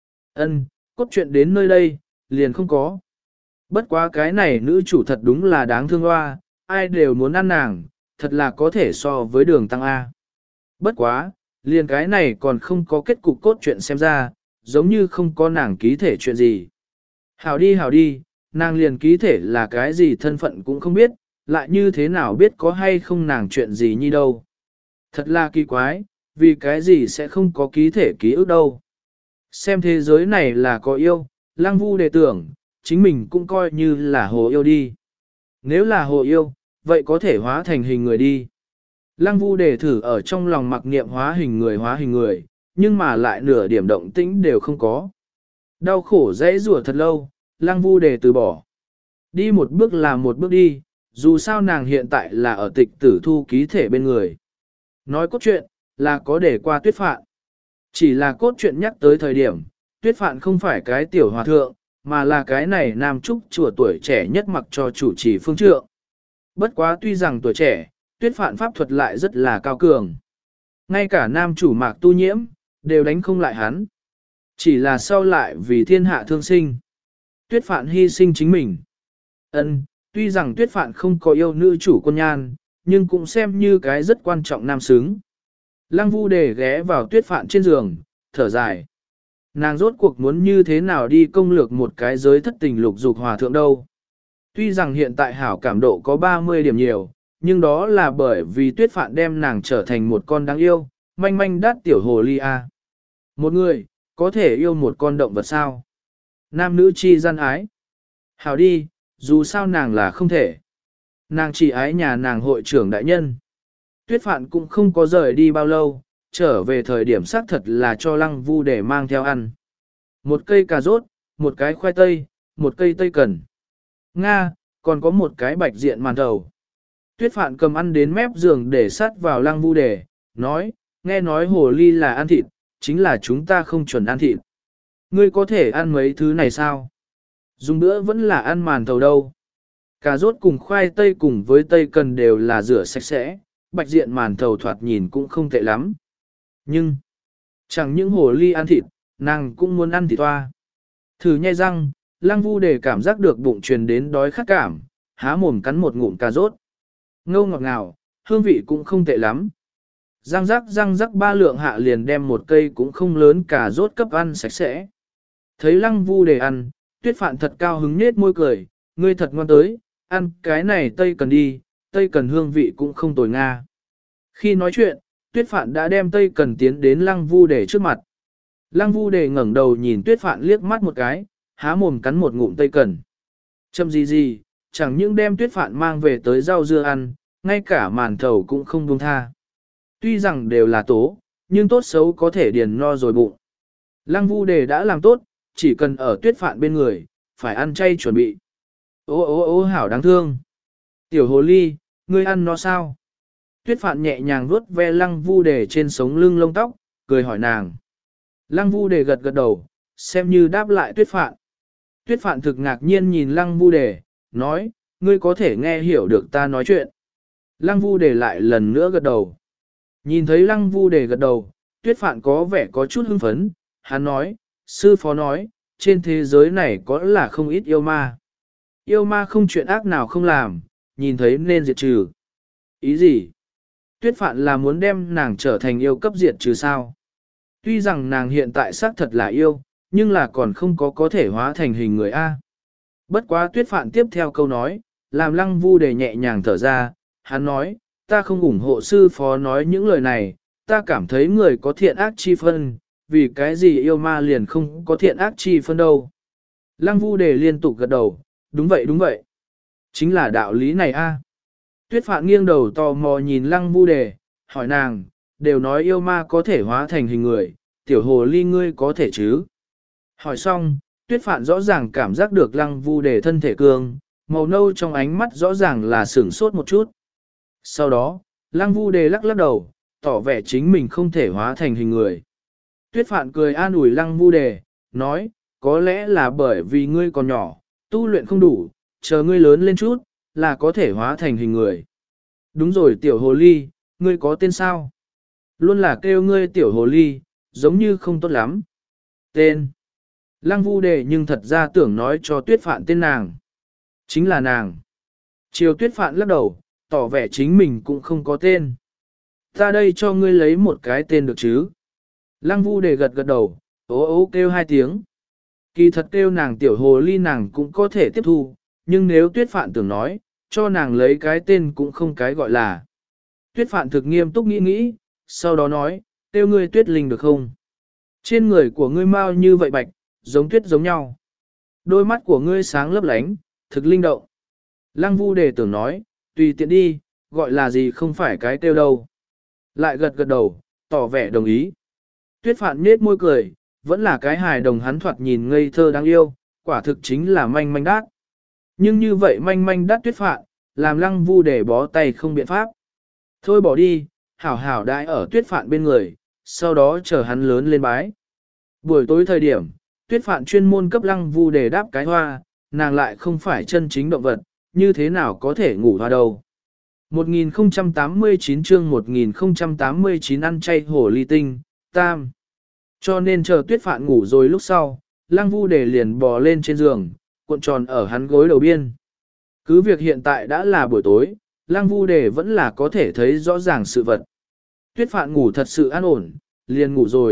Ân, cốt truyện đến nơi đây, liền không có. Bất quá cái này nữ chủ thật đúng là đáng thương hoa, ai đều muốn ăn nàng, thật là có thể so với đường tăng A. Bất quá, liền cái này còn không có kết cục cốt truyện xem ra, giống như không có nàng ký thể chuyện gì. Hảo đi hảo đi, nàng liền ký thể là cái gì thân phận cũng không biết, lại như thế nào biết có hay không nàng chuyện gì như đâu. Thật là kỳ quái, vì cái gì sẽ không có ký thể ký ức đâu. Xem thế giới này là có yêu, Lăng Vu Đề tưởng, chính mình cũng coi như là hồ yêu đi. Nếu là hồ yêu, vậy có thể hóa thành hình người đi. Lăng Vu Đề thử ở trong lòng mặc niệm hóa hình người hóa hình người, nhưng mà lại nửa điểm động tĩnh đều không có. Đau khổ dãy rủa thật lâu, Lăng Vu Đề từ bỏ. Đi một bước là một bước đi, dù sao nàng hiện tại là ở tịch tử thu ký thể bên người. Nói cốt truyện, là có để qua Tuyết Phạn. Chỉ là cốt truyện nhắc tới thời điểm, Tuyết Phạn không phải cái tiểu hòa thượng, mà là cái này nam trúc chùa tuổi trẻ nhất mặc cho chủ trì phương trượng. Bất quá tuy rằng tuổi trẻ, Tuyết Phạn pháp thuật lại rất là cao cường. Ngay cả nam chủ Mạc Tu Nhiễm, đều đánh không lại hắn. Chỉ là sau lại vì thiên hạ thương sinh. Tuyết Phạn hy sinh chính mình. Ân, tuy rằng Tuyết Phạn không có yêu nữ chủ Quân Nhan, nhưng cũng xem như cái rất quan trọng nam xứng. Lăng Vu Đề ghé vào Tuyết Phạn trên giường, thở dài. Nàng rốt cuộc muốn như thế nào đi công lược một cái giới thất tình lục dục hòa thượng đâu. Tuy rằng hiện tại hảo cảm độ có ba mươi điểm nhiều, nhưng đó là bởi vì tuyết phạn đem nàng trở thành một con đáng yêu, manh manh đát tiểu hồ ly a. Một người, có thể yêu một con động vật sao? Nam nữ chi gian ái. Hảo đi, dù sao nàng là không thể. Nàng chỉ ái nhà nàng hội trưởng đại nhân. Tuyết phạn cũng không có rời đi bao lâu, trở về thời điểm xác thật là cho lăng vu để mang theo ăn. Một cây cà rốt, một cái khoai tây, một cây tây cần. Nga, còn có một cái bạch diện màn thầu. Tuyết phạn cầm ăn đến mép giường để sát vào lăng vu để, nói, nghe nói hồ ly là ăn thịt, chính là chúng ta không chuẩn ăn thịt. Ngươi có thể ăn mấy thứ này sao? Dùng bữa vẫn là ăn màn thầu đâu. Cà rốt cùng khoai tây cùng với tây cần đều là rửa sạch sẽ, bạch diện màn thầu thoạt nhìn cũng không tệ lắm. Nhưng, chẳng những hồ ly ăn thịt, nàng cũng muốn ăn thịt toa. Thử nhai răng, lăng vu để cảm giác được bụng truyền đến đói khát cảm, há mồm cắn một ngụm cà rốt. Ngâu ngọt ngào, hương vị cũng không tệ lắm. Răng rắc răng rắc ba lượng hạ liền đem một cây cũng không lớn cà rốt cấp ăn sạch sẽ. Thấy lăng vu để ăn, tuyết phạn thật cao hứng nết môi cười, ngươi thật ngoan tới, ăn cái này tây cần đi, tây cần hương vị cũng không tồi nga. Khi nói chuyện, tuyết phạn đã đem tây cần tiến đến lăng vu để trước mặt. Lăng vu để ngẩng đầu nhìn tuyết phạn liếc mắt một cái, há mồm cắn một ngụm tây cần. Châm gì gì, chẳng những đem tuyết phạn mang về tới rau dưa ăn, ngay cả màn thầu cũng không buông tha. Tuy rằng đều là tố, nhưng tốt xấu có thể điền no rồi bụng. Lăng vu đề đã làm tốt, chỉ cần ở tuyết phạn bên người, phải ăn chay chuẩn bị. Ô ô ô hảo đáng thương. Tiểu hồ ly, ngươi ăn nó sao? Tuyết phạn nhẹ nhàng vuốt ve lăng vu đề trên sống lưng lông tóc, cười hỏi nàng. Lăng vu đề gật gật đầu, xem như đáp lại tuyết phạn. Tuyết phạn thực ngạc nhiên nhìn lăng vu đề, nói, ngươi có thể nghe hiểu được ta nói chuyện. Lăng vu đề lại lần nữa gật đầu. Nhìn thấy lăng vu đề gật đầu, tuyết phạn có vẻ có chút hưng phấn, hắn nói, sư phó nói, trên thế giới này có là không ít yêu ma. Yêu ma không chuyện ác nào không làm, nhìn thấy nên diệt trừ. Ý gì? Tuyết phạn là muốn đem nàng trở thành yêu cấp diệt trừ sao? Tuy rằng nàng hiện tại xác thật là yêu, nhưng là còn không có có thể hóa thành hình người A. Bất quá tuyết phạn tiếp theo câu nói, làm lăng vu đề nhẹ nhàng thở ra, hắn nói, ta không ủng hộ sư phó nói những lời này, ta cảm thấy người có thiện ác chi phân, vì cái gì yêu ma liền không có thiện ác chi phân đâu. Lăng vu đề liên tục gật đầu, đúng vậy đúng vậy. Chính là đạo lý này a. Tuyết phạn nghiêng đầu tò mò nhìn lăng vu đề, hỏi nàng, đều nói yêu ma có thể hóa thành hình người, tiểu hồ ly ngươi có thể chứ? Hỏi xong, tuyết phạn rõ ràng cảm giác được lăng vu đề thân thể cường, màu nâu trong ánh mắt rõ ràng là sửng sốt một chút. Sau đó, lăng vu đề lắc lắc đầu, tỏ vẻ chính mình không thể hóa thành hình người. Tuyết phạn cười an ủi lăng vu đề, nói, có lẽ là bởi vì ngươi còn nhỏ, tu luyện không đủ, chờ ngươi lớn lên chút, là có thể hóa thành hình người. Đúng rồi tiểu hồ ly, ngươi có tên sao? Luôn là kêu ngươi tiểu hồ ly, giống như không tốt lắm. Tên. Lăng vu đề nhưng thật ra tưởng nói cho tuyết phạn tên nàng. Chính là nàng. Chiều tuyết phạn lắc đầu, tỏ vẻ chính mình cũng không có tên. Ta đây cho ngươi lấy một cái tên được chứ? Lăng vu đề gật gật đầu, ố ố kêu hai tiếng. Kỳ thật kêu nàng tiểu hồ ly nàng cũng có thể tiếp thu, nhưng nếu tuyết phạn tưởng nói, cho nàng lấy cái tên cũng không cái gọi là. Tuyết phạn thực nghiêm túc nghĩ nghĩ, sau đó nói, kêu ngươi tuyết linh được không? Trên người của ngươi mau như vậy bạch, giống tuyết giống nhau. Đôi mắt của ngươi sáng lấp lánh, thực linh động. Lăng vu đề tưởng nói, tùy tiện đi, gọi là gì không phải cái kêu đâu. Lại gật gật đầu, tỏ vẻ đồng ý. Tuyết phạn nết môi cười, vẫn là cái hài đồng hắn thoạt nhìn ngây thơ đáng yêu, quả thực chính là manh manh đát. Nhưng như vậy manh manh đát tuyết phạn, làm lăng vu để bó tay không biện pháp. Thôi bỏ đi, hảo hảo đãi ở tuyết phạn bên người, sau đó chờ hắn lớn lên bái. Buổi tối thời điểm, tuyết phạn chuyên môn cấp lăng vu để đáp cái hoa, nàng lại không phải chân chính động vật, như thế nào có thể ngủ hoa đâu. một nghìn không trăm tám mươi chín chương một nghìn không trăm tám mươi chín ăn chay hổ ly tinh, tam. Cho nên chờ tuyết phạn ngủ rồi lúc sau, lăng vu để liền bò lên trên giường, cuộn tròn ở hắn gối đầu biên. Cứ việc hiện tại đã là buổi tối, lăng vu để vẫn là có thể thấy rõ ràng sự vật. Tuyết phạn ngủ thật sự an ổn, liền ngủ rồi,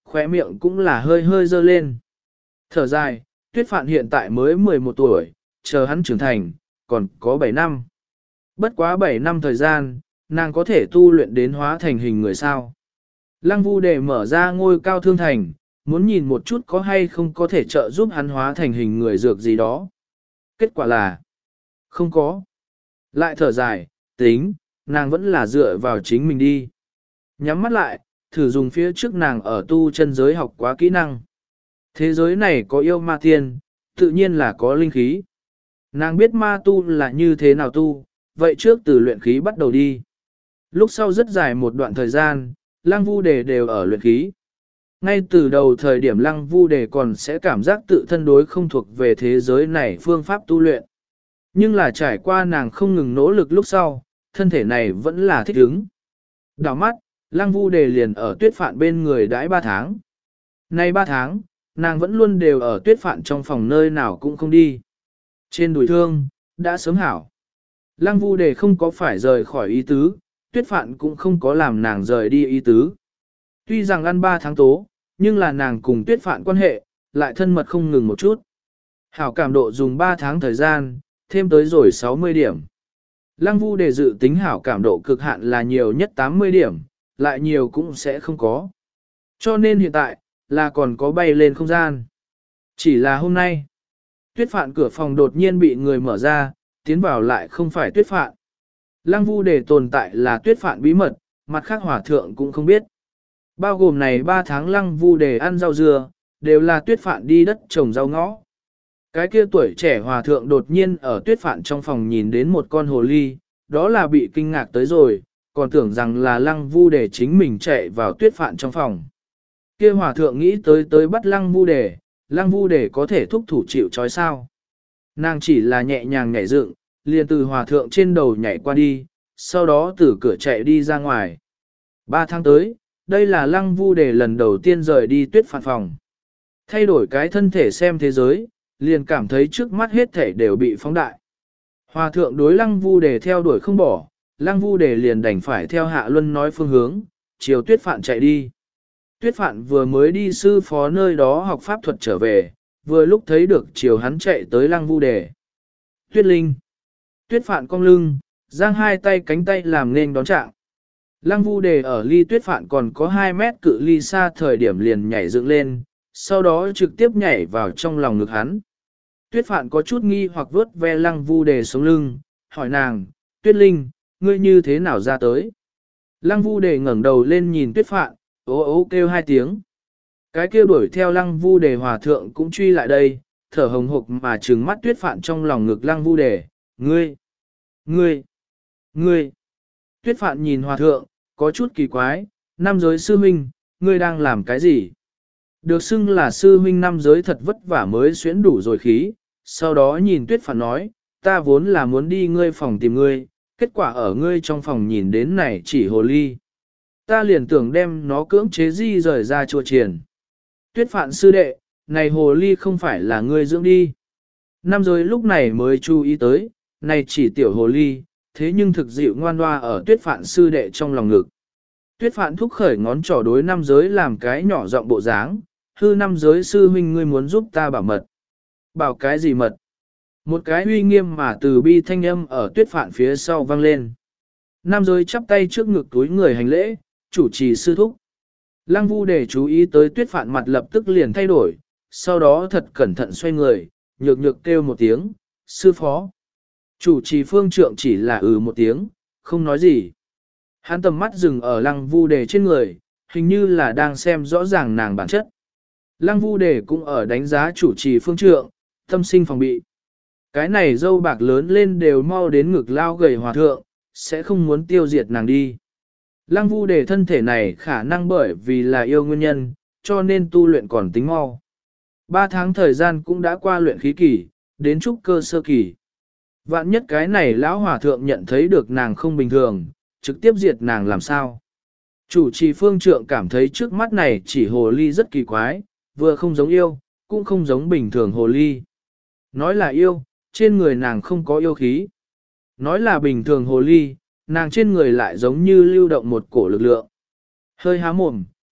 khóe miệng cũng là hơi hơi dơ lên. Thở dài, Tuyết Phạn hiện tại mới mười một tuổi, chờ hắn trưởng thành, còn có bảy năm. Bất quá bảy năm thời gian, nàng có thể tu luyện đến hóa thành hình người sao. Lăng Vu Đề mở ra ngôi cao thương thành, muốn nhìn một chút có hay không có thể trợ giúp hắn hóa thành hình người dược gì đó. Kết quả là không có. Lại thở dài, tính, nàng vẫn là dựa vào chính mình đi. Nhắm mắt lại, thử dùng phía trước nàng ở tu chân giới học quá kỹ năng. Thế giới này có yêu ma tiên, tự nhiên là có linh khí. Nàng biết ma tu là như thế nào tu, vậy trước từ luyện khí bắt đầu đi. Lúc sau rất dài một đoạn thời gian, Lăng Vu Đề đều ở luyện khí. Ngay từ đầu thời điểm Lăng Vu Đề còn sẽ cảm giác tự thân đối không thuộc về thế giới này phương pháp tu luyện. Nhưng là trải qua nàng không ngừng nỗ lực lúc sau, thân thể này vẫn là thích ứng. Đảo mắt, Lăng Vu Đề liền ở Tuyết Phạn bên người đãi ba tháng. Nay ba tháng, nàng vẫn luôn đều ở Tuyết Phạn trong phòng nơi nào cũng không đi. Trên đùi thương, đã sớm hảo. Lăng Vu Đề không có phải rời khỏi ý tứ, Tuyết Phạn cũng không có làm nàng rời đi ý tứ. Tuy rằng ăn ba tháng tố, nhưng là nàng cùng Tuyết Phạn quan hệ, lại thân mật không ngừng một chút. Hảo cảm độ dùng ba tháng thời gian, thêm tới rồi sáu mươi điểm. Lăng Vu Đề dự tính hảo cảm độ cực hạn là nhiều nhất tám mươi điểm, lại nhiều cũng sẽ không có. Cho nên hiện tại, là còn có bay lên không gian. Chỉ là hôm nay, Tuyết Phạn cửa phòng đột nhiên bị người mở ra, tiến vào lại không phải Tuyết Phạn. Lăng Vu Đề tồn tại là Tuyết Phạn bí mật, mặt khác hòa thượng cũng không biết. Bao gồm này ba tháng Lăng Vu Đề ăn rau dưa, đều là Tuyết Phạn đi đất trồng rau ngõ. Cái kia tuổi trẻ hòa thượng đột nhiên ở Tuyết Phạn trong phòng nhìn đến một con hồ ly, đó là bị kinh ngạc tới rồi, còn tưởng rằng là Lăng Vu Đề chính mình chạy vào Tuyết Phạn trong phòng. Kia hòa thượng nghĩ tới tới bắt Lăng Vu Đề, Lăng Vu Đề có thể thúc thủ chịu trói sao. Nàng chỉ là nhẹ nhàng nhảy dựng, liền từ hòa thượng trên đầu nhảy qua đi, sau đó từ cửa chạy đi ra ngoài. Ba tháng tới, đây là Lăng Vu Đề lần đầu tiên rời đi Tuyết Phạn phòng. Thay đổi cái thân thể xem thế giới, liền cảm thấy trước mắt hết thể đều bị phóng đại. Hòa thượng đối Lăng Vu Đề theo đuổi không bỏ, Lăng Vu Đề liền đành phải theo Hạ Luân nói phương hướng, chiều Tuyết Phạn chạy đi. Tuyết Phạn vừa mới đi sư phó nơi đó học pháp thuật trở về, vừa lúc thấy được chiều hắn chạy tới Lăng Vu Đề. Tuyết Linh. Tuyết Phạn cong lưng, giang hai tay cánh tay làm nên đón trạng. Lăng Vu Đề ở ly Tuyết Phạn còn có hai mét cự ly xa thời điểm liền nhảy dựng lên, sau đó trực tiếp nhảy vào trong lòng ngực hắn. Tuyết Phạn có chút nghi hoặc vuốt ve Lăng Vu Đề sống lưng, hỏi nàng, Tuyết Linh, ngươi như thế nào ra tới? Lăng Vu Đề ngẩng đầu lên nhìn Tuyết Phạn, ố ố kêu hai tiếng. Cái kêu đuổi theo Lăng Vu Đề hòa thượng cũng truy lại đây, thở hồng hộc mà trừng mắt Tuyết Phạn trong lòng ngực Lăng Vu Đề, ngươi, ngươi, ngươi. Tuyết Phạn nhìn hòa thượng, có chút kỳ quái, nam giới sư huynh, ngươi đang làm cái gì? Được xưng là sư huynh nam giới thật vất vả mới xuyến đủ rồi khí, sau đó nhìn Tuyết Phạn nói, ta vốn là muốn đi ngươi phòng tìm ngươi, kết quả ở ngươi trong phòng nhìn đến này chỉ hồ ly. Ta liền tưởng đem nó cưỡng chế di rời ra chùa triền. Tuyết Phạn sư đệ, này hồ ly không phải là ngươi dưỡng đi. Nam giới lúc này mới chú ý tới, này chỉ tiểu hồ ly, thế nhưng thực dịu ngoan hoa ở Tuyết Phạn sư đệ trong lòng ngực. Tuyết Phạn thúc khởi ngón trỏ đối nam giới làm cái nhỏ giọng bộ dáng, hư nam giới sư huynh ngươi muốn giúp ta bảo mật. Bảo cái gì mật? Một cái uy nghiêm mà từ bi thanh âm ở Tuyết Phạn phía sau vang lên. Nam giới chắp tay trước ngực túi người hành lễ, chủ trì sư thúc. Lăng Vu Đề chú ý tới Tuyết Phạn mặt lập tức liền thay đổi, sau đó thật cẩn thận xoay người, nhược nhược kêu một tiếng, sư phó. Chủ trì phương trượng chỉ là ừ một tiếng, không nói gì. Hắn tầm mắt dừng ở Lăng Vu Đề trên người, hình như là đang xem rõ ràng nàng bản chất. Lăng Vu Đề cũng ở đánh giá chủ trì phương trượng, tâm sinh phòng bị. Cái này dâu bạc lớn lên đều mau đến ngực lao gầy hòa thượng, sẽ không muốn tiêu diệt nàng đi. Lăng Vu Đề thân thể này khả năng bởi vì là yêu nguyên nhân, cho nên tu luyện còn tính mau. Ba tháng thời gian cũng đã qua luyện khí kỳ, đến trúc cơ sơ kỳ. Vạn nhất cái này lão hòa thượng nhận thấy được nàng không bình thường, trực tiếp diệt nàng làm sao. Chủ trì phương trượng cảm thấy trước mắt này chỉ hồ ly rất kỳ quái, vừa không giống yêu, cũng không giống bình thường hồ ly. Nói là yêu, trên người nàng không có yêu khí. Nói là bình thường hồ ly, nàng trên người lại giống như lưu động một cổ lực lượng. Hơi há mồm,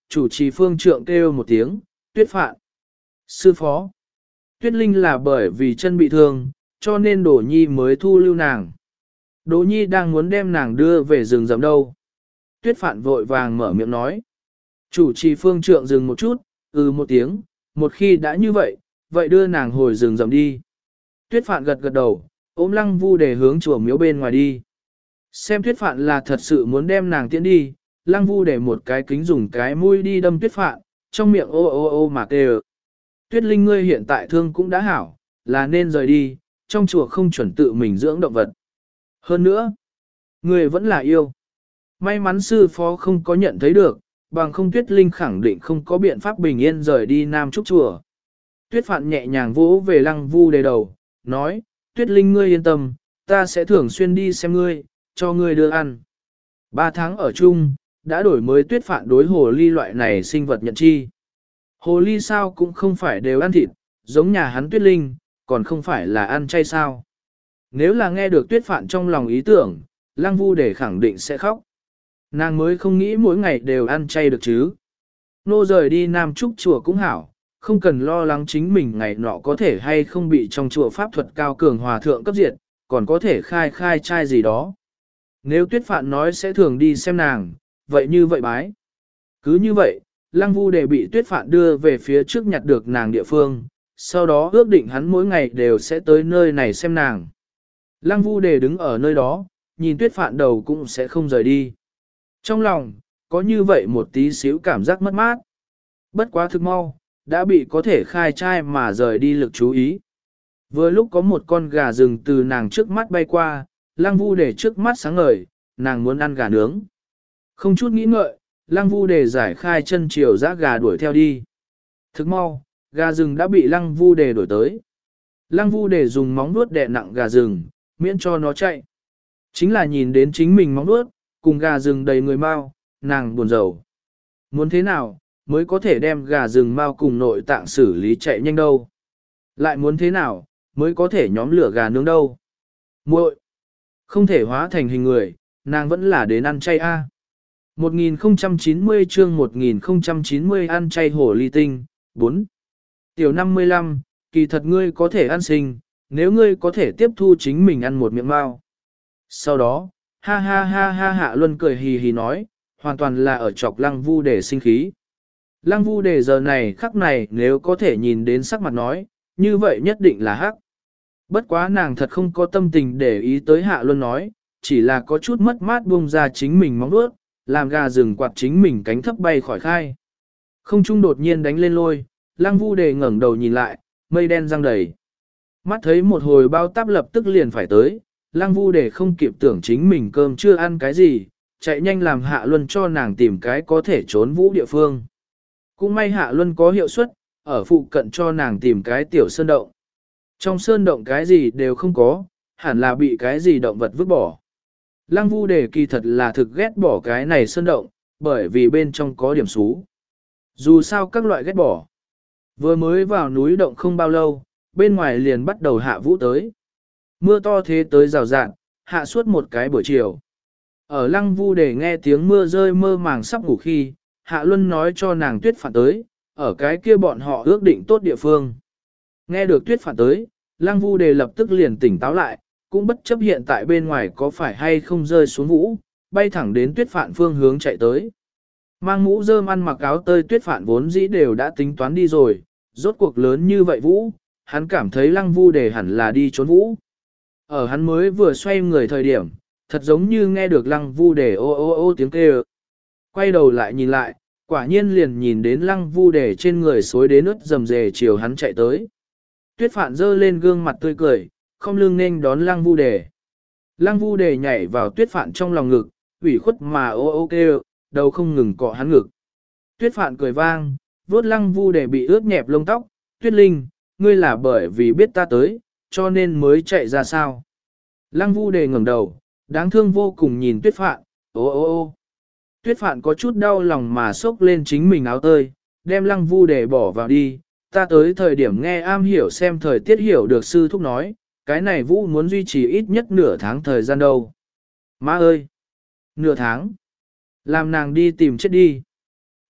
chủ trì phương trượng kêu một tiếng, Tuyết Phạn. Sư phó. Tuyết Linh là bởi vì chân bị thương, cho nên Đỗ Nhi mới thu lưu nàng. Đỗ Nhi đang muốn đem nàng đưa về rừng rậm đâu. Tuyết Phạn vội vàng mở miệng nói. Chủ trì phương trượng dừng một chút, ừ một tiếng, một khi đã như vậy, vậy đưa nàng hồi rừng rậm đi. Tuyết Phạn gật gật đầu, ôm Lăng Vu để hướng chùa miếu bên ngoài đi. Xem Tuyết Phạn là thật sự muốn đem nàng tiễn đi, Lăng Vu để một cái kính dùng cái mũi đi đâm Tuyết Phạn, trong miệng ô ô ô mà kêu. Tuyết Linh ngươi hiện tại thương cũng đã hảo, là nên rời đi, trong chùa không chuẩn tự mình dưỡng động vật. Hơn nữa, ngươi vẫn là yêu. May mắn sư phó không có nhận thấy được, bằng không Tuyết Linh khẳng định không có biện pháp bình yên rời đi Nam Trúc chùa. Tuyết Phạn nhẹ nhàng vỗ về Lăng Vu đề đầu, nói, Tuyết Linh ngươi yên tâm, ta sẽ thường xuyên đi xem ngươi, cho ngươi đưa ăn. Ba tháng ở chung, đã đổi mới Tuyết Phạn đối hồ ly loại này sinh vật nhận chi. Hồ ly sao cũng không phải đều ăn thịt, giống nhà hắn Tuyết Linh, còn không phải là ăn chay sao. Nếu là nghe được Tuyết Phạn trong lòng ý tưởng, Lăng Vu để khẳng định sẽ khóc. Nàng mới không nghĩ mỗi ngày đều ăn chay được chứ. Nô rời đi Nam Trúc chùa cũng hảo, không cần lo lắng chính mình ngày nọ có thể hay không bị trong chùa pháp thuật cao cường hòa thượng cấp diệt, còn có thể khai khai trai gì đó. Nếu Tuyết Phạn nói sẽ thường đi xem nàng, vậy như vậy bái. Cứ như vậy, Lăng Vu để bị Tuyết Phạn đưa về phía trước nhặt được nàng địa phương, sau đó ước định hắn mỗi ngày đều sẽ tới nơi này xem nàng. Lăng Vu để đứng ở nơi đó, nhìn Tuyết Phạn đầu cũng sẽ không rời đi. Trong lòng, có như vậy một tí xíu cảm giác mất mát. Bất quá thực mau, đã bị có thể khai trai mà rời đi lực chú ý. Vừa lúc có một con gà rừng từ nàng trước mắt bay qua, Lăng Vu để trước mắt sáng ngời, nàng muốn ăn gà nướng. Không chút nghĩ ngợi, Lăng Vu để giải khai chân chiều dã gà đuổi theo đi. Thực mau, gà rừng đã bị Lăng Vu để đuổi tới. Lăng Vu để dùng móng vuốt đè nặng gà rừng, miễn cho nó chạy. Chính là nhìn đến chính mình móng vuốt, cùng gà rừng đầy người mau, nàng buồn rầu. Muốn thế nào, mới có thể đem gà rừng mau cùng nội tạng xử lý chạy nhanh đâu. Lại muốn thế nào, mới có thể nhóm lửa gà nướng đâu. Muội, không thể hóa thành hình người, nàng vẫn là đến ăn chay a. một nghìn không trăm chín mươi chương một nghìn không trăm chín mươi ăn chay hổ ly tinh, bốn. Tiểu năm mươi lăm, kỳ thật ngươi có thể ăn sinh, nếu ngươi có thể tiếp thu chính mình ăn một miệng mau. Sau đó, ha ha ha ha Hạ Luân cười hì hì nói, hoàn toàn là ở chọc Lăng Vu để sinh khí. Lăng Vu để giờ này khắc này nếu có thể nhìn đến sắc mặt nói, như vậy nhất định là hắc. Bất quá nàng thật không có tâm tình để ý tới Hạ Luân nói, chỉ là có chút mất mát buông ra chính mình móng vuốt, làm gà rừng quạt chính mình cánh thấp bay khỏi khai. Không trung đột nhiên đánh lên lôi, Lăng Vu đề ngẩng đầu nhìn lại, mây đen răng đầy. Mắt thấy một hồi bao táp lập tức liền phải tới, Lăng Vu đề không kịp tưởng chính mình cơm chưa ăn cái gì, chạy nhanh làm Hạ Luân cho nàng tìm cái có thể trốn vũ địa phương. Cũng may Hạ Luân có hiệu suất, ở phụ cận cho nàng tìm cái tiểu sơn động. Trong sơn động cái gì đều không có, hẳn là bị cái gì động vật vứt bỏ. Lăng Vu đề kỳ thật là thực ghét bỏ cái này sơn động, bởi vì bên trong có điểm xú. Dù sao các loại ghét bỏ. Vừa mới vào núi động không bao lâu, bên ngoài liền bắt đầu hạ vũ tới. Mưa to thế tới rào rạng, hạ suốt một cái buổi chiều. Ở Lăng Vu đề nghe tiếng mưa rơi mơ màng sắp ngủ khi, Hạ Luân nói cho nàng Tuyết Phạn tới, ở cái kia bọn họ ước định tốt địa phương. Nghe được Tuyết Phạn tới, Lăng Vu đề lập tức liền tỉnh táo lại, cũng bất chấp hiện tại bên ngoài có phải hay không rơi xuống vũ, bay thẳng đến Tuyết Phạn phương hướng chạy tới. Mang mũ rơm ăn mặc áo tơi Tuyết Phạn vốn dĩ đều đã tính toán đi rồi, rốt cuộc lớn như vậy vũ, hắn cảm thấy Lăng Vu đề hẳn là đi trốn vũ. Ở hắn mới vừa xoay người thời điểm, thật giống như nghe được Lăng Vu đề ô ô ô tiếng kêu. Quay đầu lại nhìn lại, quả nhiên liền nhìn đến Lăng Vu đề trên người xối đến ướt rầm rề chiều hắn chạy tới. Tuyết Phạn giơ lên gương mặt tươi cười, không lưng nên đón Lăng Vu đề. Lăng Vu đề nhảy vào Tuyết Phạn trong lòng ngực, ủy khuất mà ô ô kêu, đầu không ngừng cọ hắn ngực. Tuyết Phạn cười vang, vuốt Lăng Vu đề bị ướt nhẹp lông tóc, Tuyết Linh, ngươi là bởi vì biết ta tới, cho nên mới chạy ra sao. Lăng Vu đề ngẩng đầu, đáng thương vô cùng nhìn Tuyết Phạn, ô ô ô. Tuyết Phạn có chút đau lòng mà xốc lên chính mình áo tơi, đem Lăng Vu đề bỏ vào đi, ta tới thời điểm nghe am hiểu xem thời tiết hiểu được sư thúc nói, cái này vũ muốn duy trì ít nhất nửa tháng thời gian đâu. Má ơi! Nửa tháng! Làm nàng đi tìm chết đi.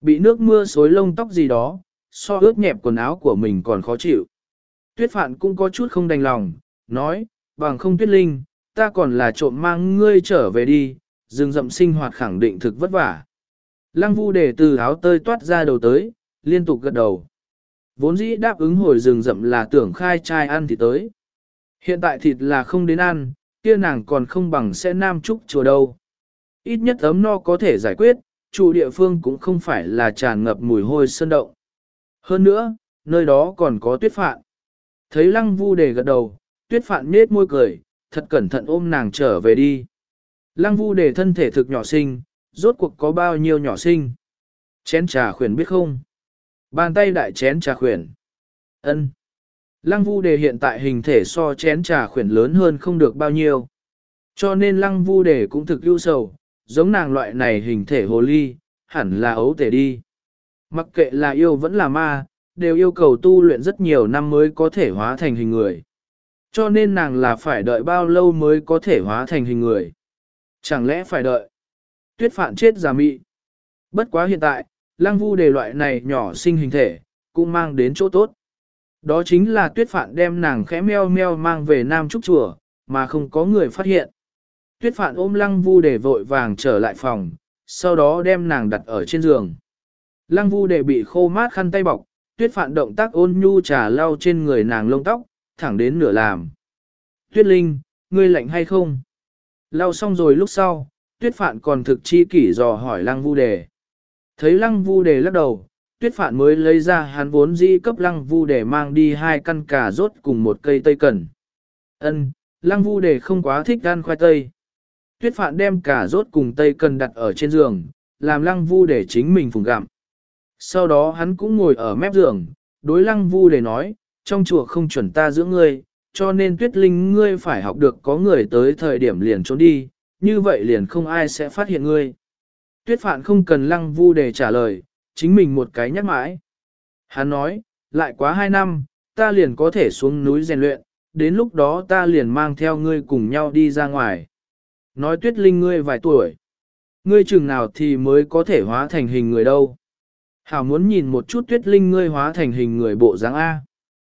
bị nước mưa xối lông tóc gì đó, so ướt nhẹp quần áo của mình còn khó chịu. Tuyết Phạn cũng có chút không đành lòng, nói, bằng không Tuyết Linh, ta còn là trộm mang ngươi trở về đi, rừng rậm sinh hoạt khẳng định thực vất vả. Lăng Vu Đề từ áo tơi toát ra đầu tới, liên tục gật đầu. Vốn dĩ đáp ứng hồi rừng rậm là tưởng khai trai ăn thì tới. Hiện tại thịt là không đến ăn, kia nàng còn không bằng sẽ nam trúc chùa đâu. Ít nhất ấm no có thể giải quyết, chủ địa phương cũng không phải là tràn ngập mùi hôi sơn động. Hơn nữa, nơi đó còn có Tuyết Phạn. Thấy Lăng Vu Đề gật đầu, Tuyết Phạn nết môi cười, thật cẩn thận ôm nàng trở về đi. Lăng Vu Đề thân thể thực nhỏ sinh, rốt cuộc có bao nhiêu nhỏ sinh. Chén trà khuyển biết không? Bàn tay đại chén trà khuyển. Ân. Lăng Vu Đề hiện tại hình thể so chén trà khuyển lớn hơn không được bao nhiêu. Cho nên Lăng Vu Đề cũng thực ưu sầu, giống nàng loại này hình thể hồ ly, hẳn là ấu tể đi. Mặc kệ là yêu vẫn là ma, đều yêu cầu tu luyện rất nhiều năm mới có thể hóa thành hình người. Cho nên nàng là phải đợi bao lâu mới có thể hóa thành hình người. Chẳng lẽ phải đợi Tuyết Phạn chết già mị. Bất quá hiện tại, Lăng Vu Đề loại này nhỏ sinh hình thể, cũng mang đến chỗ tốt. Đó chính là Tuyết Phạn đem nàng khẽ meo meo mang về Nam Trúc Chùa, mà không có người phát hiện. Tuyết Phạn ôm Lăng Vu Đề vội vàng trở lại phòng, sau đó đem nàng đặt ở trên giường. Lăng Vu Đề bị khô mát khăn tay bọc, Tuyết Phạn động tác ôn nhu trà lau trên người nàng lông tóc, thẳng đến nửa làm. Tuyết Linh, ngươi lạnh hay không? Lau xong rồi lúc sau, Tuyết Phạn còn thực chi kỷ dò hỏi Lăng Vu Đề. Thấy Lăng Vu Đề lắc đầu, Tuyết Phạn mới lấy ra hắn vốn dĩ cấp Lăng Vu Đề mang đi hai căn cà rốt cùng một cây tây cần. Ân, Lăng Vu Đề không quá thích ăn khoai tây. Tuyết Phạn đem cà rốt cùng tây cần đặt ở trên giường, làm Lăng Vu Đề chính mình phùng gặm. Sau đó hắn cũng ngồi ở mép giường, đối Lăng Vu Đề nói, trong chùa không chuẩn ta giữ ngươi, cho nên Tuyết Linh ngươi phải học được có người tới thời điểm liền trốn đi, như vậy liền không ai sẽ phát hiện ngươi. Tuyết Phạn không cần Lăng Vu Đề trả lời, chính mình một cái nhắc mãi. Hắn nói, lại quá hai năm, ta liền có thể xuống núi rèn luyện, đến lúc đó ta liền mang theo ngươi cùng nhau đi ra ngoài. Nói Tuyết Linh ngươi vài tuổi, ngươi chừng nào thì mới có thể hóa thành hình người đâu. Hảo muốn nhìn một chút Tuyết Linh ngươi hóa thành hình người bộ dáng A.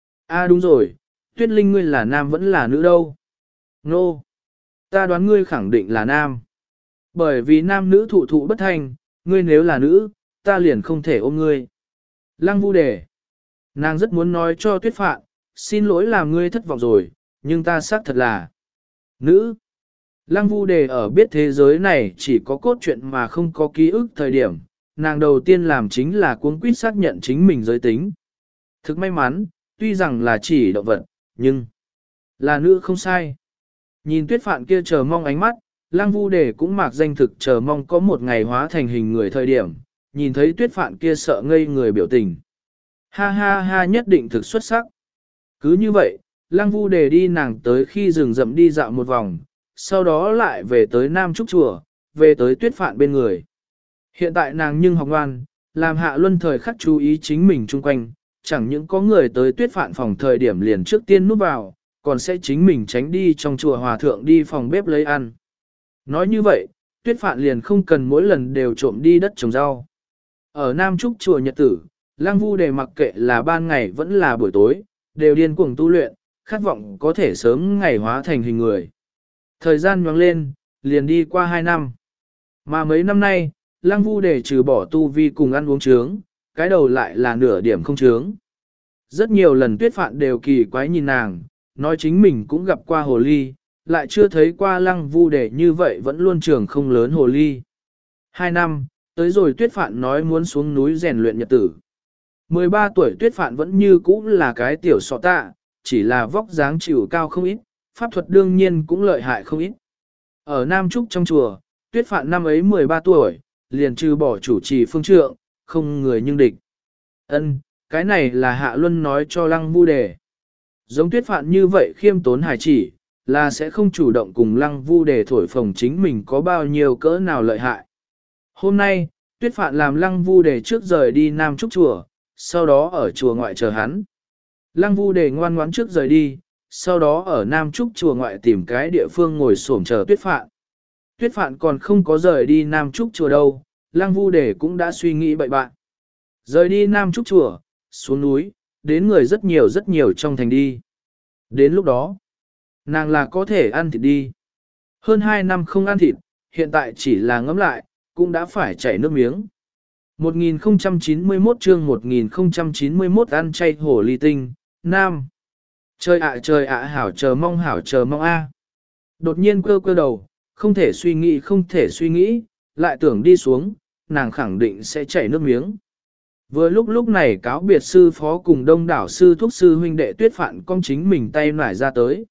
A đúng rồi, Tuyết Linh ngươi là nam vẫn là nữ đâu. Nô, no. Ta đoán ngươi khẳng định là nam. Bởi vì nam nữ thụ thụ bất thành, ngươi nếu là nữ, ta liền không thể ôm ngươi. Lăng Vu Đề. Nàng rất muốn nói cho Tuyết Phạn, xin lỗi làm ngươi thất vọng rồi, nhưng ta xác thật là nữ. Lăng Vu Đề ở biết thế giới này chỉ có cốt truyện mà không có ký ức thời điểm, nàng đầu tiên làm chính là cuống quýt xác nhận chính mình giới tính. Thực may mắn, tuy rằng là chỉ động vật, nhưng là nữ không sai. Nhìn Tuyết Phạn kia chờ mong ánh mắt, Lăng Vu Đề cũng mạc danh thực chờ mong có một ngày hóa thành hình người thời điểm, nhìn thấy Tuyết Phạn kia sợ ngây người biểu tình. Ha ha ha nhất định thực xuất sắc. Cứ như vậy, Lăng Vu Đề đi nàng tới khi rừng rậm đi dạo một vòng, sau đó lại về tới Nam Trúc Chùa, về tới Tuyết Phạn bên người. Hiện tại nàng nhưng học ngoan, làm Hạ Luân thời khắc chú ý chính mình chung quanh, chẳng những có người tới Tuyết Phạn phòng thời điểm liền trước tiên núp vào, còn sẽ chính mình tránh đi trong chùa hòa thượng đi phòng bếp lấy ăn. Nói như vậy, Tuyết Phạn liền không cần mỗi lần đều trộm đi đất trồng rau. Ở Nam Trúc Chùa Nhật Tử, Lăng Vu Đề mặc kệ là ban ngày vẫn là buổi tối, đều điên cuồng tu luyện, khát vọng có thể sớm ngày hóa thành hình người. Thời gian nhoáng lên, liền đi qua hai năm. Mà mấy năm nay, Lăng Vu Đề trừ bỏ tu vi cùng ăn uống trướng, cái đầu lại là nửa điểm không trướng. Rất nhiều lần Tuyết Phạn đều kỳ quái nhìn nàng, nói chính mình cũng gặp qua hồ ly, lại chưa thấy qua Lăng Vu Đề như vậy vẫn luôn trường không lớn hồ ly. Hai năm, tới rồi Tuyết Phạn nói muốn xuống núi rèn luyện nhật tử. mười ba tuổi Tuyết Phạn vẫn như cũ là cái tiểu sọ tạ, chỉ là vóc dáng chịu cao không ít, pháp thuật đương nhiên cũng lợi hại không ít. Ở Nam Trúc trong chùa, Tuyết Phạn năm ấy mười ba tuổi, liền trừ bỏ chủ trì phương trượng, không người nhưng địch. Ân, cái này là Hạ Luân nói cho Lăng Vu Đề. Giống Tuyết Phạn như vậy khiêm tốn hài chỉ, là sẽ không chủ động cùng Lăng Vu Đề thổi phồng chính mình có bao nhiêu cỡ nào lợi hại. Hôm nay, Tuyết Phạn làm Lăng Vu Đề trước rời đi Nam Trúc chùa, sau đó ở chùa ngoại chờ hắn. Lăng Vu Đề ngoan ngoãn trước rời đi, sau đó ở Nam Trúc chùa ngoại tìm cái địa phương ngồi xổm chờ Tuyết Phạn. Tuyết Phạn còn không có rời đi Nam Trúc chùa đâu, Lăng Vu Đề cũng đã suy nghĩ bậy bạn. Rời đi Nam Trúc Chùa, xuống núi, đến người rất nhiều rất nhiều trong thành đi. Đến lúc đó, nàng là có thể ăn thịt đi. Hơn hai năm không ăn thịt, hiện tại chỉ là ngấm lại, cũng đã phải chảy nước miếng. một nghìn không trăm chín mươi mốt chương một nghìn không trăm chín mươi mốt ăn chay hồ ly tinh, Nam. Trời ạ trời ạ hảo chờ mong hảo chờ mong a. Đột nhiên cơ cơ đầu, không thể suy nghĩ không thể suy nghĩ, lại tưởng đi xuống, nàng khẳng định sẽ chảy nước miếng. Vừa lúc lúc này cáo biệt sư phó cùng đông đảo sư thúc sư huynh đệ tuyết phạn công chính mình tay nải ra tới.